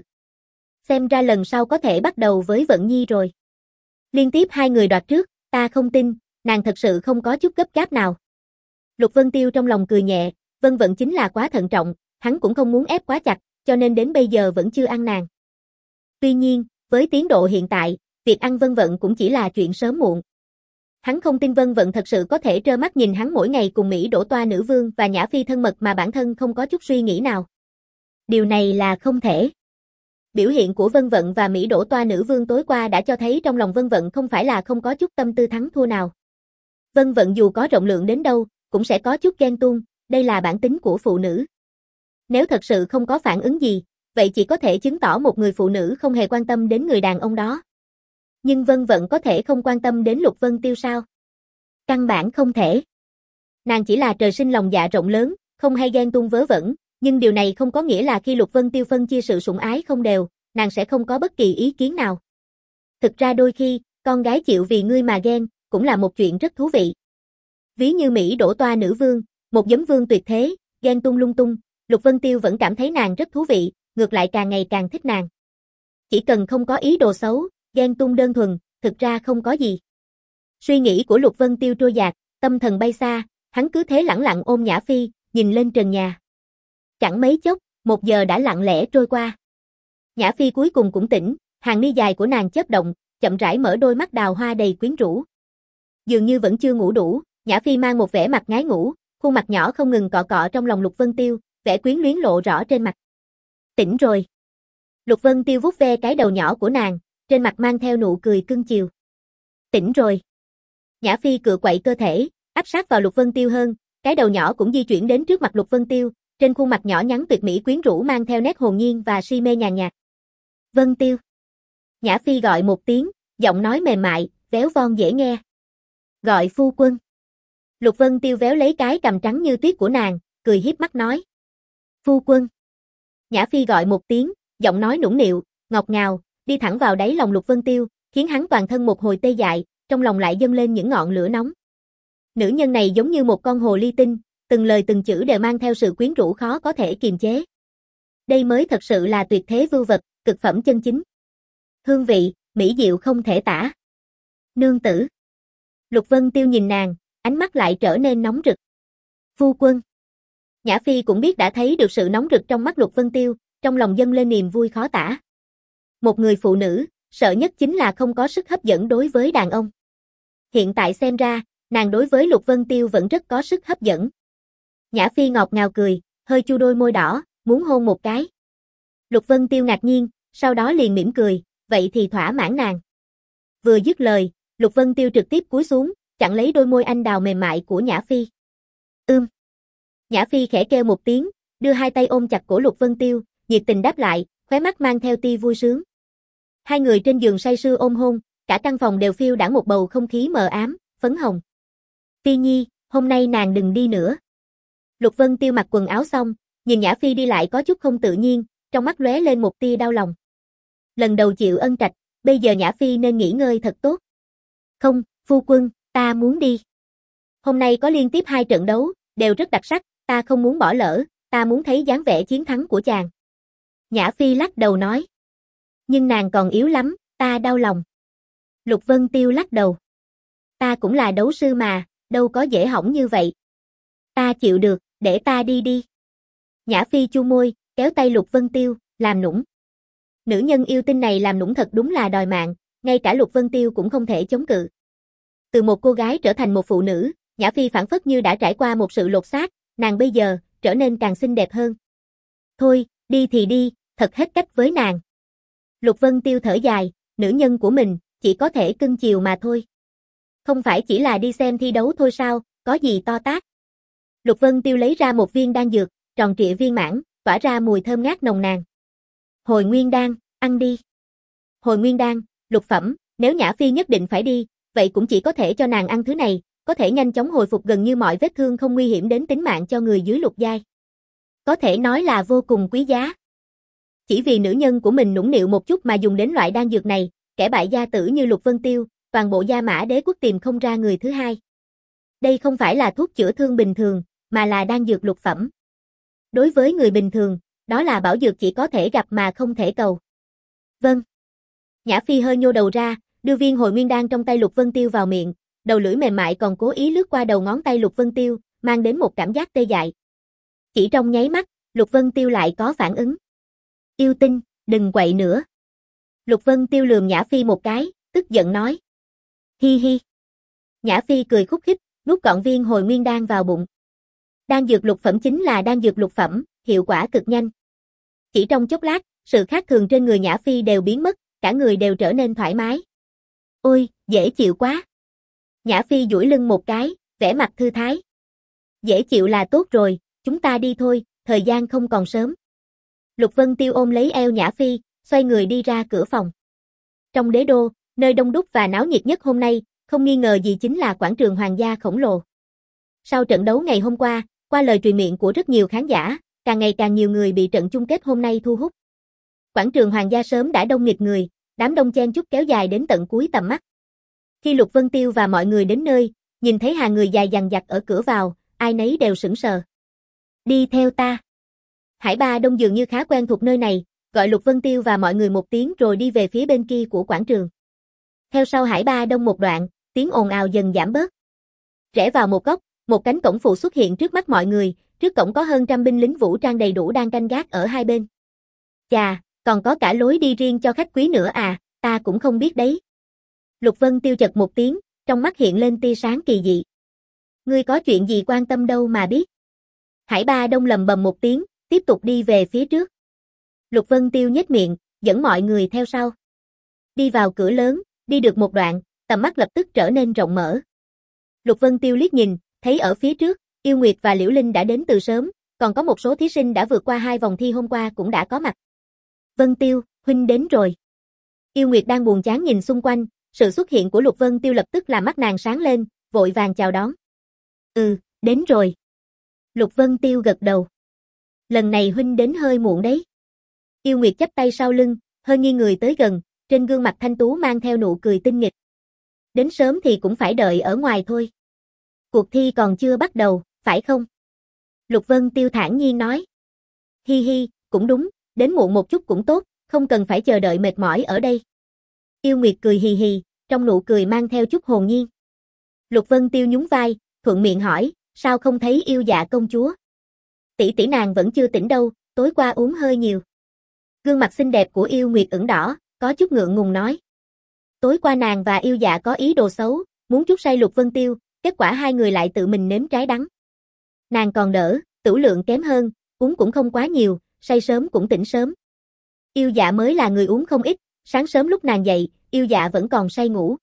[SPEAKER 1] Xem ra lần sau có thể bắt đầu với Vận Nhi rồi. Liên tiếp hai người đoạt trước, ta không tin, nàng thật sự không có chút gấp gáp nào. Lục Vân Tiêu trong lòng cười nhẹ, Vân Vận chính là quá thận trọng, hắn cũng không muốn ép quá chặt, cho nên đến bây giờ vẫn chưa ăn nàng. Tuy nhiên, với tiến độ hiện tại, việc ăn Vân Vận cũng chỉ là chuyện sớm muộn. Hắn không tin Vân Vận thật sự có thể trơ mắt nhìn hắn mỗi ngày cùng Mỹ Đỗ Toa nữ vương và Nhã Phi thân mật mà bản thân không có chút suy nghĩ nào. Điều này là không thể. Biểu hiện của Vân Vận và Mỹ Đỗ Toa nữ vương tối qua đã cho thấy trong lòng Vân Vận không phải là không có chút tâm tư thắng thua nào. Vân Vận dù có rộng lượng đến đâu, cũng sẽ có chút ghen tuông, đây là bản tính của phụ nữ. Nếu thật sự không có phản ứng gì, vậy chỉ có thể chứng tỏ một người phụ nữ không hề quan tâm đến người đàn ông đó. Nhưng Vân Vận có thể không quan tâm đến Lục Vân Tiêu sao? Căn bản không thể. Nàng chỉ là trời sinh lòng dạ rộng lớn, không hay ghen tuông vớ vẩn, nhưng điều này không có nghĩa là khi Lục Vân Tiêu phân chia sự sủng ái không đều, nàng sẽ không có bất kỳ ý kiến nào. Thực ra đôi khi, con gái chịu vì ngươi mà ghen, cũng là một chuyện rất thú vị. Ví như Mỹ Đỗ Toa nữ vương, một giấm vương tuyệt thế, ghen tung lung tung, Lục Vân Tiêu vẫn cảm thấy nàng rất thú vị, ngược lại càng ngày càng thích nàng. Chỉ cần không có ý đồ xấu, ghen tung đơn thuần, thực ra không có gì. Suy nghĩ của Lục Vân Tiêu trôi dạt, tâm thần bay xa, hắn cứ thế lẳng lặng ôm Nhã Phi, nhìn lên trần nhà. Chẳng mấy chốc, một giờ đã lặng lẽ trôi qua. Nhã Phi cuối cùng cũng tỉnh, hàng mi dài của nàng chớp động, chậm rãi mở đôi mắt đào hoa đầy quyến rũ. Dường như vẫn chưa ngủ đủ, Nhã Phi mang một vẻ mặt ngái ngủ, khuôn mặt nhỏ không ngừng cọ cọ trong lòng Lục Vân Tiêu, vẻ quyến luyến lộ rõ trên mặt. Tỉnh rồi. Lục Vân Tiêu vuốt ve cái đầu nhỏ của nàng, trên mặt mang theo nụ cười cưng chiều. Tỉnh rồi. Nhã Phi cựa quậy cơ thể, áp sát vào Lục Vân Tiêu hơn, cái đầu nhỏ cũng di chuyển đến trước mặt Lục Vân Tiêu, trên khuôn mặt nhỏ nhắn tuyệt mỹ quyến rũ mang theo nét hồn nhiên và si mê nhàn nhạt. Vân Tiêu. Nhã Phi gọi một tiếng, giọng nói mềm mại, véo von dễ nghe. Gọi phu quân. Lục Vân Tiêu véo lấy cái cằm trắng như tuyết của nàng, cười hiếp mắt nói. Phu quân. Nhã Phi gọi một tiếng, giọng nói nũng nịu, ngọt ngào, đi thẳng vào đáy lòng Lục Vân Tiêu, khiến hắn toàn thân một hồi tê dại, trong lòng lại dâng lên những ngọn lửa nóng. Nữ nhân này giống như một con hồ ly tinh, từng lời từng chữ đều mang theo sự quyến rũ khó có thể kiềm chế. Đây mới thật sự là tuyệt thế vưu vật, cực phẩm chân chính. Hương vị, mỹ diệu không thể tả. Nương tử. Lục Vân Tiêu nhìn nàng, ánh mắt lại trở nên nóng rực. Phu quân. Nhã Phi cũng biết đã thấy được sự nóng rực trong mắt Lục Vân Tiêu, trong lòng dâng lên niềm vui khó tả. Một người phụ nữ, sợ nhất chính là không có sức hấp dẫn đối với đàn ông. Hiện tại xem ra, nàng đối với Lục Vân Tiêu vẫn rất có sức hấp dẫn. Nhã Phi ngọt ngào cười, hơi chu đôi môi đỏ, muốn hôn một cái. Lục Vân Tiêu ngạc nhiên, sau đó liền mỉm cười, vậy thì thỏa mãn nàng. Vừa dứt lời, Lục Vân Tiêu trực tiếp cúi xuống, chặn lấy đôi môi anh đào mềm mại của Nhã Phi. Ưm. Nhã Phi khẽ kêu một tiếng, đưa hai tay ôm chặt cổ Lục Vân Tiêu, nhiệt tình đáp lại, khóe mắt mang theo tia vui sướng. Hai người trên giường say sưa ôm hôn, cả căn phòng đều phiêu đãng một bầu không khí mờ ám, phấn hồng. Phi Nhi, hôm nay nàng đừng đi nữa. Lục Vân Tiêu mặc quần áo xong, nhìn Nhã Phi đi lại có chút không tự nhiên, trong mắt lóe lên một tia đau lòng. Lần đầu chịu ân trạch, bây giờ Nhã Phi nên nghỉ ngơi thật tốt. Không, phu quân, ta muốn đi. Hôm nay có liên tiếp hai trận đấu, đều rất đặc sắc, ta không muốn bỏ lỡ, ta muốn thấy dáng vẻ chiến thắng của chàng. Nhã Phi lắc đầu nói. Nhưng nàng còn yếu lắm, ta đau lòng. Lục Vân Tiêu lắc đầu. Ta cũng là đấu sư mà, đâu có dễ hỏng như vậy. Ta chịu được, để ta đi đi. Nhã Phi chu môi, kéo tay Lục Vân Tiêu, làm nũng. Nữ nhân yêu tinh này làm nũng thật đúng là đòi mạng, ngay cả Lục Vân Tiêu cũng không thể chống cự. Từ một cô gái trở thành một phụ nữ, Nhã Phi phảng phất như đã trải qua một sự lột xác, nàng bây giờ trở nên càng xinh đẹp hơn. Thôi, đi thì đi, thật hết cách với nàng. Lục Vân Tiêu thở dài, nữ nhân của mình, chỉ có thể cưng chiều mà thôi. Không phải chỉ là đi xem thi đấu thôi sao, có gì to tát. Lục Vân Tiêu lấy ra một viên đan dược, tròn trịa viên mãn, tỏa ra mùi thơm ngát nồng nàn. Hồi nguyên đan, ăn đi. Hồi nguyên đan, lục phẩm, nếu Nhã Phi nhất định phải đi, vậy cũng chỉ có thể cho nàng ăn thứ này, có thể nhanh chóng hồi phục gần như mọi vết thương không nguy hiểm đến tính mạng cho người dưới lục giai. Có thể nói là vô cùng quý giá. Chỉ vì nữ nhân của mình nũng nịu một chút mà dùng đến loại đan dược này, kẻ bại gia tử như Lục Vân Tiêu, toàn bộ Gia Mã Đế quốc tìm không ra người thứ hai. Đây không phải là thuốc chữa thương bình thường, mà là đan dược lục phẩm. Đối với người bình thường, đó là bảo dược chỉ có thể gặp mà không thể cầu. Vâng. Nhã Phi hơi nhô đầu ra, đưa viên hồi nguyên đan trong tay Lục Vân Tiêu vào miệng, đầu lưỡi mềm mại còn cố ý lướt qua đầu ngón tay Lục Vân Tiêu, mang đến một cảm giác tê dại. Chỉ trong nháy mắt, Lục Vân Tiêu lại có phản ứng. Yêu tinh, đừng quậy nữa. Lục Vân Tiêu lườm Nhã Phi một cái, tức giận nói. Hi hi. Nhã Phi cười khúc khích, nuốt cọn viên hồi nguyên đan vào bụng. Đan dược lục phẩm chính là đan dược lục phẩm, hiệu quả cực nhanh. Chỉ trong chốc lát, sự khác thường trên người Nhã Phi đều biến mất, cả người đều trở nên thoải mái. Ôi, dễ chịu quá. Nhã Phi duỗi lưng một cái, vẻ mặt thư thái. Dễ chịu là tốt rồi, chúng ta đi thôi, thời gian không còn sớm. Lục Vân Tiêu ôm lấy eo Nhã Phi, xoay người đi ra cửa phòng. Trong đế đô, nơi đông đúc và náo nhiệt nhất hôm nay, không nghi ngờ gì chính là quảng trường hoàng gia khổng lồ. Sau trận đấu ngày hôm qua, qua lời truyền miệng của rất nhiều khán giả, càng ngày càng nhiều người bị trận chung kết hôm nay thu hút. Quảng trường hoàng gia sớm đã đông nghịt người, đám đông chen chúc kéo dài đến tận cuối tầm mắt. Khi Lục Vân Tiêu và mọi người đến nơi, nhìn thấy hàng người dài dằng dặc ở cửa vào, ai nấy đều sững sờ. Đi theo ta. Hải Ba Đông dường như khá quen thuộc nơi này, gọi Lục Vân Tiêu và mọi người một tiếng rồi đi về phía bên kia của quảng trường. Theo sau Hải Ba Đông một đoạn, tiếng ồn ào dần giảm bớt. Rẽ vào một góc, một cánh cổng phụ xuất hiện trước mắt mọi người, trước cổng có hơn trăm binh lính vũ trang đầy đủ đang canh gác ở hai bên. Chà, còn có cả lối đi riêng cho khách quý nữa à, ta cũng không biết đấy. Lục Vân Tiêu chật một tiếng, trong mắt hiện lên tia sáng kỳ dị. Ngươi có chuyện gì quan tâm đâu mà biết. Hải Ba Đông lầm bầm một tiếng, tiếp tục đi về phía trước. Lục Vân Tiêu nhếch miệng, dẫn mọi người theo sau. Đi vào cửa lớn, đi được một đoạn, tầm mắt lập tức trở nên rộng mở. Lục Vân Tiêu liếc nhìn, thấy ở phía trước, Yêu Nguyệt và Liễu Linh đã đến từ sớm, còn có một số thí sinh đã vượt qua hai vòng thi hôm qua cũng đã có mặt. Vân Tiêu, huynh đến rồi. Yêu Nguyệt đang buồn chán nhìn xung quanh, sự xuất hiện của Lục Vân Tiêu lập tức làm mắt nàng sáng lên, vội vàng chào đón. Ừ, đến rồi. Lục Vân Tiêu gật đầu. Lần này huynh đến hơi muộn đấy. Yêu Nguyệt chắp tay sau lưng, hơi nghiêng người tới gần, trên gương mặt thanh tú mang theo nụ cười tinh nghịch. Đến sớm thì cũng phải đợi ở ngoài thôi. Cuộc thi còn chưa bắt đầu, phải không? Lục Vân Tiêu thản nhiên nói. Hi hi, cũng đúng, đến muộn một chút cũng tốt, không cần phải chờ đợi mệt mỏi ở đây. Yêu Nguyệt cười hì hì, trong nụ cười mang theo chút hồn nhiên. Lục Vân Tiêu nhún vai, thuận miệng hỏi, sao không thấy Yêu Dạ công chúa? Tỷ tỷ nàng vẫn chưa tỉnh đâu, tối qua uống hơi nhiều. Gương mặt xinh đẹp của Yêu Nguyệt ửng đỏ, có chút ngượng ngùng nói. Tối qua nàng và Yêu Dạ có ý đồ xấu, muốn trút say Lục Vân Tiêu, kết quả hai người lại tự mình nếm trái đắng. Nàng còn đỡ, tửu lượng kém hơn, uống cũng không quá nhiều, say sớm cũng tỉnh sớm. Yêu Dạ mới là người uống không ít, sáng sớm lúc nàng dậy, Yêu Dạ vẫn còn say ngủ.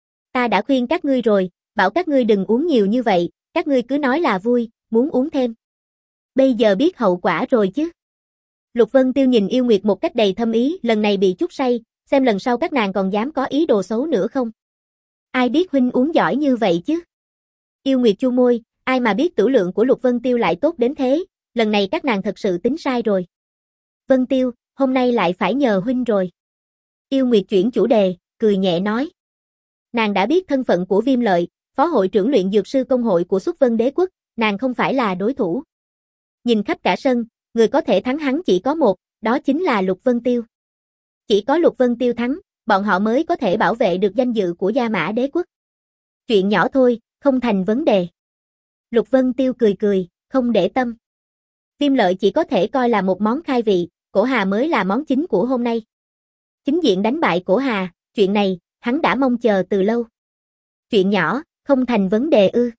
[SPEAKER 1] Ta đã khuyên các ngươi rồi, bảo các ngươi đừng uống nhiều như vậy, các ngươi cứ nói là vui, muốn uống thêm. Bây giờ biết hậu quả rồi chứ. Lục Vân Tiêu nhìn Yêu Nguyệt một cách đầy thâm ý, lần này bị chút say, xem lần sau các nàng còn dám có ý đồ xấu nữa không. Ai biết huynh uống giỏi như vậy chứ. Yêu Nguyệt chu môi, ai mà biết tửu lượng của Lục Vân Tiêu lại tốt đến thế, lần này các nàng thật sự tính sai rồi. Vân Tiêu, hôm nay lại phải nhờ huynh rồi. Yêu Nguyệt chuyển chủ đề, cười nhẹ nói. Nàng đã biết thân phận của Viêm Lợi, phó hội trưởng luyện dược sư công hội của Xuất Vân Đế quốc, nàng không phải là đối thủ. Nhìn khắp cả sân, người có thể thắng hắn chỉ có một, đó chính là Lục Vân Tiêu. Chỉ có Lục Vân Tiêu thắng, bọn họ mới có thể bảo vệ được danh dự của Gia Mã Đế quốc. Chuyện nhỏ thôi, không thành vấn đề. Lục Vân Tiêu cười cười, không để tâm. Viêm Lợi chỉ có thể coi là một món khai vị, Cổ Hà mới là món chính của hôm nay. Chính diện đánh bại Cổ Hà, chuyện này, hắn đã mong chờ từ lâu. Chuyện nhỏ, không thành vấn đề ư.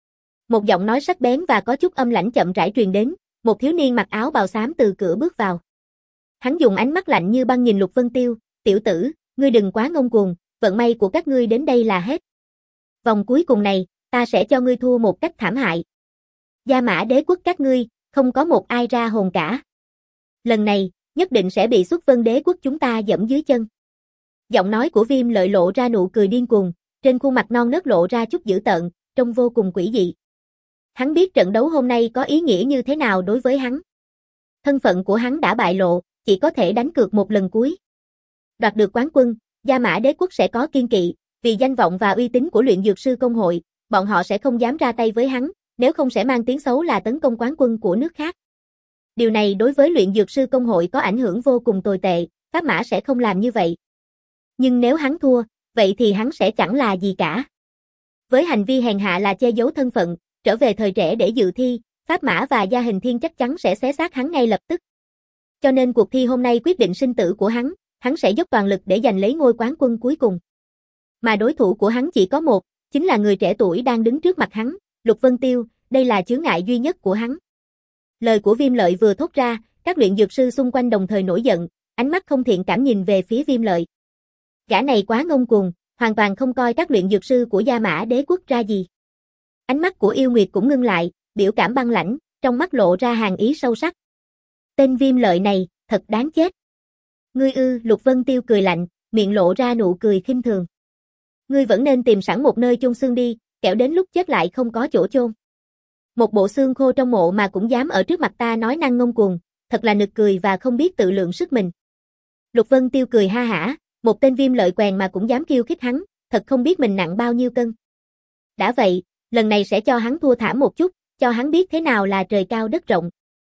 [SPEAKER 1] Một giọng nói sắc bén và có chút âm lãnh chậm rãi truyền đến, một thiếu niên mặc áo bào xám từ cửa bước vào. Hắn dùng ánh mắt lạnh như băng nhìn Lục Vân Tiêu, tiểu tử, ngươi đừng quá ngông cuồng, vận may của các ngươi đến đây là hết. Vòng cuối cùng này, ta sẽ cho ngươi thua một cách thảm hại. Gia Mã Đế quốc các ngươi, không có một ai ra hồn cả. Lần này, nhất định sẽ bị Xuất Vân Đế quốc chúng ta dẫm dưới chân. Giọng nói của Viêm Lợi lộ ra nụ cười điên cuồng, trên khuôn mặt non nớt lộ ra chút dữ tợn, trông vô cùng quỷ dị. Hắn biết trận đấu hôm nay có ý nghĩa như thế nào đối với hắn. Thân phận của hắn đã bại lộ, chỉ có thể đánh cược một lần cuối. Đoạt được quán quân, Gia Mã Đế quốc sẽ có kiên kỵ, vì danh vọng và uy tín của luyện dược sư công hội, bọn họ sẽ không dám ra tay với hắn, nếu không sẽ mang tiếng xấu là tấn công quán quân của nước khác. Điều này đối với luyện dược sư công hội có ảnh hưởng vô cùng tồi tệ, Pháp Mã sẽ không làm như vậy. Nhưng nếu hắn thua, vậy thì hắn sẽ chẳng là gì cả. Với hành vi hèn hạ là che giấu thân phận, trở về thời trẻ để dự thi, Pháp Mã và Gia Hình Thiên chắc chắn sẽ xé xác hắn ngay lập tức. Cho nên cuộc thi hôm nay quyết định sinh tử của hắn, hắn sẽ dốc toàn lực để giành lấy ngôi quán quân cuối cùng. Mà đối thủ của hắn chỉ có một, chính là người trẻ tuổi đang đứng trước mặt hắn, Lục Vân Tiêu, đây là chướng ngại duy nhất của hắn. Lời của Viêm Lợi vừa thốt ra, các luyện dược sư xung quanh đồng thời nổi giận, ánh mắt không thiện cảm nhìn về phía Viêm Lợi. Gã này quá ngông cuồng, hoàn toàn không coi các luyện dược sư của Gia Mã Đế quốc ra gì. Ánh mắt của Yêu Nguyệt cũng ngưng lại, biểu cảm băng lãnh, trong mắt lộ ra hàn ý sâu sắc. Tên Viêm Lợi này, thật đáng chết. Ngươi ư, Lục Vân Tiêu cười lạnh, miệng lộ ra nụ cười khinh thường. Ngươi vẫn nên tìm sẵn một nơi chôn xương đi, kẻo đến lúc chết lại không có chỗ chôn. Một bộ xương khô trong mộ mà cũng dám ở trước mặt ta nói năng ngông cuồng, thật là nực cười và không biết tự lượng sức mình. Lục Vân Tiêu cười ha hả, một tên Viêm Lợi quèn mà cũng dám khiêu khích hắn, thật không biết mình nặng bao nhiêu cân. Đã vậy, lần này sẽ cho hắn thua thảm một chút, cho hắn biết thế nào là trời cao đất rộng.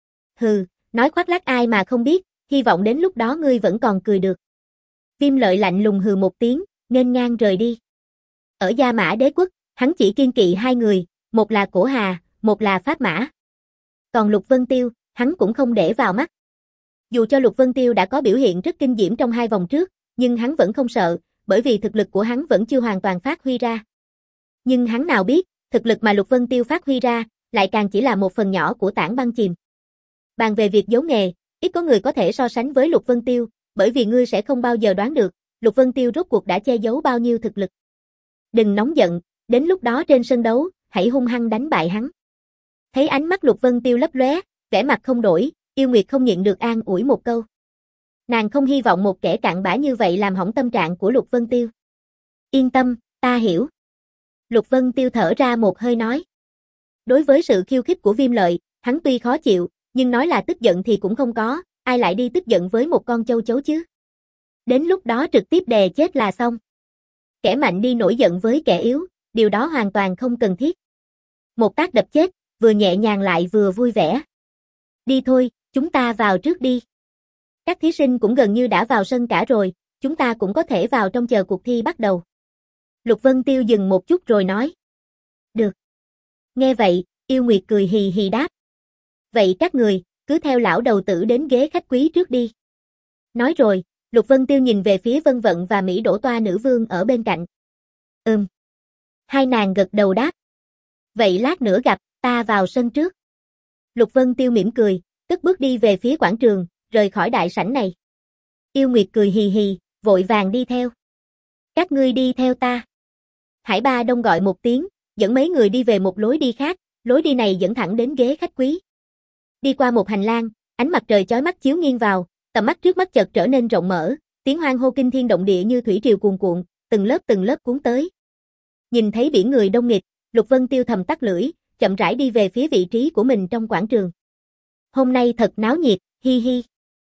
[SPEAKER 1] Hừ, nói khoác lác ai mà không biết, hy vọng đến lúc đó ngươi vẫn còn cười được. Viêm Lợi lạnh lùng hừ một tiếng, nghênh ngang rời đi. Ở Gia Mã Đế quốc, hắn chỉ kiên kỵ hai người, một là Cổ Hà, một là Pháp Mã. Còn Lục Vân Tiêu, hắn cũng không để vào mắt. Dù cho Lục Vân Tiêu đã có biểu hiện rất kinh diễm trong hai vòng trước, nhưng hắn vẫn không sợ, bởi vì thực lực của hắn vẫn chưa hoàn toàn phát huy ra. Nhưng hắn nào biết, thực lực mà Lục Vân Tiêu phát huy ra, lại càng chỉ là một phần nhỏ của tảng băng chìm. Bàn về việc giấu nghề, ít có người có thể so sánh với Lục Vân Tiêu, bởi vì ngươi sẽ không bao giờ đoán được, Lục Vân Tiêu rốt cuộc đã che giấu bao nhiêu thực lực. Đừng nóng giận, đến lúc đó trên sân đấu, hãy hung hăng đánh bại hắn. Thấy ánh mắt Lục Vân Tiêu lấp lóe, vẻ mặt không đổi, Yêu Nguyệt không nhịn được an ủi một câu. Nàng không hy vọng một kẻ cặn bã như vậy làm hỏng tâm trạng của Lục Vân Tiêu. Yên tâm, ta hiểu. Lục Vân Tiêu thở ra một hơi nói. Đối với sự khiêu khích của Viêm Lợi, hắn tuy khó chịu, nhưng nói là tức giận thì cũng không có, ai lại đi tức giận với một con châu chấu chứ. Đến lúc đó trực tiếp đè chết là xong. Kẻ mạnh đi nổi giận với kẻ yếu, điều đó hoàn toàn không cần thiết. Một tác đập chết, vừa nhẹ nhàng lại vừa vui vẻ. Đi thôi, chúng ta vào trước đi. Các thí sinh cũng gần như đã vào sân cả rồi, chúng ta cũng có thể vào trong chờ cuộc thi bắt đầu. Lục Vân Tiêu dừng một chút rồi nói. Được. Nghe vậy, Yêu Nguyệt cười hì hì đáp. Vậy các người, cứ theo lão đầu tử đến ghế khách quý trước đi. Nói rồi, Lục Vân Tiêu nhìn về phía Vân Vận và Mỹ Đỗ Toa nữ vương ở bên cạnh. Ừm. Hai nàng gật đầu đáp. Vậy lát nữa gặp, ta vào sân trước. Lục Vân Tiêu mỉm cười, cất bước đi về phía quảng trường, rời khỏi đại sảnh này. Yêu Nguyệt cười hì hì, vội vàng đi theo. Các ngươi đi theo ta. Hải Ba Đông gọi một tiếng, dẫn mấy người đi về một lối đi khác, lối đi này dẫn thẳng đến ghế khách quý. Đi qua một hành lang, ánh mặt trời chói mắt chiếu nghiêng vào, tầm mắt trước mắt chợt trở nên rộng mở, tiếng hoan hô kinh thiên động địa như thủy triều cuồn cuộn, từng lớp từng lớp cuốn tới. Nhìn thấy biển người đông nghịt, Lục Vân Tiêu thầm tắt lưỡi, chậm rãi đi về phía vị trí của mình trong quảng trường. Hôm nay thật náo nhiệt, hi hi.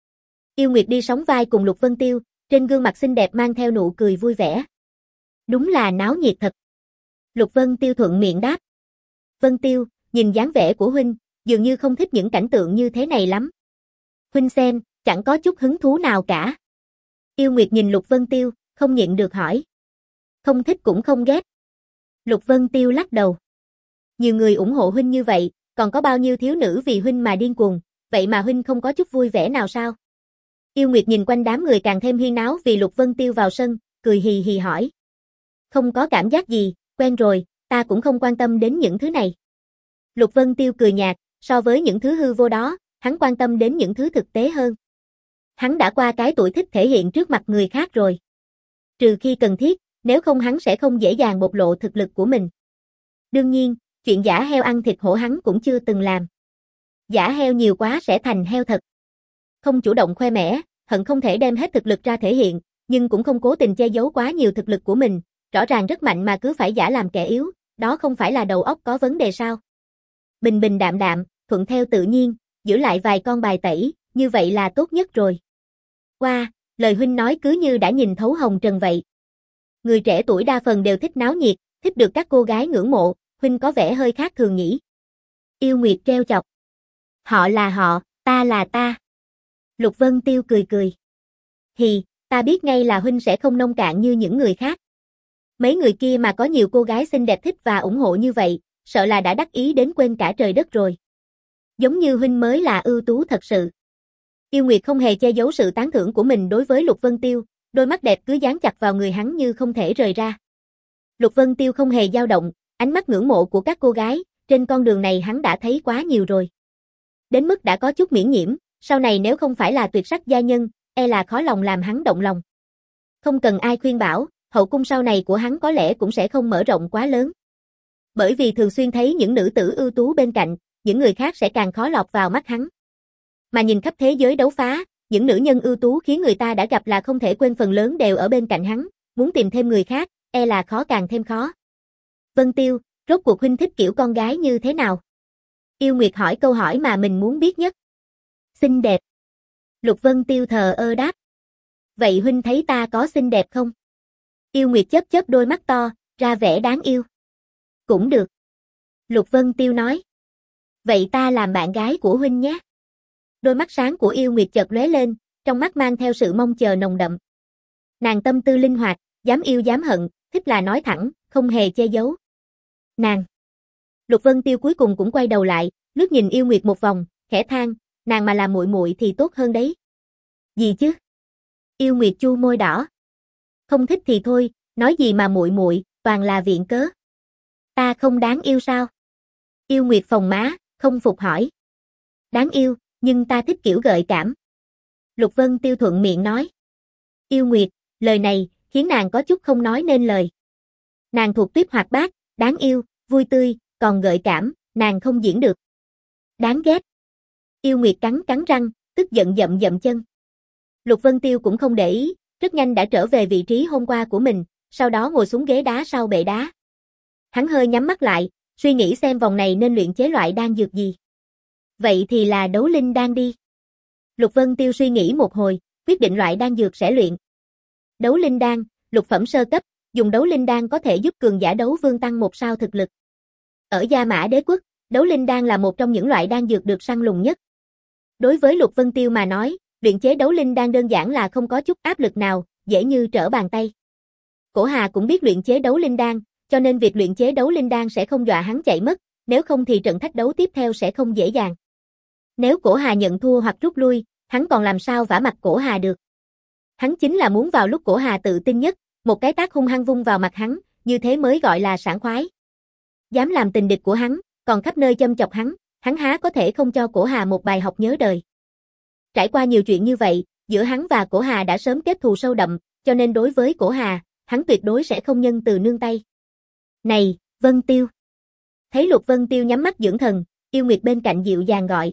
[SPEAKER 1] Yêu Nguyệt đi sóng vai cùng Lục Vân Tiêu, trên gương mặt xinh đẹp mang theo nụ cười vui vẻ. Đúng là náo nhiệt thật. Lục Vân Tiêu thuận miệng đáp. Vân Tiêu, nhìn dáng vẻ của huynh, dường như không thích những cảnh tượng như thế này lắm. Huynh xem, chẳng có chút hứng thú nào cả. Yêu Nguyệt nhìn Lục Vân Tiêu, không nhịn được hỏi. Không thích cũng không ghét. Lục Vân Tiêu lắc đầu. Nhiều người ủng hộ huynh như vậy, còn có bao nhiêu thiếu nữ vì huynh mà điên cuồng, vậy mà huynh không có chút vui vẻ nào sao? Yêu Nguyệt nhìn quanh đám người càng thêm huyên náo vì Lục Vân Tiêu vào sân, cười hì hì hỏi. Không có cảm giác gì, quen rồi, ta cũng không quan tâm đến những thứ này. Lục Vân Tiêu cười nhạt, so với những thứ hư vô đó, hắn quan tâm đến những thứ thực tế hơn. Hắn đã qua cái tuổi thích thể hiện trước mặt người khác rồi. Trừ khi cần thiết, nếu không hắn sẽ không dễ dàng bộc lộ thực lực của mình. Đương nhiên, chuyện giả heo ăn thịt hổ hắn cũng chưa từng làm. Giả heo nhiều quá sẽ thành heo thật. Không chủ động khoe mẽ, hận không thể đem hết thực lực ra thể hiện, nhưng cũng không cố tình che giấu quá nhiều thực lực của mình, rõ ràng rất mạnh mà cứ phải giả làm kẻ yếu, đó không phải là đầu óc có vấn đề sao? Bình bình đạm đạm, thuận theo tự nhiên, giữ lại vài con bài tẩy, như vậy là tốt nhất rồi. Wow, lời huynh nói cứ như đã nhìn thấu hồng trần vậy. Người trẻ tuổi đa phần đều thích náo nhiệt, thích được các cô gái ngưỡng mộ, huynh có vẻ hơi khác thường nhỉ. Yêu Nguyệt treo chọc. Họ là họ, ta là ta. Lục Vân Tiêu cười cười. Hì, ta biết ngay là huynh sẽ không nông cạn như những người khác. Mấy người kia mà có nhiều cô gái xinh đẹp thích và ủng hộ như vậy, sợ là đã đắc ý đến quên cả trời đất rồi. Giống như huynh mới là ưu tú thật sự. Yêu Nguyệt không hề che giấu sự tán thưởng của mình đối với Lục Vân Tiêu, đôi mắt đẹp cứ dán chặt vào người hắn như không thể rời ra. Lục Vân Tiêu không hề dao động, ánh mắt ngưỡng mộ của các cô gái, trên con đường này hắn đã thấy quá nhiều rồi. Đến mức đã có chút miễn nhiễm, sau này nếu không phải là tuyệt sắc gia nhân, e là khó lòng làm hắn động lòng. Không cần ai khuyên bảo, hậu cung sau này của hắn có lẽ cũng sẽ không mở rộng quá lớn. Bởi vì thường xuyên thấy những nữ tử ưu tú bên cạnh, những người khác sẽ càng khó lọt vào mắt hắn. Mà nhìn khắp thế giới đấu phá, những nữ nhân ưu tú khiến người ta đã gặp là không thể quên phần lớn đều ở bên cạnh hắn, muốn tìm thêm người khác, e là khó càng thêm khó. Vân Tiêu, rốt cuộc huynh thích kiểu con gái như thế nào? Yêu Nguyệt hỏi câu hỏi mà mình muốn biết nhất. Xinh đẹp. Lục Vân Tiêu thờ ơ đáp. Vậy huynh thấy ta có xinh đẹp không? Yêu Nguyệt chớp chớp đôi mắt to, ra vẻ đáng yêu. Cũng được. Lục Vân Tiêu nói. Vậy ta làm bạn gái của huynh nhé. Đôi mắt sáng của Yêu Nguyệt chợt lóe lên, trong mắt mang theo sự mong chờ nồng đậm. Nàng tâm tư linh hoạt, dám yêu dám hận, thích là nói thẳng, không hề che giấu. Nàng. Lục Vân Tiêu cuối cùng cũng quay đầu lại, lướt nhìn Yêu Nguyệt một vòng, khẽ than, nàng mà làm muội muội thì tốt hơn đấy. Gì chứ? Yêu Nguyệt chu môi đỏ. Không thích thì thôi, nói gì mà muội muội, toàn là viện cớ. Ta không đáng yêu sao? Yêu Nguyệt phồng má, không phục hỏi. Đáng yêu, nhưng ta thích kiểu gợi cảm. Lục Vân Tiêu thuận miệng nói. Yêu Nguyệt, lời này, khiến nàng có chút không nói nên lời. Nàng thuộc tuyếp hoạt bát, đáng yêu, vui tươi, còn gợi cảm, nàng không diễn được. Đáng ghét. Yêu Nguyệt cắn cắn răng, tức giận dậm dậm chân. Lục Vân Tiêu cũng không để ý, rất nhanh đã trở về vị trí hôm qua của mình, sau đó ngồi xuống ghế đá sau bệ đá. Hắn hơi nhắm mắt lại, suy nghĩ xem vòng này nên luyện chế loại đan dược gì. Vậy thì là đấu linh đan đi. Lục Vân Tiêu suy nghĩ một hồi, quyết định loại đan dược sẽ luyện. Đấu linh đan, lục phẩm sơ cấp, dùng đấu linh đan có thể giúp cường giả đấu vương tăng một sao thực lực. Ở Gia Mã Đế quốc, đấu linh đan là một trong những loại đan dược được săn lùng nhất. Đối với Lục Vân Tiêu mà nói, luyện chế đấu linh đan đơn giản là không có chút áp lực nào, dễ như trở bàn tay. Cổ Hà cũng biết luyện chế đấu linh đan, cho nên việc luyện chế đấu linh đan sẽ không dọa hắn chạy mất, nếu không thì trận thách đấu tiếp theo sẽ không dễ dàng. Nếu Cổ Hà nhận thua hoặc rút lui, hắn còn làm sao vả mặt Cổ Hà được. Hắn chính là muốn vào lúc Cổ Hà tự tin nhất, một cái tát hung hăng vung vào mặt hắn, như thế mới gọi là sảng khoái. Dám làm tình địch của hắn, còn khắp nơi châm chọc hắn, hắn há có thể không cho Cổ Hà một bài học nhớ đời. Trải qua nhiều chuyện như vậy, giữa hắn và Cổ Hà đã sớm kết thù sâu đậm, cho nên đối với Cổ Hà, hắn tuyệt đối sẽ không nhân từ nương tay. Này, Vân Tiêu. Thấy Lục Vân Tiêu nhắm mắt dưỡng thần, Yêu Nguyệt bên cạnh dịu dàng gọi.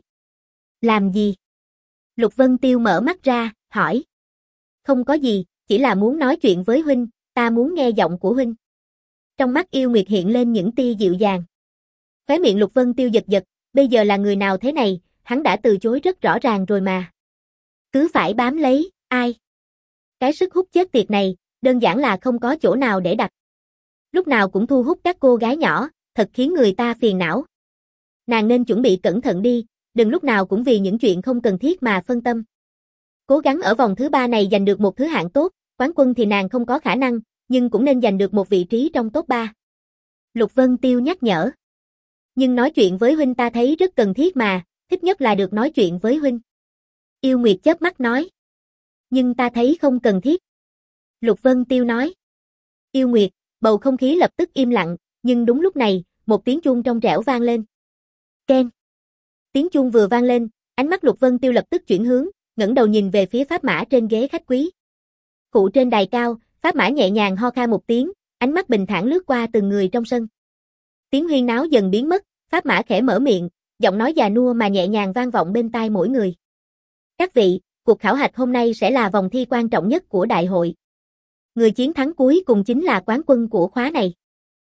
[SPEAKER 1] Làm gì? Lục Vân Tiêu mở mắt ra, hỏi. Không có gì, chỉ là muốn nói chuyện với huynh, ta muốn nghe giọng của huynh. Trong mắt Yêu Nguyệt hiện lên những tia dịu dàng. Khóe miệng Lục Vân Tiêu giật giật, bây giờ là người nào thế này, hắn đã từ chối rất rõ ràng rồi mà. Cứ phải bám lấy, ai? Cái sức hút chết tiệt này, đơn giản là không có chỗ nào để đặt. Lúc nào cũng thu hút các cô gái nhỏ, thật khiến người ta phiền não. Nàng nên chuẩn bị cẩn thận đi, đừng lúc nào cũng vì những chuyện không cần thiết mà phân tâm. Cố gắng ở vòng thứ ba này giành được một thứ hạng tốt, quán quân thì nàng không có khả năng, nhưng cũng nên giành được một vị trí trong top ba. Lục Vân Tiêu nhắc nhở. Nhưng nói chuyện với huynh ta thấy rất cần thiết mà, thích nhất là được nói chuyện với huynh. Yêu Nguyệt chớp mắt nói. Nhưng ta thấy không cần thiết. Lục Vân Tiêu nói. Yêu Nguyệt, bầu không khí lập tức im lặng, nhưng đúng lúc này, một tiếng chuông trong trẻo vang lên. Keng. Tiếng chuông vừa vang lên, ánh mắt Lục Vân Tiêu lập tức chuyển hướng, ngẩng đầu nhìn về phía pháp mã trên ghế khách quý. Cụ trên đài cao, pháp mã nhẹ nhàng ho khan một tiếng, ánh mắt bình thản lướt qua từng người trong sân. Tiếng huyên náo dần biến mất, pháp mã khẽ mở miệng, giọng nói già nua mà nhẹ nhàng vang vọng bên tai mỗi người. Các vị, cuộc khảo hạch hôm nay sẽ là vòng thi quan trọng nhất của đại hội. Người chiến thắng cuối cùng chính là quán quân của khóa này.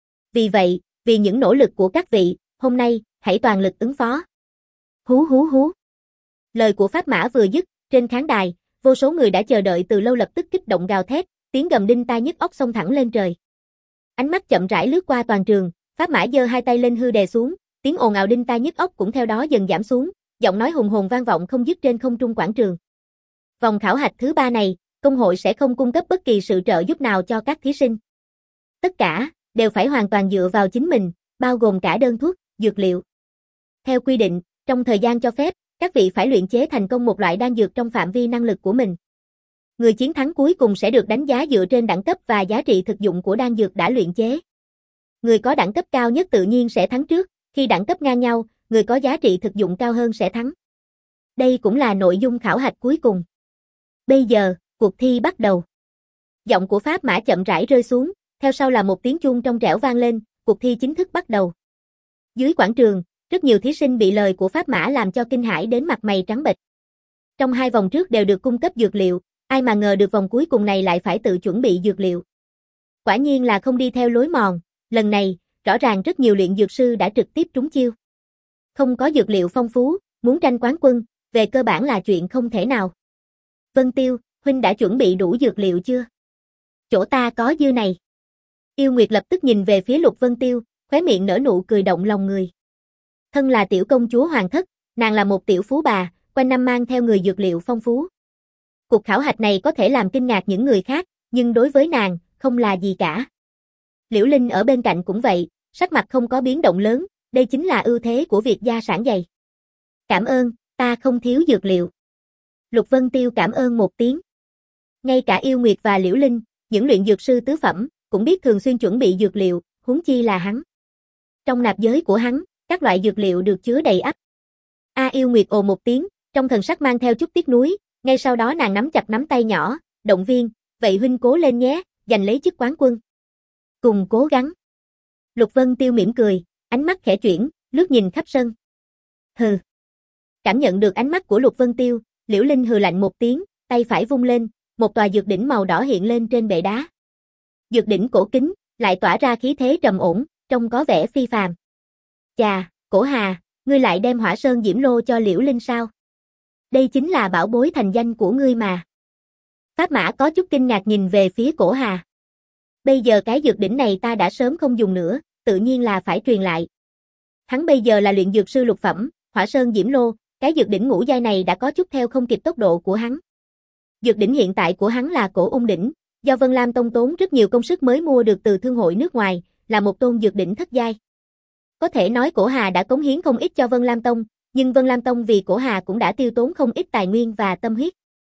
[SPEAKER 1] Vì vậy, vì những nỗ lực của các vị, hôm nay, hãy toàn lực ứng phó. Hú hú hú. Lời của pháp mã vừa dứt, trên khán đài, vô số người đã chờ đợi từ lâu lập tức kích động gào thét, tiếng gầm đinh tai nhức óc xông thẳng lên trời. Ánh mắt chậm rãi lướt qua toàn trường, pháp mã giơ hai tay lên hư đè xuống, tiếng ồn ào đinh tai nhức óc cũng theo đó dần giảm xuống, giọng nói hùng hồn vang vọng không dứt trên không trung quảng trường. Vòng khảo hạch thứ ba này, công hội sẽ không cung cấp bất kỳ sự trợ giúp nào cho các thí sinh. Tất cả đều phải hoàn toàn dựa vào chính mình, bao gồm cả đơn thuốc, dược liệu. Theo quy định, trong thời gian cho phép, các vị phải luyện chế thành công một loại đan dược trong phạm vi năng lực của mình. Người chiến thắng cuối cùng sẽ được đánh giá dựa trên đẳng cấp và giá trị thực dụng của đan dược đã luyện chế. Người có đẳng cấp cao nhất tự nhiên sẽ thắng trước, khi đẳng cấp ngang nhau, người có giá trị thực dụng cao hơn sẽ thắng. Đây cũng là nội dung khảo hạch cuối cùng. Bây giờ, cuộc thi bắt đầu. Giọng của pháp mã chậm rãi rơi xuống, theo sau là một tiếng chuông trong trẻo vang lên, cuộc thi chính thức bắt đầu. Dưới quảng trường, rất nhiều thí sinh bị lời của pháp mã làm cho kinh hãi đến mặt mày trắng bệch. Trong hai vòng trước đều được cung cấp dược liệu, ai mà ngờ được vòng cuối cùng này lại phải tự chuẩn bị dược liệu. Quả nhiên là không đi theo lối mòn, lần này, rõ ràng rất nhiều luyện dược sư đã trực tiếp trúng chiêu. Không có dược liệu phong phú, muốn tranh quán quân, về cơ bản là chuyện không thể nào. Vân Tiêu, huynh đã chuẩn bị đủ dược liệu chưa? Chỗ ta có dư này. Yêu Nguyệt lập tức nhìn về phía Lục Vân Tiêu, khóe miệng nở nụ cười động lòng người. Thân là tiểu công chúa hoàng thất, nàng là một tiểu phú bà, quanh năm mang theo người dược liệu phong phú. Cuộc khảo hạch này có thể làm kinh ngạc những người khác, nhưng đối với nàng, không là gì cả. Liễu Linh ở bên cạnh cũng vậy, sắc mặt không có biến động lớn, đây chính là ưu thế của việc gia sản dày. Cảm ơn, ta không thiếu dược liệu. Lục Vân Tiêu cảm ơn một tiếng. Ngay cả Yêu Nguyệt và Liễu Linh, những luyện dược sư tứ phẩm, cũng biết thường xuyên chuẩn bị dược liệu, huống chi là hắn. Trong nạp giới của hắn, các loại dược liệu được chứa đầy ắp. A Yêu Nguyệt ồ một tiếng, trong thần sắc mang theo chút tiếc nuối, ngay sau đó nàng nắm chặt nắm tay nhỏ, động viên, vậy huynh cố lên nhé, giành lấy chức quán quân. Cùng cố gắng. Lục Vân Tiêu mỉm cười, ánh mắt khẽ chuyển, lướt nhìn khắp sân. Hừ. Cảm nhận được ánh mắt của Lục Vân Tiêu, Liễu Linh hừ lạnh một tiếng, tay phải vung lên, một tòa dược đỉnh màu đỏ hiện lên trên bệ đá. Dược đỉnh cổ kính, lại tỏa ra khí thế trầm ổn, trông có vẻ phi phàm. Chà, Cổ Hà, ngươi lại đem Hỏa Sơn Diễm Lô cho Liễu Linh sao? Đây chính là bảo bối thành danh của ngươi mà. Pháp Mã có chút kinh ngạc nhìn về phía Cổ Hà. Bây giờ cái dược đỉnh này ta đã sớm không dùng nữa, tự nhiên là phải truyền lại. Hắn bây giờ là luyện dược sư lục phẩm, Hỏa Sơn Diễm Lô, cái dược đỉnh ngũ giai này đã có chút theo không kịp tốc độ của hắn. Dược đỉnh hiện tại của hắn là Cổ Ung đỉnh, do Vân Lam Tông tốn rất nhiều công sức mới mua được từ thương hội nước ngoài, là một tôn dược đỉnh thất giai. Có thể nói Cổ Hà đã cống hiến không ít cho Vân Lam Tông, nhưng Vân Lam Tông vì Cổ Hà cũng đã tiêu tốn không ít tài nguyên và tâm huyết.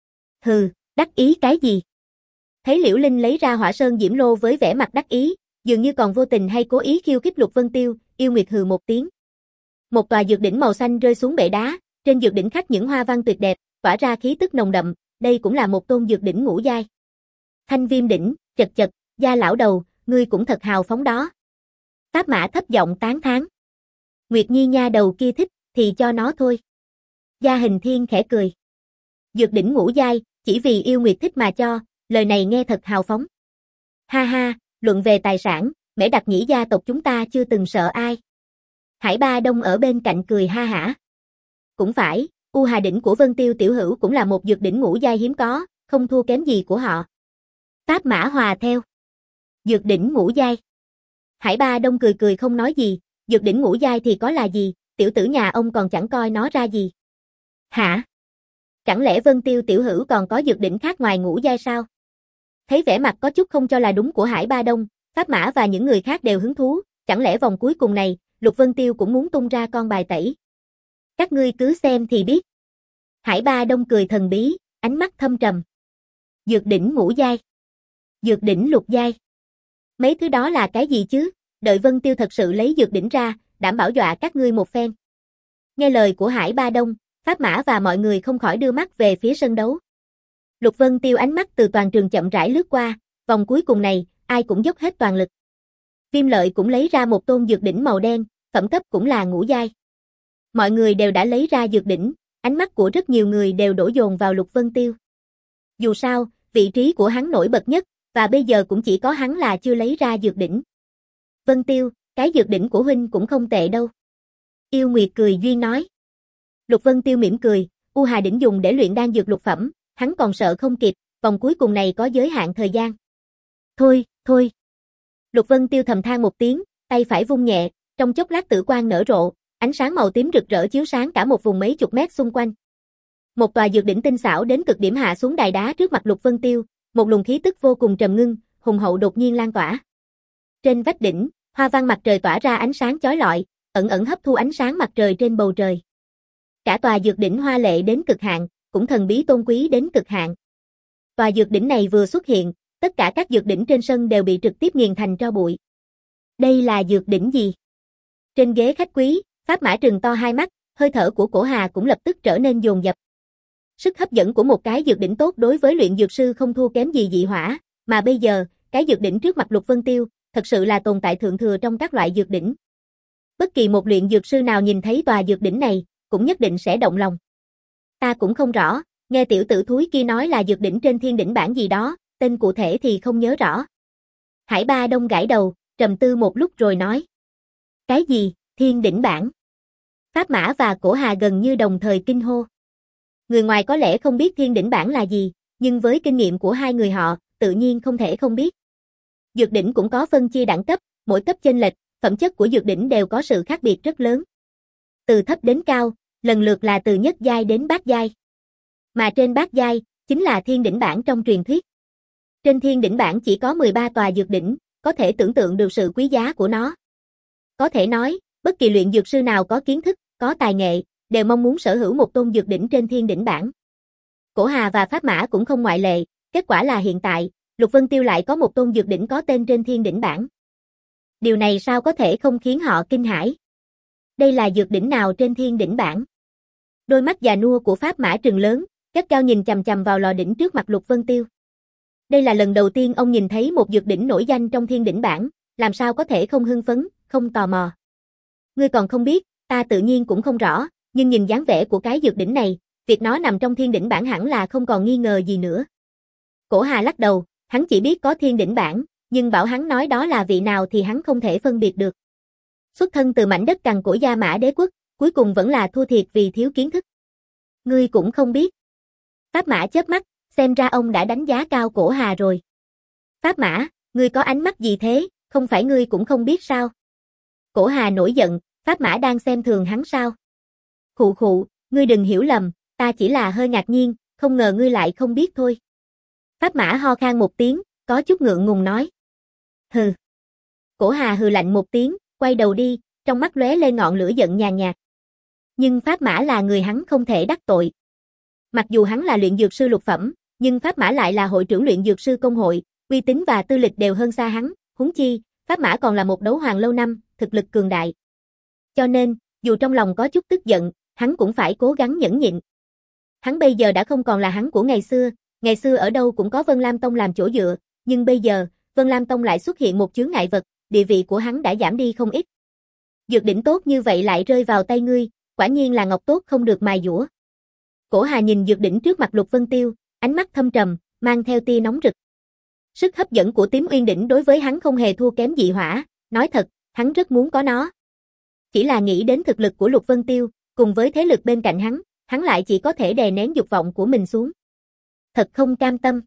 [SPEAKER 1] Hừ, đắc ý cái gì? Thấy Liễu Linh lấy ra Hỏa Sơn Diễm Lô với vẻ mặt đắc ý, dường như còn vô tình hay cố ý khiêu khích Lục Vân Tiêu, Yêu Nguyệt hừ một tiếng. Một tòa dược đỉnh màu xanh rơi xuống bệ đá, trên dược đỉnh khắc những hoa văn tuyệt đẹp, tỏa ra khí tức nồng đậm, đây cũng là một tôn dược đỉnh ngũ giai. Thanh Viêm đỉnh, chật chật, Gia lão đầu, ngươi cũng thật hào phóng đó. Pháp Mã thấp giọng tán thán. Nguyệt Nhi nha đầu kia thích, thì cho nó thôi. Gia Hình Thiên khẽ cười. Dược đỉnh ngũ giai, chỉ vì Yêu Nguyệt thích mà cho, lời này nghe thật hào phóng. Ha ha, luận về tài sản, Mễ Đặc Nhĩ gia tộc chúng ta chưa từng sợ ai. Hải Ba Đông ở bên cạnh cười ha hả. Cũng phải, U Hà đỉnh của Vân Tiêu tiểu hữu cũng là một dược đỉnh ngũ giai hiếm có, không thua kém gì của họ. Pháp Mã hòa theo. Dược đỉnh ngũ giai. Hải Ba Đông cười cười không nói gì, dược đỉnh ngũ giai thì có là gì, tiểu tử nhà ông còn chẳng coi nó ra gì. Hả? Chẳng lẽ Vân Tiêu tiểu hữu còn có dược đỉnh khác ngoài ngũ giai sao? Thấy vẻ mặt có chút không cho là đúng của Hải Ba Đông, Pháp Mã và những người khác đều hứng thú, chẳng lẽ vòng cuối cùng này, Lục Vân Tiêu cũng muốn tung ra con bài tẩy. Các ngươi cứ xem thì biết. Hải Ba Đông cười thần bí, ánh mắt thâm trầm. Dược đỉnh ngũ giai. Dược đỉnh lục giai. Mấy thứ đó là cái gì chứ? Đợi Vân Tiêu thật sự lấy dược đỉnh ra, đảm bảo dọa các ngươi một phen. Nghe lời của Hải Ba Đông, Pháp Mã và mọi người không khỏi đưa mắt về phía sân đấu. Lục Vân Tiêu ánh mắt từ toàn trường chậm rãi lướt qua, vòng cuối cùng này, ai cũng dốc hết toàn lực. Viêm Lợi cũng lấy ra một tôn dược đỉnh màu đen, phẩm cấp cũng là ngũ giai. Mọi người đều đã lấy ra dược đỉnh, ánh mắt của rất nhiều người đều đổ dồn vào Lục Vân Tiêu. Dù sao, vị trí của hắn nổi bật nhất, và bây giờ cũng chỉ có hắn là chưa lấy ra dược đỉnh. Vân Tiêu, cái dược đỉnh của huynh cũng không tệ đâu. Yêu Nguyệt cười duyên nói. Lục Vân Tiêu mỉm cười, U Hà đỉnh dùng để luyện đan dược lục phẩm, hắn còn sợ không kịp, vòng cuối cùng này có giới hạn thời gian. Thôi, thôi. Lục Vân Tiêu thầm than một tiếng, tay phải vung nhẹ, trong chốc lát tử quang nở rộ, ánh sáng màu tím rực rỡ chiếu sáng cả một vùng mấy chục mét xung quanh. Một tòa dược đỉnh tinh xảo đến cực điểm hạ xuống đài đá trước mặt Lục Vân Tiêu, một luồng khí tức vô cùng trầm ngưng, hùng hậu đột nhiên lan tỏa. Trên vách đỉnh, hoa văn mặt trời tỏa ra ánh sáng chói lọi, ẩn ẩn hấp thu ánh sáng mặt trời trên bầu trời. Cả tòa dược đỉnh hoa lệ đến cực hạn, cũng thần bí tôn quý đến cực hạn. Tòa dược đỉnh này vừa xuất hiện, tất cả các dược đỉnh trên sân đều bị trực tiếp nghiền thành tro bụi. Đây là dược đỉnh gì? Trên ghế khách quý, Pháp Mã trừng to hai mắt, hơi thở của Cổ Hà cũng lập tức trở nên dồn dập. Sức hấp dẫn của một cái dược đỉnh tốt đối với luyện dược sư không thua kém gì dị hỏa, mà bây giờ, cái dược đỉnh trước mặt Lục Vân Tiêu, thật sự là tồn tại thượng thừa trong các loại dược đỉnh. Bất kỳ một luyện dược sư nào nhìn thấy tòa dược đỉnh này, cũng nhất định sẽ động lòng. Ta cũng không rõ, nghe tiểu tử thúi kia nói là dược đỉnh trên thiên đỉnh bảng gì đó, tên cụ thể thì không nhớ rõ. Hải Ba Đông gãi đầu, trầm tư một lúc rồi nói. Cái gì, thiên đỉnh bảng? Pháp Mã và Cổ Hà gần như đồng thời kinh hô. Người ngoài có lẽ không biết thiên đỉnh bảng là gì, nhưng với kinh nghiệm của hai người họ, tự nhiên không thể không biết. Dược đỉnh cũng có phân chia đẳng cấp, mỗi cấp chênh lệch, phẩm chất của dược đỉnh đều có sự khác biệt rất lớn. Từ thấp đến cao, lần lượt là từ nhất giai đến bát giai. Mà trên bát giai, chính là thiên đỉnh bảng trong truyền thuyết. Trên thiên đỉnh bảng chỉ có mười ba tòa dược đỉnh, có thể tưởng tượng được sự quý giá của nó. Có thể nói, bất kỳ luyện dược sư nào có kiến thức, có tài nghệ, đều mong muốn sở hữu một tôn dược đỉnh trên thiên đỉnh bảng. Cổ Hà và Pháp Mã cũng không ngoại lệ, kết quả là hiện tại, Lục Vân Tiêu lại có một tôn dược đỉnh có tên trên thiên đỉnh bảng. Điều này sao có thể không khiến họ kinh hãi? Đây là dược đỉnh nào trên thiên đỉnh bảng? Đôi mắt già nua của Pháp Mã trừng lớn, gắt gao nhìn chằm chằm vào lò đỉnh trước mặt Lục Vân Tiêu. Đây là lần đầu tiên ông nhìn thấy một dược đỉnh nổi danh trong thiên đỉnh bảng, làm sao có thể không hưng phấn, không tò mò. Ngươi còn không biết, ta tự nhiên cũng không rõ, nhưng nhìn dáng vẻ của cái dược đỉnh này, việc nó nằm trong thiên đỉnh bảng hẳn là không còn nghi ngờ gì nữa. Cổ Hà lắc đầu, hắn chỉ biết có thiên đỉnh bảng, nhưng bảo hắn nói đó là vị nào thì hắn không thể phân biệt được. Xuất thân từ mảnh đất cằn cỗi Gia Mã Đế quốc, cuối cùng vẫn là thua thiệt vì thiếu kiến thức. Ngươi cũng không biết. Pháp Mã chớp mắt, xem ra ông đã đánh giá cao Cổ Hà rồi. Pháp Mã, ngươi có ánh mắt gì thế, không phải ngươi cũng không biết sao? Cổ Hà nổi giận, Pháp Mã đang xem thường hắn sao? Khụ khụ, ngươi đừng hiểu lầm, ta chỉ là hơi ngạc nhiên, không ngờ ngươi lại không biết thôi. Pháp Mã ho khan một tiếng, có chút ngượng ngùng nói. Hừ. Cổ Hà hừ lạnh một tiếng, quay đầu đi, trong mắt lóe lên ngọn lửa giận nhàn nhạt. Nhưng Pháp Mã là người hắn không thể đắc tội. Mặc dù hắn là luyện dược sư lục phẩm, nhưng Pháp Mã lại là hội trưởng luyện dược sư công hội, uy tín và tư lịch đều hơn xa hắn, huống chi, Pháp Mã còn là một đấu hoàng lâu năm, thực lực cường đại. Cho nên, dù trong lòng có chút tức giận, hắn cũng phải cố gắng nhẫn nhịn. Hắn bây giờ đã không còn là hắn của ngày xưa, ngày xưa ở đâu cũng có Vân Lam Tông làm chỗ dựa, nhưng bây giờ, Vân Lam Tông lại xuất hiện một chướng ngại vật, địa vị của hắn đã giảm đi không ít. Dược đỉnh tốt như vậy lại rơi vào tay ngươi, quả nhiên là ngọc tốt không được mài dũa. Cổ Hà nhìn dược đỉnh trước mặt Lục Vân Tiêu, ánh mắt thâm trầm, mang theo tia nóng rực. Sức hấp dẫn của Tím Uyên đỉnh đối với hắn không hề thua kém dị hỏa, nói thật, hắn rất muốn có nó. Chỉ là nghĩ đến thực lực của Lục Vân Tiêu, cùng với thế lực bên cạnh hắn, hắn lại chỉ có thể đè nén dục vọng của mình xuống. Thật không cam tâm.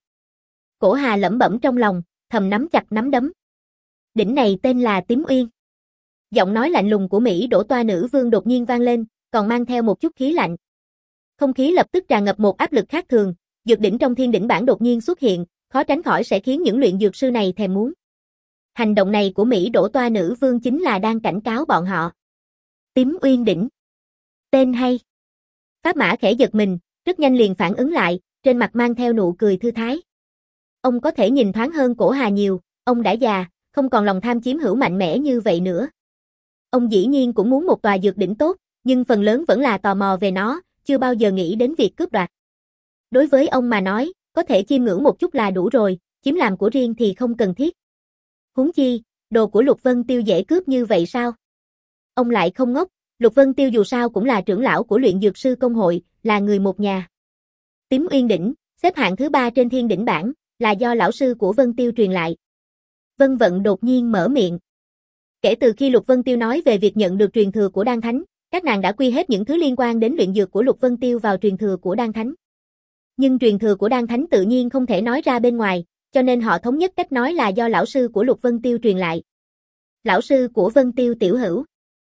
[SPEAKER 1] Cổ Hà lẩm bẩm trong lòng, thầm nắm chặt nắm đấm. Đỉnh này tên là Tím Uyên. Giọng nói lạnh lùng của Mỹ Đỗ Toa nữ vương đột nhiên vang lên, còn mang theo một chút khí lạnh. Không khí lập tức tràn ngập một áp lực khác thường, dược đỉnh trong thiên đỉnh bảng đột nhiên xuất hiện, khó tránh khỏi sẽ khiến những luyện dược sư này thèm muốn. Hành động này của Mỹ Đỗ Toa nữ vương chính là đang cảnh cáo bọn họ. Tím Uyên đỉnh. Tên hay. Pháp Mã khẽ giật mình, rất nhanh liền phản ứng lại, trên mặt mang theo nụ cười thư thái. Ông có thể nhìn thoáng hơn Cổ Hà nhiều, ông đã già, không còn lòng tham chiếm hữu mạnh mẽ như vậy nữa. Ông dĩ nhiên cũng muốn một tòa dược đỉnh tốt, nhưng phần lớn vẫn là tò mò về nó, chưa bao giờ nghĩ đến việc cướp đoạt. Đối với ông mà nói, có thể chiêm ngưỡng một chút là đủ rồi, chiếm làm của riêng thì không cần thiết. Huống chi, đồ của Lục Vân Tiêu dễ cướp như vậy sao? Ông lại không ngốc, Lục Vân Tiêu dù sao cũng là trưởng lão của luyện dược sư công hội, là người một nhà. Tím Uyên đỉnh, xếp hạng thứ ba trên thiên đỉnh bảng, là do lão sư của Vân Tiêu truyền lại. Vân Vận đột nhiên mở miệng. Kể từ khi Lục Vân Tiêu nói về việc nhận được truyền thừa của Đan Thánh, các nàng đã quy hết những thứ liên quan đến luyện dược của Lục Vân Tiêu vào truyền thừa của Đan Thánh. Nhưng truyền thừa của Đan Thánh tự nhiên không thể nói ra bên ngoài, cho nên họ thống nhất cách nói là do lão sư của Lục Vân Tiêu truyền lại. Lão sư của Vân Tiêu tiểu hữu?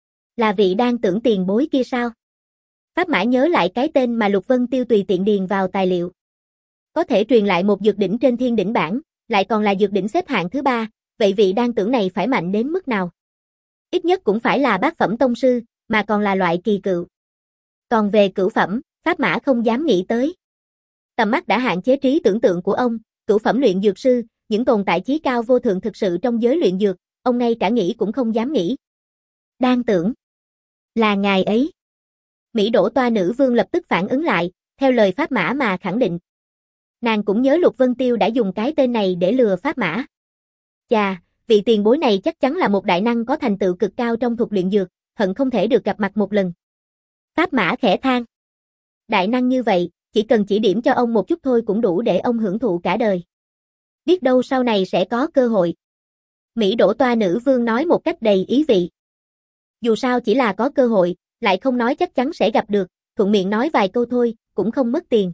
[SPEAKER 1] Là vị Đan Tưởng tiền bối kia sao? Pháp Mã nhớ lại cái tên mà Lục Vân Tiêu tùy tiện điền vào tài liệu. Có thể truyền lại một dược đỉnh trên thiên đỉnh bảng, lại còn là dược đỉnh xếp hạng thứ ba, vậy vị Đan Tưởng này phải mạnh đến mức nào? Ít nhất cũng phải là bát phẩm tông sư, mà còn là loại kỳ cựu. Còn về cửu phẩm, Pháp Mã không dám nghĩ tới. Tầm mắt đã hạn chế trí tưởng tượng của ông, cửu phẩm luyện dược sư, những tồn tại chí cao vô thượng thực sự trong giới luyện dược, ông ngay cả nghĩ cũng không dám nghĩ. Đan Tưởng. Là ngài ấy. Mỹ Đỗ Toa nữ vương lập tức phản ứng lại, theo lời Pháp Mã mà khẳng định. Nàng cũng nhớ Lục Vân Tiêu đã dùng cái tên này để lừa Pháp Mã. Chà, vị tiền bối này chắc chắn là một đại năng có thành tựu cực cao trong thuật luyện dược, hận không thể được gặp mặt một lần. Pháp Mã khẽ than. Đại năng như vậy, chỉ cần chỉ điểm cho ông một chút thôi cũng đủ để ông hưởng thụ cả đời. Biết đâu sau này sẽ có cơ hội. Mỹ Đỗ Toa nữ vương nói một cách đầy ý vị. Dù sao chỉ là có cơ hội, lại không nói chắc chắn sẽ gặp được, thuận miệng nói vài câu thôi, cũng không mất tiền.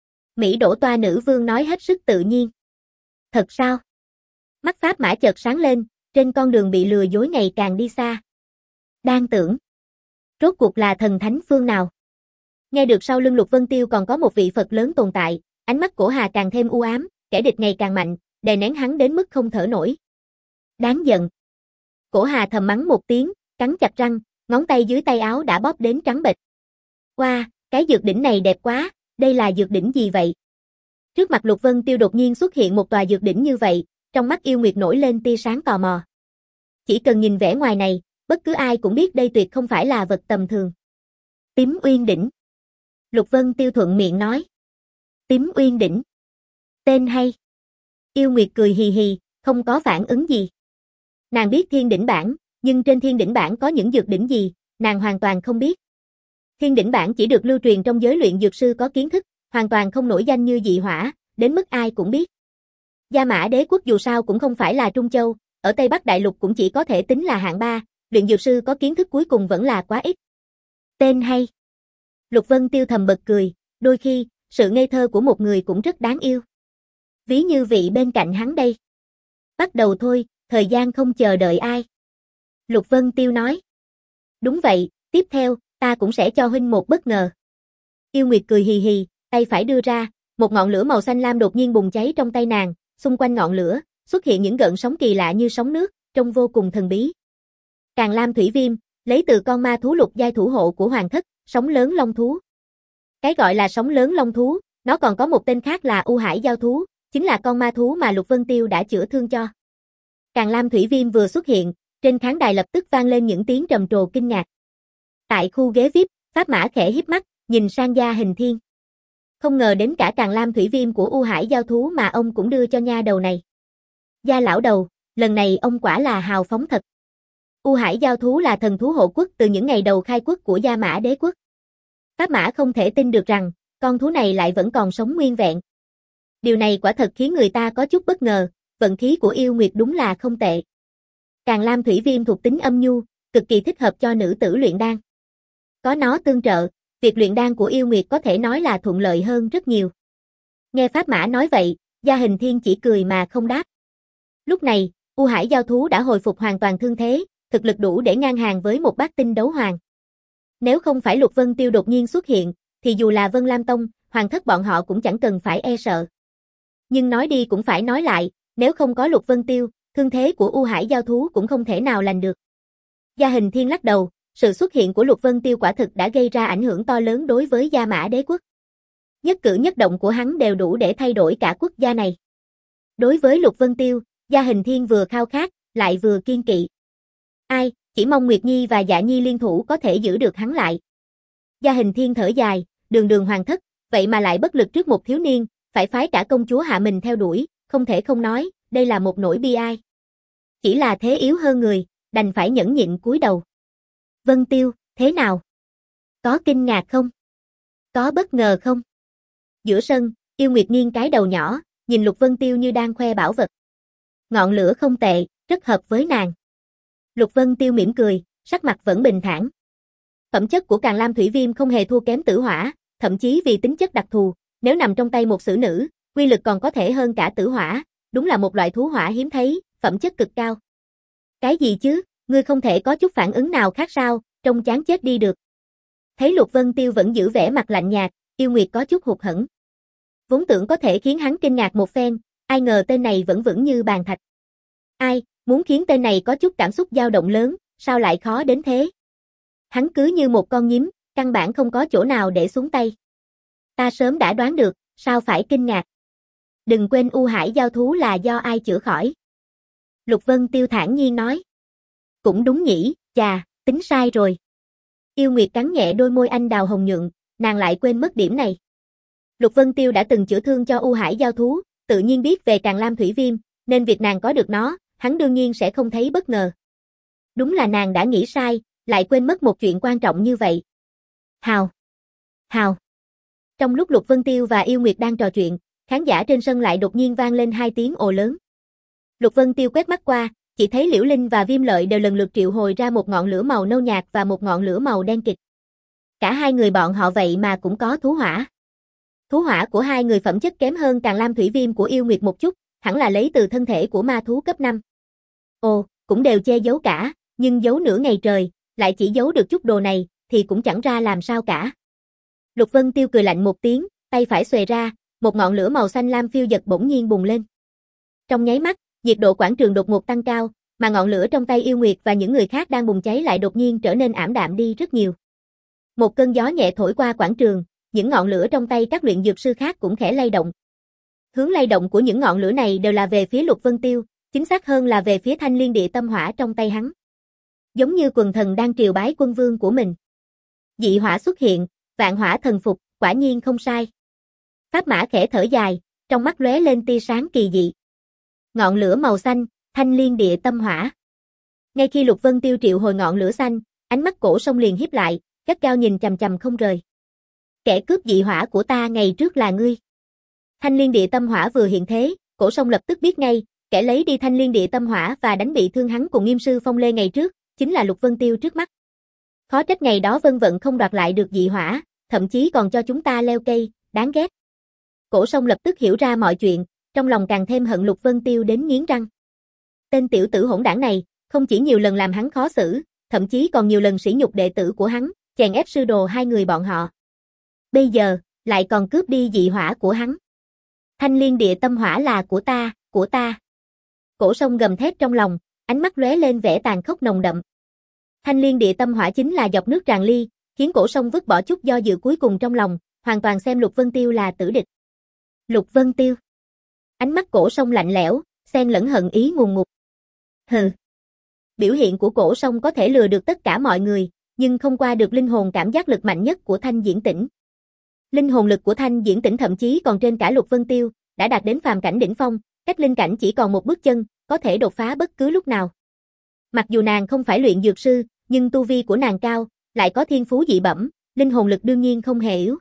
[SPEAKER 1] Mỹ Đỗ Toa nữ vương nói hết sức tự nhiên. Thật sao? Mắt Pháp Mã chợt sáng lên, trên con đường bị lừa dối ngày càng đi xa. Đan Tưởng. Rốt cuộc là thần thánh phương nào? Nghe được sau lưng Lục Vân Tiêu còn có một vị Phật lớn tồn tại, ánh mắt Cổ Hà càng thêm u ám, kẻ địch ngày càng mạnh, đè nén hắn đến mức không thở nổi. Đáng giận. Cổ Hà thầm mắng một tiếng, cắn chặt răng, ngón tay dưới tay áo đã bóp đến trắng bệch. Wow, cái dược đỉnh này đẹp quá, đây là dược đỉnh gì vậy? Trước mặt Lục Vân Tiêu đột nhiên xuất hiện một tòa dược đỉnh như vậy, trong mắt yêu nguyệt nổi lên tia sáng tò mò. Chỉ cần nhìn vẻ ngoài này, bất cứ ai cũng biết đây tuyệt không phải là vật tầm thường. Tím Uyên đỉnh. Lục Vân Tiêu thuận miệng nói. Tím Uyên đỉnh. Tên hay. Yêu nguyệt cười hì hì, không có phản ứng gì. Nàng biết thiên đỉnh bảng, nhưng trên thiên đỉnh bảng có những dược đỉnh gì, nàng hoàn toàn không biết. Thiên đỉnh bảng chỉ được lưu truyền trong giới luyện dược sư có kiến thức, hoàn toàn không nổi danh như dị hỏa, đến mức ai cũng biết. Gia Mã Đế quốc dù sao cũng không phải là Trung Châu, ở Tây Bắc Đại Lục cũng chỉ có thể tính là hạng ba, luyện dược sư có kiến thức cuối cùng vẫn là quá ít. Tên hay. Lục Vân Tiêu thầm bật cười, đôi khi, sự ngây thơ của một người cũng rất đáng yêu. Ví như vị bên cạnh hắn đây. Bắt đầu thôi, thời gian không chờ đợi ai. Lục Vân Tiêu nói. Đúng vậy, tiếp theo, ta cũng sẽ cho huynh một bất ngờ. Yêu Nguyệt cười hì hì, tay phải đưa ra, một ngọn lửa màu xanh lam đột nhiên bùng cháy trong tay nàng, xung quanh ngọn lửa, xuất hiện những gợn sóng kỳ lạ như sóng nước, trông vô cùng thần bí. Càng Lam Thủy Viêm, lấy từ con ma thú lục giai thủ hộ của Hoàng Thất, sóng lớn long thú. Cái gọi là sóng lớn long thú, nó còn có một tên khác là U Hải giao thú, chính là con ma thú mà Lục Vân Tiêu đã chữa thương cho. Càng Lam Thủy Viêm vừa xuất hiện, trên khán đài lập tức vang lên những tiếng trầm trồ kinh ngạc. Tại khu ghế vi ai pi, Pháp Mã khẽ híp mắt, nhìn sang Gia Hình Thiên. Không ngờ đến cả Càng Lam Thủy Viêm của U Hải giao thú mà ông cũng đưa cho nha đầu này. Gia lão đầu, lần này ông quả là hào phóng thật. U Hải giao thú là thần thú hộ quốc từ những ngày đầu khai quốc của Gia Mã Đế quốc. Pháp Mã không thể tin được rằng, con thú này lại vẫn còn sống nguyên vẹn. Điều này quả thật khiến người ta có chút bất ngờ, vận khí của yêu nguyệt đúng là không tệ. Càng Lam Thủy Viêm thuộc tính âm nhu, cực kỳ thích hợp cho nữ tử luyện đan. Có nó tương trợ, việc luyện đan của yêu nguyệt có thể nói là thuận lợi hơn rất nhiều. Nghe Pháp Mã nói vậy, Gia Hình Thiên chỉ cười mà không đáp. Lúc này, U Hải giao thú đã hồi phục hoàn toàn thương thế, thực lực đủ để ngang hàng với một bát tinh đấu hoàng. Nếu không phải Lục Vân Tiêu đột nhiên xuất hiện, thì dù là Vân Lam Tông, Hoàng Thất bọn họ cũng chẳng cần phải e sợ. Nhưng nói đi cũng phải nói lại, nếu không có Lục Vân Tiêu, thương thế của U Hải giao thú cũng không thể nào lành được. Gia Hình Thiên lắc đầu, Sự xuất hiện của Lục Vân Tiêu quả thực đã gây ra ảnh hưởng to lớn đối với Gia Mã Đế quốc. Nhất cử nhất động của hắn đều đủ để thay đổi cả quốc gia này. Đối với Lục Vân Tiêu, Gia Hình Thiên vừa khao khát, lại vừa kiên kỵ. Ai, chỉ mong Nguyệt Nhi và Dạ Nhi liên thủ có thể giữ được hắn lại. Gia Hình Thiên thở dài, đường đường hoàng thất, vậy mà lại bất lực trước một thiếu niên, phải phái cả công chúa hạ mình theo đuổi, không thể không nói, đây là một nỗi bi ai. Chỉ là thế yếu hơn người, đành phải nhẫn nhịn cúi đầu. Vân Tiêu, thế nào? Có kinh ngạc không? Có bất ngờ không? Giữa sân, Yêu Nguyệt nghiêng cái đầu nhỏ, nhìn Lục Vân Tiêu như đang khoe bảo vật. Ngọn lửa không tệ, rất hợp với nàng. Lục Vân Tiêu mỉm cười, sắc mặt vẫn bình thản. Phẩm chất của Càn Lam Thủy Viêm không hề thua kém Tử Hỏa, thậm chí vì tính chất đặc thù, nếu nằm trong tay một sử nữ, uy lực còn có thể hơn cả Tử Hỏa, đúng là một loại thú hỏa hiếm thấy, phẩm chất cực cao. Cái gì chứ, ngươi không thể có chút phản ứng nào khác sao, trông chán chết đi được. Thấy Lục Vân Tiêu vẫn giữ vẻ mặt lạnh nhạt, Yêu Nguyệt có chút hụt hẫng. Vốn tưởng có thể khiến hắn kinh ngạc một phen, ai ngờ tên này vẫn vững như bàn thạch. Ai, muốn khiến tên này có chút cảm xúc dao động lớn, sao lại khó đến thế? Hắn cứ như một con nhím, căn bản không có chỗ nào để xuống tay. Ta sớm đã đoán được, sao phải kinh ngạc? Đừng quên U Hải giao thú là do ai chữa khỏi? Lục Vân Tiêu thản nhiên nói. Cũng đúng nhỉ, chà, tính sai rồi. Yêu Nguyệt cắn nhẹ đôi môi anh đào hồng nhuận, nàng lại quên mất điểm này. Lục Vân Tiêu đã từng chữa thương cho U Hải giao thú, tự nhiên biết về Càn Lam Thủy Viêm, nên việc nàng có được nó, hắn đương nhiên sẽ không thấy bất ngờ. Đúng là nàng đã nghĩ sai, lại quên mất một chuyện quan trọng như vậy. Hào! Hào! Trong lúc Lục Vân Tiêu và Yêu Nguyệt đang trò chuyện, khán giả trên sân lại đột nhiên vang lên hai tiếng ồ lớn. Lục Vân Tiêu quét mắt qua, chỉ thấy Liễu Linh và Viêm Lợi đều lần lượt triệu hồi ra một ngọn lửa màu nâu nhạt và một ngọn lửa màu đen kịt. Cả hai người bọn họ vậy mà cũng có thú hỏa. Thú hỏa của hai người phẩm chất kém hơn Càn Lam Thủy Viêm của Yêu Nguyệt một chút, hẳn là lấy từ thân thể của ma thú cấp năm. Ồ, cũng đều che giấu cả, nhưng giấu nửa ngày trời, lại chỉ giấu được chút đồ này, thì cũng chẳng ra làm sao cả. Lục Vân Tiêu cười lạnh một tiếng, tay phải xuề ra, một ngọn lửa màu xanh lam phiêu dật bỗng nhiên bùng lên. Trong nháy mắt, nhiệt độ quảng trường đột ngột tăng cao, mà ngọn lửa trong tay Yêu Nguyệt và những người khác đang bùng cháy lại đột nhiên trở nên ảm đạm đi rất nhiều. Một cơn gió nhẹ thổi qua quảng trường, những ngọn lửa trong tay các luyện dược sư khác cũng khẽ lay động. Hướng lay động của những ngọn lửa này đều là về phía Lục Vân Tiêu, chính xác hơn là về phía Thanh Liên Địa Tâm Hỏa trong tay hắn. Giống như quần thần đang triều bái quân vương của mình. Dị hỏa xuất hiện, vạn hỏa thần phục, quả nhiên không sai. Pháp Mã khẽ thở dài, trong mắt lóe lên tia sáng kỳ dị. Ngọn lửa màu xanh, Thanh Liên Địa Tâm Hỏa. Ngay khi Lục Vân Tiêu triệu hồi ngọn lửa xanh, ánh mắt Cổ Sông liền híp lại, gắt gao nhìn chằm chằm không rời. Kẻ cướp dị hỏa của ta ngày trước là ngươi. Thanh Liên Địa Tâm Hỏa vừa hiện thế, Cổ Sông lập tức biết ngay, kẻ lấy đi Thanh Liên Địa Tâm Hỏa và đánh bị thương hắn cùng Nghiêm sư Phong Lê ngày trước, chính là Lục Vân Tiêu trước mắt. Khó trách ngày đó Vân Vận không đoạt lại được dị hỏa, thậm chí còn cho chúng ta leo cây, đáng ghét. Cổ Sông lập tức hiểu ra mọi chuyện, trong lòng càng thêm hận Lục Vân Tiêu đến nghiến răng. Tên tiểu tử hỗn đảng này, không chỉ nhiều lần làm hắn khó xử, thậm chí còn nhiều lần sỉ nhục đệ tử của hắn, chèn ép sư đồ hai người bọn họ. Bây giờ, lại còn cướp đi dị hỏa của hắn. Thanh Liên Địa Tâm Hỏa là của ta, của ta. Cổ Sông gầm thét trong lòng, ánh mắt lóe lên vẻ tàn khốc nồng đậm. Thanh Liên Địa Tâm Hỏa chính là giọt nước tràn ly, khiến Cổ Sông vứt bỏ chút do dự cuối cùng trong lòng, hoàn toàn xem Lục Vân Tiêu là tử địch. Lục Vân Tiêu. Ánh mắt Cổ Sông lạnh lẽo, xen lẫn hận ý ngùn ngụt. Hừ. Biểu hiện của Cổ Sông có thể lừa được tất cả mọi người, nhưng không qua được linh hồn cảm giác lực mạnh nhất của Thanh Diễn Tĩnh. Linh hồn lực của Thanh Diễn Tĩnh thậm chí còn trên cả Lục Vân Tiêu, đã đạt đến phàm cảnh đỉnh phong, cách linh cảnh chỉ còn một bước chân, có thể đột phá bất cứ lúc nào. Mặc dù nàng không phải luyện dược sư, nhưng tu vi của nàng cao, lại có thiên phú dị bẩm, linh hồn lực đương nhiên không hề yếu.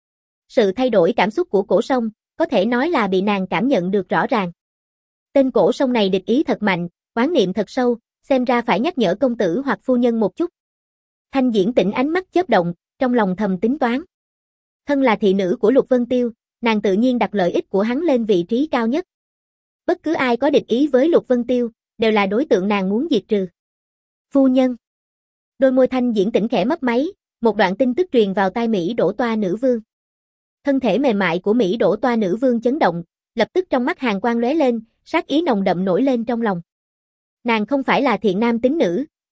[SPEAKER 1] Sự thay đổi cảm xúc của Cổ Sông, có thể nói là bị nàng cảm nhận được rõ ràng. Tên Cổ Sông này địch ý thật mạnh, oán niệm thật sâu, xem ra phải nhắc nhở công tử hoặc phu nhân một chút. Thanh Diễn Tĩnh ánh mắt chớp động, trong lòng thầm tính toán. Thân là thị nữ của Lục Vân Tiêu, nàng tự nhiên đặt lợi ích của hắn lên vị trí cao nhất. Bất cứ ai có địch ý với Lục Vân Tiêu, đều là đối tượng nàng muốn diệt trừ. Phu nhân. Đôi môi Thanh Diễn Tĩnh khẽ mấp máy, một đoạn tin tức truyền vào tai Mỹ Đỗ Toa nữ vương. Thân thể mềm mại của Mỹ Đỗ Toa nữ vương chấn động, lập tức trong mắt hàn quang lóe lên, sát ý nồng đậm nổi lên trong lòng. Nàng không phải là thiện nam tín nữ,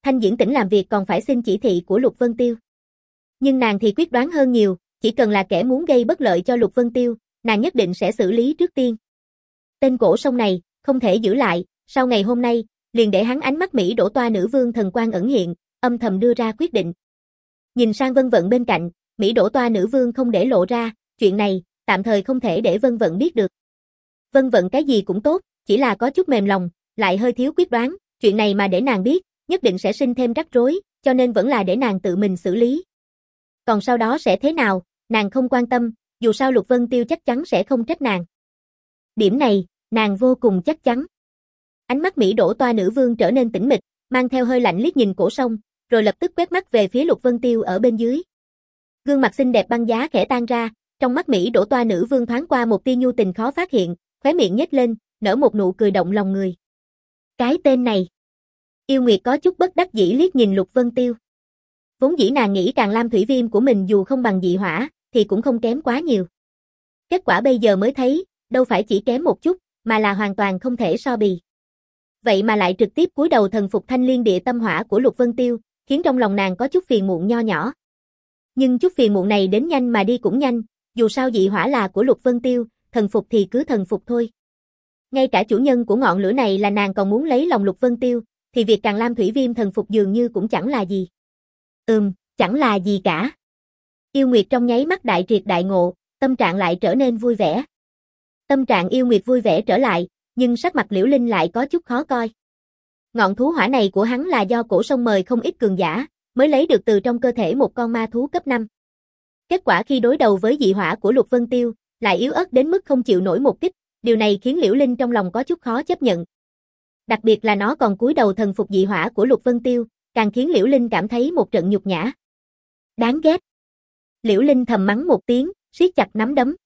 [SPEAKER 1] Thanh Diễn Tỉnh làm việc còn phải xin chỉ thị của Lục Vân Tiêu. Nhưng nàng thì quyết đoán hơn nhiều, chỉ cần là kẻ muốn gây bất lợi cho Lục Vân Tiêu, nàng nhất định sẽ xử lý trước tiên. Tên Cổ Sông này, không thể giữ lại, sau ngày hôm nay, liền để hắn ánh mắt Mỹ Đỗ Toa nữ vương thần quang ẩn hiện, âm thầm đưa ra quyết định. Nhìn sang Vân Vận bên cạnh, Mỹ Đỗ Toa nữ vương không để lộ ra, chuyện này, tạm thời không thể để Vân Vận biết được. Vân Vận cái gì cũng tốt, chỉ là có chút mềm lòng, lại hơi thiếu quyết đoán, chuyện này mà để nàng biết, nhất định sẽ sinh thêm rắc rối, cho nên vẫn là để nàng tự mình xử lý. Còn sau đó sẽ thế nào, nàng không quan tâm, dù sao Lục Vân Tiêu chắc chắn sẽ không trách nàng. Điểm này, nàng vô cùng chắc chắn. Ánh mắt Mỹ Đỗ Toa nữ vương trở nên tĩnh mịch, mang theo hơi lạnh liếc nhìn Cổ Sông, rồi lập tức quét mắt về phía Lục Vân Tiêu ở bên dưới. Gương mặt xinh đẹp băng giá khẽ tan ra, trong mắt Mỹ Đỗ Toa nữ vương thoáng qua một tia nhu tình khó phát hiện, khóe miệng nhếch lên, nở một nụ cười động lòng người. Cái tên này. Yêu Nguyệt có chút bất đắc dĩ liếc nhìn Lục Vân Tiêu. Vốn dĩ nàng nghĩ Càn Lam thủy viêm của mình dù không bằng dị hỏa, thì cũng không kém quá nhiều. Kết quả bây giờ mới thấy, đâu phải chỉ kém một chút, mà là hoàn toàn không thể so bì. Vậy mà lại trực tiếp cúi đầu thần phục Thanh Liên Địa Tâm Hỏa của Lục Vân Tiêu, khiến trong lòng nàng có chút phiền muộn nho nhỏ. Nhưng chút phiền muộn này đến nhanh mà đi cũng nhanh, dù sao dị hỏa là của Lục Vân Tiêu, thần phục thì cứ thần phục thôi. Ngay cả chủ nhân của ngọn lửa này là nàng còn muốn lấy lòng Lục Vân Tiêu, thì việc Càn Lam thủy viêm thần phục dường như cũng chẳng là gì. Ừm, chẳng là gì cả. Yêu Nguyệt trong nháy mắt đại triệt đại ngộ, tâm trạng lại trở nên vui vẻ. Tâm trạng Yêu Nguyệt vui vẻ trở lại, nhưng sắc mặt Liễu Linh lại có chút khó coi. Ngọn thú hỏa này của hắn là do Cổ Sông mời không ít cường giả, mới lấy được từ trong cơ thể một con ma thú cấp năm. Kết quả khi đối đầu với dị hỏa của Lục Vân Tiêu, lại yếu ớt đến mức không chịu nổi một kích, điều này khiến Liễu Linh trong lòng có chút khó chấp nhận. Đặc biệt là nó còn cúi đầu thần phục dị hỏa của Lục Vân Tiêu, càng khiến Liễu Linh cảm thấy một trận nhục nhã. Đáng ghét. Liễu Linh thầm mắng một tiếng, siết chặt nắm đấm.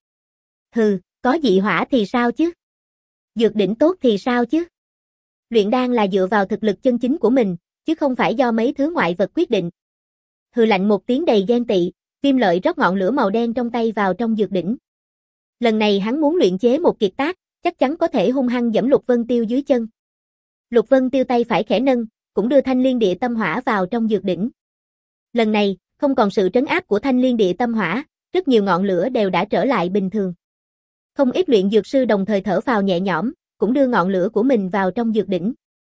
[SPEAKER 1] Hừ, có dị hỏa thì sao chứ? Dược đỉnh tốt thì sao chứ? Luyện đan là dựa vào thực lực chân chính của mình, chứ không phải do mấy thứ ngoại vật quyết định. Hừ lạnh một tiếng đầy ghen tị, Viêm Lợi rót ngọn lửa màu đen trong tay vào trong dược đỉnh. Lần này hắn muốn luyện chế một kiệt tác, chắc chắn có thể hung hăng giẫm Lục Vân Tiêu dưới chân. Lục Vân Tiêu tay phải khẽ nâng, cũng đưa Thanh Liên Địa Tâm Hỏa vào trong dược đỉnh. Lần này, không còn sự trấn áp của Thanh Liên Địa Tâm Hỏa, rất nhiều ngọn lửa đều đã trở lại bình thường. Không ít luyện dược sư đồng thời thở phào nhẹ nhõm, cũng đưa ngọn lửa của mình vào trong dược đỉnh.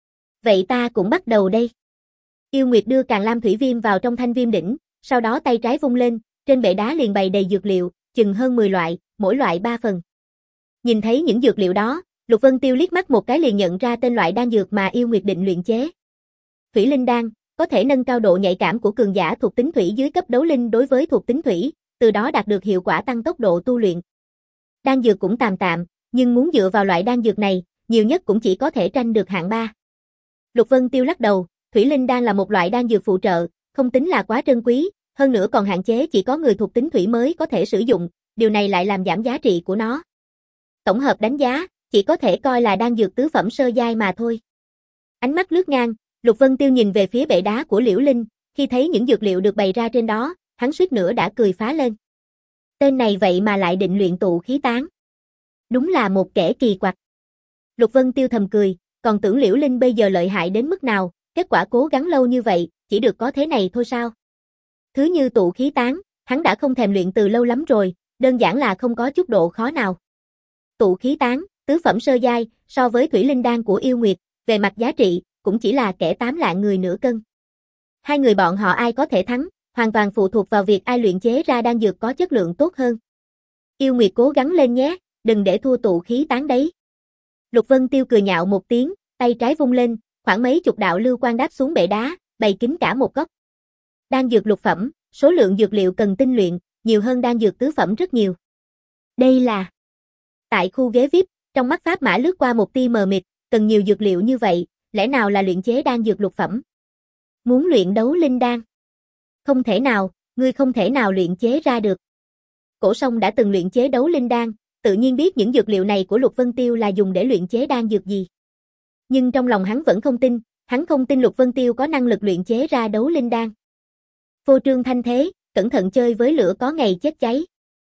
[SPEAKER 1] Vậy ta cũng bắt đầu đây. Yêu Nguyệt đưa Càn Lam thủy viêm vào trong thanh viêm đỉnh, sau đó tay trái vung lên, trên bệ đá liền bày đầy dược liệu, chừng hơn mười loại, mỗi loại ba phần. Nhìn thấy những dược liệu đó, Lục Vân Tiêu liếc mắt một cái liền nhận ra tên loại đan dược mà Yêu Nguyệt định luyện chế. Thủy linh đan, có thể nâng cao độ nhạy cảm của cường giả thuộc tính thủy dưới cấp đấu linh đối với thuộc tính thủy, từ đó đạt được hiệu quả tăng tốc độ tu luyện. Đan dược cũng tạm tạm, nhưng muốn dựa vào loại đan dược này, nhiều nhất cũng chỉ có thể tranh được hạng ba. Lục Vân Tiêu lắc đầu, thủy linh đan là một loại đan dược phụ trợ, không tính là quá trân quý, hơn nữa còn hạn chế chỉ có người thuộc tính thủy mới có thể sử dụng, điều này lại làm giảm giá trị của nó. Tổng hợp đánh giá, chỉ có thể coi là đan dược tứ phẩm sơ giai mà thôi. Ánh mắt lướt ngang, Lục Vân Tiêu nhìn về phía bệ đá của Liễu Linh, khi thấy những dược liệu được bày ra trên đó, hắn suýt nữa đã cười phá lên. Tên này vậy mà lại định luyện tụ khí tán. Đúng là một kẻ kỳ quặc. Lục Vân Tiêu thầm cười, còn tưởng Liễu Linh bây giờ lợi hại đến mức nào, kết quả cố gắng lâu như vậy, chỉ được có thế này thôi sao? Thứ như tụ khí tán, hắn đã không thèm luyện từ lâu lắm rồi, đơn giản là không có chút độ khó nào. Tụ khí tán, tứ phẩm sơ giai, so với thủy linh đan của Yêu Nguyệt, về mặt giá trị, cũng chỉ là kẻ tám lạng người nửa cân. Hai người bọn họ ai có thể thắng, hoàn toàn phụ thuộc vào việc ai luyện chế ra đan dược có chất lượng tốt hơn. Yêu Nguyệt cố gắng lên nhé, đừng để thua tụ khí tán đấy. Lục Vân Tiêu cười nhạo một tiếng, tay trái vung lên, khoảng mấy chục đạo lưu quang đáp xuống bệ đá, bày kín cả một góc. Đan dược lục phẩm, số lượng dược liệu cần tinh luyện, nhiều hơn đan dược tứ phẩm rất nhiều. Đây là... Tại khu ghế vi ai pi, trong mắt Pháp Mã lướt qua một tia mờ mịt, cần nhiều dược liệu như vậy, lẽ nào là luyện chế đan dược lục phẩm? Muốn luyện đấu linh đan? Không thể nào, ngươi không thể nào luyện chế ra được. Cổ Sông đã từng luyện chế đấu linh đan, tự nhiên biết những dược liệu này của Lục Vân Tiêu là dùng để luyện chế đan dược gì. Nhưng trong lòng hắn vẫn không tin, hắn không tin Lục Vân Tiêu có năng lực luyện chế ra đấu linh đan. Phô trương thanh thế, cẩn thận chơi với lửa có ngày chết cháy.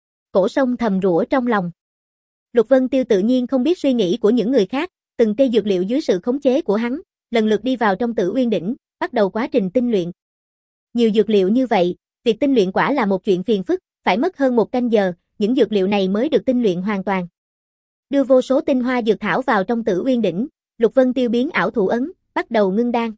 [SPEAKER 1] Cổ Sông thầm rủa trong lòng. Lục Vân Tiêu tự nhiên không biết suy nghĩ của những người khác, từng cây dược liệu dưới sự khống chế của hắn, lần lượt đi vào trong Tử Uyên đỉnh, bắt đầu quá trình tinh luyện. Nhiều dược liệu như vậy, việc tinh luyện quả là một chuyện phiền phức, phải mất hơn một canh giờ, những dược liệu này mới được tinh luyện hoàn toàn. Đưa vô số tinh hoa dược thảo vào trong Tử Uyên đỉnh, Lục Vân Tiêu biến ảo thủ ấn, bắt đầu ngưng đan.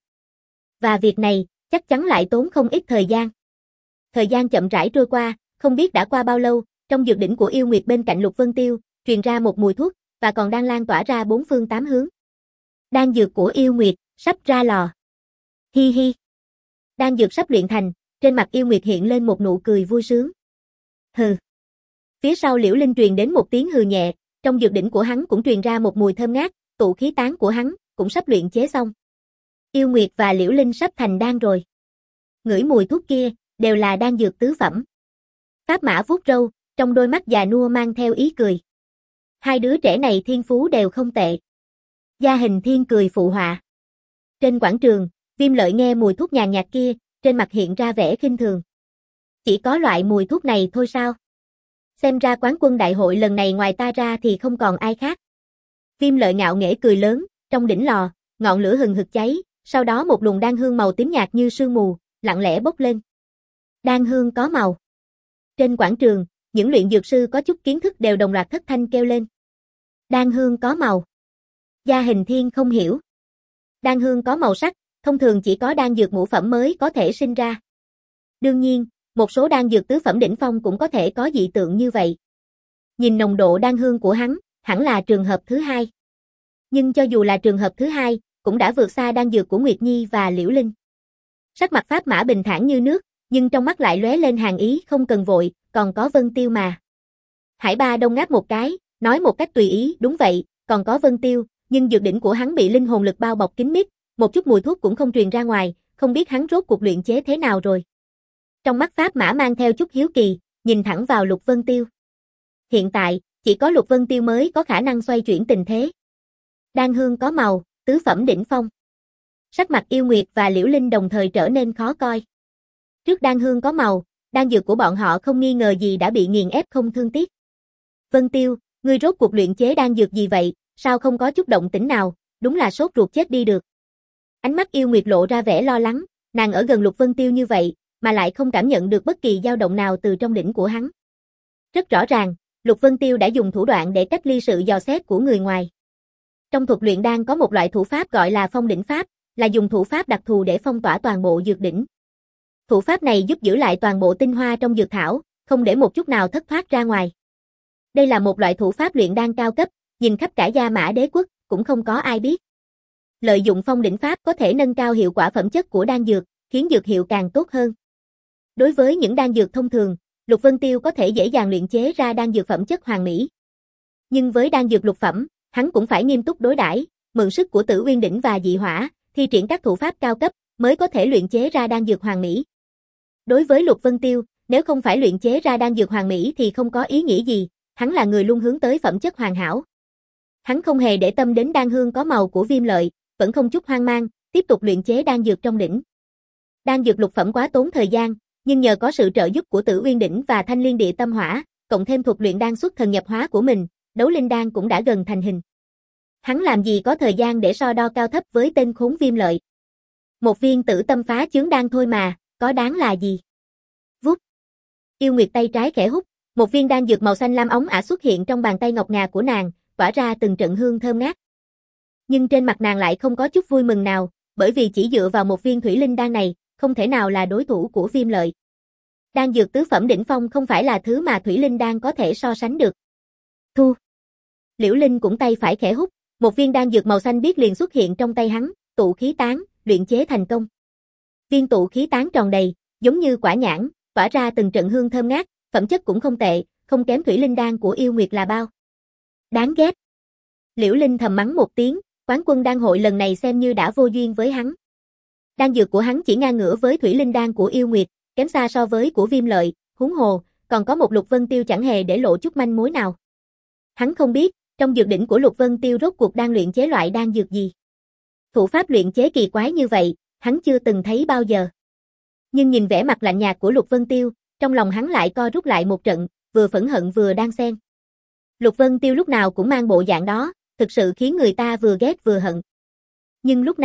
[SPEAKER 1] Và việc này, chắc chắn lại tốn không ít thời gian. Thời gian chậm rãi trôi qua, không biết đã qua bao lâu, trong dược đỉnh của Yêu Nguyệt bên cạnh Lục Vân Tiêu, truyền ra một mùi thuốc, và còn đang lan tỏa ra bốn phương tám hướng. Đan dược của Yêu Nguyệt, sắp ra lò. Hi hi. Đan dược sắp luyện thành, trên mặt Yêu Nguyệt hiện lên một nụ cười vui sướng. Hừ. Phía sau Liễu Linh truyền đến một tiếng hừ nhẹ, trong dược đỉnh của hắn cũng truyền ra một mùi thơm ngát, tụ khí tán của hắn cũng sắp luyện chế xong. Yêu Nguyệt và Liễu Linh sắp thành đan rồi. Ngửi mùi thuốc kia, đều là đan dược tứ phẩm. Pháp Mã vuốt râu, trong đôi mắt già nua mang theo ý cười. Hai đứa trẻ này thiên phú đều không tệ. Gia Hình Thiên cười phụ họa. Trên quảng trường, Viêm Lợi nghe mùi thuốc nhàn nhạt kia, trên mặt hiện ra vẻ khinh thường. Chỉ có loại mùi thuốc này thôi sao? Xem ra quán quân đại hội lần này ngoài ta ra thì không còn ai khác. Viêm Lợi ngạo nghễ cười lớn, trong đỉnh lò, ngọn lửa hừng hực cháy, sau đó một luồng đan hương màu tím nhạt như sương mù, lặng lẽ bốc lên. Đan hương có màu. Trên quảng trường, những luyện dược sư có chút kiến thức đều đồng loạt thất thanh kêu lên. Đan hương có màu. Gia Hình Thiên không hiểu. Đan hương có màu sắc, thông thường chỉ có đan dược ngũ phẩm mới có thể sinh ra. Đương nhiên, một số đan dược tứ phẩm đỉnh phong cũng có thể có dị tượng như vậy. Nhìn nồng độ đan hương của hắn, hẳn là trường hợp thứ hai. Nhưng cho dù là trường hợp thứ hai, cũng đã vượt xa đan dược của Nguyệt Nhi và Liễu Linh. Sắc mặt Pháp Mã bình thản như nước, nhưng trong mắt lại lóe lên hàn ý, không cần vội, còn có Vân Tiêu mà. Hải Ba Đông ngáp một cái, nói một cách tùy ý, đúng vậy, còn có Vân Tiêu, nhưng dược đỉnh của hắn bị linh hồn lực bao bọc kín mít, một chút mùi thuốc cũng không truyền ra ngoài, không biết hắn rốt cuộc luyện chế thế nào rồi. Trong mắt Pháp Mã mang theo chút hiếu kỳ, nhìn thẳng vào Lục Vân Tiêu. Hiện tại, chỉ có Lục Vân Tiêu mới có khả năng xoay chuyển tình thế. Đan hương có màu, tứ phẩm đỉnh phong. Sắc mặt Yêu Nguyệt và Liễu Linh đồng thời trở nên khó coi. Trước đan hương có màu, đan dược của bọn họ không nghi ngờ gì đã bị nghiền ép không thương tiếc. Vân Tiêu, ngươi rốt cuộc luyện chế đan dược gì vậy, sao không có chút động tĩnh nào, đúng là sốt ruột chết đi được. Ánh mắt Yêu Nguyệt lộ ra vẻ lo lắng, nàng ở gần Lục Vân Tiêu như vậy, mà lại không cảm nhận được bất kỳ dao động nào từ trong đỉnh của hắn. Rất rõ ràng, Lục Vân Tiêu đã dùng thủ đoạn để cách ly sự dò xét của người ngoài. Trong thuật luyện đan có một loại thủ pháp gọi là phong đỉnh pháp, là dùng thủ pháp đặc thù để phong tỏa toàn bộ dược đỉnh. Thủ pháp này giúp giữ lại toàn bộ tinh hoa trong dược thảo, không để một chút nào thất thoát ra ngoài. Đây là một loại thủ pháp luyện đan cao cấp, nhìn khắp cả Gia Mã Đế quốc, cũng không có ai biết. Lợi dụng phong đỉnh pháp có thể nâng cao hiệu quả phẩm chất của đan dược, khiến dược hiệu càng tốt hơn. Đối với những đan dược thông thường, Lục Vân Tiêu có thể dễ dàng luyện chế ra đan dược phẩm chất hoàn mỹ. Nhưng với đan dược lục phẩm, hắn cũng phải nghiêm túc đối đãi, mượn sức của Tử Uyên đỉnh và dị hỏa, thi triển các thủ pháp cao cấp mới có thể luyện chế ra đan dược hoàn mỹ. Đối với Lục Vân Tiêu, nếu không phải luyện chế ra đan dược hoàn mỹ thì không có ý nghĩa gì, hắn là người luôn hướng tới phẩm chất hoàn hảo. Hắn không hề để tâm đến đan hương có màu của Viêm Lợi, vẫn không chút hoang mang, tiếp tục luyện chế đan dược trong đỉnh. Đan dược lục phẩm quá tốn thời gian, nhưng nhờ có sự trợ giúp của Tử Uyên đỉnh và Thanh Liên Địa Tâm Hỏa, cộng thêm thuật luyện đan xuất thần nhập hóa của mình, đấu linh đan cũng đã gần thành hình. Hắn làm gì có thời gian để so đo cao thấp với tên khốn Viêm Lợi. Một viên tử tâm phá chướng đan thôi mà, có đáng là gì? Vút. Yêu Nguyệt tay trái khẽ hút, một viên đan dược màu xanh lam óng ả xuất hiện trong bàn tay ngọc ngà của nàng, tỏa ra từng trận hương thơm ngát. Nhưng trên mặt nàng lại không có chút vui mừng nào, bởi vì chỉ dựa vào một viên thủy linh đan này, không thể nào là đối thủ của Viêm Lợi. Đan dược tứ phẩm đỉnh phong không phải là thứ mà thủy linh đan có thể so sánh được. Thu. Liễu Linh cũng tay phải khẽ hút, một viên đan dược màu xanh biếc liền xuất hiện trong tay hắn, tụ khí tán, luyện chế thành công. Viên tụ khí tán tròn đầy, giống như quả nhãn, tỏa ra từng trận hương thơm ngát, phẩm chất cũng không tệ, không kém thủy linh đan của Yêu Nguyệt là bao. Đáng ghét. Liễu Linh thầm mắng một tiếng, quán quân đan hội lần này xem như đã vô duyên với hắn. Đan dược của hắn chỉ ngang ngửa với thủy linh đan của Yêu Nguyệt, kém xa so với của Viêm Lợi, huống hồ, còn có một Lục Vân Tiêu chẳng hề để lộ chút manh mối nào. Hắn không biết, trong dược đỉnh của Lục Vân Tiêu rốt cuộc đang luyện chế loại đan dược gì. Thủ pháp luyện chế kỳ quái như vậy, hắn chưa từng thấy bao giờ. Nhưng nhìn vẻ mặt lạnh nhạt của Lục Vân Tiêu, trong lòng hắn lại co rút lại một trận, vừa phẫn hận vừa đan xen. Lục Vân Tiêu lúc nào cũng mang bộ dạng đó, thực sự khiến người ta vừa ghét vừa hận. Nhưng lúc này,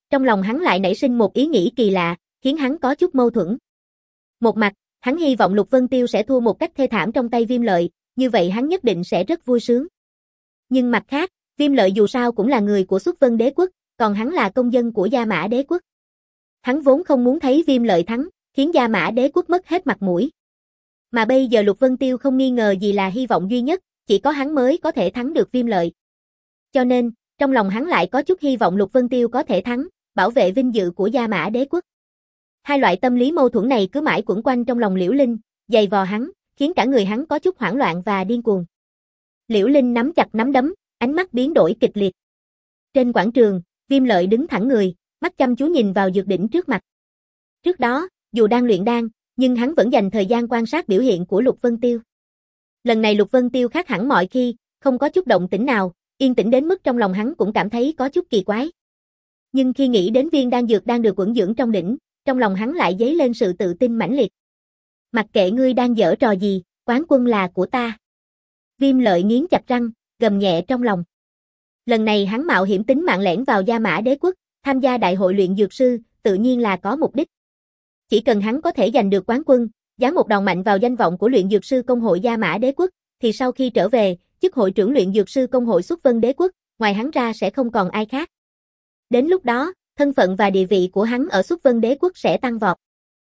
[SPEAKER 1] trong lòng hắn lại nảy sinh một ý nghĩ kỳ lạ, khiến hắn có chút mâu thuẫn. Một mặt, hắn hy vọng Lục Vân Tiêu sẽ thua một cách thê thảm trong tay Viêm Lợi, như vậy hắn nhất định sẽ rất vui sướng. Nhưng mặt khác, Viêm Lợi dù sao cũng là người của Xuất Vân Đế quốc, còn hắn là công dân của Gia Mã Đế quốc. Hắn vốn không muốn thấy Viêm Lợi thắng, khiến Gia Mã Đế quốc mất hết mặt mũi. Mà bây giờ Lục Vân Tiêu không nghi ngờ gì là hy vọng duy nhất, chỉ có hắn mới có thể thắng được Viêm Lợi. Cho nên, trong lòng hắn lại có chút hy vọng Lục Vân Tiêu có thể thắng, bảo vệ vinh dự của Gia Mã Đế quốc. Hai loại tâm lý mâu thuẫn này cứ mãi quẩn quanh trong lòng Liễu Linh, dày vò hắn, khiến cả người hắn có chút hoảng loạn và điên cuồng. Liễu Linh nắm chặt nắm đấm, ánh mắt biến đổi kịch liệt. Trên quảng trường, Viêm Lợi đứng thẳng người, mắt chăm chú nhìn vào dược đỉnh trước mặt. Trước đó, dù đang luyện đan, nhưng hắn vẫn dành thời gian quan sát biểu hiện của Lục Vân Tiêu. Lần này Lục Vân Tiêu khác hẳn mọi khi, không có chút động tĩnh nào, yên tĩnh đến mức trong lòng hắn cũng cảm thấy có chút kỳ quái. Nhưng khi nghĩ đến viên đan dược đang được quẩn dưỡng trong đỉnh, trong lòng hắn lại dấy lên sự tự tin mãnh liệt. Mặc kệ ngươi đang giở trò gì, quán quân là của ta. Viêm Lợi nghiến chặt răng, gầm nhẹ trong lòng. Lần này hắn mạo hiểm tính mạng lẻn vào Gia Mã Đế quốc, tham gia đại hội luyện dược sư, tự nhiên là có mục đích. Chỉ cần hắn có thể giành được quán quân, giáng một đòn mạnh vào danh vọng của luyện dược sư công hội Gia Mã Đế quốc, thì sau khi trở về, chức hội trưởng luyện dược sư công hội Xuất Vân Đế quốc, ngoài hắn ra sẽ không còn ai khác. Đến lúc đó, thân phận và địa vị của hắn ở Xuất Vân Đế quốc sẽ tăng vọt.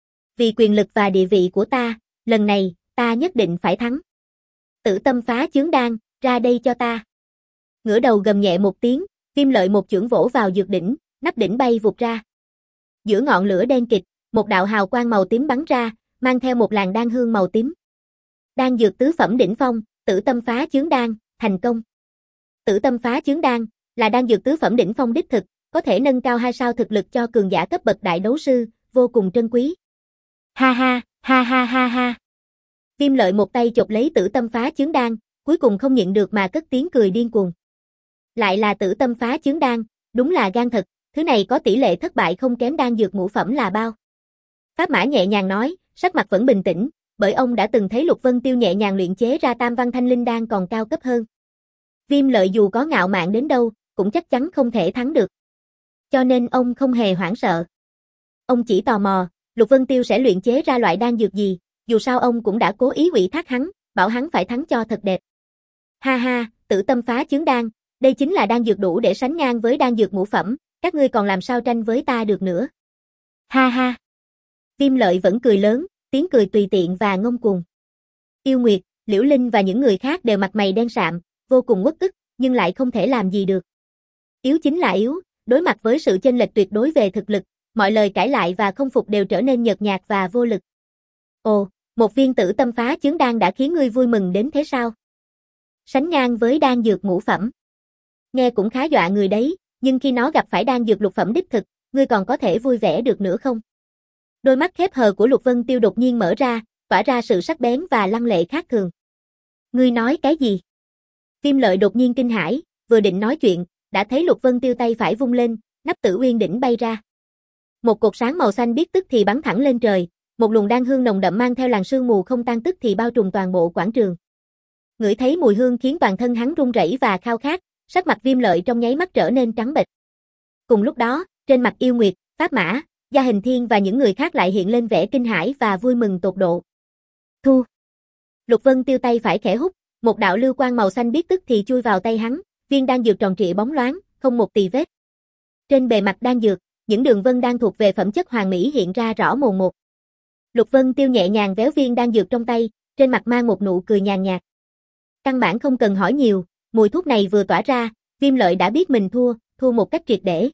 [SPEAKER 1] Vì quyền lực và địa vị của ta, lần này, ta nhất định phải thắng. Tử Tâm Phá Chướng Đan, ra đây cho ta. Ngửa đầu gầm nhẹ một tiếng, Viêm Lợi một chưởng vỗ vào dược đỉnh, nắp đỉnh bay vụt ra. Giữa ngọn lửa đen kịt, một đạo hào quang màu tím bắn ra, mang theo một làn đan hương màu tím. Đan dược tứ phẩm đỉnh phong, Tử Tâm Phá Chướng Đan, thành công. Tử Tâm Phá Chướng Đan là đan dược tứ phẩm đỉnh phong đích thực, có thể nâng cao hai sao thực lực cho cường giả cấp bậc đại đấu sư, vô cùng trân quý. Ha ha, ha ha ha ha. Viêm Lợi một tay chộp lấy Tử Tâm Phá Chướng Đan, cuối cùng không nhịn được mà cất tiếng cười điên cuồng. Lại là Tử Tâm Phá Chướng Đan, đúng là gan thật, thứ này có tỷ lệ thất bại không kém đan dược ngũ phẩm là bao. Pháp Mã nhẹ nhàng nói, sắc mặt vẫn bình tĩnh, bởi ông đã từng thấy Lục Vân Tiêu nhẹ nhàng luyện chế ra Tam Văn Thanh Linh Đan còn cao cấp hơn. Viêm Lợi dù có ngạo mạn đến đâu, cũng chắc chắn không thể thắng được. Cho nên ông không hề hoảng sợ. Ông chỉ tò mò, Lục Vân Tiêu sẽ luyện chế ra loại đan dược gì, dù sao ông cũng đã cố ý ủy thác hắn, bảo hắn phải thắng cho thật đẹp. Ha ha, Tử Tâm Phá Chướng Đan, đây chính là đan dược đủ để sánh ngang với đan dược ngũ phẩm, các ngươi còn làm sao tranh với ta được nữa. Ha ha. Viêm Lợi vẫn cười lớn, tiếng cười tùy tiện và ngông cuồng. Yêu Nguyệt, Liễu Linh và những người khác đều mặt mày đen sạm, vô cùng uất ức, nhưng lại không thể làm gì được. Yếu chính là yếu, đối mặt với sự chênh lệch tuyệt đối về thực lực, mọi lời cãi lại và không phục đều trở nên nhợt nhạt và vô lực. Ồ, một viên Tử Tâm Phá Chướng Đan đã khiến ngươi vui mừng đến thế sao? Sánh ngang với đan dược ngũ phẩm. Nghe cũng khá dọa người đấy, nhưng khi nó gặp phải đan dược lục phẩm đích thực, ngươi còn có thể vui vẻ được nữa không? Đôi mắt khép hờ của Lục Vân Tiêu đột nhiên mở ra, tỏa ra sự sắc bén và lăng lệ khác thường. Ngươi nói cái gì? Viêm Lợi đột nhiên kinh hãi, vừa định nói chuyện, đã thấy Lục Vân Tiêu tay phải vung lên, nắp Tử Uyên đỉnh bay ra. Một cột sáng màu xanh biếc tức thì bắn thẳng lên trời, một luồng đan hương nồng đậm mang theo làn sương mù không tan tức thì bao trùm toàn bộ quảng trường. Ngửi thấy mùi hương khiến toàn thân hắn run rẩy và khao khát, sắc mặt Viêm Lợi trong nháy mắt trở nên trắng bệch. Cùng lúc đó, trên mặt Yêu Nguyệt, Pháp Mã, Gia Hình Thiên và những người khác lại hiện lên vẻ kinh hãi và vui mừng tột độ. Thu. Lục Vân Tiêu tay phải khẽ hút, một đạo lưu quang màu xanh biếc tức thì chui vào tay hắn, viên đan dược tròn trịa bóng loáng, không một tì vết. Trên bề mặt đan dược, những đường vân đan thuộc về phẩm chất hoàng mỹ hiện ra rõ mồn một. Lục Vân Tiêu nhẹ nhàng véo viên đan dược trong tay, trên mặt mang một nụ cười nhàn nhạt. Căn bản không cần hỏi nhiều, mùi thuốc này vừa tỏa ra, Viêm Lợi đã biết mình thua, thua một cách triệt để.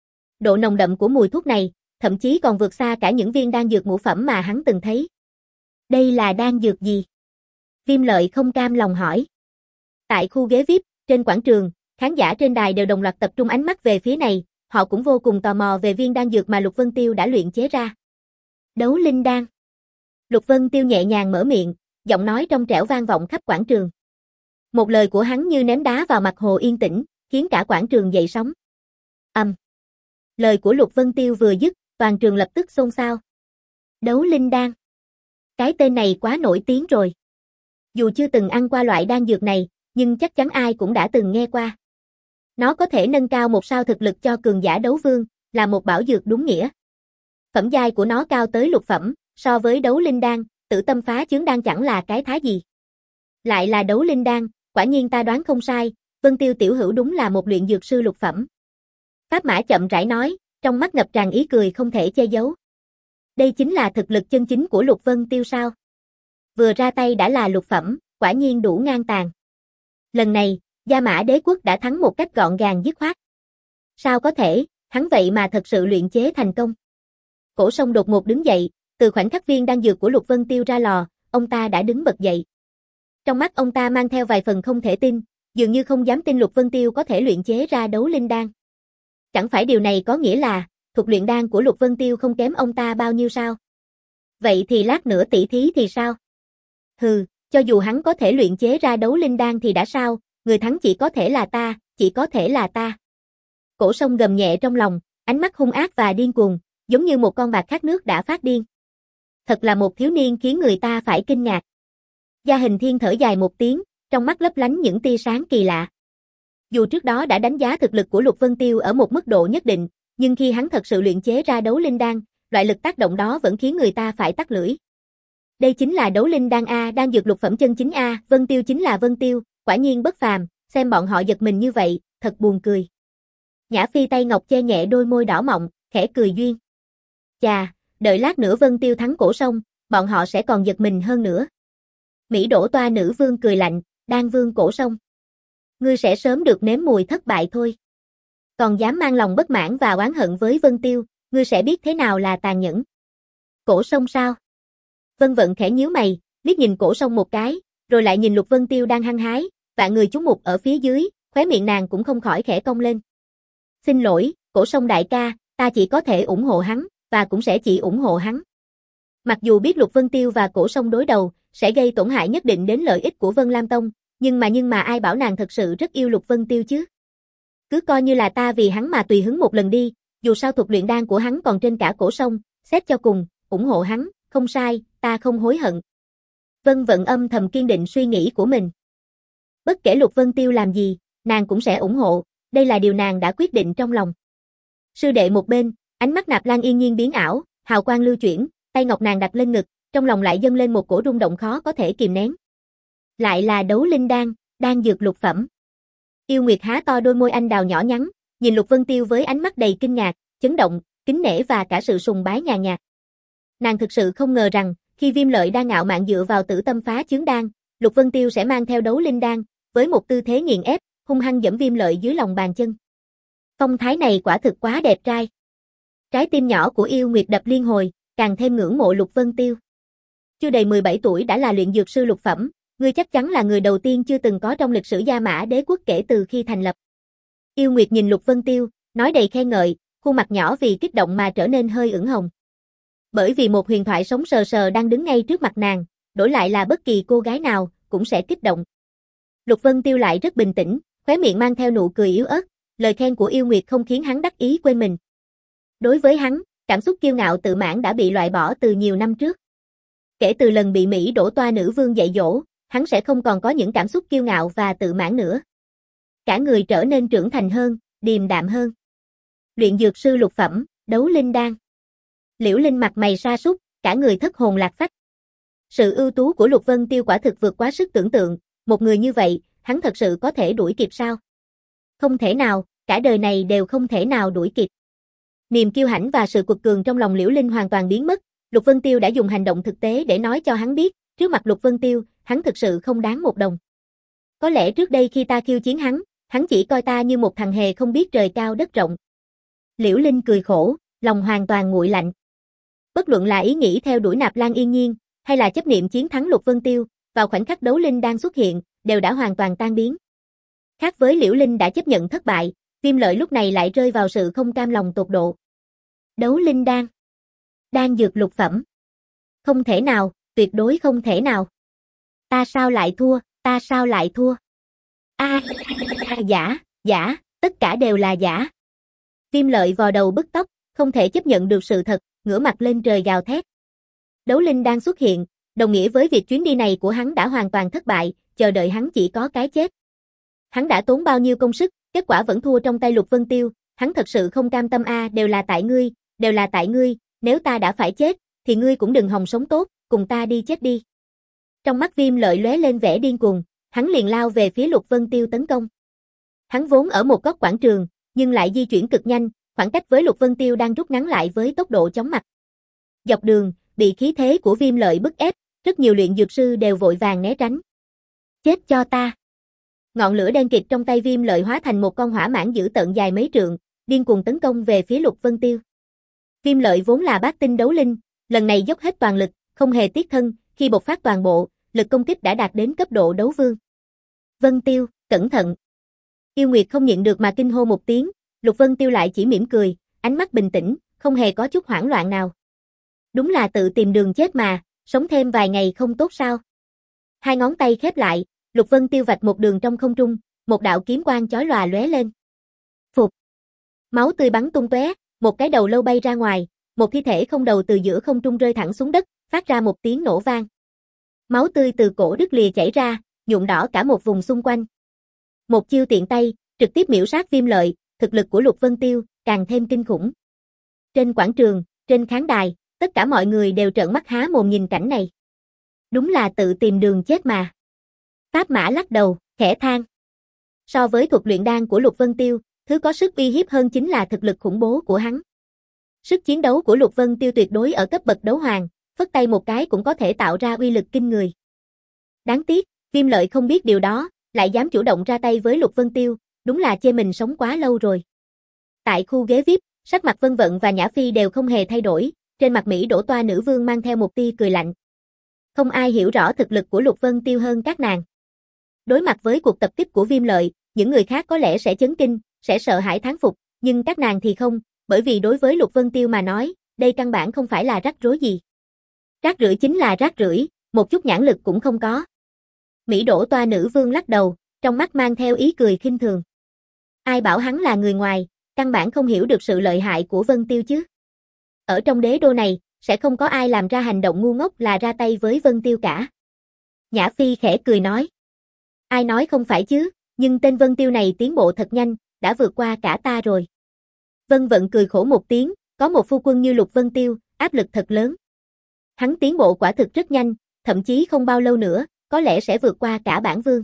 [SPEAKER 1] Độ nồng đậm của mùi thuốc này, thậm chí còn vượt xa cả những viên đan dược ngũ phẩm mà hắn từng thấy. Đây là đan dược gì? Viêm Lợi không cam lòng hỏi. Tại khu ghế vi ai pi, trên quảng trường, khán giả trên đài đều đồng loạt tập trung ánh mắt về phía này, họ cũng vô cùng tò mò về viên đan dược mà Lục Vân Tiêu đã luyện chế ra. Đấu linh đan. Lục Vân Tiêu nhẹ nhàng mở miệng, giọng nói trong trẻo vang vọng khắp quảng trường. Một lời của hắn như ném đá vào mặt hồ yên tĩnh, khiến cả quảng trường dậy sóng. Ầm. Um. Lời của Lục Vân Tiêu vừa dứt, toàn trường lập tức xôn xao. Đấu linh đan. Cái tên này quá nổi tiếng rồi. Dù chưa từng ăn qua loại đan dược này, nhưng chắc chắn ai cũng đã từng nghe qua. Nó có thể nâng cao một sao thực lực cho cường giả đấu vương, là một bảo dược đúng nghĩa. Phẩm giai của nó cao tới lục phẩm, so với đấu linh đan, tử tâm phá chướng đan chẳng là cái thá gì. Lại là đấu linh đan, quả nhiên ta đoán không sai, Vân Tiêu tiểu hữu đúng là một luyện dược sư lục phẩm. Pháp Mã chậm rãi nói, trong mắt ngập tràn ý cười không thể che giấu. Đây chính là thực lực chân chính của Lục Vân Tiêu sao? Vừa ra tay đã là lục phẩm, quả nhiên đủ ngang tàn. Lần này, Gia Mã Đế quốc đã thắng một cách gọn gàng dứt khoát. Sao có thể, hắn vậy mà thật sự luyện chế thành công. Cổ Sông đột ngột đứng dậy, từ khoảnh khắc viên đan dược của Lục Vân Tiêu ra lò, ông ta đã đứng bật dậy. Trong mắt ông ta mang theo vài phần không thể tin, dường như không dám tin Lục Vân Tiêu có thể luyện chế ra đấu linh đan. Chẳng phải điều này có nghĩa là, thuật luyện đan của Lục Vân Tiêu không kém ông ta bao nhiêu sao? Vậy thì lát nữa tỷ thí thì sao? Hừ, cho dù hắn có thể luyện chế ra đấu linh đan thì đã sao, người thắng chỉ có thể là ta, chỉ có thể là ta. Cổ Sông gầm nhẹ trong lòng, ánh mắt hung ác và điên cuồng, giống như một con bạc khát nước đã phát điên. Thật là một thiếu niên khiến người ta phải kinh ngạc. Gia Hình Thiên thở dài một tiếng, trong mắt lấp lánh những tia sáng kỳ lạ. Dù trước đó đã đánh giá thực lực của Lục Vân Tiêu ở một mức độ nhất định, nhưng khi hắn thật sự luyện chế ra đấu linh đan, loại lực tác động đó vẫn khiến người ta phải tắc lưỡi. Đây chính là đấu linh đan A, đan dược lục phẩm chân chính A, Vân Tiêu chính là Vân Tiêu, quả nhiên bất phàm, xem bọn họ giật mình như vậy, thật buồn cười. Nhã Phi tay ngọc che nhẹ đôi môi đỏ mọng, khẽ cười duyên. Chà, đợi lát nữa Vân Tiêu thắng Cổ Sông, bọn họ sẽ còn giật mình hơn nữa. Mỹ Đỗ Toa nữ vương cười lạnh, Đan vương Cổ Sông. Ngươi sẽ sớm được nếm mùi thất bại thôi. Còn dám mang lòng bất mãn và oán hận với Vân Tiêu, ngươi sẽ biết thế nào là tàn nhẫn. Cổ Sông sao? Vân Vận khẽ nhíu mày, liếc nhìn Cổ Sông một cái, rồi lại nhìn Lục Vân Tiêu đang hăng hái, vạn người chú mục ở phía dưới, khóe miệng nàng cũng không khỏi khẽ cong lên. Xin lỗi, Cổ Sông đại ca, ta chỉ có thể ủng hộ hắn, và cũng sẽ chỉ ủng hộ hắn. Mặc dù biết Lục Vân Tiêu và Cổ Sông đối đầu, sẽ gây tổn hại nhất định đến lợi ích của Vân Lam Tông, nhưng mà nhưng mà ai bảo nàng thật sự rất yêu Lục Vân Tiêu chứ? Cứ coi như là ta vì hắn mà tùy hứng một lần đi, dù sao thuật luyện đan của hắn còn trên cả Cổ Sông, xét cho cùng, ủng hộ hắn, không sai, ta không hối hận. Vân Vận âm thầm kiên định suy nghĩ của mình. Bất kể Lục Vân Tiêu làm gì, nàng cũng sẽ ủng hộ, đây là điều nàng đã quyết định trong lòng. Sư đệ một bên, ánh mắt Nạp Lan Yên Nhiên biến ảo, hào quang lưu chuyển, tay ngọc nàng đặt lên ngực, trong lòng lại dâng lên một cổ rung động khó có thể kìm nén. Lại là đấu linh đan, đan dược lục phẩm. Yêu Nguyệt há to đôi môi anh đào nhỏ nhắn, nhìn Lục Vân Tiêu với ánh mắt đầy kinh ngạc, chấn động, kính nể và cả sự sùng bái nhàn nhạt. Nàng thực sự không ngờ rằng, khi Viêm Lợi đang ngạo mạn dựa vào tử tâm phá chướng đan, Lục Vân Tiêu sẽ mang theo đấu linh đan, với một tư thế nghiền ép, hung hăng dẫm Viêm Lợi dưới lòng bàn chân. Phong thái này quả thực quá đẹp trai. Trái tim nhỏ của Yêu Nguyệt đập liên hồi, càng thêm ngưỡng mộ Lục Vân Tiêu. Chưa đầy mười bảy tuổi đã là luyện dược sư lục phẩm, ngươi chắc chắn là người đầu tiên chưa từng có trong lịch sử Gia Mã Đế quốc kể từ khi thành lập. Yêu Nguyệt nhìn Lục Vân Tiêu, nói đầy khen ngợi, khuôn mặt nhỏ vì kích động mà trở nên hơi ửng hồng. Bởi vì một huyền thoại sống sờ sờ đang đứng ngay trước mặt nàng, đổi lại là bất kỳ cô gái nào cũng sẽ kích động. Lục Vân Tiêu lại rất bình tĩnh, khóe miệng mang theo nụ cười yếu ớt, lời khen của Yêu Nguyệt không khiến hắn đắc ý quên mình. Đối với hắn, cảm xúc kiêu ngạo tự mãn đã bị loại bỏ từ nhiều năm trước. Kể từ lần bị Mỹ Đỗ Toa nữ vương dạy dỗ, hắn sẽ không còn có những cảm xúc kiêu ngạo và tự mãn nữa. Cả người trở nên trưởng thành hơn, điềm đạm hơn. Luyện dược sư lục phẩm, đấu linh đan. Liễu Linh mặt mày sa sút, cả người thất hồn lạc phách. Sự ưu tú của Lục Vân Tiêu quả thực vượt quá sức tưởng tượng, một người như vậy, hắn thật sự có thể đuổi kịp sao? Không thể nào, cả đời này đều không thể nào đuổi kịp. Niềm kiêu hãnh và sự cuột cường trong lòng Liễu Linh hoàn toàn biến mất, Lục Vân Tiêu đã dùng hành động thực tế để nói cho hắn biết, trước mặt Lục Vân Tiêu, hắn thực sự không đáng một đồng. Có lẽ trước đây khi ta khiêu chiến hắn, hắn chỉ coi ta như một thằng hề không biết trời cao đất rộng. Liễu Linh cười khổ, lòng hoàn toàn nguội lạnh. Bất luận là ý nghĩ theo đuổi Nạp Lan Yên Nhiên, hay là chấp niệm chiến thắng Lục Vân Tiêu, vào khoảnh khắc đấu linh đang xuất hiện, đều đã hoàn toàn tan biến. Khác với Liễu Linh đã chấp nhận thất bại, Viêm Lợi lúc này lại rơi vào sự không cam lòng tột độ. Đấu linh đan. Đan dược lục phẩm. Không thể nào, tuyệt đối không thể nào. Ta sao lại thua, ta sao lại thua? A, à, giả, giả, tất cả đều là giả. Viêm Lợi vò đầu bứt tóc, không thể chấp nhận được sự thật, ngửa mặt lên trời gào thét. Đấu linh đang xuất hiện, đồng nghĩa với việc chuyến đi này của hắn đã hoàn toàn thất bại, chờ đợi hắn chỉ có cái chết. Hắn đã tốn bao nhiêu công sức, kết quả vẫn thua trong tay Lục Vân Tiêu, Hắn thật sự không cam tâm a, à, đều là tại ngươi, đều là tại ngươi, nếu ta đã phải chết, thì ngươi cũng đừng hòng sống tốt, cùng ta đi chết đi. Trong mắt Viêm Lợi lóe lên vẻ điên cuồng, hắn liền lao về phía Lục Vân Tiêu tấn công. Hắn vốn ở một góc quảng trường, nhưng lại di chuyển cực nhanh, khoảng cách với Lục Vân Tiêu đang rút ngắn lại với tốc độ chóng mặt. Dọc đường, bị khí thế của Viêm Lợi bức ép, rất nhiều luyện dược sư đều vội vàng né tránh. Chết cho ta! Ngọn lửa đen kịt trong tay Viêm Lợi hóa thành một con hỏa mãng dữ tợn dài mấy trượng, điên cuồng tấn công về phía Lục Vân Tiêu. Viêm Lợi vốn là bát tinh đấu linh, lần này dốc hết toàn lực, không hề tiếc thân, khi bộc phát toàn bộ, lực công kích đã đạt đến cấp độ đấu vương. Vân Tiêu, cẩn thận! Yêu Nguyệt không nhịn được mà kinh hô một tiếng, Lục Vân Tiêu lại chỉ mỉm cười, ánh mắt bình tĩnh, không hề có chút hoảng loạn nào. Đúng là tự tìm đường chết mà, sống thêm vài ngày không tốt sao? Hai ngón tay khép lại, Lục Vân Tiêu vạch một đường trong không trung, một đạo kiếm quang chói lòa lóe lên. Phụt! Máu tươi bắn tung tóe, một cái đầu lâu bay ra ngoài, một thi thể không đầu từ giữa không trung rơi thẳng xuống đất, phát ra một tiếng nổ vang. Máu tươi từ cổ đứt lìa chảy ra, nhuộm đỏ cả một vùng xung quanh. Một chiêu tiện tay, trực tiếp miểu sát Viêm Lợi, thực lực của Lục Vân Tiêu càng thêm kinh khủng. Trên quảng trường, trên khán đài, tất cả mọi người đều trợn mắt há mồm nhìn cảnh này. Đúng là tự tìm đường chết mà. Pháp Mã lắc đầu, khẽ than. So với thuật luyện đan của Lục Vân Tiêu, thứ có sức uy hiếp hơn chính là thực lực khủng bố của hắn. Sức chiến đấu của Lục Vân Tiêu tuyệt đối ở cấp bậc đấu hoàng, phất tay một cái cũng có thể tạo ra uy lực kinh người. Đáng tiếc, Viêm Lợi không biết điều đó, lại dám chủ động ra tay với Lục Vân Tiêu, đúng là chê mình sống quá lâu rồi. Tại khu ghế vi ai pi, sắc mặt Vân Vận và Nhã Phi đều không hề thay đổi, trên mặt Mỹ Đỗ Toa nữ vương mang theo một tia cười lạnh. Không ai hiểu rõ thực lực của Lục Vân Tiêu hơn các nàng. Đối mặt với cuộc tập kích của Viêm Lợi, những người khác có lẽ sẽ chấn kinh, sẽ sợ hãi thán phục, nhưng các nàng thì không, bởi vì đối với Lục Vân Tiêu mà nói, đây căn bản không phải là rắc rối gì. Rác rưởi chính là rác rưởi, một chút nhãn lực cũng không có. Mỹ Đỗ Toa nữ vương lắc đầu, trong mắt mang theo ý cười khinh thường. Ai bảo hắn là người ngoài, căn bản không hiểu được sự lợi hại của Vân Tiêu chứ. Ở trong đế đô này, sẽ không có ai làm ra hành động ngu ngốc là ra tay với Vân Tiêu cả. Nhã Phi khẽ cười nói. Ai nói không phải chứ, nhưng tên Vân Tiêu này tiến bộ thật nhanh, đã vượt qua cả ta rồi. Vân Vận cười khổ một tiếng, có một phu quân như Lục Vân Tiêu, áp lực thật lớn. Hắn tiến bộ quả thực rất nhanh, thậm chí không bao lâu nữa, có lẽ sẽ vượt qua cả bản vương.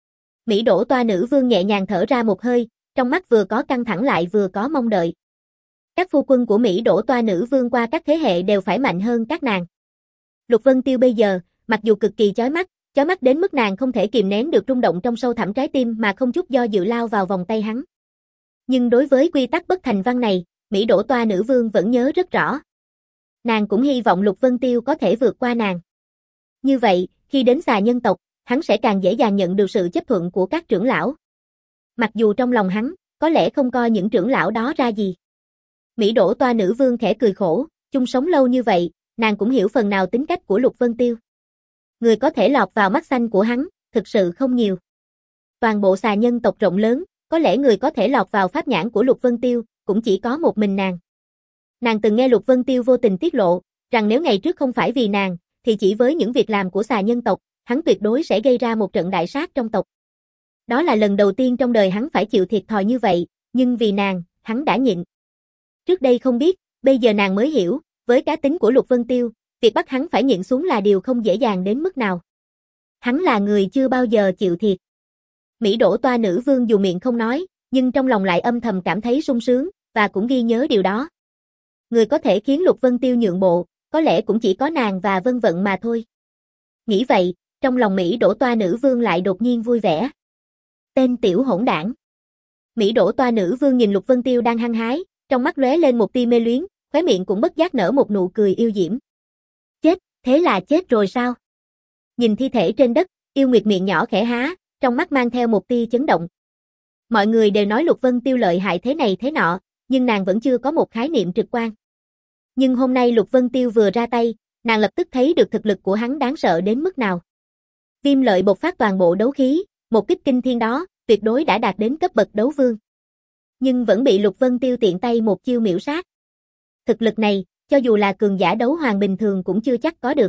[SPEAKER 1] Mỹ Đỗ Toa nữ vương nhẹ nhàng thở ra một hơi, trong mắt vừa có căng thẳng lại vừa có mong đợi. Các phu quân của Mỹ Đỗ Toa nữ vương qua các thế hệ đều phải mạnh hơn các nàng. Lục Vân Tiêu bây giờ, mặc dù cực kỳ chói mắt, chói mắt đến mức nàng không thể kìm nén được rung động trong sâu thẳm trái tim mà không chút do dự lao vào vòng tay hắn. Nhưng đối với quy tắc bất thành văn này, Mỹ Đỗ Toa nữ vương vẫn nhớ rất rõ. Nàng cũng hy vọng Lục Vân Tiêu có thể vượt qua nàng. Như vậy, khi đến Xà Nhân tộc, hắn sẽ càng dễ dàng nhận được sự chấp thuận của các trưởng lão. Mặc dù trong lòng hắn, có lẽ không coi những trưởng lão đó ra gì. Mỹ Đỗ Toa nữ vương khẽ cười khổ, chung sống lâu như vậy, nàng cũng hiểu phần nào tính cách của Lục Vân Tiêu. Người có thể lọt vào mắt xanh của hắn, thực sự không nhiều. Toàn bộ Xà Nhân tộc rộng lớn, có lẽ người có thể lọt vào pháp nhãn của Lục Vân Tiêu, cũng chỉ có một mình nàng. Nàng từng nghe Lục Vân Tiêu vô tình tiết lộ, rằng nếu ngày trước không phải vì nàng, thì chỉ với những việc làm của Xà Nhân tộc, hắn tuyệt đối sẽ gây ra một trận đại sát trong tộc. Đó là lần đầu tiên trong đời hắn phải chịu thiệt thòi như vậy, nhưng vì nàng, hắn đã nhịn. Trước đây không biết, bây giờ nàng mới hiểu, với cá tính của Lục Vân Tiêu, việc bắt hắn phải nhịn xuống là điều không dễ dàng đến mức nào. Hắn là người chưa bao giờ chịu thiệt. Mỹ Đỗ Toa nữ vương dù miệng không nói, nhưng trong lòng lại âm thầm cảm thấy sung sướng, và cũng ghi nhớ điều đó. Người có thể khiến Lục Vân Tiêu nhượng bộ, có lẽ cũng chỉ có nàng và Vân Vận mà thôi. Nghĩ vậy, trong lòng Mỹ Đỗ Toa nữ vương lại đột nhiên vui vẻ. Tên tiểu hỗn đảng. Mỹ Đỗ Toa nữ vương nhìn Lục Vân Tiêu đang hăng hái, trong mắt lóe lên một tia mê luyến, khóe miệng cũng bất giác nở một nụ cười yêu diễm. Chết, thế là chết rồi sao? Nhìn thi thể trên đất, Yêu Nguyệt miệng nhỏ khẽ há, trong mắt mang theo một tia chấn động. Mọi người đều nói Lục Vân Tiêu lợi hại thế này thế nọ, nhưng nàng vẫn chưa có một khái niệm trực quan. Nhưng hôm nay Lục Vân Tiêu vừa ra tay, nàng lập tức thấy được thực lực của hắn đáng sợ đến mức nào. Viêm Lợi bộc phát toàn bộ đấu khí, một kích kinh thiên đó, tuyệt đối đã đạt đến cấp bậc đấu vương. Nhưng vẫn bị Lục Vân Tiêu tiện tay một chiêu miểu sát. Thực lực này, cho dù là cường giả đấu hoàng bình thường cũng chưa chắc có được.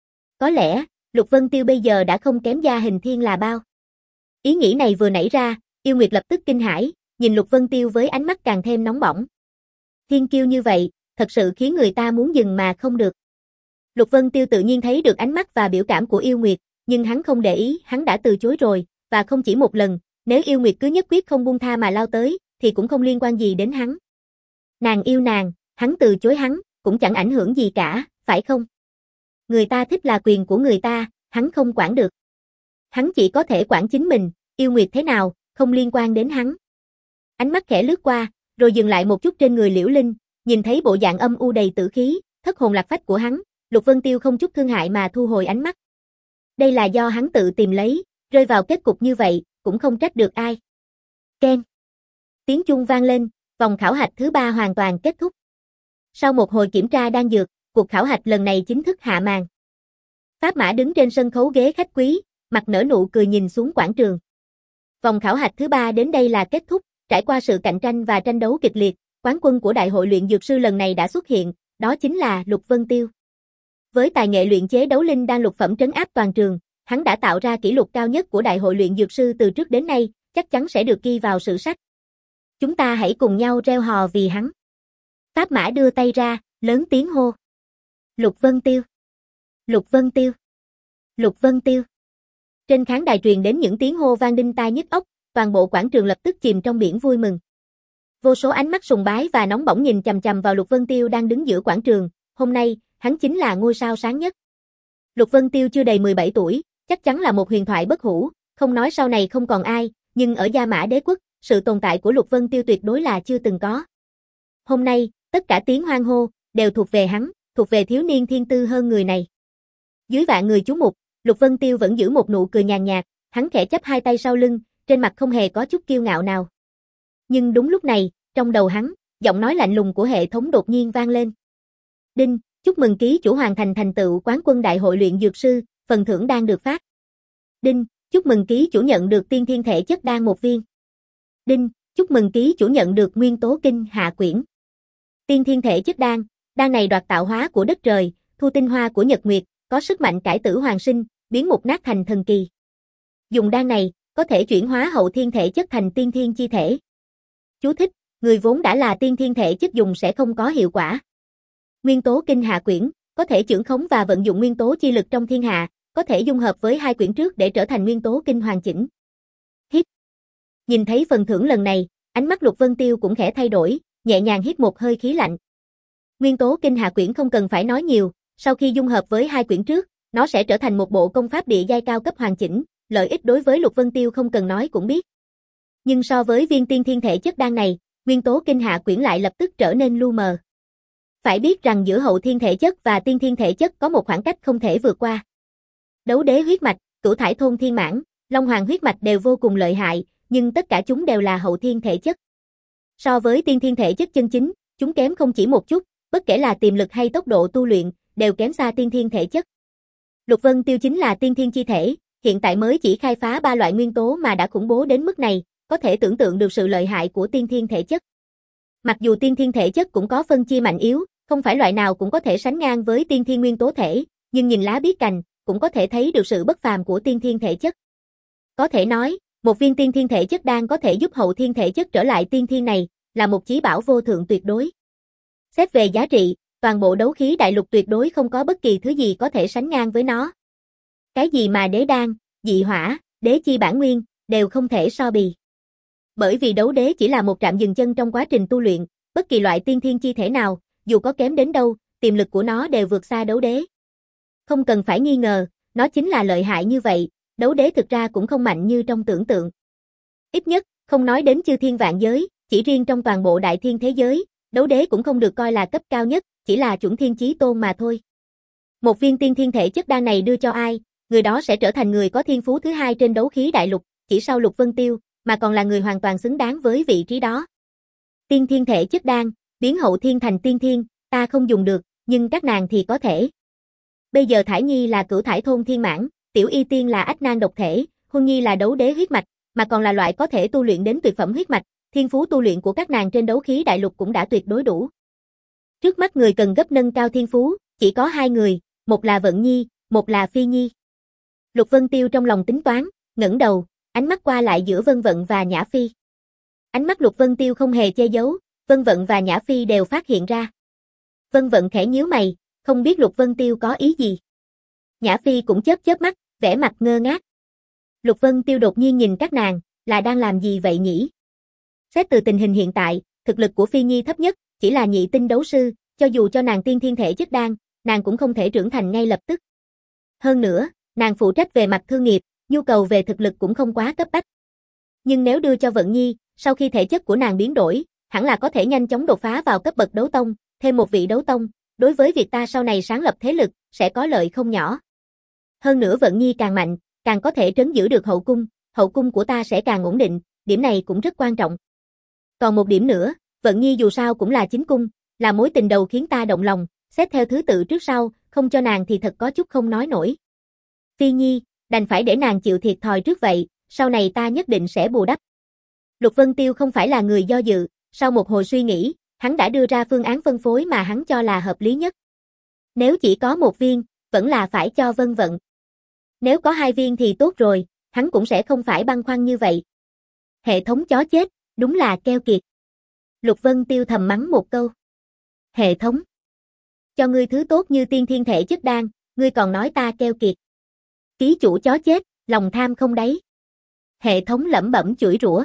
[SPEAKER 1] Có lẽ, Lục Vân Tiêu bây giờ đã không kém Gia Hình Thiên là bao. Ý nghĩ này vừa nảy ra, Yêu Nguyệt lập tức kinh hãi, nhìn Lục Vân Tiêu với ánh mắt càng thêm nóng bỏng. Thiên kiêu như vậy, thật sự khiến người ta muốn dừng mà không được. Lục Vân Tiêu tự nhiên thấy được ánh mắt và biểu cảm của Yêu Nguyệt, nhưng hắn không để ý, hắn đã từ chối rồi, và không chỉ một lần, nếu Yêu Nguyệt cứ nhất quyết không buông tha mà lao tới, thì cũng không liên quan gì đến hắn. Nàng yêu nàng, hắn từ chối hắn, cũng chẳng ảnh hưởng gì cả, phải không? Người ta thích là quyền của người ta, hắn không quản được. Hắn chỉ có thể quản chính mình, Yêu Nguyệt thế nào, không liên quan đến hắn. Ánh mắt khẽ lướt qua, rồi dừng lại một chút trên người Liễu Linh, nhìn thấy bộ dạng âm u đầy tử khí, thất hồn lạc phách của hắn, Lục Vân Tiêu không chút thương hại mà thu hồi ánh mắt. Đây là do hắn tự tìm lấy, rơi vào kết cục như vậy, cũng không trách được ai. Keng. Tiếng chuông vang lên, vòng khảo hạch thứ ba hoàn toàn kết thúc. Sau một hồi kiểm tra đan dược, cuộc khảo hạch lần này chính thức hạ màn. Pháp Mã đứng trên sân khấu ghế khách quý, mặt nở nụ cười nhìn xuống quảng trường. Vòng khảo hạch thứ ba đến đây là kết thúc, trải qua sự cạnh tranh và tranh đấu kịch liệt, quán quân của Đại hội luyện dược sư lần này đã xuất hiện, đó chính là Lục Vân Tiêu. Với tài nghệ luyện chế đấu linh đan lục phẩm trấn áp toàn trường, hắn đã tạo ra kỷ lục cao nhất của Đại hội luyện dược sư từ trước đến nay, chắc chắn sẽ được ghi vào sử sách. Chúng ta hãy cùng nhau reo hò vì hắn. Pháp Mã đưa tay ra, lớn tiếng hô. Lục Vân Tiêu. Lục Vân Tiêu. Lục Vân Tiêu. Trên khán đài truyền đến những tiếng hô vang đinh tai nhức óc, toàn bộ quảng trường lập tức chìm trong biển vui mừng. Vô số ánh mắt sùng bái và nóng bỏng nhìn chằm chằm vào Lục Vân Tiêu đang đứng giữa quảng trường, hôm nay, hắn chính là ngôi sao sáng nhất. Lục Vân Tiêu chưa đầy mười bảy tuổi, chắc chắn là một huyền thoại bất hủ, không nói sau này không còn ai, nhưng ở Gia Mã Đế quốc, sự tồn tại của Lục Vân Tiêu tuyệt đối là chưa từng có. Hôm nay, tất cả tiếng hoan hô, đều thuộc về hắn, thuộc về thiếu niên thiên tư hơn người này. Dưới vạn người chú mục, Lục Vân Tiêu vẫn giữ một nụ cười nhàn nhạt, hắn khẽ chắp hai tay sau lưng, trên mặt không hề có chút kiêu ngạo nào. Nhưng đúng lúc này, trong đầu hắn, giọng nói lạnh lùng của hệ thống đột nhiên vang lên. Đinh, chúc mừng ký chủ hoàn thành thành tựu quán quân Đại hội luyện dược sư, phần thưởng đang được phát. Đinh, chúc mừng ký chủ nhận được tiên thiên thể chất đan một viên. Đinh, chúc mừng ký chủ nhận được nguyên tố kinh hạ quyển. Tiên thiên thể chất đan, đan này đoạt tạo hóa của đất trời, thu tinh hoa của nhật nguyệt, có sức mạnh cải tử hoàn sinh, biến mục nát thành thần kỳ. Dùng đan này, có thể chuyển hóa hậu thiên thể chất thành tiên thiên chi thể. Chú thích, người vốn đã là tiên thiên thể chất dùng sẽ không có hiệu quả. Nguyên tố kinh hạ quyển, có thể chưởng khống và vận dụng nguyên tố chi lực trong thiên hạ, có thể dung hợp với hai quyển trước để trở thành nguyên tố kinh hoàn chỉnh. Hít. Nhìn thấy phần thưởng lần này, ánh mắt Lục Vân Tiêu cũng khẽ thay đổi, nhẹ nhàng hít một hơi khí lạnh. Nguyên tố kinh hạ quyển không cần phải nói nhiều, sau khi dung hợp với hai quyển trước, nó sẽ trở thành một bộ công pháp địa giai cao cấp hoàn chỉnh, lợi ích đối với Lục Vân Tiêu không cần nói cũng biết. Nhưng so với viên tiên thiên thể chất đan này, nguyên tố kinh hạ quyển lại lập tức trở nên lu mờ. Phải biết rằng giữa hậu thiên thể chất và tiên thiên thể chất có một khoảng cách không thể vượt qua. Đấu đế huyết mạch, cửu thải thôn thiên mãn, long hoàng huyết mạch đều vô cùng lợi hại, nhưng tất cả chúng đều là hậu thiên thể chất. So với tiên thiên thể chất chân chính, chúng kém không chỉ một chút, bất kể là tiềm lực hay tốc độ tu luyện, đều kém xa tiên thiên thể chất. Lục Vân Tiêu chính là tiên thiên chi thể, hiện tại mới chỉ khai phá ba loại nguyên tố mà đã khủng bố đến mức này, có thể tưởng tượng được sự lợi hại của tiên thiên thể chất. Mặc dù tiên thiên thể chất cũng có phân chia mạnh yếu, không phải loại nào cũng có thể sánh ngang với tiên thiên nguyên tố thể, nhưng nhìn lá biết cành, cũng có thể thấy được sự bất phàm của tiên thiên thể chất. Có thể nói, một viên tiên thiên thể chất đan có thể giúp hậu thiên thể chất trở lại tiên thiên này, là một chí bảo vô thượng tuyệt đối. Xét về giá trị, toàn bộ đấu khí đại lục tuyệt đối không có bất kỳ thứ gì có thể sánh ngang với nó. Cái gì mà đế đan, dị hỏa, đế chi bản nguyên, đều không thể so bì. Bởi vì đấu đế chỉ là một trạm dừng chân trong quá trình tu luyện, bất kỳ loại tiên thiên chi thể nào, dù có kém đến đâu, tiềm lực của nó đều vượt xa đấu đế. Không cần phải nghi ngờ, nó chính là lợi hại như vậy, đấu đế thực ra cũng không mạnh như trong tưởng tượng. Ít nhất, không nói đến chư thiên vạn giới, chỉ riêng trong toàn bộ đại thiên thế giới, đấu đế cũng không được coi là cấp cao nhất, chỉ là chuẩn thiên chí tôn mà thôi. Một viên tiên thiên thể chất đan này đưa cho ai, người đó sẽ trở thành người có thiên phú thứ hai trên đấu khí đại lục, chỉ sau Lục Vân Tiêu, mà còn là người hoàn toàn xứng đáng với vị trí đó. Tiên thiên thể chất đan, biến hậu thiên thành tiên thiên, ta không dùng được, nhưng các nàng thì có thể. Bây giờ Thải Nhi là cửu thải thôn thiên mãn, Tiểu Y Tiên là ách nan độc thể, Huân Nhi là đấu đế huyết mạch, mà còn là loại có thể tu luyện đến tuyệt phẩm huyết mạch, thiên phú tu luyện của các nàng trên đấu khí đại lục cũng đã tuyệt đối đủ. Trước mắt người cần gấp nâng cao thiên phú, chỉ có hai người, một là Vận Nhi, một là Phi Nhi. Lục Vân Tiêu trong lòng tính toán, ngẩng đầu, ánh mắt qua lại giữa Vân Vận và Nhã Phi. Ánh mắt Lục Vân Tiêu không hề che giấu, Vân Vận và Nhã Phi đều phát hiện ra. Vân Vận khẽ nhíu mày, không biết Lục Vân Tiêu có ý gì. Nhã Phi cũng chớp chớp mắt, vẻ mặt ngơ ngác. Lục Vân Tiêu đột nhiên nhìn các nàng, là đang làm gì vậy nhỉ? Xét từ tình hình hiện tại, thực lực của Phi Nhi thấp nhất, chỉ là nhị tinh đấu sư, cho dù cho nàng tiên thiên thể chất đan, nàng cũng không thể trưởng thành ngay lập tức. Hơn nữa, nàng phụ trách về mặt thương nghiệp, nhu cầu về thực lực cũng không quá cấp bách. Nhưng nếu đưa cho Vận Nhi, sau khi thể chất của nàng biến đổi, hẳn là có thể nhanh chóng đột phá vào cấp bậc đấu tông, thêm một vị đấu tông, đối với việc ta sau này sáng lập thế lực, sẽ có lợi không nhỏ. Hơn nữa Vận Nhi càng mạnh, càng có thể trấn giữ được hậu cung, hậu cung của ta sẽ càng ổn định, điểm này cũng rất quan trọng. Còn một điểm nữa, Vận Nhi dù sao cũng là chính cung, là mối tình đầu khiến ta động lòng, xét theo thứ tự trước sau, không cho nàng thì thật có chút không nói nổi. Phi Nhi, đành phải để nàng chịu thiệt thòi trước vậy, sau này ta nhất định sẽ bù đắp. Lục Vân Tiêu không phải là người do dự, sau một hồi suy nghĩ, hắn đã đưa ra phương án phân phối mà hắn cho là hợp lý nhất. Nếu chỉ có một viên, vẫn là phải cho Vân Vận. Nếu có hai viên thì tốt rồi, hắn cũng sẽ không phải băn khoăn như vậy. Hệ thống chó chết, đúng là keo kiệt. Lục Vân Tiêu thầm mắng một câu. Hệ thống. Cho ngươi thứ tốt như tiên thiên thể chất đan, ngươi còn nói ta keo kiệt. Ký chủ chó chết, lòng tham không đáy. Hệ thống lẩm bẩm chửi rủa.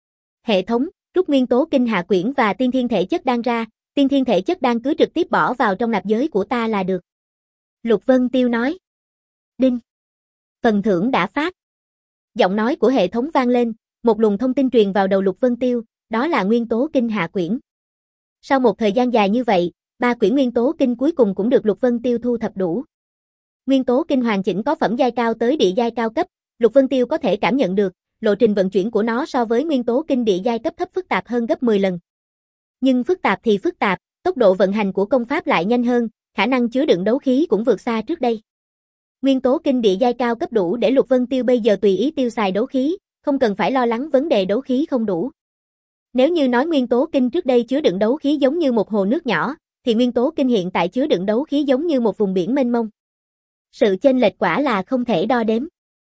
[SPEAKER 1] Hệ thống, rút nguyên tố kinh hạ quyển và tiên thiên thể chất đan ra, tiên thiên thể chất đan cứ trực tiếp bỏ vào trong nạp giới của ta là được. Lục Vân Tiêu nói. Đinh. Phần thưởng đã phát. Giọng nói của hệ thống vang lên, một luồng thông tin truyền vào đầu Lục Vân Tiêu, đó là nguyên tố kinh hạ quyển. Sau một thời gian dài như vậy, ba quyển nguyên tố kinh cuối cùng cũng được Lục Vân Tiêu thu thập đủ. Nguyên tố kinh hoàn chỉnh có phẩm giai cao tới địa giai cao cấp, Lục Vân Tiêu có thể cảm nhận được, lộ trình vận chuyển của nó so với nguyên tố kinh địa giai cấp thấp phức tạp hơn gấp mười lần. Nhưng phức tạp thì phức tạp, tốc độ vận hành của công pháp lại nhanh hơn, khả năng chứa đựng đấu khí cũng vượt xa trước đây. Nguyên tố kinh địa giai cao cấp đủ để Lục Vân Tiêu bây giờ tùy ý tiêu xài đấu khí, không cần phải lo lắng vấn đề đấu khí không đủ. Nếu như nói nguyên tố kinh trước đây chứa đựng đấu khí giống như một hồ nước nhỏ, thì nguyên tố kinh hiện tại chứa đựng đấu khí giống như một vùng biển mênh mông. Sự chênh lệch quả là không thể đo đếm.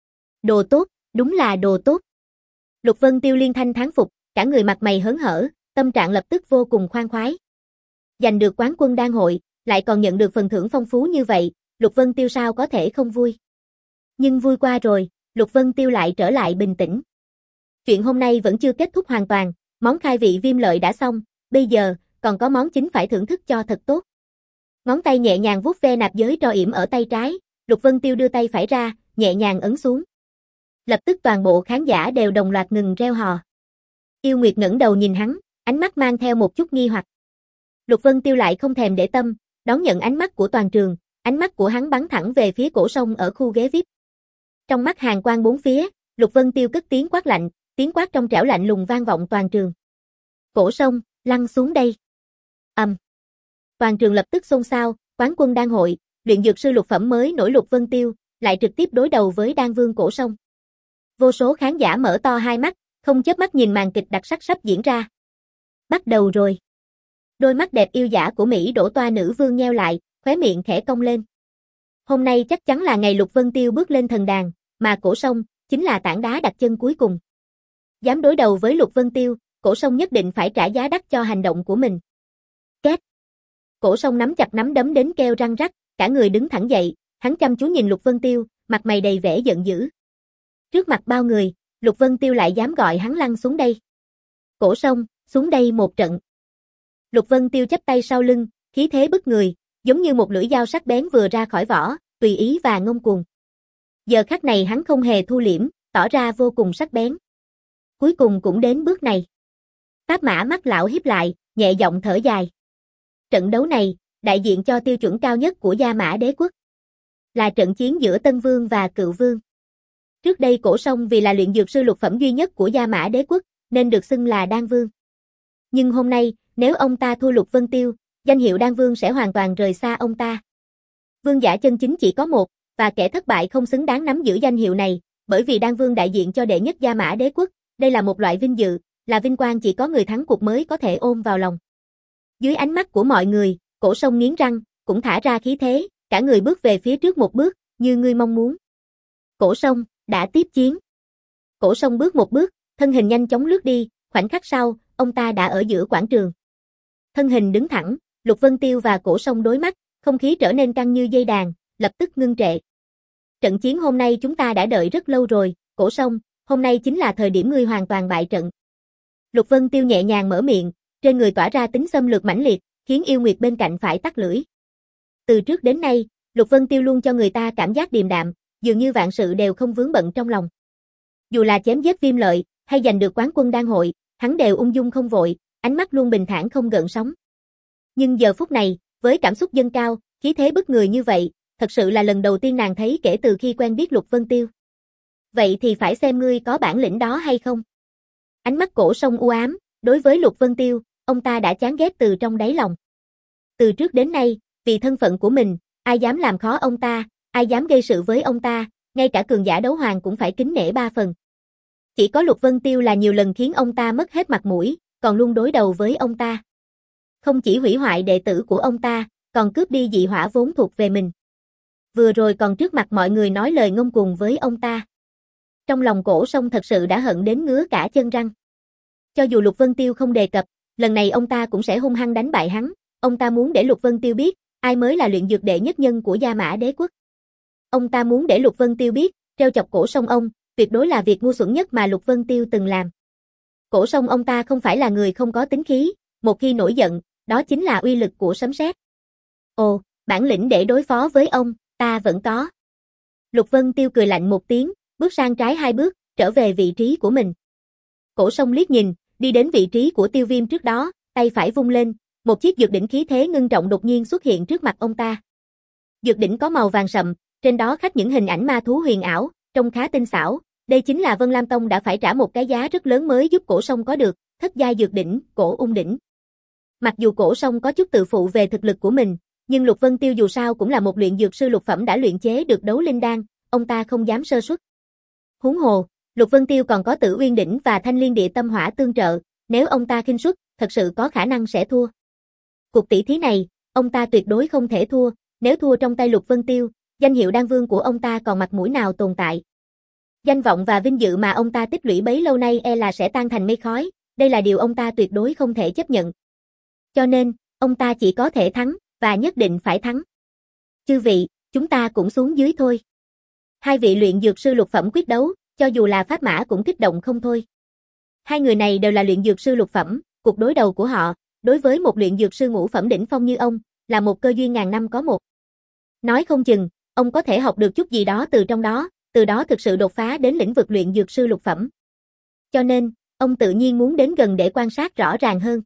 [SPEAKER 1] Đồ tốt, đúng là đồ tốt. Lục Vân Tiêu liên thanh thán phục, cả người mặt mày hớn hở, tâm trạng lập tức vô cùng khoan khoái. Giành được quán quân đan hội, lại còn nhận được phần thưởng phong phú như vậy, Lục Vân Tiêu sao có thể không vui. Nhưng vui qua rồi, Lục Vân Tiêu lại trở lại bình tĩnh. Chuyện hôm nay vẫn chưa kết thúc hoàn toàn, món khai vị viêm lợi đã xong, bây giờ, còn có món chính phải thưởng thức cho thật tốt. Ngón tay nhẹ nhàng vuốt ve nạp giới tro yểm ở tay trái, Lục Vân Tiêu đưa tay phải ra, nhẹ nhàng ấn xuống. Lập tức toàn bộ khán giả đều đồng loạt ngừng reo hò. Yêu Nguyệt ngẩng đầu nhìn hắn, ánh mắt mang theo một chút nghi hoặc. Lục Vân Tiêu lại không thèm để tâm, đón nhận ánh mắt của toàn trường, ánh mắt của hắn bắn thẳng về phía Cổ Sông ở khu ghế vi ai pi. Trong mắt hàn quang bốn phía, Lục Vân Tiêu cất tiếng quát lạnh, tiếng quát trong trẻo lạnh lùng vang vọng toàn trường. Cổ Sông, lăn xuống đây. Ầm. Um. Toàn trường lập tức xôn xao, quán quân đan hội, luyện dược sư lục phẩm mới nổi Lục Vân Tiêu, lại trực tiếp đối đầu với đan vương Cổ Sông. Vô số khán giả mở to hai mắt, không chớp mắt nhìn màn kịch đặc sắc sắp diễn ra. Bắt đầu rồi. Đôi mắt đẹp yêu dã của Mỹ đổ toa nữ vương nheo lại, khóe miệng khẽ cong lên. Hôm nay chắc chắn là ngày Lục Vân Tiêu bước lên thần đàn, mà Cổ Sông chính là tảng đá đặt chân cuối cùng. Dám đối đầu với Lục Vân Tiêu, Cổ Sông nhất định phải trả giá đắt cho hành động của mình. Két. Cổ Sông nắm chặt nắm đấm đến kêu răng rắc, cả người đứng thẳng dậy, hắn chăm chú nhìn Lục Vân Tiêu, mặt mày đầy vẻ giận dữ. Trước mặt bao người, Lục Vân Tiêu lại dám gọi hắn lăn xuống đây. Cổ Sông, xuống đây một trận. Lục Vân Tiêu chắp tay sau lưng, khí thế bức người, giống như một lưỡi dao sắc bén vừa ra khỏi vỏ, tùy ý và ngông cuồng. Giờ khắc này hắn không hề thu liễm, tỏ ra vô cùng sắc bén. Cuối cùng cũng đến bước này. Pháp Mã mắt lão híp lại, nhẹ giọng thở dài. Trận đấu này, đại diện cho tiêu chuẩn cao nhất của Gia Mã Đế quốc. Là trận chiến giữa Tân Vương và Cựu Vương. Trước đây Cổ Sông vì là luyện dược sư lục phẩm duy nhất của Gia Mã Đế quốc, nên được xưng là Đan Vương. Nhưng hôm nay, nếu ông ta thua Lục Vân Tiêu, danh hiệu Đan Vương sẽ hoàn toàn rời xa ông ta. Vương giả chân chính chỉ có một, và kẻ thất bại không xứng đáng nắm giữ danh hiệu này, bởi vì Đan Vương đại diện cho đệ nhất Gia Mã Đế quốc, đây là một loại vinh dự, là vinh quang chỉ có người thắng cuộc mới có thể ôm vào lòng. Dưới ánh mắt của mọi người, Cổ Sông nghiến răng, cũng thả ra khí thế, cả người bước về phía trước một bước, như ngươi mong muốn. Cổ Sông đã tiếp chiến. Cổ Sông bước một bước, thân hình nhanh chóng lướt đi, khoảnh khắc sau, ông ta đã ở giữa quảng trường. Thân hình đứng thẳng, Lục Vân Tiêu và Cổ Sông đối mắt, không khí trở nên căng như dây đàn, lập tức ngưng trệ. Trận chiến hôm nay chúng ta đã đợi rất lâu rồi, Cổ Sông, hôm nay chính là thời điểm ngươi hoàn toàn bại trận. Lục Vân Tiêu nhẹ nhàng mở miệng, trên người tỏa ra tính xâm lược mãnh liệt, khiến yêu nguyệt bên cạnh phải tắt lưỡi. Từ trước đến nay, Lục Vân Tiêu luôn cho người ta cảm giác điềm đạm, dường như vạn sự đều không vướng bận trong lòng. Dù là chém giết Viêm Lợi, hay giành được quán quân đan hội, hắn đều ung dung không vội, ánh mắt luôn bình thản không gợn sóng. Nhưng giờ phút này, với cảm xúc dâng cao, khí thế bức người như vậy, thật sự là lần đầu tiên nàng thấy kể từ khi quen biết Lục Vân Tiêu. Vậy thì phải xem ngươi có bản lĩnh đó hay không. Ánh mắt Cổ Sông u ám, đối với Lục Vân Tiêu, ông ta đã chán ghét từ trong đáy lòng. Từ trước đến nay, vì thân phận của mình, ai dám làm khó ông ta, ai dám gây sự với ông ta, ngay cả cường giả đấu hoàng cũng phải kính nể ba phần. Chỉ có Lục Vân Tiêu là nhiều lần khiến ông ta mất hết mặt mũi, còn luôn đối đầu với ông ta. Không chỉ hủy hoại đệ tử của ông ta, còn cướp đi dị hỏa vốn thuộc về mình. Vừa rồi còn trước mặt mọi người nói lời ngông cuồng với ông ta. Trong lòng Cổ Sông thật sự đã hận đến ngứa cả chân răng. Cho dù Lục Vân Tiêu không đề cập, lần này ông ta cũng sẽ hung hăng đánh bại hắn. Ông ta muốn để Lục Vân Tiêu biết, ai mới là luyện dược đệ nhất nhân của Gia Mã Đế quốc. Ông ta muốn để Lục Vân Tiêu biết, trêu chọc Cổ Sông ông, tuyệt đối là việc ngu xuẩn nhất mà Lục Vân Tiêu từng làm. Cổ Sông ông ta không phải là người không có tính khí, một khi nổi giận, đó chính là uy lực của sấm sét. Ồ, bản lĩnh để đối phó với ông, ta vẫn có. Lục Vân Tiêu cười lạnh một tiếng, bước sang trái hai bước, trở về vị trí của mình. Cổ Sông liếc nhìn, đi đến vị trí của Tiêu Viêm trước đó, tay phải vung lên, một chiếc dược đỉnh khí thế ngưng trọng đột nhiên xuất hiện trước mặt ông ta. Dược đỉnh có màu vàng sậm, trên đó khắc những hình ảnh ma thú huyền ảo, trông khá tinh xảo. Đây chính là Vân Lam Tông đã phải trả một cái giá rất lớn mới giúp Cổ Sông có được, thất giai dược đỉnh, Cổ Ung đỉnh. Mặc dù Cổ Sông có chút tự phụ về thực lực của mình, nhưng Lục Vân Tiêu dù sao cũng là một luyện dược sư lục phẩm đã luyện chế được đấu linh đan, ông ta không dám sơ suất. Huống hồ, Lục Vân Tiêu còn có Tử Uyên đỉnh và Thanh Liên địa tâm hỏa tương trợ, nếu ông ta khinh suất, thật sự có khả năng sẽ thua. Cuộc tỷ thí này, ông ta tuyệt đối không thể thua, nếu thua trong tay Lục Vân Tiêu, danh hiệu đan vương của ông ta còn mặt mũi nào tồn tại. Danh vọng và vinh dự mà ông ta tích lũy bấy lâu nay e là sẽ tan thành mây khói, đây là điều ông ta tuyệt đối không thể chấp nhận. Cho nên, ông ta chỉ có thể thắng, và nhất định phải thắng. Chư vị, chúng ta cũng xuống dưới thôi. Hai vị luyện dược sư lục phẩm quyết đấu, cho dù là Pháp Mã cũng kích động không thôi. Hai người này đều là luyện dược sư lục phẩm, cuộc đối đầu của họ, đối với một luyện dược sư ngũ phẩm đỉnh phong như ông, là một cơ duyên ngàn năm có một. Nói không chừng, ông có thể học được chút gì đó từ trong đó, từ đó thực sự đột phá đến lĩnh vực luyện dược sư lục phẩm. Cho nên, ông tự nhiên muốn đến gần để quan sát rõ ràng hơn.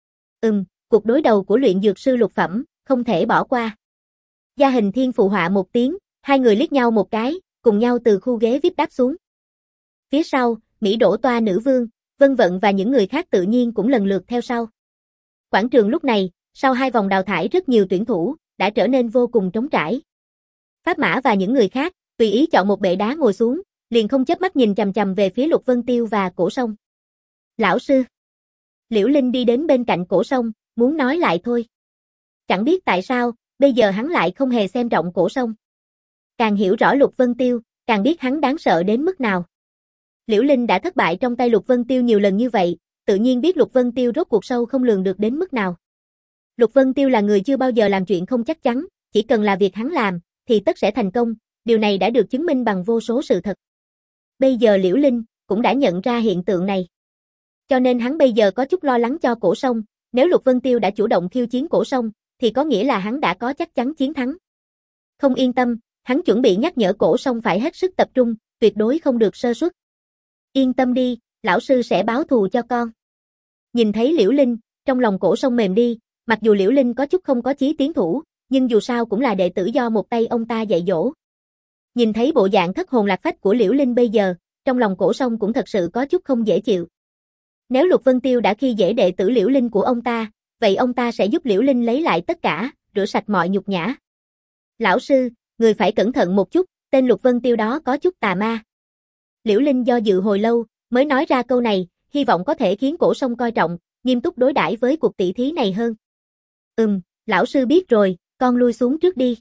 [SPEAKER 1] Ừm, cuộc đối đầu của luyện dược sư lục phẩm, không thể bỏ qua. Gia Hình Thiên phụ họa một tiếng, hai người liếc nhau một cái, cùng nhau từ khu ghế vi ai pi đáp xuống. Phía sau, Mỹ Đỗ Toa nữ vương, Vân Vận và những người khác tự nhiên cũng lần lượt theo sau. Quảng trường lúc này, sau hai vòng đào thải rất nhiều tuyển thủ, đã trở nên vô cùng trống trải. Pháp Mã và những người khác, tùy ý chọn một bệ đá ngồi xuống, liền không chớp mắt nhìn chằm chằm về phía Lục Vân Tiêu và Cổ Sông. Lão sư. Liễu Linh đi đến bên cạnh Cổ Sông, muốn nói lại thôi. Chẳng biết tại sao, bây giờ hắn lại không hề xem trọng Cổ Sông. Càng hiểu rõ Lục Vân Tiêu, càng biết hắn đáng sợ đến mức nào. Liễu Linh đã thất bại trong tay Lục Vân Tiêu nhiều lần như vậy, tự nhiên biết Lục Vân Tiêu rốt cuộc sâu không lường được đến mức nào. Lục Vân Tiêu là người chưa bao giờ làm chuyện không chắc chắn, chỉ cần là việc hắn làm, thì tất sẽ thành công, điều này đã được chứng minh bằng vô số sự thật. Bây giờ Liễu Linh cũng đã nhận ra hiện tượng này. Cho nên hắn bây giờ có chút lo lắng cho Cổ Sông, nếu Lục Vân Tiêu đã chủ động khiêu chiến Cổ Sông, thì có nghĩa là hắn đã có chắc chắn chiến thắng. Không yên tâm, hắn chuẩn bị nhắc nhở Cổ Sông phải hết sức tập trung, tuyệt đối không được sơ suất. Yên tâm đi, lão sư sẽ báo thù cho con. Nhìn thấy Liễu Linh, trong lòng Cổ Sông mềm đi, mặc dù Liễu Linh có chút không có chí tiến thủ, nhưng dù sao cũng là đệ tử do một tay ông ta dạy dỗ. Nhìn thấy bộ dạng thất hồn lạc phách của Liễu Linh bây giờ, trong lòng Cổ Sông cũng thật sự có chút không dễ chịu. Nếu Lục Vân Tiêu đã khi dễ đệ tử Liễu Linh của ông ta, vậy ông ta sẽ giúp Liễu Linh lấy lại tất cả, rửa sạch mọi nhục nhã. Lão sư, người phải cẩn thận một chút, tên Lục Vân Tiêu đó có chút tà ma. Liễu Linh do dự hồi lâu, mới nói ra câu này, hy vọng có thể khiến Cổ Sông coi trọng, nghiêm túc đối đãi với cuộc tỷ thí này hơn. Ừm, lão sư biết rồi, con lui xuống trước đi.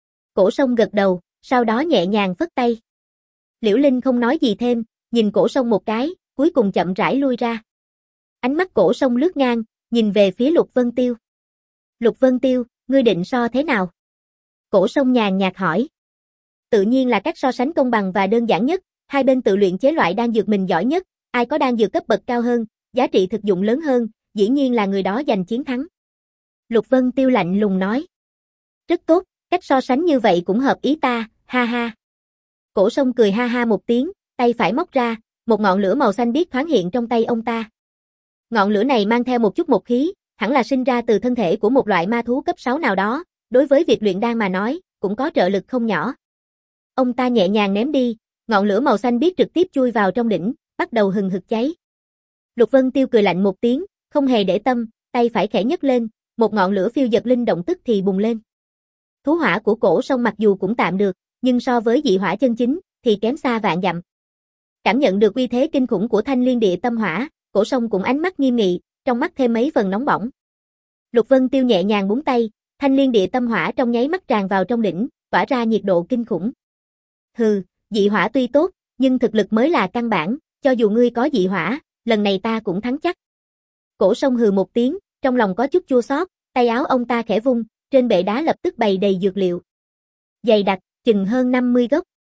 [SPEAKER 1] Cổ Sông gật đầu, sau đó nhẹ nhàng phất tay. Liễu Linh không nói gì thêm, nhìn Cổ Sông một cái, cuối cùng chậm rãi lui ra. Ánh mắt Cổ Sông lướt ngang, nhìn về phía Lục Vân Tiêu. Lục Vân Tiêu, ngươi định so thế nào? Cổ Sông nhàn nhạt hỏi. Tự nhiên là cách so sánh công bằng và đơn giản nhất, hai bên tự luyện chế loại đan dược mình giỏi nhất, ai có đan dược cấp bậc cao hơn, giá trị thực dụng lớn hơn, dĩ nhiên là người đó giành chiến thắng. Lục Vân Tiêu lạnh lùng nói. Rất tốt, cách so sánh như vậy cũng hợp ý ta, ha ha. Cổ Sông cười ha ha một tiếng, tay phải móc ra, một ngọn lửa màu xanh biếc thoáng hiện trong tay ông ta. Ngọn lửa này mang theo một chút một khí, hẳn là sinh ra từ thân thể của một loại ma thú cấp sáu nào đó, đối với việc luyện đan mà nói, cũng có trợ lực không nhỏ. Ông ta nhẹ nhàng ném đi, ngọn lửa màu xanh biếc trực tiếp chui vào trong đỉnh, bắt đầu hừng hực cháy. Lục Vân Tiêu cười lạnh một tiếng, không hề để tâm, tay phải khẽ nhấc lên, một ngọn lửa phiêu dật linh động tức thì bùng lên. Thú hỏa của Cổ Sông mặc dù cũng tạm được, nhưng so với dị hỏa chân chính thì kém xa vạn dặm. Cảm nhận được uy thế kinh khủng của Thanh Liên Địa Tâm Hỏa, Cổ Sông cũng ánh mắt nghiêm nghị, trong mắt thêm mấy phần nóng bỏng. Lục Vân Tiêu nhẹ nhàng búng tay, Thanh Liên Địa Tâm Hỏa trong nháy mắt tràn vào trong đỉnh, tỏa ra nhiệt độ kinh khủng. Hừ, dị hỏa tuy tốt, nhưng thực lực mới là căn bản, cho dù ngươi có dị hỏa, lần này ta cũng thắng chắc. Cổ Sông hừ một tiếng, trong lòng có chút chua xót, tay áo ông ta khẽ vung, trên bệ đá lập tức bày đầy dược liệu. Dày đặc, chừng hơn năm mươi gốc.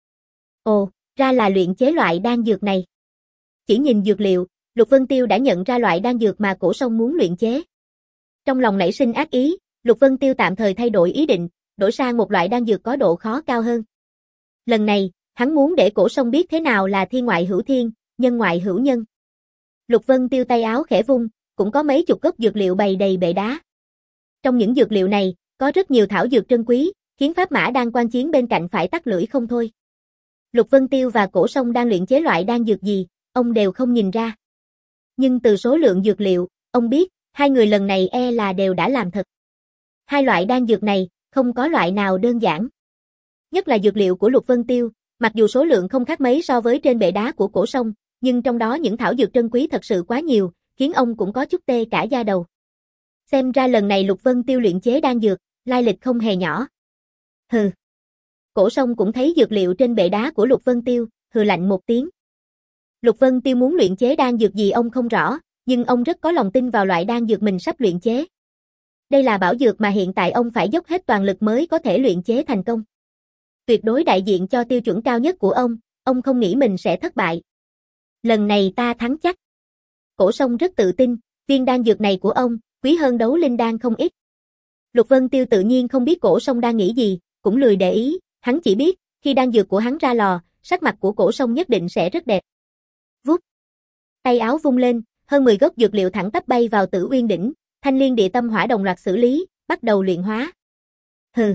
[SPEAKER 1] Ồ, ra là luyện chế loại đan dược này. Chỉ nhìn dược liệu, Lục Vân Tiêu đã nhận ra loại đan dược mà Cổ Sông muốn luyện chế. Trong lòng nảy sinh ác ý, Lục Vân Tiêu tạm thời thay đổi ý định, đổi sang một loại đan dược có độ khó cao hơn. Lần này, hắn muốn để Cổ Sông biết thế nào là thiên ngoại hữu thiên, nhân ngoại hữu nhân. Lục Vân Tiêu tay áo khẽ vung, cũng có mấy chục gốc dược liệu bày đầy bệ đá. Trong những dược liệu này, có rất nhiều thảo dược trân quý, khiến pháp mã đang quan chiến bên cạnh phải tắc lưỡi không thôi. Lục Vân Tiêu và Cổ Sông đang luyện chế loại đan dược gì, ông đều không nhìn ra. Nhưng từ số lượng dược liệu, ông biết, hai người lần này e là đều đã làm thật. Hai loại đan dược này, không có loại nào đơn giản. Nhất là dược liệu của Lục Vân Tiêu, mặc dù số lượng không khác mấy so với trên bệ đá của Cổ Sông, nhưng trong đó những thảo dược trân quý thật sự quá nhiều, khiến ông cũng có chút tê cả da đầu. Xem ra lần này Lục Vân Tiêu luyện chế đan dược, lai lịch không hề nhỏ. Hừ. Cổ Sông cũng thấy dược liệu trên bệ đá của Lục Vân Tiêu, hừ lạnh một tiếng. Lục Vân Tiêu muốn luyện chế đan dược gì ông không rõ, nhưng ông rất có lòng tin vào loại đan dược mình sắp luyện chế. Đây là bảo dược mà hiện tại ông phải dốc hết toàn lực mới có thể luyện chế thành công. Tuyệt đối đại diện cho tiêu chuẩn cao nhất của ông, ông không nghĩ mình sẽ thất bại. Lần này ta thắng chắc. Cổ Sông rất tự tin, viên đan dược này của ông, quý hơn đấu linh đan không ít. Lục Vân Tiêu tự nhiên không biết Cổ Sông đang nghĩ gì, cũng lười để ý, hắn chỉ biết, khi đan dược của hắn ra lò, sắc mặt của Cổ Sông nhất định sẽ rất đẹp. Vút. Tay áo vung lên, hơn mười gốc dược liệu thẳng tắp bay vào Tử Uyên đỉnh, Thanh Liên Địa Tâm Hỏa đồng loạt xử lý, bắt đầu luyện hóa. Hừ.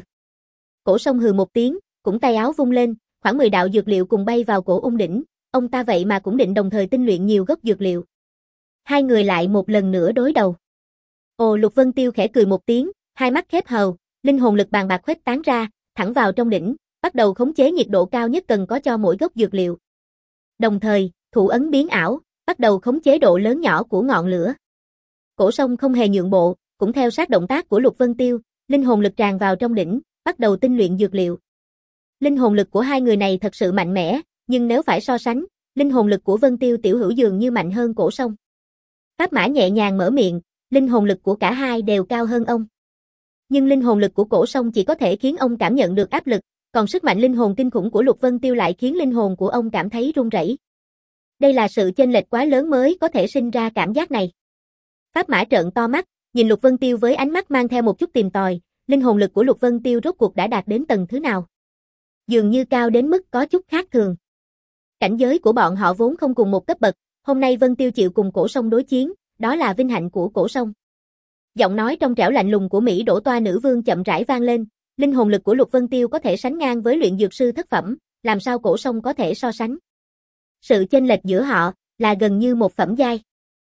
[SPEAKER 1] Cổ Sông hừ một tiếng, cũng tay áo vung lên, khoảng mười đạo dược liệu cùng bay vào Cổ Ung đỉnh, ông ta vậy mà cũng định đồng thời tinh luyện nhiều gốc dược liệu. Hai người lại một lần nữa đối đầu. Ồ, Lục Vân Tiêu khẽ cười một tiếng, hai mắt khép hờ, linh hồn lực bàn bạc khuếch tán ra, thẳng vào trong đỉnh, bắt đầu khống chế nhiệt độ cao nhất cần có cho mỗi gốc dược liệu. Đồng thời, thủ ấn biến ảo, bắt đầu khống chế độ lớn nhỏ của ngọn lửa. Cổ Sông không hề nhượng bộ, cũng theo sát động tác của Lục Vân Tiêu, linh hồn lực tràn vào trong đỉnh, bắt đầu tinh luyện dược liệu. Linh hồn lực của hai người này thật sự mạnh mẽ, nhưng nếu phải so sánh, linh hồn lực của Vân Tiêu tiểu hữu dường như mạnh hơn Cổ Sông. Pháp Mã nhẹ nhàng mở miệng, linh hồn lực của cả hai đều cao hơn ông. Nhưng linh hồn lực của Cổ Sông chỉ có thể khiến ông cảm nhận được áp lực, còn sức mạnh linh hồn kinh khủng của Lục Vân Tiêu lại khiến linh hồn của ông cảm thấy run rẩy. Đây là sự chênh lệch quá lớn mới có thể sinh ra cảm giác này. Pháp Mã trợn to mắt, nhìn Lục Vân Tiêu với ánh mắt mang theo một chút tìm tòi, linh hồn lực của Lục Vân Tiêu rốt cuộc đã đạt đến tầng thứ nào? Dường như cao đến mức có chút khác thường. Cảnh giới của bọn họ vốn không cùng một cấp bậc, hôm nay Vân Tiêu chịu cùng Cổ Sông đối chiến, đó là vinh hạnh của Cổ Sông. Giọng nói trong trẻo lạnh lùng của Mỹ Đỗ Toa nữ vương chậm rãi vang lên, linh hồn lực của Lục Vân Tiêu có thể sánh ngang với luyện dược sư thất phẩm, làm sao Cổ Sông có thể so sánh? Sự chênh lệch giữa họ là gần như một phẩm giai.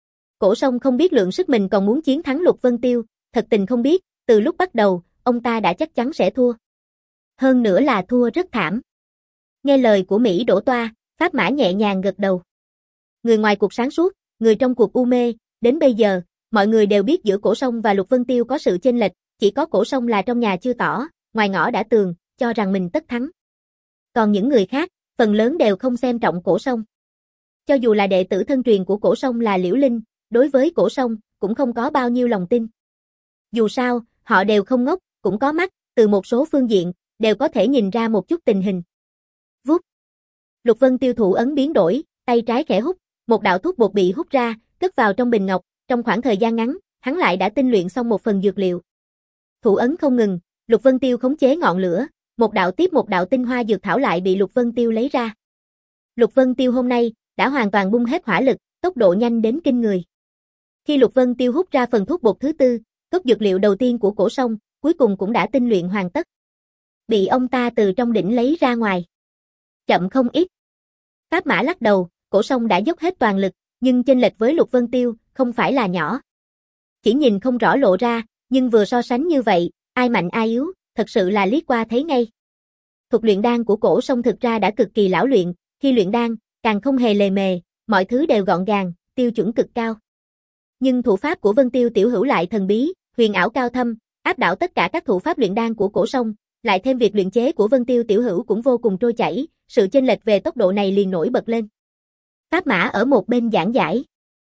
[SPEAKER 1] Cổ Sông không biết lượng sức mình còn muốn chiến thắng Lục Vân Tiêu, thật tình không biết, từ lúc bắt đầu, ông ta đã chắc chắn sẽ thua. Hơn nữa là thua rất thảm. Nghe lời của Mỹ Đỗ Toa, Pháp Mã nhẹ nhàng gật đầu. Người ngoài cuộc sáng suốt, người trong cuộc u mê, đến bây giờ, mọi người đều biết giữa Cổ Sông và Lục Vân Tiêu có sự chênh lệch, chỉ có Cổ Sông là trong nhà chưa tỏ, ngoài ngõ đã tường, cho rằng mình tất thắng. Còn những người khác, phần lớn đều không xem trọng Cổ Sông. Cho dù là đệ tử thân truyền của Cổ Sông là Liễu Linh, đối với Cổ Song, cũng không có bao nhiêu lòng tin. Dù sao, họ đều không ngốc, cũng có mắt, từ một số phương diện, đều có thể nhìn ra một chút tình hình. Vút. Lục Vân Tiêu thủ ấn biến đổi, tay trái khẽ hút, một đạo thuốc bột bị hút ra, cất vào trong bình ngọc, trong khoảng thời gian ngắn, hắn lại đã tinh luyện xong một phần dược liệu. Thủ ấn không ngừng, Lục Vân Tiêu khống chế ngọn lửa, một đạo tiếp một đạo tinh hoa dược thảo lại bị Lục Vân Tiêu lấy ra. Lục Vân Tiêu hôm nay đã hoàn toàn bung hết hỏa lực, tốc độ nhanh đến kinh người. Khi Lục Vân Tiêu hút ra phần thuốc bột thứ tư, cốc dược liệu đầu tiên của Cổ Song, cuối cùng cũng đã tinh luyện hoàn tất. Bị ông ta từ trong đỉnh lấy ra ngoài. Chậm không ít. Pháp Mã lắc đầu, Cổ Song đã dốc hết toàn lực, nhưng chênh lệch với Lục Vân Tiêu không phải là nhỏ. Chỉ nhìn không rõ lộ ra, nhưng vừa so sánh như vậy, ai mạnh ai yếu, thật sự là liếc qua thấy ngay. Thuật luyện đan của Cổ Song thực ra đã cực kỳ lão luyện, khi luyện đan, càng không hề lề mề, mọi thứ đều gọn gàng, tiêu chuẩn cực cao. Nhưng thủ pháp của Vân Tiêu tiểu hữu lại thần bí, huyền ảo cao thâm, áp đảo tất cả các thủ pháp luyện đan của Cổ Song, lại thêm việc luyện chế của Vân Tiêu tiểu hữu cũng vô cùng trôi chảy, sự chênh lệch về tốc độ này liền nổi bật lên. Pháp Mã ở một bên giảng giải.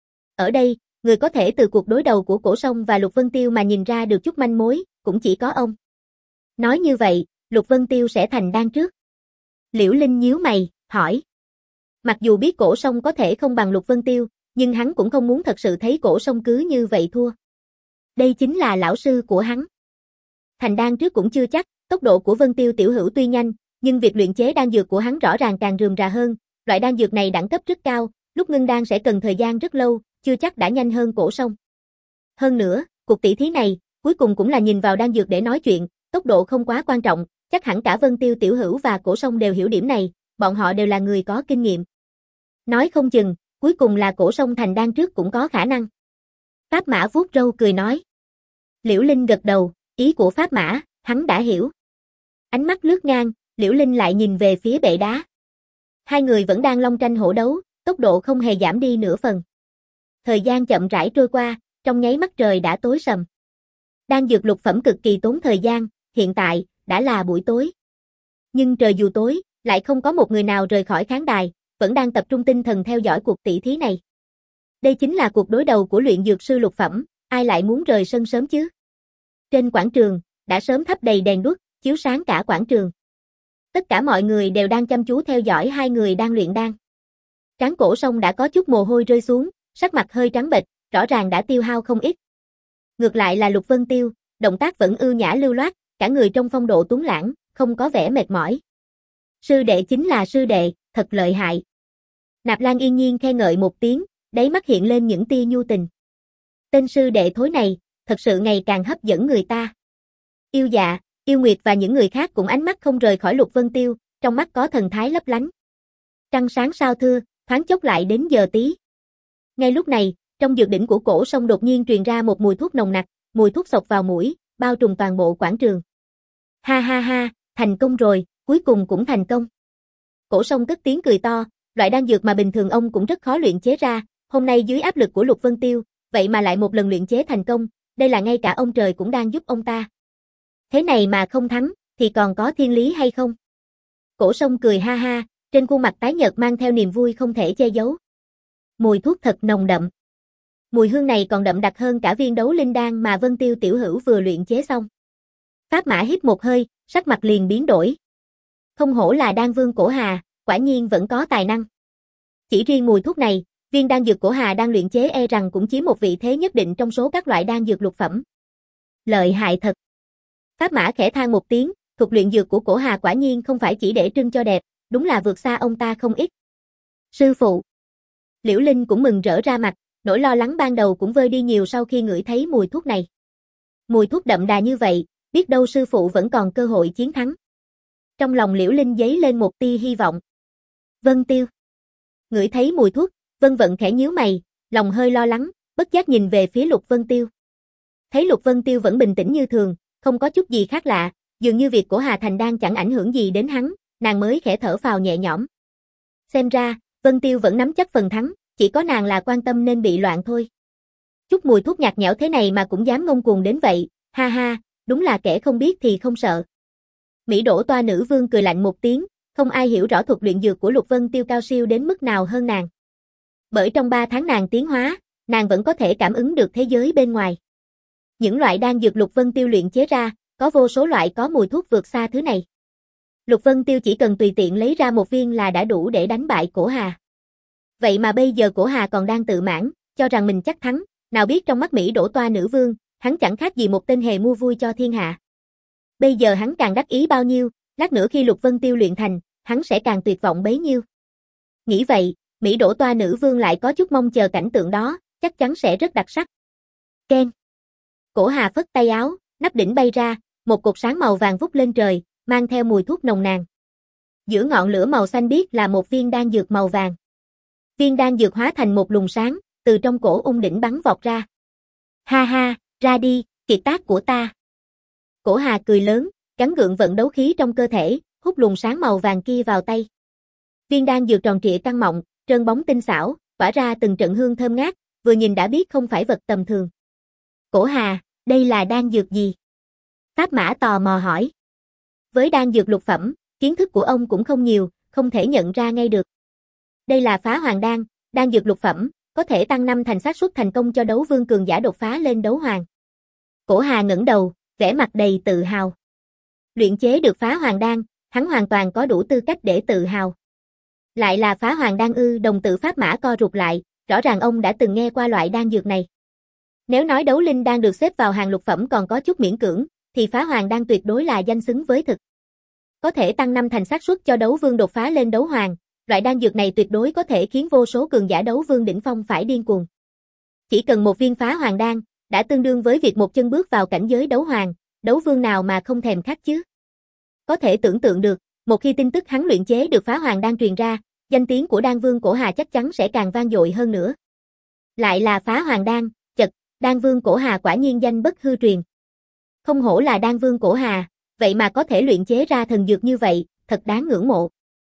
[SPEAKER 1] Ở đây, người có thể từ cuộc đối đầu của Cổ Song và Lục Vân Tiêu mà nhìn ra được chút manh mối, cũng chỉ có ông. Nói như vậy, Lục Vân Tiêu sẽ thành đan trước. Liễu Linh nhíu mày, hỏi. Mặc dù biết Cổ Song có thể không bằng Lục Vân Tiêu, nhưng hắn cũng không muốn thật sự thấy Cổ Song cứ như vậy thua. Đây chính là lão sư của hắn. Thành đan trước cũng chưa chắc, tốc độ của Vân Tiêu tiểu hữu tuy nhanh, nhưng việc luyện chế đan dược của hắn rõ ràng càng rườm rà hơn, loại đan dược này đẳng cấp rất cao, lúc ngưng đan sẽ cần thời gian rất lâu, chưa chắc đã nhanh hơn Cổ Song. Hơn nữa, cuộc tỷ thí này, cuối cùng cũng là nhìn vào đan dược để nói chuyện, tốc độ không quá quan trọng, chắc hẳn cả Vân Tiêu tiểu hữu và Cổ Song đều hiểu điểm này, bọn họ đều là người có kinh nghiệm. Nói không chừng, cuối cùng là Cổ Song thành đan trước cũng có khả năng. Pháp Mã vuốt râu cười nói. Liễu Linh gật đầu, ý của Pháp Mã, hắn đã hiểu. Ánh mắt lướt ngang, Liễu Linh lại nhìn về phía bệ đá. Hai người vẫn đang long tranh hổ đấu, tốc độ không hề giảm đi nửa phần. Thời gian chậm rãi trôi qua, trong nháy mắt trời đã tối sầm. Đan dược lục phẩm cực kỳ tốn thời gian, hiện tại, đã là buổi tối. Nhưng trời dù tối, lại không có một người nào rời khỏi khán đài, vẫn đang tập trung tinh thần theo dõi cuộc tỷ thí này. Đây chính là cuộc đối đầu của luyện dược sư lục phẩm, ai lại muốn rời sân sớm chứ? Trên quảng trường, đã sớm thắp đầy đèn đuốc, chiếu sáng cả quảng trường. Tất cả mọi người đều đang chăm chú theo dõi hai người đang luyện đan. Trán Cổ Song đã có chút mồ hôi rơi xuống, sắc mặt hơi trắng bệch, rõ ràng đã tiêu hao không ít. Ngược lại là Lục Vân Tiêu, động tác vẫn ưu nhã lưu loát, cả người trong phong độ tuấn lãng, không có vẻ mệt mỏi. Sư đệ chính là sư đệ, thật lợi hại. Nạp Lan yên nhiên khen ngợi một tiếng, đáy mắt hiện lên những tia nhu tình. Tên sư đệ thối này, thật sự ngày càng hấp dẫn người ta. Yêu Dạ, Yêu Nguyệt và những người khác cũng ánh mắt không rời khỏi Lục Vân Tiêu, trong mắt có thần thái lấp lánh. Trăng sáng sao thưa, thoáng chốc lại đến giờ tí. Ngay lúc này, trong dược đỉnh của Cổ Song đột nhiên truyền ra một mùi thuốc nồng nặc, mùi thuốc xộc vào mũi, bao trùm toàn bộ quảng trường. Ha ha ha, thành công rồi, cuối cùng cũng thành công. Cổ Song cất tiếng cười to, loại đan dược mà bình thường ông cũng rất khó luyện chế ra, hôm nay dưới áp lực của Lục Vân Tiêu, vậy mà lại một lần luyện chế thành công, đây là ngay cả ông trời cũng đang giúp ông ta. Thế này mà không thắng, thì còn có thiên lý hay không? Cổ Song cười ha ha, trên khuôn mặt tái nhợt mang theo niềm vui không thể che giấu. Mùi thuốc thật nồng đậm. Mùi hương này còn đậm đặc hơn cả viên đấu linh đan mà Vân Tiêu tiểu hữu vừa luyện chế xong. Pháp Mã hít một hơi, sắc mặt liền biến đổi. Không hổ là đan vương Cổ Hà, quả nhiên vẫn có tài năng. Chỉ riêng mùi thuốc này, viên đan dược Cổ Hà đang luyện chế e rằng cũng chiếm một vị thế nhất định trong số các loại đan dược lục phẩm. Lợi hại thật. Pháp Mã khẽ than một tiếng, thuật luyện dược của Cổ Hà quả nhiên không phải chỉ để trưng cho đẹp, đúng là vượt xa ông ta không ít. Sư phụ. Liễu Linh cũng mừng rỡ ra mặt, nỗi lo lắng ban đầu cũng vơi đi nhiều sau khi ngửi thấy mùi thuốc này. Mùi thuốc đậm đà như vậy, biết đâu sư phụ vẫn còn cơ hội chiến thắng. Trong lòng Liễu Linh dấy lên một tia hy vọng. Vân Tiêu. Ngửi thấy mùi thuốc, Vân Vận khẽ nhíu mày, lòng hơi lo lắng, bất giác nhìn về phía Lục Vân Tiêu. Thấy Lục Vân Tiêu vẫn bình tĩnh như thường, không có chút gì khác lạ, dường như việc của Hà Thành đang chẳng ảnh hưởng gì đến hắn, nàng mới khẽ thở phào nhẹ nhõm. Xem ra, Vân Tiêu vẫn nắm chắc phần thắng, chỉ có nàng là quan tâm nên bị loạn thôi. Chút mùi thuốc nhạt nhẽo thế này mà cũng dám ngông cuồng đến vậy, ha ha, đúng là kẻ không biết thì không sợ. Mỹ Đỗ Toa nữ vương cười lạnh một tiếng, không ai hiểu rõ thuật luyện dược của Lục Vân Tiêu cao siêu đến mức nào hơn nàng. Bởi trong ba tháng nàng tiến hóa, nàng vẫn có thể cảm ứng được thế giới bên ngoài. Những loại đan dược Lục Vân Tiêu luyện chế ra, có vô số loại có mùi thuốc vượt xa thứ này. Lục Vân Tiêu chỉ cần tùy tiện lấy ra một viên là đã đủ để đánh bại Cổ Hà. Vậy mà bây giờ Cổ Hà còn đang tự mãn, cho rằng mình chắc thắng, nào biết trong mắt Mỹ đổ toa nữ vương, hắn chẳng khác gì một tên hề mua vui cho thiên hạ. Bây giờ hắn càng đắc ý bao nhiêu, lát nữa khi Lục Vân Tiêu luyện thành, hắn sẽ càng tuyệt vọng bấy nhiêu. Nghĩ vậy, Mỹ đổ toa nữ vương lại có chút mong chờ cảnh tượng đó, chắc chắn sẽ rất đặc sắc. Keng. Cổ Hà phất tay áo, nắp đỉnh bay ra, một cột sáng màu vàng vút lên trời, mang theo mùi thuốc nồng nàn. Giữa ngọn lửa màu xanh biếc là một viên đan dược màu vàng. Viên đan dược hóa thành một luồng sáng, từ trong cổ ung đỉnh bắn vọt ra. Ha ha, ra đi, kiệt tác của ta. Cổ Hà cười lớn, gắng gượng vận đấu khí trong cơ thể, hút luồng sáng màu vàng kia vào tay. Viên đan dược tròn trịa căng mọng, trơn bóng tinh xảo, tỏa ra từng trận hương thơm ngát, vừa nhìn đã biết không phải vật tầm thường. Cổ Hà, đây là đan dược gì? Pháp Mã tò mò hỏi. Với đan dược lục phẩm, kiến thức của ông cũng không nhiều, không thể nhận ra ngay được. Đây là Phá Hoàng đan, đan dược lục phẩm, có thể tăng năm thành xác suất thành công cho đấu vương cường giả đột phá lên đấu hoàng. Cổ Hà ngẩng đầu, vẻ mặt đầy tự hào. Luyện chế được Phá Hoàng đan, hắn hoàn toàn có đủ tư cách để tự hào. Lại là Phá Hoàng đan ư? Đồng tử Pháp Mã co rụt lại, rõ ràng ông đã từng nghe qua loại đan dược này. Nếu nói đấu linh đan được xếp vào hàng lục phẩm còn có chút miễn cưỡng, thì Phá Hoàng đan tuyệt đối là danh xứng với thực. Có thể tăng năm thành xác suất cho đấu vương đột phá lên đấu hoàng, loại đan dược này tuyệt đối có thể khiến vô số cường giả đấu vương đỉnh phong phải điên cuồng. Chỉ cần một viên Phá Hoàng đan, đã tương đương với việc một chân bước vào cảnh giới đấu hoàng, đấu vương nào mà không thèm khát chứ. Có thể tưởng tượng được, một khi tin tức hắn luyện chế được Phá Hoàng đan truyền ra, danh tiếng của đan vương Cổ Hà chắc chắn sẽ càng vang dội hơn nữa. Lại là Phá Hoàng đan, chật, đan vương Cổ Hà quả nhiên danh bất hư truyền. Không hổ là đan vương Cổ Hà, vậy mà có thể luyện chế ra thần dược như vậy, thật đáng ngưỡng mộ.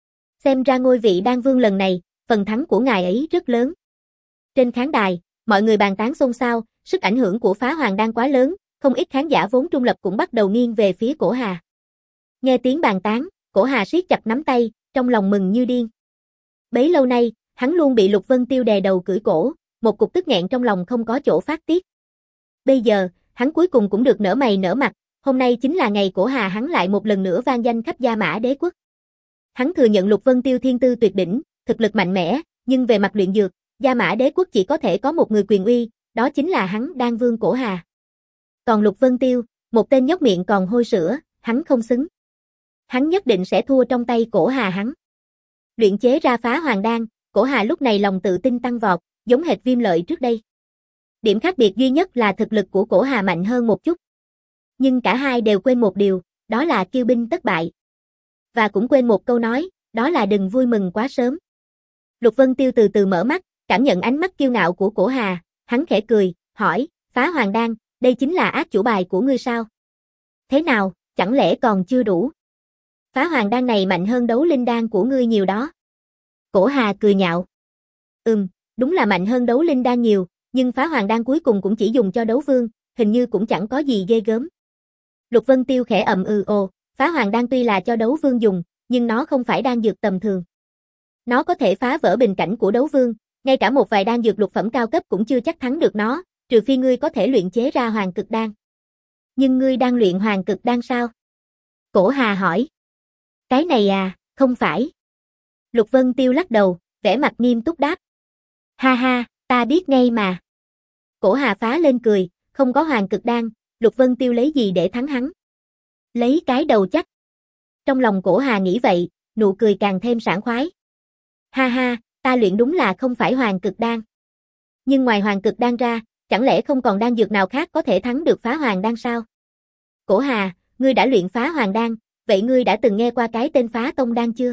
[SPEAKER 1] Xem ra ngôi vị đan vương lần này, phần thắng của ngài ấy rất lớn. Trên khán đài, mọi người bàn tán xôn xao, sức ảnh hưởng của Phá Hoàng đan quá lớn, không ít khán giả vốn trung lập cũng bắt đầu nghiêng về phía Cổ Hà. Nghe tiếng bàn tán, Cổ Hà siết chặt nắm tay, trong lòng mừng như điên. Bấy lâu nay, hắn luôn bị Lục Vân Tiêu đè đầu cưỡi cổ, một cục tức nghẹn trong lòng không có chỗ phát tiết. Bây giờ, hắn cuối cùng cũng được nở mày nở mặt, hôm nay chính là ngày Cổ Hà hắn lại một lần nữa vang danh khắp Gia Mã Đế quốc. Hắn thừa nhận Lục Vân Tiêu thiên tư tuyệt đỉnh, thực lực mạnh mẽ, nhưng về mặt luyện dược, Gia Mã Đế quốc chỉ có thể có một người quyền uy, đó chính là hắn đan vương Cổ Hà. Còn Lục Vân Tiêu, một tên nhóc miệng còn hôi sữa, hắn không xứng. Hắn nhất định sẽ thua trong tay Cổ Hà hắn. Luyện chế ra Phá Hoàng đan, Cổ Hà lúc này lòng tự tin tăng vọt, giống hệt Viêm Lợi trước đây. Điểm khác biệt duy nhất là thực lực của Cổ Hà mạnh hơn một chút. Nhưng cả hai đều quên một điều, đó là kiêu binh tất bại. Và cũng quên một câu nói, đó là đừng vui mừng quá sớm. Lục Vân Tiêu từ từ mở mắt, cảm nhận ánh mắt kiêu ngạo của Cổ Hà, hắn khẽ cười, hỏi, Phá Hoàng đan, đây chính là ác chủ bài của ngươi sao? Thế nào, chẳng lẽ còn chưa đủ? Phá Hoàng đan này mạnh hơn đấu linh đan của ngươi nhiều đó. Cổ Hà cười nhạo. Ừm, đúng là mạnh hơn đấu linh đan nhiều, nhưng Phá Hoàng đan cuối cùng cũng chỉ dùng cho đấu vương, hình như cũng chẳng có gì ghê gớm. Lục Vân Tiêu khẽ ậm ừ ồ, Phá Hoàng đan tuy là cho đấu vương dùng, nhưng nó không phải đan dược tầm thường. Nó có thể phá vỡ bình cảnh của đấu vương, ngay cả một vài đan dược lục phẩm cao cấp cũng chưa chắc thắng được nó, trừ phi ngươi có thể luyện chế ra Hoàng Cực đan. Nhưng ngươi đang luyện Hoàng Cực đan sao? Cổ Hà hỏi. Cái này à, không phải. Lục Vân Tiêu lắc đầu, vẻ mặt nghiêm túc đáp. Ha ha, ta biết ngay mà. Cổ Hà phá lên cười, không có Hoàng Cực đan, Lục Vân Tiêu lấy gì để thắng hắn? Lấy cái đầu chắc. Trong lòng Cổ Hà nghĩ vậy, nụ cười càng thêm sảng khoái. Ha ha, ta luyện đúng là không phải Hoàng Cực đan. Nhưng ngoài Hoàng Cực đan ra, chẳng lẽ không còn đan dược nào khác có thể thắng được Phá Hoàng đan sao? Cổ Hà, ngươi đã luyện Phá Hoàng đan, vậy ngươi đã từng nghe qua cái tên Phá Tông đan chưa?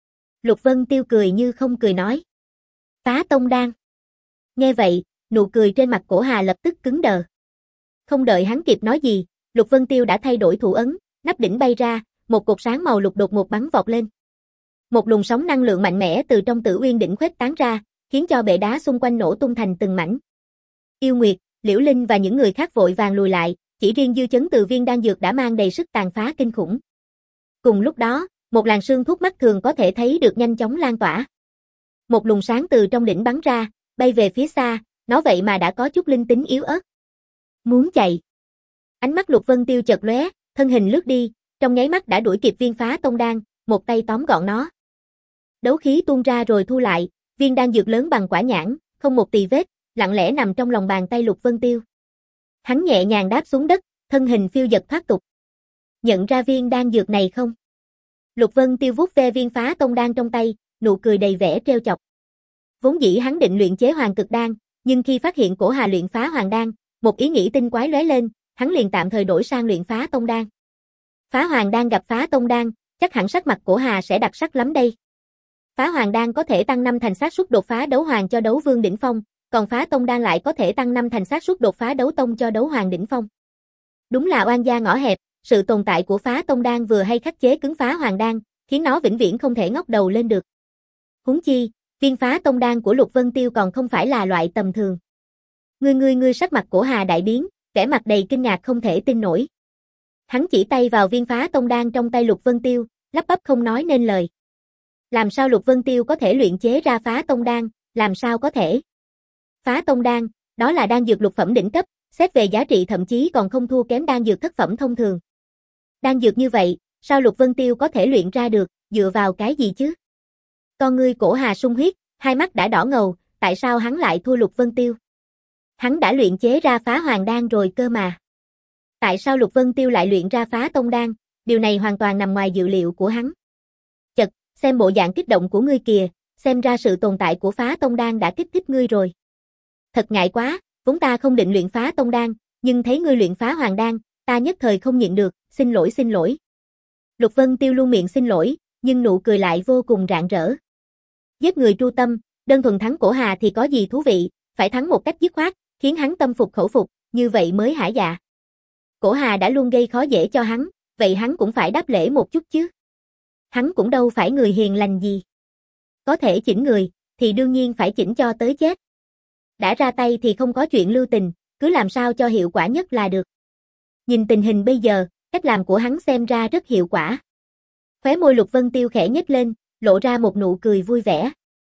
[SPEAKER 1] Lục Vân Tiêu cười như không cười nói. Phá Tông đan. Nghe vậy, nụ cười trên mặt Cổ Hà lập tức cứng đờ. Không đợi hắn kịp nói gì, Lục Vân Tiêu đã thay đổi thủ ấn, nắp đỉnh bay ra, một cột sáng màu lục đột ngột bắn vọt lên. Một luồng sóng năng lượng mạnh mẽ từ trong Tử Uyên đỉnh khuếch tán ra, khiến cho bệ đá xung quanh nổ tung thành từng mảnh. Yêu Nguyệt, Liễu Linh và những người khác vội vàng lùi lại, chỉ riêng dư chấn từ viên đan dược đã mang đầy sức tàn phá kinh khủng. Cùng lúc đó, một làn sương thuốc mắt thường có thể thấy được nhanh chóng lan tỏa. Một luồng sáng từ trong đỉnh bắn ra, bay về phía xa, Nó vậy mà đã có chút linh tính yếu ớt. Muốn chạy. Ánh mắt Lục Vân Tiêu chợt lóe, thân hình lướt đi, trong nháy mắt đã đuổi kịp viên phá tông đan, một tay tóm gọn nó. Đấu khí tuôn ra rồi thu lại, viên đan dược lớn bằng quả nhãn, không một tì vết, lặng lẽ nằm trong lòng bàn tay Lục Vân Tiêu. Hắn nhẹ nhàng đáp xuống đất, thân hình phiêu dật thoát tục. Nhận ra viên đan dược này không? Lục Vân Tiêu vuốt ve viên phá tông đan trong tay, nụ cười đầy vẻ trêu chọc. Vốn dĩ hắn định luyện chế hoàng cực đan, nhưng khi phát hiện Cổ Hà luyện phá hoàng đan, một ý nghĩ tinh quái lóe lên, hắn liền tạm thời đổi sang luyện phá tông đan. Phá hoàng đan gặp phá tông đan, chắc hẳn sắc mặt Cổ Hà sẽ đặc sắc lắm đây. Phá hoàng đan có thể tăng năm thành xác suất đột phá đấu hoàng cho đấu vương đỉnh phong, còn phá tông đan lại có thể tăng năm thành xác suất đột phá đấu tông cho đấu hoàng đỉnh phong. Đúng là oan gia ngõ hẹp, sự tồn tại của phá tông đan vừa hay khắc chế cứng phá hoàng đan, khiến nó vĩnh viễn không thể ngóc đầu lên được. Huống chi, viên phá tông đan của Lục Vân Tiêu còn không phải là loại tầm thường. Ngươi ngươi ngươi sắc mặt Cổ Hà đại biến, vẻ mặt đầy kinh ngạc không thể tin nổi. Hắn chỉ tay vào viên phá tông đan trong tay Lục Vân Tiêu, lắp bắp không nói nên lời. Làm sao Lục Vân Tiêu có thể luyện chế ra phá tông đan, làm sao có thể? Phá tông đan, đó là đan dược lục phẩm đỉnh cấp, xét về giá trị thậm chí còn không thua kém đan dược thất phẩm thông thường. Đan dược như vậy, sao Lục Vân Tiêu có thể luyện ra được, dựa vào cái gì chứ? Con ngươi Cổ Hà sung huyết, hai mắt đã đỏ ngầu, tại sao hắn lại thua Lục Vân Tiêu? Hắn đã luyện chế ra phá hoàng đan rồi cơ mà. Tại sao Lục Vân Tiêu lại luyện ra phá tông đan, điều này hoàn toàn nằm ngoài dự liệu của hắn. Chật, xem bộ dạng kích động của ngươi kìa, xem ra sự tồn tại của phá tông đan đã kích thích ngươi rồi. Thật ngại quá, vốn ta không định luyện phá tông đan, nhưng thấy ngươi luyện phá hoàng đan, ta nhất thời không nhịn được, xin lỗi xin lỗi. Lục Vân Tiêu luôn miệng xin lỗi, nhưng nụ cười lại vô cùng rạng rỡ. Giết người tru tâm, đơn thuần thắng Cổ Hà thì có gì thú vị, phải thắng một cách dứt khoát, khiến hắn tâm phục khẩu phục, như vậy mới hả dạ. Cổ Hà đã luôn gây khó dễ cho hắn, vậy hắn cũng phải đáp lễ một chút chứ. Hắn cũng đâu phải người hiền lành gì. Có thể chỉnh người, thì đương nhiên phải chỉnh cho tới chết. Đã ra tay thì không có chuyện lưu tình, cứ làm sao cho hiệu quả nhất là được. Nhìn tình hình bây giờ, cách làm của hắn xem ra rất hiệu quả. Khóe môi Lục Vân Tiêu khẽ nhếch lên, lộ ra một nụ cười vui vẻ.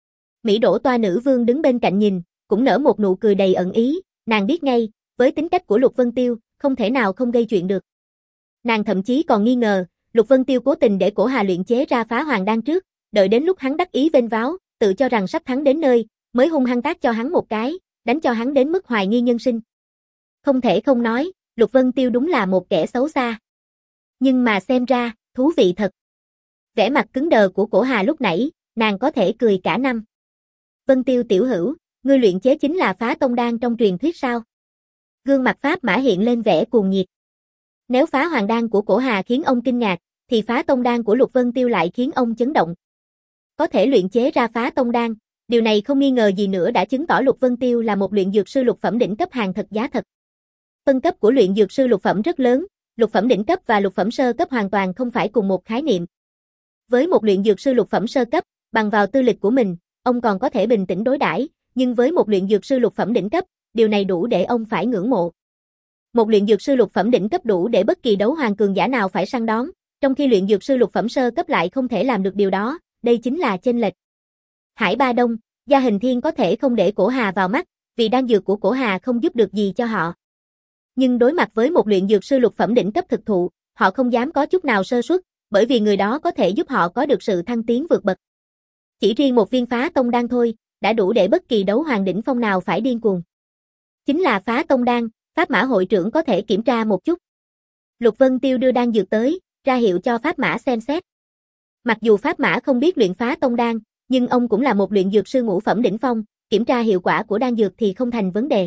[SPEAKER 1] Mỹ Đỗ Toa nữ vương đứng bên cạnh nhìn, cũng nở một nụ cười đầy ẩn ý, nàng biết ngay, với tính cách của Lục Vân Tiêu, không thể nào không gây chuyện được. Nàng thậm chí còn nghi ngờ, Lục Vân Tiêu cố tình để Cổ Hà luyện chế ra phá hoàng đan trước, đợi đến lúc hắn đắc ý vênh váo, tự cho rằng sắp thắng đến nơi, mới hung hăng tát cho hắn một cái, đánh cho hắn đến mức hoài nghi nhân sinh. Không thể không nói, Lục Vân Tiêu đúng là một kẻ xấu xa. Nhưng mà xem ra, thú vị thật. Vẻ mặt cứng đờ của Cổ Hà lúc nãy, nàng có thể cười cả năm. Vân Tiêu tiểu hữu, ngươi luyện chế chính là phá tông đan trong truyền thuyết sao? Gương mặt Pháp Mã hiện lên vẻ cuồng nhiệt. Nếu phá hoàng đan của Cổ Hà khiến ông kinh ngạc, thì phá tông đan của Lục Vân Tiêu lại khiến ông chấn động. Có thể luyện chế ra phá tông đan, điều này không nghi ngờ gì nữa đã chứng tỏ Lục Vân Tiêu là một luyện dược sư lục phẩm đỉnh cấp hàng thật giá thật. Phân cấp của luyện dược sư lục phẩm rất lớn, lục phẩm đỉnh cấp và lục phẩm sơ cấp hoàn toàn không phải cùng một khái niệm. Với một luyện dược sư lục phẩm sơ cấp, bằng vào tư lịch của mình, ông còn có thể bình tĩnh đối đãi, nhưng với một luyện dược sư lục phẩm đỉnh cấp, điều này đủ để ông phải ngưỡng mộ. Một luyện dược sư lục phẩm đỉnh cấp đủ để bất kỳ đấu hoàng cường giả nào phải săn đón, trong khi luyện dược sư lục phẩm sơ cấp lại không thể làm được điều đó, đây chính là chênh lệch. Hải Ba Đông, Gia Hình Thiên có thể không để Cổ Hà vào mắt, vì đan dược của Cổ Hà không giúp được gì cho họ. Nhưng đối mặt với một luyện dược sư lục phẩm đỉnh cấp thực thụ, họ không dám có chút nào sơ suất, bởi vì người đó có thể giúp họ có được sự thăng tiến vượt bậc. Chỉ riêng một viên phá tông đan thôi, đã đủ để bất kỳ đấu hoàng đỉnh phong nào phải điên cuồng. Chính là phá tông đan, Pháp Mã hội trưởng có thể kiểm tra một chút. Lục Vân Tiêu đưa đan dược tới, ra hiệu cho Pháp Mã xem xét. Mặc dù Pháp Mã không biết luyện phá tông đan, nhưng ông cũng là một luyện dược sư ngũ phẩm đỉnh phong, kiểm tra hiệu quả của đan dược thì không thành vấn đề.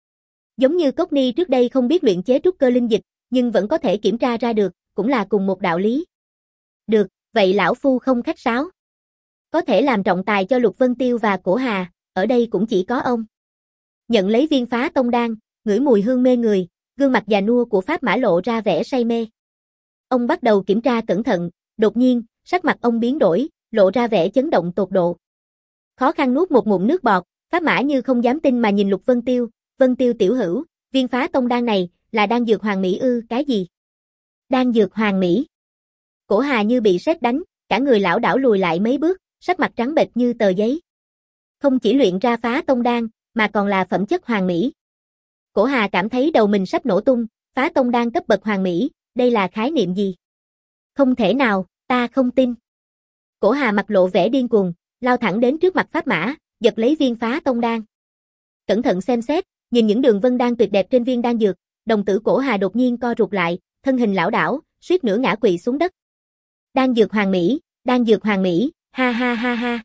[SPEAKER 1] Giống như Cốc Ni trước đây không biết luyện chế trúc cơ linh dịch, nhưng vẫn có thể kiểm tra ra được, cũng là cùng một đạo lý. Được, vậy lão phu không khách sáo. Có thể làm trọng tài cho Lục Vân Tiêu và Cổ Hà, ở đây cũng chỉ có ông. Nhận lấy viên phá tông đan, ngửi mùi hương mê người, gương mặt già nua của Pháp Mã lộ ra vẻ say mê. Ông bắt đầu kiểm tra cẩn thận, đột nhiên, sắc mặt ông biến đổi, lộ ra vẻ chấn động tột độ. Khó khăn nuốt một ngụm nước bọt, Pháp Mã như không dám tin mà nhìn Lục Vân Tiêu, Vân Tiêu tiểu hữu, viên phá tông đan này, là đan dược hoàng mỹ ư, cái gì? Đan dược hoàng mỹ. Cổ Hà như bị sét đánh, cả người lão đảo lùi lại mấy bước, sắc mặt trắng bệch như tờ giấy. Không chỉ luyện ra phá tông đan, mà còn là phẩm chất hoàn mỹ. Cổ Hà cảm thấy đầu mình sắp nổ tung, phá tông đan cấp bậc hoàn mỹ, đây là khái niệm gì? Không thể nào, ta không tin. Cổ Hà mặt lộ vẻ điên cuồng, lao thẳng đến trước mặt Pháp Mã, giật lấy viên phá tông đan. Cẩn thận xem xét, nhìn những đường vân đan tuyệt đẹp trên viên đan dược, đồng tử Cổ Hà đột nhiên co rụt lại, thân hình lảo đảo, suýt nữa ngã quỵ xuống đất. Đan dược hoàn mỹ, đan dược hoàn mỹ, ha ha ha ha.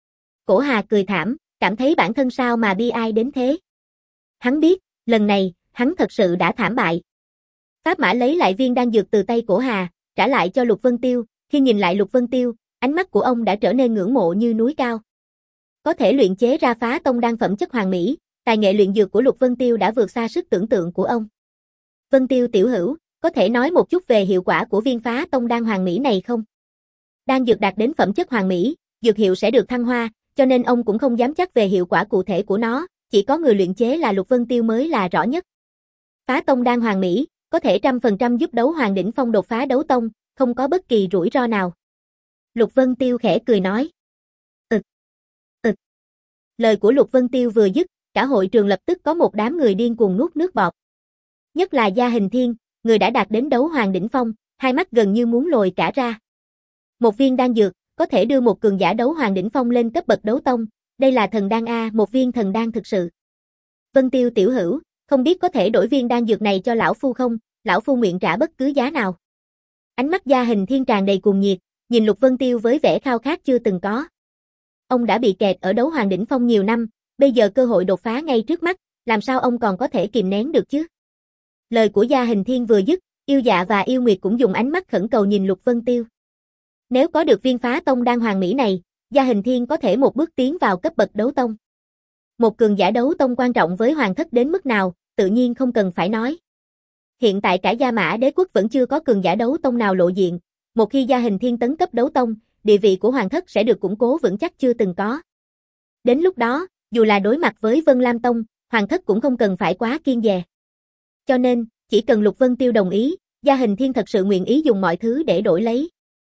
[SPEAKER 1] Cổ Hà cười thảm, cảm thấy bản thân sao mà bi ai đến thế. Hắn biết, lần này, hắn thật sự đã thảm bại. Pháp Mã lấy lại viên đan dược từ tay Cổ Hà, trả lại cho Lục Vân Tiêu, khi nhìn lại Lục Vân Tiêu, ánh mắt của ông đã trở nên ngưỡng mộ như núi cao. Có thể luyện chế ra phá tông đan phẩm chất hoàn mỹ, tài nghệ luyện dược của Lục Vân Tiêu đã vượt xa sức tưởng tượng của ông. Vân Tiêu tiểu hữu, có thể nói một chút về hiệu quả của viên phá tông đan hoàn mỹ này không? Đan dược đạt đến phẩm chất hoàn mỹ, dược hiệu sẽ được thăng hoa, cho nên ông cũng không dám chắc về hiệu quả cụ thể của nó, chỉ có người luyện chế là Lục Vân Tiêu mới là rõ nhất. Phá tông đan hoàn mỹ, có thể trăm phần trăm giúp đấu hoàng đỉnh phong đột phá đấu tông, không có bất kỳ rủi ro nào. Lục Vân Tiêu khẽ cười nói. Ừm. Ừm. Lời của Lục Vân Tiêu vừa dứt, cả hội trường lập tức có một đám người điên cuồng nuốt nước bọt. Nhất là Gia Hình Thiên, người đã đạt đến đấu hoàng đỉnh phong, hai mắt gần như muốn lồi cả ra. Một viên đan dược, có thể đưa một cường giả đấu hoàng đỉnh phong lên cấp bậc đấu tông, đây là thần đan a, một viên thần đan thực sự. Vân Tiêu tiểu hữu, không biết có thể đổi viên đan dược này cho lão phu không, lão phu nguyện trả bất cứ giá nào. Ánh mắt Gia Hình Thiên tràn đầy cuồng nhiệt, nhìn Lục Vân Tiêu với vẻ khao khát chưa từng có. Ông đã bị kẹt ở đấu hoàng đỉnh phong nhiều năm, bây giờ cơ hội đột phá ngay trước mắt, làm sao ông còn có thể kìm nén được chứ? Lời của Gia Hình Thiên vừa dứt, Yêu Dạ và Yêu Nguyệt cũng dùng ánh mắt khẩn cầu nhìn Lục Vân Tiêu. Nếu có được viên phá tông đan hoàn mỹ này, Gia Hình Thiên có thể một bước tiến vào cấp bậc đấu tông. Một cường giả đấu tông quan trọng với hoàng thất đến mức nào, tự nhiên không cần phải nói. Hiện tại cả Gia Mã Đế quốc vẫn chưa có cường giả đấu tông nào lộ diện, một khi Gia Hình Thiên tấn cấp đấu tông, địa vị của hoàng thất sẽ được củng cố vững chắc chưa từng có. Đến lúc đó, dù là đối mặt với Vân Lam Tông, hoàng thất cũng không cần phải quá kiêng dè. Cho nên, chỉ cần Lục Vân Tiêu đồng ý, Gia Hình Thiên thật sự nguyện ý dùng mọi thứ để đổi lấy.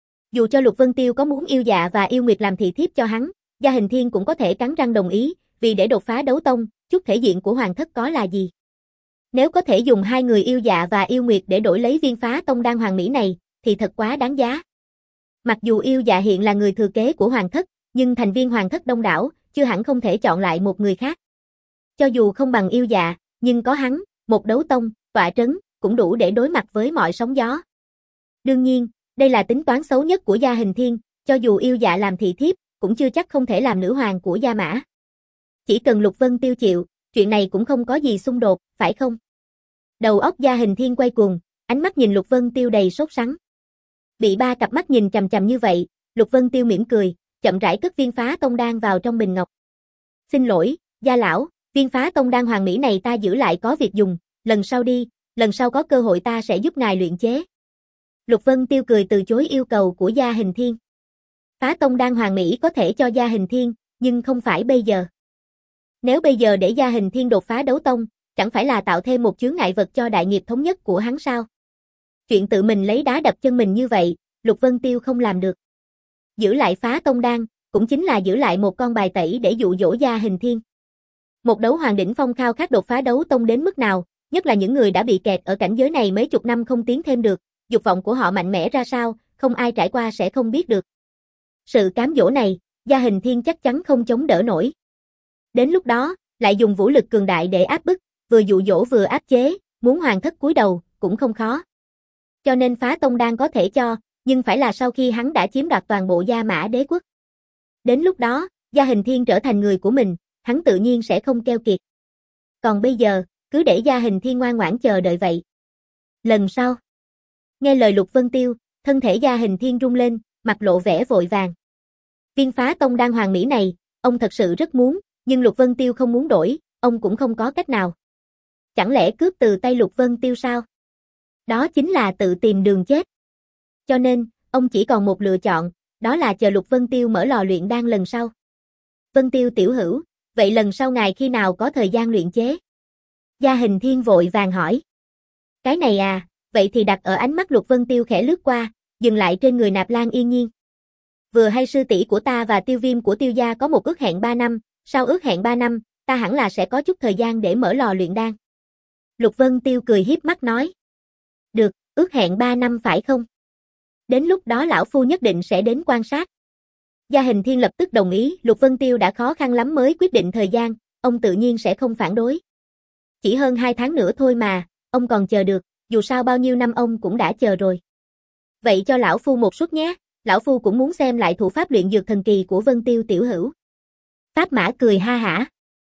[SPEAKER 1] Dù cho Lục Vân Tiêu có muốn Yêu Dạ và Yêu Nguyệt làm thị thiếp cho hắn, Gia Hình Thiên cũng có thể cắn răng đồng ý, vì để đột phá đấu tông, chút thể diện của hoàng thất có là gì. Nếu có thể dùng hai người Yêu Dạ và Yêu Nguyệt để đổi lấy viên phá tông đan hoàn mỹ này, thì thật quá đáng giá. Mặc dù Yêu Dạ hiện là người thừa kế của hoàng thất, nhưng thành viên hoàng thất đông đảo, chưa hẳn không thể chọn lại một người khác. Cho dù không bằng Yêu Dạ, nhưng có hắn, một đấu tông, tọa trấn, cũng đủ để đối mặt với mọi sóng gió. Đương nhiên, đây là tính toán xấu nhất của Gia Hình Thiên, cho dù Yêu Dạ làm thị thiếp, cũng chưa chắc không thể làm nữ hoàng của Gia Mã. Chỉ cần Lục Vân Tiêu chịu, chuyện này cũng không có gì xung đột, phải không? Đầu óc Gia Hình Thiên quay cuồng, ánh mắt nhìn Lục Vân Tiêu đầy sốt sắng. Bị ba cặp mắt nhìn chằm chằm như vậy, Lục Vân Tiêu mỉm cười, chậm rãi cất viên phá tông đan vào trong bình ngọc. Xin lỗi, Gia lão, viên phá tông đan hoàn mỹ này ta giữ lại có việc dùng, lần sau đi, lần sau có cơ hội ta sẽ giúp ngài luyện chế. Lục Vân Tiêu cười từ chối yêu cầu của Gia Hình Thiên. Phá tông đan hoàn mỹ có thể cho Gia Hình Thiên, nhưng không phải bây giờ. Nếu bây giờ để Gia Hình Thiên đột phá đấu tông, chẳng phải là tạo thêm một chướng ngại vật cho đại nghiệp thống nhất của hắn sao? Chuyện tự mình lấy đá đập chân mình như vậy, Lục Vân Tiêu không làm được. Giữ lại phá tông đan, cũng chính là giữ lại một con bài tẩy để dụ dỗ Gia Hình Thiên. Một đấu hoàng đỉnh phong khao khát đột phá đấu tông đến mức nào, nhất là những người đã bị kẹt ở cảnh giới này mấy chục năm không tiến thêm được, dục vọng của họ mạnh mẽ ra sao, không ai trải qua sẽ không biết được. Sự cám dỗ này, Gia Hình Thiên chắc chắn không chống đỡ nổi. Đến lúc đó, lại dùng vũ lực cường đại để áp bức, vừa dụ dỗ vừa áp chế, muốn hoàng thất cúi đầu, cũng không khó. Cho nên phá tông đan có thể cho, nhưng phải là sau khi hắn đã chiếm đoạt toàn bộ Gia Mã Đế quốc. Đến lúc đó, Gia Hình Thiên trở thành người của mình, hắn tự nhiên sẽ không keo kiệt. Còn bây giờ, cứ để Gia Hình Thiên ngoan ngoãn chờ đợi vậy. Lần sau, nghe lời Lục Vân Tiêu, thân thể Gia Hình Thiên rung lên, mặt lộ vẻ vội vàng. Viên phá tông đan hoàn mỹ này, ông thật sự rất muốn, nhưng Lục Vân Tiêu không muốn đổi, ông cũng không có cách nào. Chẳng lẽ cướp từ tay Lục Vân Tiêu sao? Đó chính là tự tìm đường chết. Cho nên, ông chỉ còn một lựa chọn, đó là chờ Lục Vân Tiêu mở lò luyện đan lần sau. Vân Tiêu tiểu hữu, vậy lần sau ngài khi nào có thời gian luyện chế? Gia Hình Thiên vội vàng hỏi. Cái này à, vậy thì đặt ở ánh mắt Lục Vân Tiêu khẽ lướt qua, dừng lại trên người Nạp Lan Yên Nhiên. Vừa hay sư tỷ của ta và Tiêu Viêm của Tiêu gia có một ước hẹn ba năm, sau ước hẹn ba năm, ta hẳn là sẽ có chút thời gian để mở lò luyện đan. Lục Vân Tiêu cười hiếp mắt nói. Được, ước hẹn ba năm phải không? Đến lúc đó lão phu nhất định sẽ đến quan sát. Gia Hình Thiên lập tức đồng ý, Lục Vân Tiêu đã khó khăn lắm mới quyết định thời gian, ông tự nhiên sẽ không phản đối. Chỉ hơn hai tháng nữa thôi mà, ông còn chờ được, dù sao bao nhiêu năm ông cũng đã chờ rồi. Vậy cho lão phu một suất nhé, lão phu cũng muốn xem lại thủ pháp luyện dược thần kỳ của Vân Tiêu tiểu hữu. Pháp Mã cười ha hả.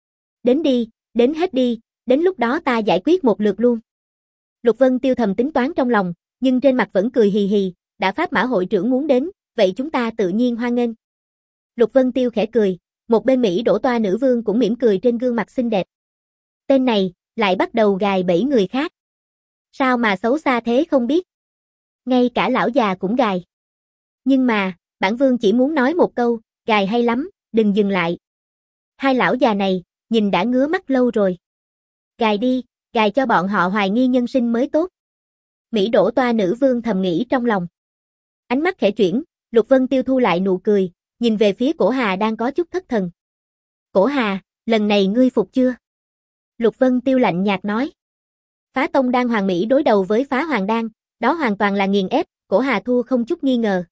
[SPEAKER 1] Đến đi, đến hết đi, đến lúc đó ta giải quyết một lượt luôn. Lục Vân Tiêu thầm tính toán trong lòng, nhưng trên mặt vẫn cười hì hì, đã Pháp Mã hội trưởng muốn đến, vậy chúng ta tự nhiên hoan nghênh. Lục Vân Tiêu khẽ cười, một bên Mỹ đổ toa nữ vương cũng mỉm cười trên gương mặt xinh đẹp. Tên này, lại bắt đầu gài bẫy người khác. Sao mà xấu xa thế không biết. Ngay cả lão già cũng gài. Nhưng mà, bản vương chỉ muốn nói một câu, gài hay lắm, đừng dừng lại. Hai lão già này, nhìn đã ngứa mắt lâu rồi. Gài đi, gài cho bọn họ hoài nghi nhân sinh mới tốt. Mỹ đổ toa nữ vương thầm nghĩ trong lòng. Ánh mắt khẽ chuyển, Lục Vân Tiêu thu lại nụ cười, nhìn về phía Cổ Hà đang có chút thất thần. Cổ Hà, lần này ngươi phục chưa? Lục Vân Tiêu lạnh nhạt nói. Phá Tông Đan Hoàng Mỹ đối đầu với Phá Hoàng Đan, đó hoàn toàn là nghiền ép, Cổ Hà thua không chút nghi ngờ.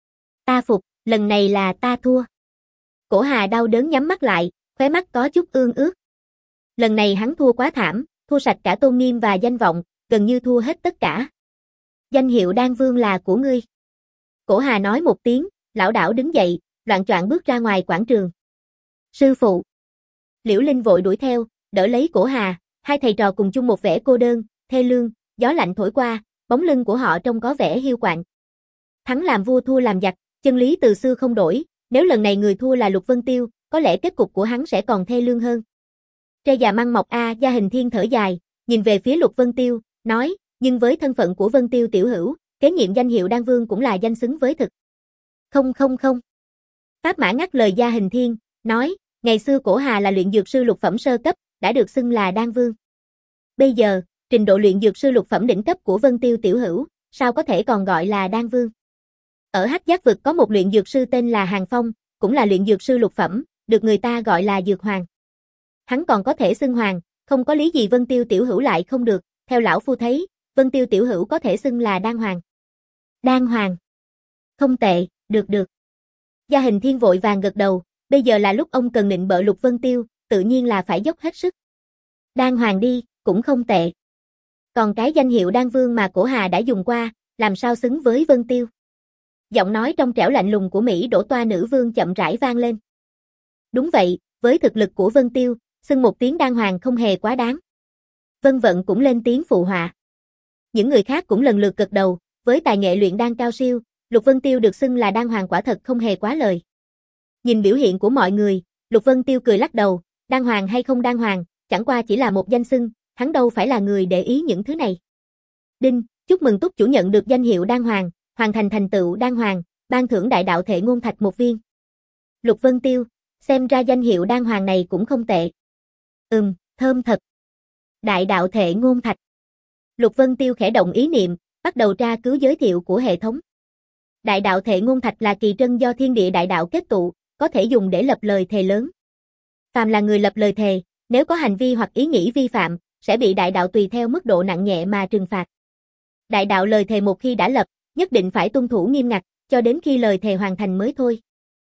[SPEAKER 1] Ta phục, lần này là ta thua. Cổ Hà đau đớn nhắm mắt lại, khóe mắt có chút ương ướt. Lần này hắn thua quá thảm, thua sạch cả tôn nghiêm và danh vọng, gần như thua hết tất cả. Danh hiệu Đan Vương là của ngươi. Cổ Hà nói một tiếng, lão đảo đứng dậy, loạng choạng bước ra ngoài quảng trường. Sư phụ. Liễu Linh vội đuổi theo, đỡ lấy Cổ Hà, hai thầy trò cùng chung một vẻ cô đơn, thê lương, gió lạnh thổi qua, bóng lưng của họ trông có vẻ hiu quạnh. Thắng làm vua thua làm giặc, chân lý từ xưa không đổi, nếu lần này người thua là Lục Vân Tiêu, có lẽ kết cục của hắn sẽ còn thê lương hơn. Tre già măng mọc a, Gia Hình Thiên thở dài, nhìn về phía Lục Vân Tiêu, nói, nhưng với thân phận của Vân Tiêu tiểu hữu, kế nhiệm danh hiệu Đan Vương cũng là danh xứng với thực. Không không không. Pháp Mã ngắt lời Gia Hình Thiên, nói, ngày xưa Cổ Hà là luyện dược sư lục phẩm sơ cấp, đã được xưng là Đan Vương. Bây giờ, trình độ luyện dược sư lục phẩm đỉnh cấp của Vân Tiêu tiểu hữu, sao có thể còn gọi là Đan Vương? Ở Hắc Giác vực có một luyện dược sư tên là Hàng Phong, cũng là luyện dược sư lục phẩm, được người ta gọi là Dược Hoàng. Hắn còn có thể xưng hoàng, không có lý gì Vân Tiêu tiểu hữu lại không được, theo lão phu thấy, Vân Tiêu tiểu hữu có thể xưng là Đan Hoàng. Đan Hoàng. Không tệ, được được. Gia Hình Thiên vội vàng gật đầu, bây giờ là lúc ông cần nịnh bợ Lục Vân Tiêu, tự nhiên là phải dốc hết sức. Đan Hoàng đi, cũng không tệ. Còn cái danh hiệu Đan Vương mà Cổ Hà đã dùng qua, làm sao xứng với Vân Tiêu? Giọng nói trong trẻo lạnh lùng của Mỹ đổ toa nữ vương chậm rãi vang lên. Đúng vậy, với thực lực của Vân Tiêu, xưng một tiếng Đan Hoàng không hề quá đáng. Vân Vận cũng lên tiếng phụ họa. Những người khác cũng lần lượt gật đầu, với tài nghệ luyện đan cao siêu, Lục Vân Tiêu được xưng là Đan Hoàng quả thật không hề quá lời. Nhìn biểu hiện của mọi người, Lục Vân Tiêu cười lắc đầu, Đan Hoàng hay không Đan Hoàng, chẳng qua chỉ là một danh xưng, hắn đâu phải là người để ý những thứ này. Đinh, chúc mừng túc chủ nhận được danh hiệu Đan Hoàng, hoàn thành thành tựu Đan Hoàng, ban thưởng đại đạo thể ngôn thạch một viên. Lục Vân Tiêu, xem ra danh hiệu Đan Hoàng này cũng không tệ. Ừm, thơm thật. Đại đạo thể ngôn thạch. Lục Vân Tiêu khẽ động ý niệm, bắt đầu tra cứu giới thiệu của hệ thống. Đại đạo thể ngôn thạch là kỳ trân do thiên địa đại đạo kết tụ, có thể dùng để lập lời thề lớn. Phàm là người lập lời thề, nếu có hành vi hoặc ý nghĩ vi phạm, sẽ bị đại đạo tùy theo mức độ nặng nhẹ mà trừng phạt. Đại đạo lời thề một khi đã lập, nhất định phải tuân thủ nghiêm ngặt, cho đến khi lời thề hoàn thành mới thôi.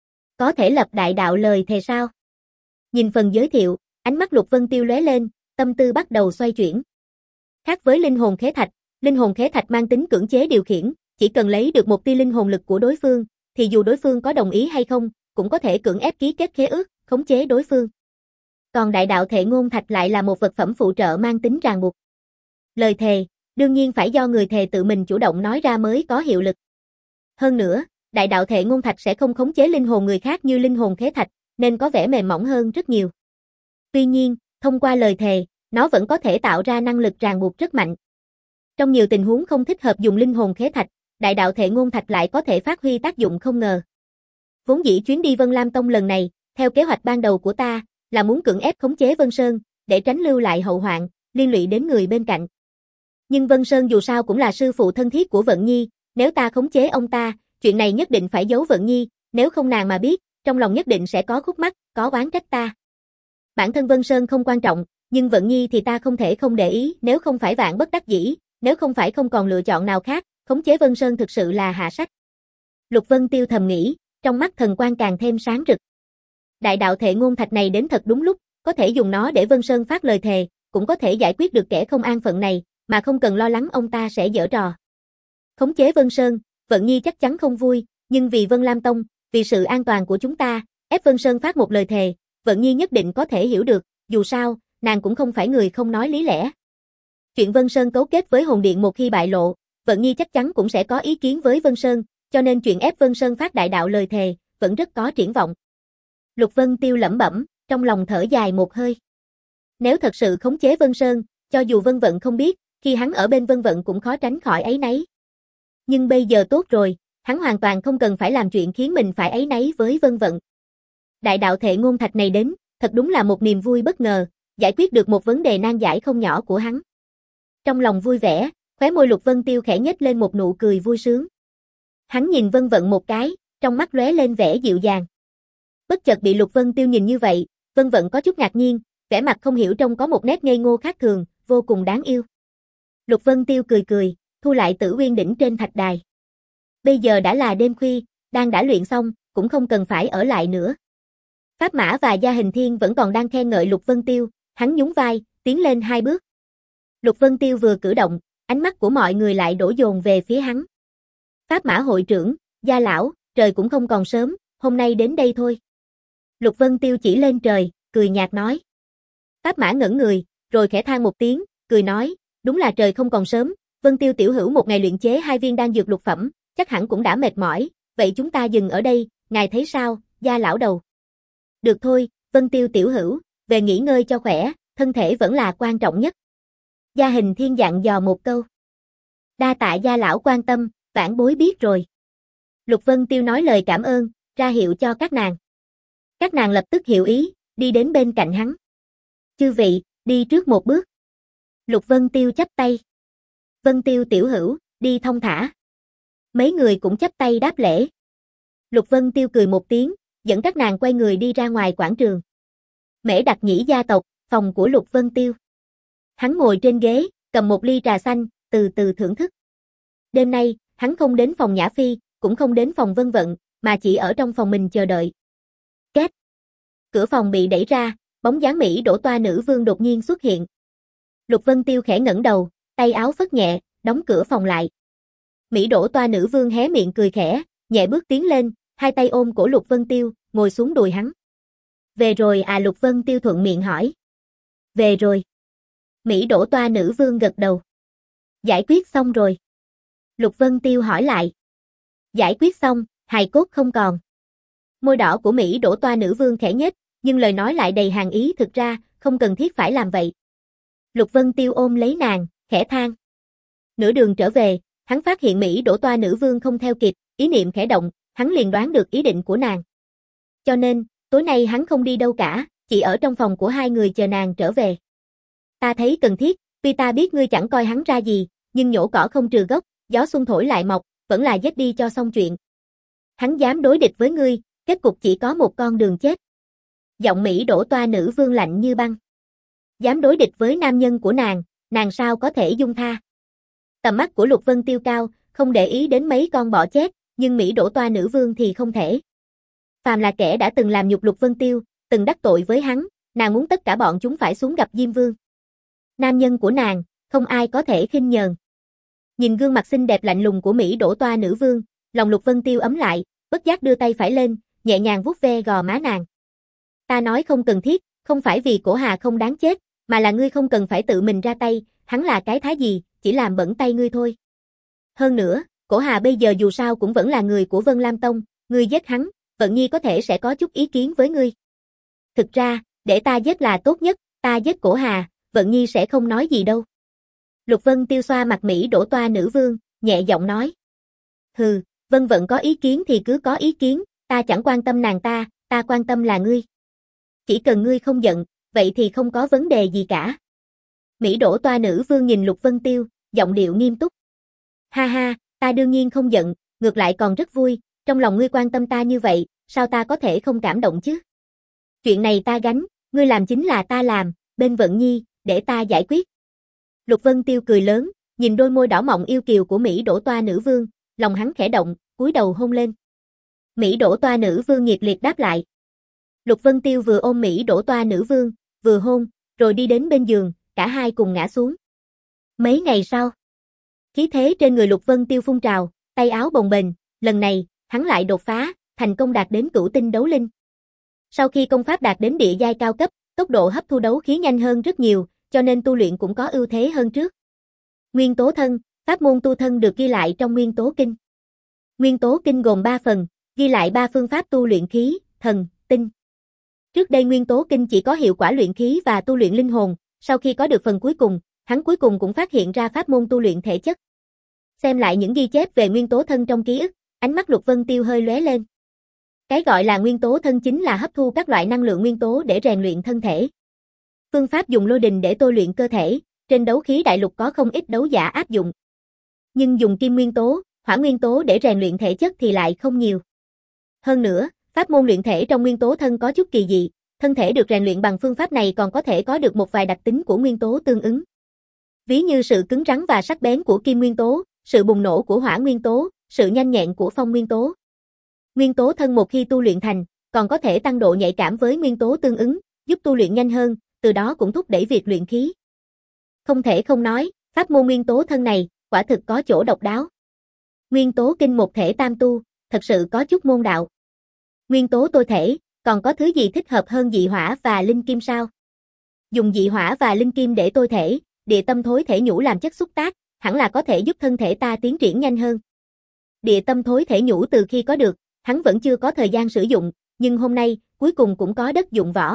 [SPEAKER 1] Có thể lập đại đạo lời thề sao? Nhìn phần giới thiệu, ánh mắt Lục Vân Tiêu lóe lên, tâm tư bắt đầu xoay chuyển. Khác với linh hồn khế thạch, linh hồn khế thạch mang tính cưỡng chế điều khiển, chỉ cần lấy được một tia linh hồn lực của đối phương, thì dù đối phương có đồng ý hay không, cũng có thể cưỡng ép ký kết khế ước, khống chế đối phương. Còn đại đạo thể ngôn thạch lại là một vật phẩm phụ trợ mang tính ràng buộc. Lời thề, đương nhiên phải do người thề tự mình chủ động nói ra mới có hiệu lực. Hơn nữa, đại đạo thể ngôn thạch sẽ không khống chế linh hồn người khác như linh hồn khế thạch, nên có vẻ mềm mỏng hơn rất nhiều. Tuy nhiên, thông qua lời thề, nó vẫn có thể tạo ra năng lực ràng buộc rất mạnh. Trong nhiều tình huống không thích hợp dùng linh hồn khế thạch, đại đạo thể ngôn thạch lại có thể phát huy tác dụng không ngờ. Vốn dĩ chuyến đi Vân Lam Tông lần này, theo kế hoạch ban đầu của ta, là muốn cưỡng ép khống chế Vân Sơn, để tránh lưu lại hậu hoạn, liên lụy đến người bên cạnh. Nhưng Vân Sơn dù sao cũng là sư phụ thân thiết của Vận Nhi, nếu ta khống chế ông ta, chuyện này nhất định phải giấu Vận Nhi, nếu không nàng mà biết, trong lòng nhất định sẽ có khúc mắc, có oán trách ta. Bản thân Vân Sơn không quan trọng, nhưng Vận Nhi thì ta không thể không để ý, nếu không phải vạn bất đắc dĩ, nếu không phải không còn lựa chọn nào khác, khống chế Vân Sơn thực sự là hạ sách. Lục Vân Tiêu thầm nghĩ, trong mắt thần quang càng thêm sáng rực. Đại đạo thệ ngôn thạch này đến thật đúng lúc, có thể dùng nó để Vân Sơn phát lời thề, cũng có thể giải quyết được kẻ không an phận này, mà không cần lo lắng ông ta sẽ giở trò. Khống chế Vân Sơn, Vận Nhi chắc chắn không vui, nhưng vì Vân Lam Tông, vì sự an toàn của chúng ta, ép Vân Sơn phát một lời thề, Vận Nhi nhất định có thể hiểu được, dù sao, nàng cũng không phải người không nói lý lẽ. Chuyện Vân Sơn cấu kết với hồn điện một khi bại lộ, Vận Nhi chắc chắn cũng sẽ có ý kiến với Vân Sơn, cho nên chuyện ép Vân Sơn phát đại đạo lời thề, vẫn rất có triển vọng. Lục Vân Tiêu lẩm bẩm, trong lòng thở dài một hơi. Nếu thật sự khống chế Vân Sơn, cho dù Vân Vận không biết, khi hắn ở bên Vân Vận cũng khó tránh khỏi áy náy. Nhưng bây giờ tốt rồi, hắn hoàn toàn không cần phải làm chuyện khiến mình phải áy náy với Vân Vận. Đại đạo thệ ngôn thạch này đến, thật đúng là một niềm vui bất ngờ, giải quyết được một vấn đề nan giải không nhỏ của hắn. Trong lòng vui vẻ, khóe môi Lục Vân Tiêu khẽ nhếch lên một nụ cười vui sướng. Hắn nhìn Vân Vận một cái, trong mắt lóe lên vẻ dịu dàng. Bất chợt bị Lục Vân Tiêu nhìn như vậy, Vân Vận có chút ngạc nhiên, vẻ mặt không hiểu trông có một nét ngây ngô khác thường, vô cùng đáng yêu. Lục Vân Tiêu cười cười, thu lại Tử Uyên đỉnh trên thạch đài. Bây giờ đã là đêm khuya, đang đã luyện xong, cũng không cần phải ở lại nữa. Pháp Mã và Gia Hình Thiên vẫn còn đang khen ngợi Lục Vân Tiêu, hắn nhún vai, tiến lên hai bước. Lục Vân Tiêu vừa cử động, ánh mắt của mọi người lại đổ dồn về phía hắn. Pháp Mã hội trưởng, Gia lão, trời cũng không còn sớm, hôm nay đến đây thôi. Lục Vân Tiêu chỉ lên trời, cười nhạt nói. Pháp Mã ngẩn người, rồi khẽ than một tiếng, cười nói, đúng là trời không còn sớm, Vân Tiêu tiểu hữu một ngày luyện chế hai viên đan dược lục phẩm, chắc hẳn cũng đã mệt mỏi, vậy chúng ta dừng ở đây, ngài thấy sao, Gia lão đầu. Được thôi, Vân Tiêu tiểu hữu, về nghỉ ngơi cho khỏe, thân thể vẫn là quan trọng nhất. Gia Hình Thiên dặn dò một câu. Đa tạ Gia lão quan tâm, vãn bối biết rồi. Lục Vân Tiêu nói lời cảm ơn, ra hiệu cho các nàng. Các nàng lập tức hiểu ý, đi đến bên cạnh hắn. Chư vị, đi trước một bước. Lục Vân Tiêu chắp tay. Vân Tiêu tiểu hữu, đi thong thả. Mấy người cũng chắp tay đáp lễ. Lục Vân Tiêu cười một tiếng, dẫn các nàng quay người đi ra ngoài quảng trường. Mễ Đặc Nhĩ gia tộc, phòng của Lục Vân Tiêu. Hắn ngồi trên ghế, cầm một ly trà xanh, từ từ thưởng thức. Đêm nay, hắn không đến phòng Nhã Phi, cũng không đến phòng Vân Vận, mà chỉ ở trong phòng mình chờ đợi. Két. Cửa phòng bị đẩy ra, bóng dáng Mỹ Đỗ Toa nữ vương đột nhiên xuất hiện. Lục Vân Tiêu khẽ ngẩng đầu, tay áo phất nhẹ, đóng cửa phòng lại. Mỹ Đỗ Toa nữ vương hé miệng cười khẽ, nhẹ bước tiến lên, hai tay ôm cổ Lục Vân Tiêu, ngồi xuống đùi hắn. Về rồi à? Lục Vân Tiêu thuận miệng hỏi. Về rồi. Mỹ Đỗ Toa nữ vương gật đầu. Giải quyết xong rồi. Lục Vân Tiêu hỏi lại. Giải quyết xong, hài cốt không còn. Môi đỏ của Mỹ Đỗ Toa nữ vương khẽ nhếch, nhưng lời nói lại đầy hàn ý, thực ra, không cần thiết phải làm vậy. Lục Vân Tiêu ôm lấy nàng, khẽ than. Nửa đường trở về, hắn phát hiện Mỹ Đỗ Toa nữ vương không theo kịp, ý niệm khẽ động, hắn liền đoán được ý định của nàng. Cho nên, tối nay hắn không đi đâu cả, chỉ ở trong phòng của hai người chờ nàng trở về. Ta thấy cần thiết, tuy ta biết ngươi chẳng coi hắn ra gì, nhưng nhổ cỏ không trừ gốc, gió xuân thổi lại mọc, vẫn là giết đi cho xong chuyện. Hắn dám đối địch với ngươi, kết cục chỉ có một con đường chết. Giọng Mỹ Đỗ Toa nữ vương lạnh như băng. Dám đối địch với nam nhân của nàng, nàng sao có thể dung tha. Tầm mắt của Lục Vân Tiêu cao, không để ý đến mấy con bọ chết, nhưng Mỹ Đỗ Toa nữ vương thì không thể. Phàm là kẻ đã từng làm nhục Lục Vân Tiêu, từng đắc tội với hắn, nàng muốn tất cả bọn chúng phải xuống gặp Diêm Vương. Nam nhân của nàng, không ai có thể khinh nhờn. Nhìn gương mặt xinh đẹp lạnh lùng của Mỹ Đỗ Toa nữ vương, lòng Lục Vân Tiêu ấm lại, bất giác đưa tay phải lên, nhẹ nhàng vuốt ve gò má nàng. Ta nói không cần thiết, không phải vì Cổ Hà không đáng chết, mà là ngươi không cần phải tự mình ra tay, hắn là cái thái gì, chỉ làm bẩn tay ngươi thôi. Hơn nữa, Cổ Hà bây giờ dù sao cũng vẫn là người của Vân Lam Tông, ngươi giết hắn, Vận Nhi có thể sẽ có chút ý kiến với ngươi. Thực ra, để ta giết là tốt nhất, ta giết Cổ Hà, Vận Nhi sẽ không nói gì đâu. Lục Vân Tiêu xoa mặt Mỹ Đỗ Toa nữ vương, nhẹ giọng nói. Hừ, Vân Vận có ý kiến thì cứ có ý kiến, ta chẳng quan tâm nàng ta, ta quan tâm là ngươi. Chỉ cần ngươi không giận, vậy thì không có vấn đề gì cả. Mỹ Đỗ Toa nữ vương nhìn Lục Vân Tiêu, giọng điệu nghiêm túc. Ha ha, ta đương nhiên không giận, ngược lại còn rất vui, trong lòng ngươi quan tâm ta như vậy, sao ta có thể không cảm động chứ? Chuyện này ta gánh, Ngươi làm chính là ta làm, bên Vận Nhi, để ta giải quyết. Lục Vân Tiêu cười lớn, nhìn đôi môi đỏ mọng yêu kiều của Mỹ Đỗ Toa nữ vương, lòng hắn khẽ động, cúi đầu hôn lên. Mỹ Đỗ Toa nữ vương nhiệt liệt đáp lại. Lục Vân Tiêu vừa ôm Mỹ Đỗ Toa nữ vương, vừa hôn, rồi đi đến bên giường, cả hai cùng ngã xuống. Mấy ngày sau, khí thế trên người Lục Vân Tiêu phun trào, tay áo bồng bềnh, lần này, hắn lại đột phá, thành công đạt đến cửu tinh đấu linh. Sau khi công pháp đạt đến địa giai cao cấp, tốc độ hấp thu đấu khí nhanh hơn rất nhiều, cho nên tu luyện cũng có ưu thế hơn trước. Nguyên tố thân, pháp môn tu thân được ghi lại trong Nguyên tố kinh. Nguyên tố kinh gồm ba phần, ghi lại ba phương pháp tu luyện khí, thần, tinh. Trước đây Nguyên tố kinh chỉ có hiệu quả luyện khí và tu luyện linh hồn, sau khi có được phần cuối cùng, hắn cuối cùng cũng phát hiện ra pháp môn tu luyện thể chất. Xem lại những ghi chép về nguyên tố thân trong ký ức, ánh mắt Lục Vân Tiêu hơi lóe lên. Cái gọi là nguyên tố thân chính là hấp thu các loại năng lượng nguyên tố để rèn luyện thân thể. Phương pháp dùng lôi đình để tôi luyện cơ thể, trên đấu khí đại lục có không ít đấu giả áp dụng. Nhưng dùng kim nguyên tố, hỏa nguyên tố để rèn luyện thể chất thì lại không nhiều. Hơn nữa, pháp môn luyện thể trong nguyên tố thân có chút kỳ dị, thân thể được rèn luyện bằng phương pháp này còn có thể có được một vài đặc tính của nguyên tố tương ứng. Ví như sự cứng rắn và sắc bén của kim nguyên tố, sự bùng nổ của hỏa nguyên tố, sự nhanh nhẹn của phong nguyên tố. Nguyên tố thân một khi tu luyện thành, còn có thể tăng độ nhạy cảm với nguyên tố tương ứng, giúp tu luyện nhanh hơn, từ đó cũng thúc đẩy việc luyện khí. Không thể không nói, pháp môn nguyên tố thân này, quả thực có chỗ độc đáo. Nguyên tố kinh một thể tam tu, thật sự có chút môn đạo. Nguyên tố tôi thể, còn có thứ gì thích hợp hơn dị hỏa và linh kim sao? Dùng dị hỏa và linh kim để tôi thể, địa tâm thối thể nhũ làm chất xúc tác, hẳn là có thể giúp thân thể ta tiến triển nhanh hơn. Địa tâm thối thể nhũ từ khi có được, hắn vẫn chưa có thời gian sử dụng, nhưng hôm nay, cuối cùng cũng có đất dụng võ.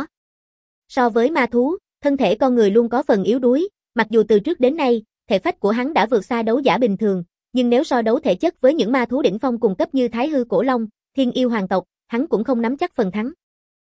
[SPEAKER 1] So với ma thú, thân thể con người luôn có phần yếu đuối, mặc dù từ trước đến nay, thể phách của hắn đã vượt xa đấu giả bình thường, nhưng nếu so đấu thể chất với những ma thú đỉnh phong cùng cấp như Thái Hư Cổ Long, Thiên Yêu Hoàng tộc, hắn cũng không nắm chắc phần thắng.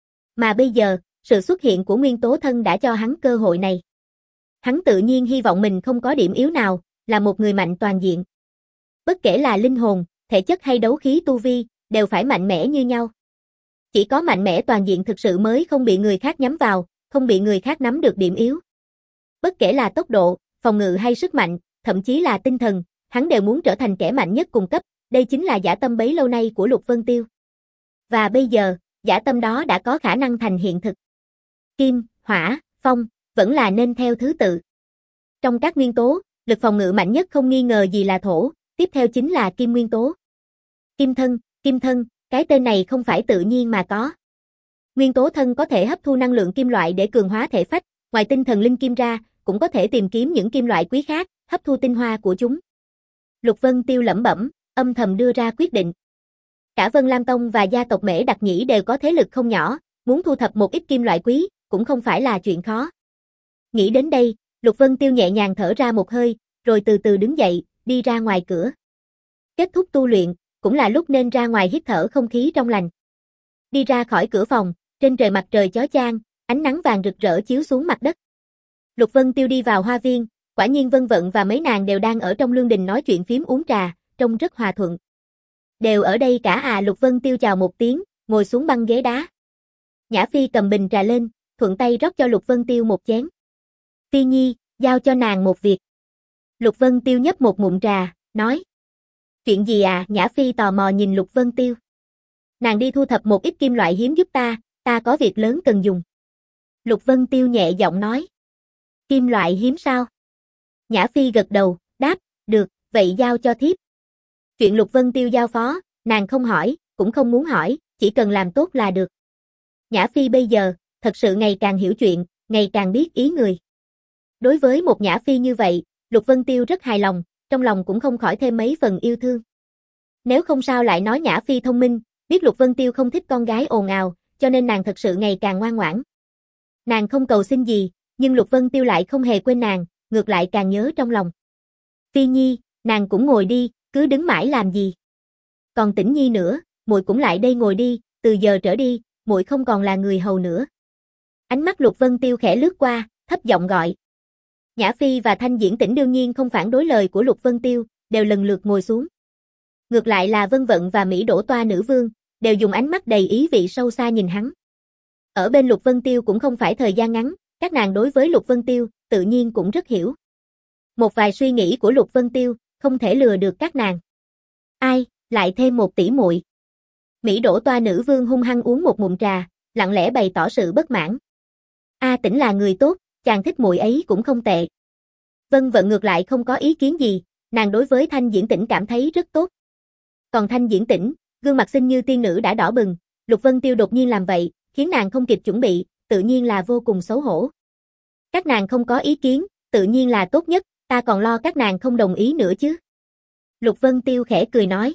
[SPEAKER 1] Mà bây giờ, sự xuất hiện của nguyên tố thân đã cho hắn cơ hội này. Hắn tự nhiên hy vọng mình không có điểm yếu nào, là một người mạnh toàn diện. Bất kể là linh hồn, thể chất hay đấu khí tu vi, đều phải mạnh mẽ như nhau. Chỉ có mạnh mẽ toàn diện thực sự mới không bị người khác nhắm vào, không bị người khác nắm được điểm yếu. Bất kể là tốc độ, phòng ngự hay sức mạnh, thậm chí là tinh thần, hắn đều muốn trở thành kẻ mạnh nhất cùng cấp, đây chính là dã tâm bấy lâu nay của Lục Vân Tiêu. Và bây giờ, dã tâm đó đã có khả năng thành hiện thực. Kim, hỏa, phong, vẫn là nên theo thứ tự. Trong các nguyên tố, lực phòng ngự mạnh nhất không nghi ngờ gì là thổ, tiếp theo chính là kim nguyên tố. Kim thân, kim thân, cái tên này không phải tự nhiên mà có. Nguyên tố thân có thể hấp thu năng lượng kim loại để cường hóa thể phách, ngoài tinh thần linh kim ra, cũng có thể tìm kiếm những kim loại quý khác, hấp thu tinh hoa của chúng. Lục Vân Tiêu lẩm bẩm, âm thầm đưa ra quyết định. Cả Vân Lam Tông và gia tộc Mễ Đặc Nhĩ đều có thế lực không nhỏ, muốn thu thập một ít kim loại quý, cũng không phải là chuyện khó. Nghĩ đến đây, Lục Vân Tiêu nhẹ nhàng thở ra một hơi, rồi từ từ đứng dậy, đi ra ngoài cửa. Kết thúc tu luyện, cũng là lúc nên ra ngoài hít thở không khí trong lành. Đi ra khỏi cửa phòng, trên trời mặt trời chói chang, ánh nắng vàng rực rỡ chiếu xuống mặt đất. Lục Vân Tiêu đi vào hoa viên, quả nhiên Vân Vận và mấy nàng đều đang ở trong lương đình nói chuyện phím uống trà, trông rất hòa thuận. Đều ở đây cả à? Lục Vân Tiêu chào một tiếng, ngồi xuống băng ghế đá. Nhã Phi cầm bình trà lên, thuận tay rót cho Lục Vân Tiêu một chén. Phi Nhi, giao cho nàng một việc. Lục Vân Tiêu nhấp một ngụm trà, nói. Chuyện gì à? Nhã Phi tò mò nhìn Lục Vân Tiêu. Nàng đi thu thập một ít kim loại hiếm giúp ta, ta có việc lớn cần dùng. Lục Vân Tiêu nhẹ giọng nói. Kim loại hiếm sao? Nhã Phi gật đầu, đáp, được, vậy giao cho thiếp. Chuyện Lục Vân Tiêu giao phó, nàng không hỏi, cũng không muốn hỏi, chỉ cần làm tốt là được. Nhã Phi bây giờ, thật sự ngày càng hiểu chuyện, ngày càng biết ý người. Đối với một Nhã Phi như vậy, Lục Vân Tiêu rất hài lòng, trong lòng cũng không khỏi thêm mấy phần yêu thương. Nếu không sao lại nói Nhã Phi thông minh, biết Lục Vân Tiêu không thích con gái ồn ào, cho nên nàng thật sự ngày càng ngoan ngoãn. Nàng không cầu xin gì, nhưng Lục Vân Tiêu lại không hề quên nàng, ngược lại càng nhớ trong lòng. Phi Nhi, nàng cũng ngồi đi, cứ đứng mãi làm gì? Còn Tĩnh Nhi nữa, muội cũng lại đây ngồi đi, từ giờ trở đi, muội không còn là người hầu nữa. Ánh mắt Lục Vân Tiêu khẽ lướt qua, thấp giọng gọi. Nhã Phi và Thanh Diễn Tĩnh đương nhiên không phản đối lời của Lục Vân Tiêu, đều lần lượt ngồi xuống. Ngược lại là Vân Vận và Mỹ Đỗ Toa nữ vương, đều dùng ánh mắt đầy ý vị sâu xa nhìn hắn. Ở bên Lục Vân Tiêu cũng không phải thời gian ngắn, các nàng đối với Lục Vân Tiêu, tự nhiên cũng rất hiểu. Một vài suy nghĩ của Lục Vân Tiêu, không thể lừa được các nàng. Ai, lại thêm một tỷ muội. Mỹ Đỗ Toa nữ vương hung hăng uống một ngụm trà, lặng lẽ bày tỏ sự bất mãn. A Tĩnh là người tốt, chàng thích muội ấy cũng không tệ. Vân Vận ngược lại không có ý kiến gì, nàng đối với Thanh Diễn Tĩnh cảm thấy rất tốt. Còn Thanh Diễn Tĩnh, gương mặt xinh như tiên nữ đã đỏ bừng, Lục Vân Tiêu đột nhiên làm vậy, khiến nàng không kịp chuẩn bị, tự nhiên là vô cùng xấu hổ. Các nàng không có ý kiến, tự nhiên là tốt nhất, ta còn lo các nàng không đồng ý nữa chứ. Lục Vân Tiêu khẽ cười nói.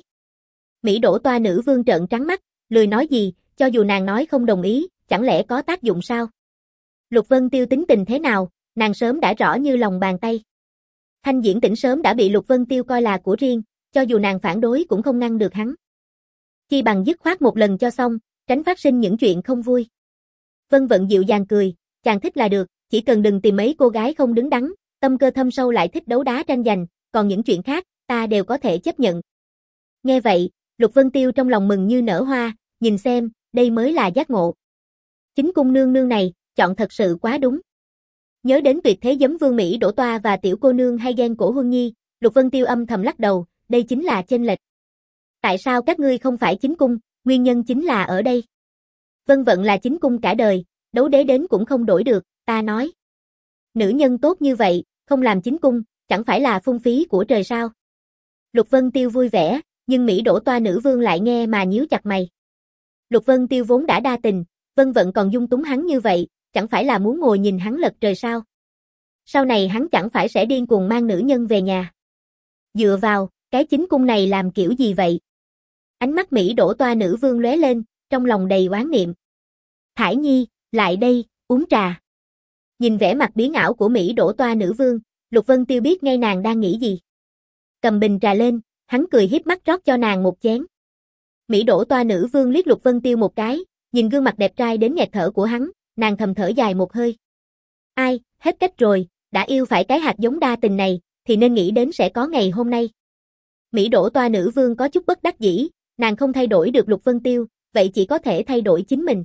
[SPEAKER 1] Mỹ Đỗ Toa nữ vương trợn trắng mắt, lười nói gì, cho dù nàng nói không đồng ý, chẳng lẽ có tác dụng sao? Lục Vân Tiêu tính tình thế nào, nàng sớm đã rõ như lòng bàn tay. Thanh Diễn Tĩnh sớm đã bị Lục Vân Tiêu coi là của riêng, cho dù nàng phản đối cũng không ngăn được hắn. Chi bằng dứt khoát một lần cho xong, tránh phát sinh những chuyện không vui. Vân Vận dịu dàng cười, chàng thích là được, chỉ cần đừng tìm mấy cô gái không đứng đắn, tâm cơ thâm sâu lại thích đấu đá tranh giành, còn những chuyện khác, ta đều có thể chấp nhận. Nghe vậy, Lục Vân Tiêu trong lòng mừng như nở hoa, nhìn xem, đây mới là giác ngộ. Chính cung nương nương này, chọn thật sự quá đúng. Nhớ đến tuyệt thế giấm vương Mỹ Đỗ Toa và tiểu cô nương hay ghen cổ Huân Nhi, Lục Vân Tiêu âm thầm lắc đầu, đây chính là chênh lệch. Tại sao các ngươi không phải chính cung, nguyên nhân chính là ở đây. Vân Vận là chính cung cả đời, đấu đế đến cũng không đổi được, ta nói. Nữ nhân tốt như vậy, không làm chính cung, chẳng phải là phung phí của trời sao. Lục Vân Tiêu vui vẻ, nhưng Mỹ Đỗ Toa nữ vương lại nghe mà nhíu chặt mày. Lục Vân Tiêu vốn đã đa tình, Vân Vận còn dung túng hắn như vậy, chẳng phải là muốn ngồi nhìn hắn lật trời sao. Sau này hắn chẳng phải sẽ điên cuồng mang nữ nhân về nhà. Dựa vào, cái chính cung này làm kiểu gì vậy? Ánh mắt Mỹ Đỗ Toa nữ vương lóe lên, trong lòng đầy oán niệm. Thải Nhi, lại đây, uống trà. Nhìn vẻ mặt biến ảo của Mỹ Đỗ Toa nữ vương, Lục Vân Tiêu biết ngay nàng đang nghĩ gì. Cầm bình trà lên, hắn cười hiếp mắt rót cho nàng một chén. Mỹ Đỗ Toa nữ vương liếc Lục Vân Tiêu một cái, nhìn gương mặt đẹp trai đến nghẹt thở của hắn, nàng thầm thở dài một hơi. Ai, hết cách rồi, đã yêu phải cái hạt giống đa tình này, thì nên nghĩ đến sẽ có ngày hôm nay. Mỹ Đỗ Toa nữ vương có chút bất đắc dĩ, nàng không thay đổi được Lục Vân Tiêu, vậy chỉ có thể thay đổi chính mình.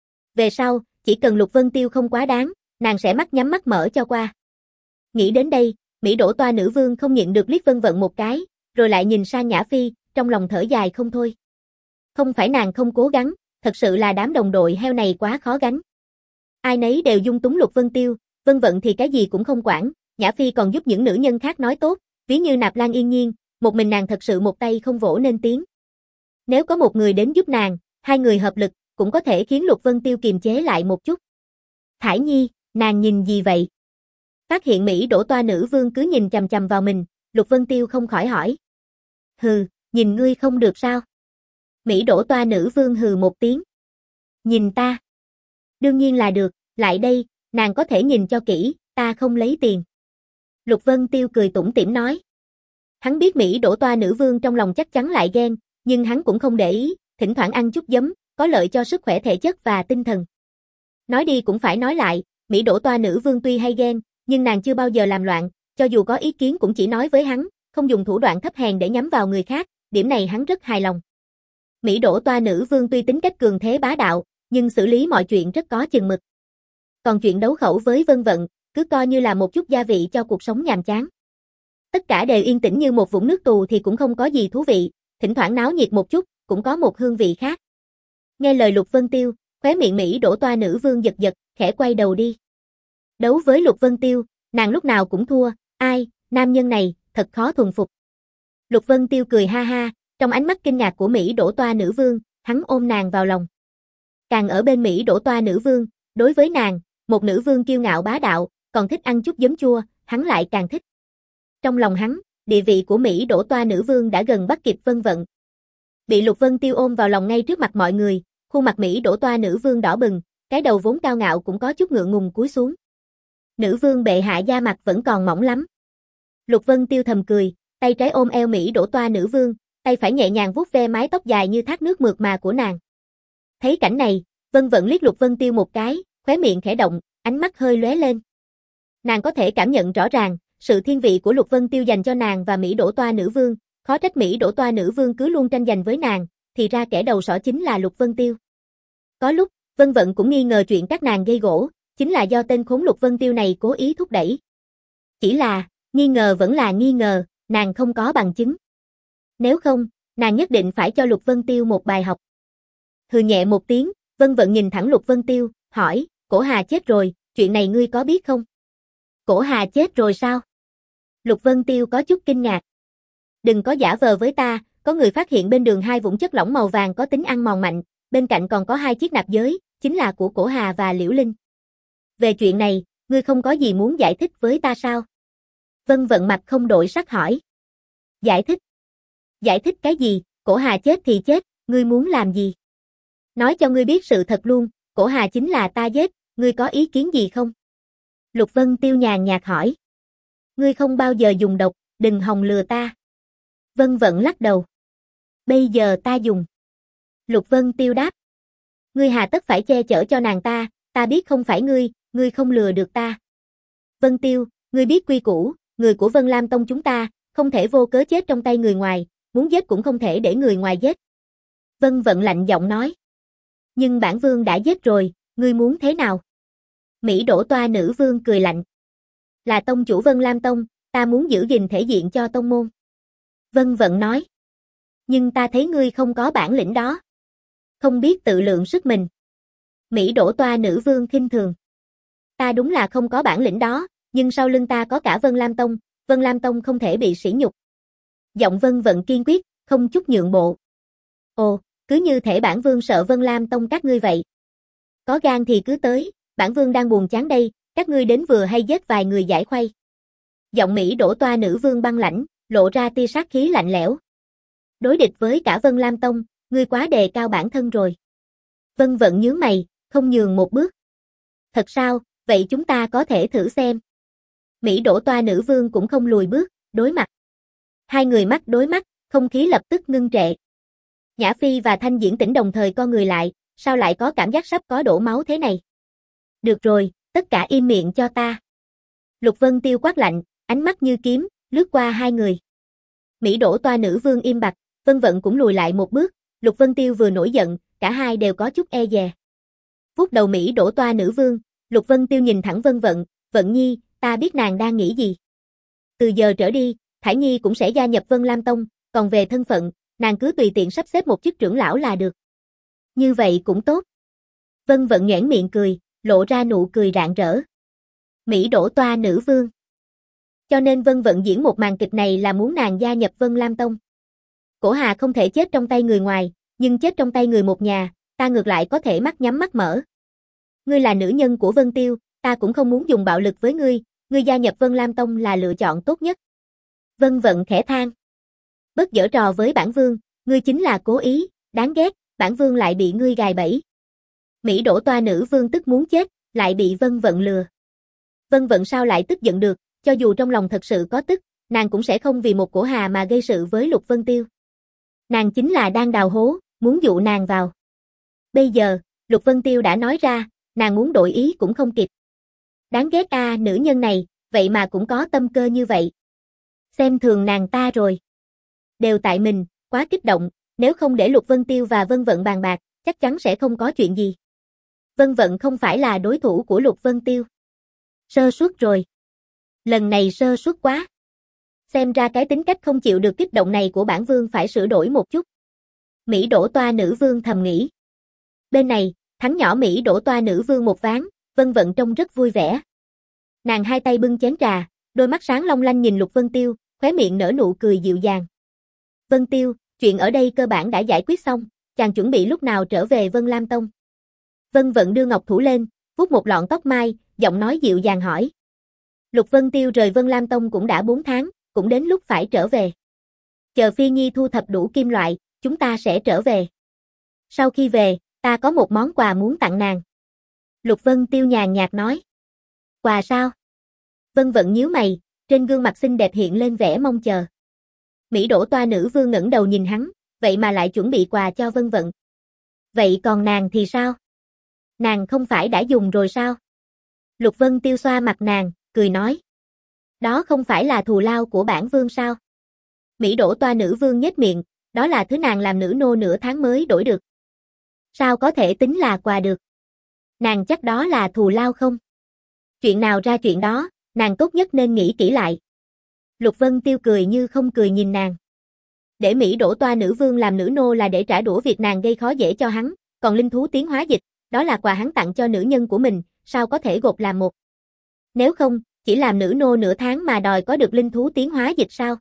[SPEAKER 1] Về sau, chỉ cần Lục Vân Tiêu không quá đáng, nàng sẽ mắt nhắm mắt mở cho qua. Nghĩ đến đây, Mỹ Đỗ Toa nữ vương không nhịn được liếc Vân Vận một cái, rồi lại nhìn sang Nhã Phi, trong lòng thở dài không thôi. Không phải nàng không cố gắng, thật sự là đám đồng đội heo này quá khó gánh. Ai nấy đều dung túng Lục Vân Tiêu, Vân Vận thì cái gì cũng không quản, Nhã Phi còn giúp những nữ nhân khác nói tốt, ví như Nạp Lan Yên Nhiên, một mình nàng thật sự một tay không vỗ nên tiếng. Nếu có một người đến giúp nàng, hai người hợp lực, cũng có thể khiến Lục Vân Tiêu kiềm chế lại một chút. Thải Nhi, nàng nhìn gì vậy? Phát hiện Mỹ Đỗ Toa nữ vương cứ nhìn chằm chằm vào mình, Lục Vân Tiêu không khỏi hỏi. Hừ, nhìn ngươi không được sao? Mỹ Đỗ Toa nữ vương hừ một tiếng. Nhìn ta. Đương nhiên là được, lại đây, nàng có thể nhìn cho kỹ, ta không lấy tiền. Lục Vân Tiêu cười tủm tỉm nói. Hắn biết Mỹ Đỗ Toa nữ vương trong lòng chắc chắn lại ghen, nhưng hắn cũng không để ý, thỉnh thoảng ăn chút giấm, có lợi cho sức khỏe thể chất và tinh thần. Nói đi cũng phải nói lại, Mỹ Đỗ Toa nữ vương tuy hay ghen, nhưng nàng chưa bao giờ làm loạn, cho dù có ý kiến cũng chỉ nói với hắn, không dùng thủ đoạn thấp hèn để nhắm vào người khác, điểm này hắn rất hài lòng. Mỹ Đỗ Toa nữ vương tuy tính cách cường thế bá đạo, nhưng xử lý mọi chuyện rất có chừng mực. Còn chuyện đấu khẩu với Vân Vận, cứ coi như là một chút gia vị cho cuộc sống nhàm chán. Tất cả đều yên tĩnh như một vũng nước tù thì cũng không có gì thú vị, thỉnh thoảng náo nhiệt một chút, cũng có một hương vị khác. Nghe lời Lục Vân Tiêu, khóe miệng Mỹ Đỗ Toa nữ vương giật giật, khẽ quay đầu đi. Đấu với Lục Vân Tiêu, nàng lúc nào cũng thua, ai, nam nhân này, thật khó thuần phục. Lục Vân Tiêu cười ha ha, trong ánh mắt kinh ngạc của Mỹ Đỗ Toa nữ vương, hắn ôm nàng vào lòng. Càng ở bên Mỹ Đỗ Toa nữ vương, đối với nàng, một nữ vương kiêu ngạo bá đạo, còn thích ăn chút giấm chua, hắn lại càng thích. Trong lòng hắn, địa vị của Mỹ Đỗ Toa nữ vương đã gần bắt kịp Vân Vận. Bị Lục Vân Tiêu ôm vào lòng ngay trước mặt mọi người, khuôn mặt Mỹ Đỗ Toa nữ vương đỏ bừng, cái đầu vốn cao ngạo cũng có chút ngượng ngùng cúi xuống. Nữ vương bệ hạ da mặt vẫn còn mỏng lắm. Lục Vân Tiêu thầm cười, tay trái ôm eo Mỹ Đỗ Toa nữ vương, tay phải nhẹ nhàng vuốt ve mái tóc dài như thác nước mượt mà của nàng. Thấy cảnh này, Vân Vận liếc Lục Vân Tiêu một cái, khóe miệng khẽ động, ánh mắt hơi lóe lên. Nàng có thể cảm nhận rõ ràng, sự thiên vị của Lục Vân Tiêu dành cho nàng và Mỹ Đỗ Toa nữ vương, khó trách Mỹ Đỗ Toa nữ vương cứ luôn tranh giành với nàng, thì ra kẻ đầu sỏ chính là Lục Vân Tiêu. Có lúc, Vân Vận cũng nghi ngờ chuyện các nàng gây gổ, chính là do tên khốn Lục Vân Tiêu này cố ý thúc đẩy. Chỉ là, nghi ngờ vẫn là nghi ngờ, nàng không có bằng chứng. Nếu không, nàng nhất định phải cho Lục Vân Tiêu một bài học. Hừ nhẹ một tiếng, Vân Vận nhìn thẳng Lục Vân Tiêu, hỏi, Cổ Hà chết rồi, chuyện này ngươi có biết không? Cổ Hà chết rồi sao? Lục Vân Tiêu có chút kinh ngạc. Đừng có giả vờ với ta, có người phát hiện bên đường hai vũng chất lỏng màu vàng có tính ăn mòn mạnh, bên cạnh còn có hai chiếc nạp giới, chính là của Cổ Hà và Liễu Linh. Về chuyện này, ngươi không có gì muốn giải thích với ta sao? Vân Vận mặt không đổi sắc hỏi. Giải thích? Giải thích cái gì? Cổ Hà chết thì chết, ngươi muốn làm gì? Nói cho ngươi biết sự thật luôn, Cổ Hà chính là ta giết, ngươi có ý kiến gì không? Lục Vân Tiêu nhàn nhạt hỏi. Ngươi không bao giờ dùng độc, đừng hòng lừa ta. Vân Vận lắc đầu. Bây giờ ta dùng. Lục Vân Tiêu đáp. Ngươi hà tất phải che chở cho nàng ta, ta biết không phải ngươi, ngươi không lừa được ta. Vân Tiêu, ngươi biết quy củ, người của Vân Lam Tông chúng ta, không thể vô cớ chết trong tay người ngoài, muốn giết cũng không thể để người ngoài giết. Vân Vận lạnh giọng nói. Nhưng bản vương đã giết rồi, ngươi muốn thế nào? Mỹ Đỗ Toa nữ vương cười lạnh. Là tông chủ Vân Lam Tông, ta muốn giữ gìn thể diện cho tông môn. Vân Vận nói. Nhưng ta thấy ngươi không có bản lĩnh đó. Không biết tự lượng sức mình. Mỹ Đỗ Toa nữ vương khinh thường. Ta đúng là không có bản lĩnh đó, nhưng sau lưng ta có cả Vân Lam Tông, Vân Lam Tông không thể bị sỉ nhục. Giọng Vân Vận kiên quyết, không chút nhượng bộ. Ồ, cứ như thể bản vương sợ Vân Lam Tông các ngươi vậy. Có gan thì cứ tới, bản vương đang buồn chán đây, các ngươi đến vừa hay giết vài người giải khuây. Giọng Mỹ Đỗ Toa nữ vương băng lãnh, lộ ra tia sát khí lạnh lẽo. Đối địch với cả Vân Lam Tông, ngươi quá đề cao bản thân rồi. Vân Vận nhướng mày, không nhường một bước. Thật sao, vậy chúng ta có thể thử xem. Mỹ Đỗ Toa nữ vương cũng không lùi bước, đối mặt. Hai người mắt đối mắt, không khí lập tức ngưng trệ. Nhã Phi và Thanh Diễn Tĩnh đồng thời co người lại, sao lại có cảm giác sắp có đổ máu thế này? Được rồi, tất cả im miệng cho ta. Lục Vân Tiêu quát lạnh, ánh mắt như kiếm, lướt qua hai người. Mỹ Đỗ Toa nữ vương im bặt, Vân Vận cũng lùi lại một bước, Lục Vân Tiêu vừa nổi giận, cả hai đều có chút e dè. Vuốt đầu Mỹ Đỗ Toa nữ vương, Lục Vân Tiêu nhìn thẳng Vân Vận, Vận Nhi, ta biết nàng đang nghĩ gì. Từ giờ trở đi, Thải Nhi cũng sẽ gia nhập Vân Lam Tông, còn về thân phận, nàng cứ tùy tiện sắp xếp một chức trưởng lão là được. Như vậy cũng tốt. Vân Vận nhoẻn miệng cười, lộ ra nụ cười rạng rỡ. Mỹ Đỗ Toa nữ vương. Cho nên Vân Vận diễn một màn kịch này là muốn nàng gia nhập Vân Lam Tông. Cổ Hà không thể chết trong tay người ngoài, nhưng chết trong tay người một nhà, ta ngược lại có thể mắt nhắm mắt mở. Ngươi là nữ nhân của Vân Tiêu, ta cũng không muốn dùng bạo lực với ngươi, ngươi gia nhập Vân Lam Tông là lựa chọn tốt nhất. Vân Vận khẽ than. Bớt giở trò với bản vương, ngươi chính là cố ý, đáng ghét, bản vương lại bị ngươi gài bẫy. Mỹ Đỗ Toa nữ vương tức muốn chết, lại bị Vân Vận lừa. Vân Vận sao lại tức giận được, cho dù trong lòng thật sự có tức, nàng cũng sẽ không vì một Cổ Hà mà gây sự với Lục Vân Tiêu. Nàng chính là đang đào hố, muốn dụ nàng vào. Bây giờ, Lục Vân Tiêu đã nói ra, nàng muốn đổi ý cũng không kịp. Đáng ghét a, nữ nhân này, vậy mà cũng có tâm cơ như vậy. Xem thường nàng ta rồi. Đều tại mình, quá kích động, nếu không để Lục Vân Tiêu và Vân Vận bàn bạc, chắc chắn sẽ không có chuyện gì. Vân Vận không phải là đối thủ của Lục Vân Tiêu. Sơ suất rồi. Lần này sơ suất quá. Xem ra cái tính cách không chịu được kích động này của bản vương phải sửa đổi một chút. Mỹ Đỗ Toa nữ vương thầm nghĩ. Bên này, thắng nhỏ Mỹ Đỗ Toa nữ vương một ván, Vân Vận trông rất vui vẻ. Nàng hai tay bưng chén trà, đôi mắt sáng long lanh nhìn Lục Vân Tiêu, khóe miệng nở nụ cười dịu dàng. Vân Tiêu, chuyện ở đây cơ bản đã giải quyết xong, chàng chuẩn bị lúc nào trở về Vân Lam Tông. Vân Vận đưa ngọc thủ lên, vuốt một lọn tóc mai, giọng nói dịu dàng hỏi. Lục Vân Tiêu rời Vân Lam Tông cũng đã bốn tháng, cũng đến lúc phải trở về. Chờ Phi Nhi thu thập đủ kim loại, chúng ta sẽ trở về. Sau khi về, ta có một món quà muốn tặng nàng. Lục Vân Tiêu nhàn nhạt nói. Quà sao? Vân Vận nhíu mày, trên gương mặt xinh đẹp hiện lên vẻ mong chờ. Mỹ Đỗ Toa nữ vương ngẩng đầu nhìn hắn, vậy mà lại chuẩn bị quà cho Vân Vận. Vậy còn nàng thì sao? Nàng không phải đã dùng rồi sao? Lục Vân Tiêu xoa mặt nàng, cười nói. Đó không phải là thù lao của bản vương sao? Mỹ Đỗ Toa nữ vương nhếch miệng, đó là thứ nàng làm nữ nô nửa tháng mới đổi được. Sao có thể tính là quà được? Nàng chắc đó là thù lao không? Chuyện nào ra chuyện đó, nàng tốt nhất nên nghĩ kỹ lại. Lục Vân Tiêu cười như không cười nhìn nàng. Để Mỹ đổ toa nữ vương làm nữ nô là để trả đũa việc nàng gây khó dễ cho hắn, còn linh thú tiến hóa dịch, đó là quà hắn tặng cho nữ nhân của mình, sao có thể gộp làm một. Nếu không, chỉ làm nữ nô nửa tháng mà đòi có được linh thú tiến hóa dịch sao?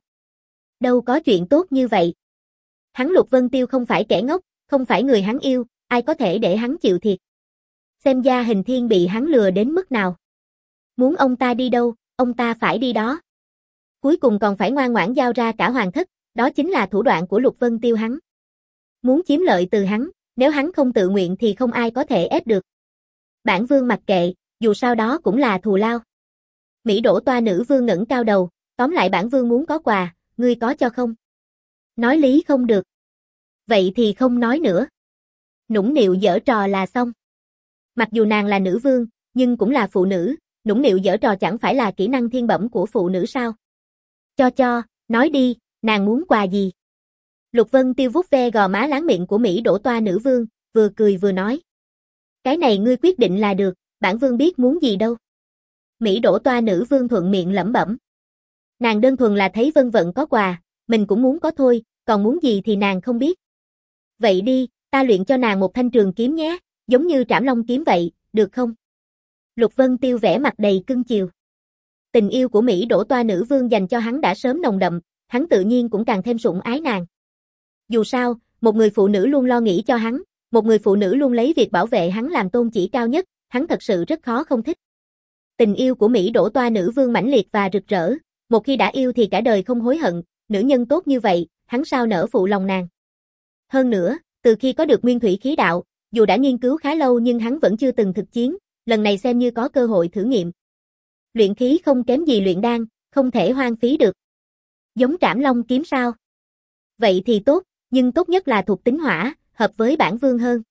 [SPEAKER 1] Đâu có chuyện tốt như vậy. Hắn Lục Vân Tiêu không phải kẻ ngốc, không phải người hắn yêu, ai có thể để hắn chịu thiệt. Xem ra Hình Thiên bị hắn lừa đến mức nào. Muốn ông ta đi đâu, ông ta phải đi đó. Cuối cùng còn phải ngoan ngoãn giao ra cả hoàng thất, đó chính là thủ đoạn của Lục Vân Tiêu hắn. Muốn chiếm lợi từ hắn, nếu hắn không tự nguyện thì không ai có thể ép được. Bản vương mặc kệ, dù sao đó cũng là thù lao. Mỹ đổ toa nữ vương ngẩng cao đầu, tóm lại bản vương muốn có quà, ngươi có cho không? Nói lý không được. Vậy thì không nói nữa. Nũng nịu giở trò là xong. Mặc dù nàng là nữ vương, nhưng cũng là phụ nữ, nũng nịu giở trò chẳng phải là kỹ năng thiên bẩm của phụ nữ sao? Cho cho, nói đi, nàng muốn quà gì? Lục Vân Tiêu vuốt ve gò má láng miệng của Mỹ đổ toa nữ vương, vừa cười vừa nói. Cái này ngươi quyết định là được, bản vương biết muốn gì đâu. Mỹ đổ toa nữ vương thuận miệng lẩm bẩm. Nàng đơn thuần là thấy Vân Vận có quà, mình cũng muốn có thôi, còn muốn gì thì nàng không biết. Vậy đi, ta luyện cho nàng một thanh trường kiếm nhé, giống như Trảm Long kiếm vậy, được không? Lục Vân Tiêu vẻ mặt đầy cưng chiều. Tình yêu của Mỹ đổ toa nữ vương dành cho hắn đã sớm nồng đậm, hắn tự nhiên cũng càng thêm sủng ái nàng. Dù sao, một người phụ nữ luôn lo nghĩ cho hắn, một người phụ nữ luôn lấy việc bảo vệ hắn làm tôn chỉ cao nhất, hắn thật sự rất khó không thích. Tình yêu của Mỹ đổ toa nữ vương mãnh liệt và rực rỡ, một khi đã yêu thì cả đời không hối hận, nữ nhân tốt như vậy, hắn sao nỡ phụ lòng nàng. Hơn nữa, từ khi có được nguyên thủy khí đạo, dù đã nghiên cứu khá lâu nhưng hắn vẫn chưa từng thực chiến, lần này xem như có cơ hội thử nghiệm. Luyện khí không kém gì luyện đan, không thể hoang phí được. Giống Trảm Long kiếm sao? Vậy thì tốt, nhưng tốt nhất là thuộc tính hỏa, hợp với bản vương hơn.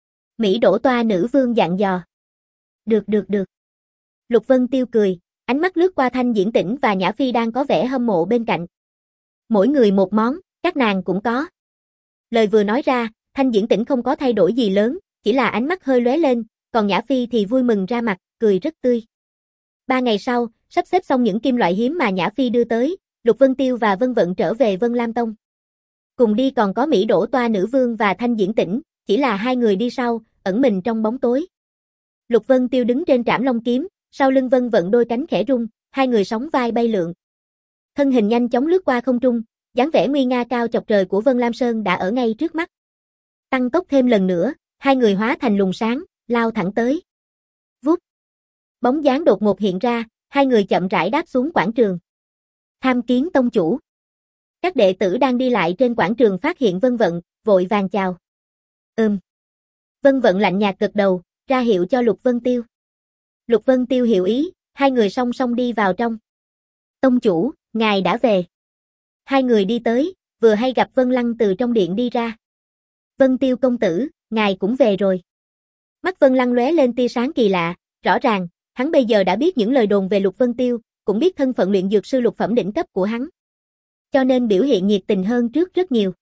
[SPEAKER 1] Mỹ đổ toa nữ vương dặn dò. Được được được. Lục Vân Tiêu cười, ánh mắt lướt qua Thanh Diễn Tĩnh và Nhã Phi đang có vẻ hâm mộ bên cạnh. Mỗi người một món, các nàng cũng có. Lời vừa nói ra, Thanh Diễn Tĩnh không có thay đổi gì lớn, chỉ là ánh mắt hơi lóe lên, còn Nhã Phi thì vui mừng ra mặt, cười rất tươi. Ba ngày sau, sắp xếp xong những kim loại hiếm mà Nhã Phi đưa tới, Lục Vân Tiêu và Vân Vận trở về Vân Lam Tông. Cùng đi còn có Mỹ đổ toa nữ vương và Thanh Diễn Tĩnh, chỉ là hai người đi sau, ẩn mình trong bóng tối. Lục Vân Tiêu đứng trên Trảm Long kiếm, sau lưng Vân Vận đôi cánh khẽ rung, hai người sóng vai bay lượn. Thân hình nhanh chóng lướt qua không trung, dáng vẻ nguy nga cao chọc trời của Vân Lam Sơn đã ở ngay trước mắt. Tăng tốc thêm lần nữa, hai người hóa thành luồng sáng, lao thẳng tới. Vút. Bóng dáng đột ngột hiện ra, hai người chậm rãi đáp xuống quảng trường. Tham kiến tông chủ. Các đệ tử đang đi lại trên quảng trường phát hiện Vân Vận, vội vàng chào. Ừm. Vân Vận lạnh nhạt gật đầu, ra hiệu cho Lục Vân Tiêu. Lục Vân Tiêu hiểu ý, hai người song song đi vào trong. Tông chủ, ngài đã về. Hai người đi tới, vừa hay gặp Vân Lăng từ trong điện đi ra. Vân Tiêu công tử, ngài cũng về rồi. Mắt Vân Lăng lóe lên tia sáng kỳ lạ, rõ ràng, hắn bây giờ đã biết những lời đồn về Lục Vân Tiêu, cũng biết thân phận luyện dược sư lục phẩm đỉnh cấp của hắn. Cho nên biểu hiện nhiệt tình hơn trước rất nhiều.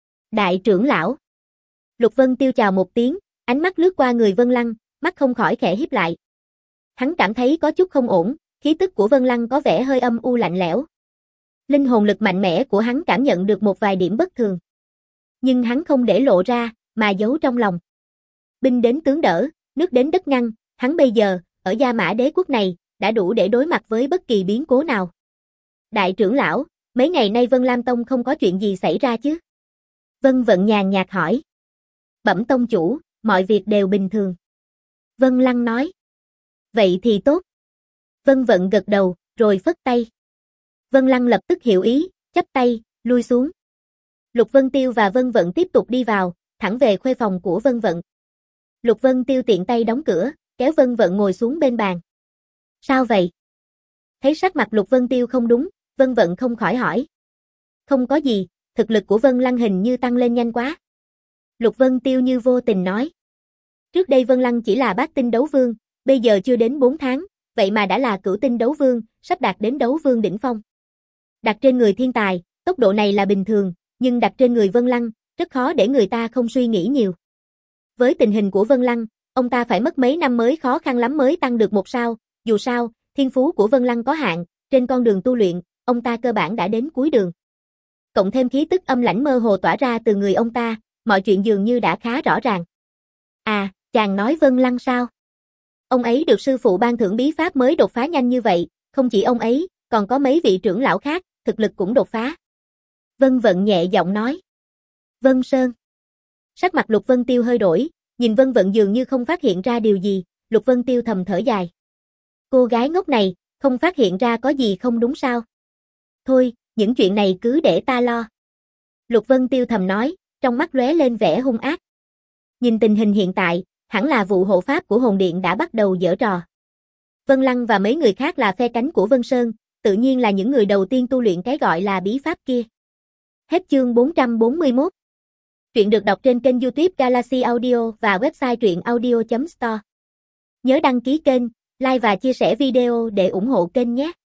[SPEAKER 1] Đại trưởng lão. Lục Vân Tiêu chào một tiếng, ánh mắt lướt qua người Vân Lăng, mắt không khỏi khẽ híp lại. Hắn cảm thấy có chút không ổn, khí tức của Vân Lăng có vẻ hơi âm u lạnh lẽo. Linh hồn lực mạnh mẽ của hắn cảm nhận được một vài điểm bất thường. Nhưng hắn không để lộ ra, mà giấu trong lòng. Binh đến tướng đỡ, nước đến đất ngăn, hắn bây giờ, ở Gia Mã Đế quốc này, đã đủ để đối mặt với bất kỳ biến cố nào. Đại trưởng lão, mấy ngày nay Vân Lam Tông không có chuyện gì xảy ra chứ? Vân Vận nhàn nhạt hỏi. Bẩm tông chủ, mọi việc đều bình thường. Vân Lăng nói. Vậy thì tốt. Vân Vận gật đầu, rồi phất tay. Vân Lăng lập tức hiểu ý, chắp tay, lui xuống. Lục Vân Tiêu và Vân Vận tiếp tục đi vào, thẳng về khuê phòng của Vân Vận. Lục Vân Tiêu tiện tay đóng cửa, kéo Vân Vận ngồi xuống bên bàn. Sao vậy? Thấy sắc mặt Lục Vân Tiêu không đúng, Vân Vận không khỏi hỏi. Không có gì, thực lực của Vân Lăng hình như tăng lên nhanh quá. Lục Vân Tiêu như vô tình nói. Trước đây Vân Lăng chỉ là bát tinh đấu vương, bây giờ chưa đến bốn tháng, vậy mà đã là cửu tinh đấu vương, sắp đạt đến đấu vương đỉnh phong. Đặt trên người thiên tài, tốc độ này là bình thường, nhưng đặt trên người Vân Lăng, rất khó để người ta không suy nghĩ nhiều. Với tình hình của Vân Lăng, Ông ta phải mất mấy năm mới khó khăn lắm mới tăng được một sao, dù sao, thiên phú của Vân Lăng có hạn, trên con đường tu luyện, ông ta cơ bản đã đến cuối đường. Cộng thêm khí tức âm lãnh mơ hồ tỏa ra từ người ông ta, mọi chuyện dường như đã khá rõ ràng. À, chàng nói Vân Lăng sao? Ông ấy được sư phụ ban thưởng bí pháp mới đột phá nhanh như vậy, không chỉ ông ấy, còn có mấy vị trưởng lão khác, thực lực cũng đột phá. Vân Vận nhẹ giọng nói. Vân Sơn. Sắc mặt Lục Vân Tiêu hơi đổi, nhìn Vân Vận dường như không phát hiện ra điều gì, Lục Vân Tiêu thầm thở dài. Cô gái ngốc này, không phát hiện ra có gì không đúng sao? Thôi, những chuyện này cứ để ta lo. Lục Vân Tiêu thầm nói, trong mắt lóe lên vẻ hung ác. Nhìn tình hình hiện tại, hẳn là vụ hộ pháp của hồn điện đã bắt đầu giở trò. Vân Lăng và mấy người khác là phe cánh của Vân Sơn, tự nhiên là những người đầu tiên tu luyện cái gọi là bí pháp kia. Hết chương bốn trăm bốn mươi mốt. Truyện được đọc trên kênh YouTube Galaxy Audio và website truyện audio chấm store. Nhớ đăng ký kênh, like và chia sẻ video để ủng hộ kênh nhé.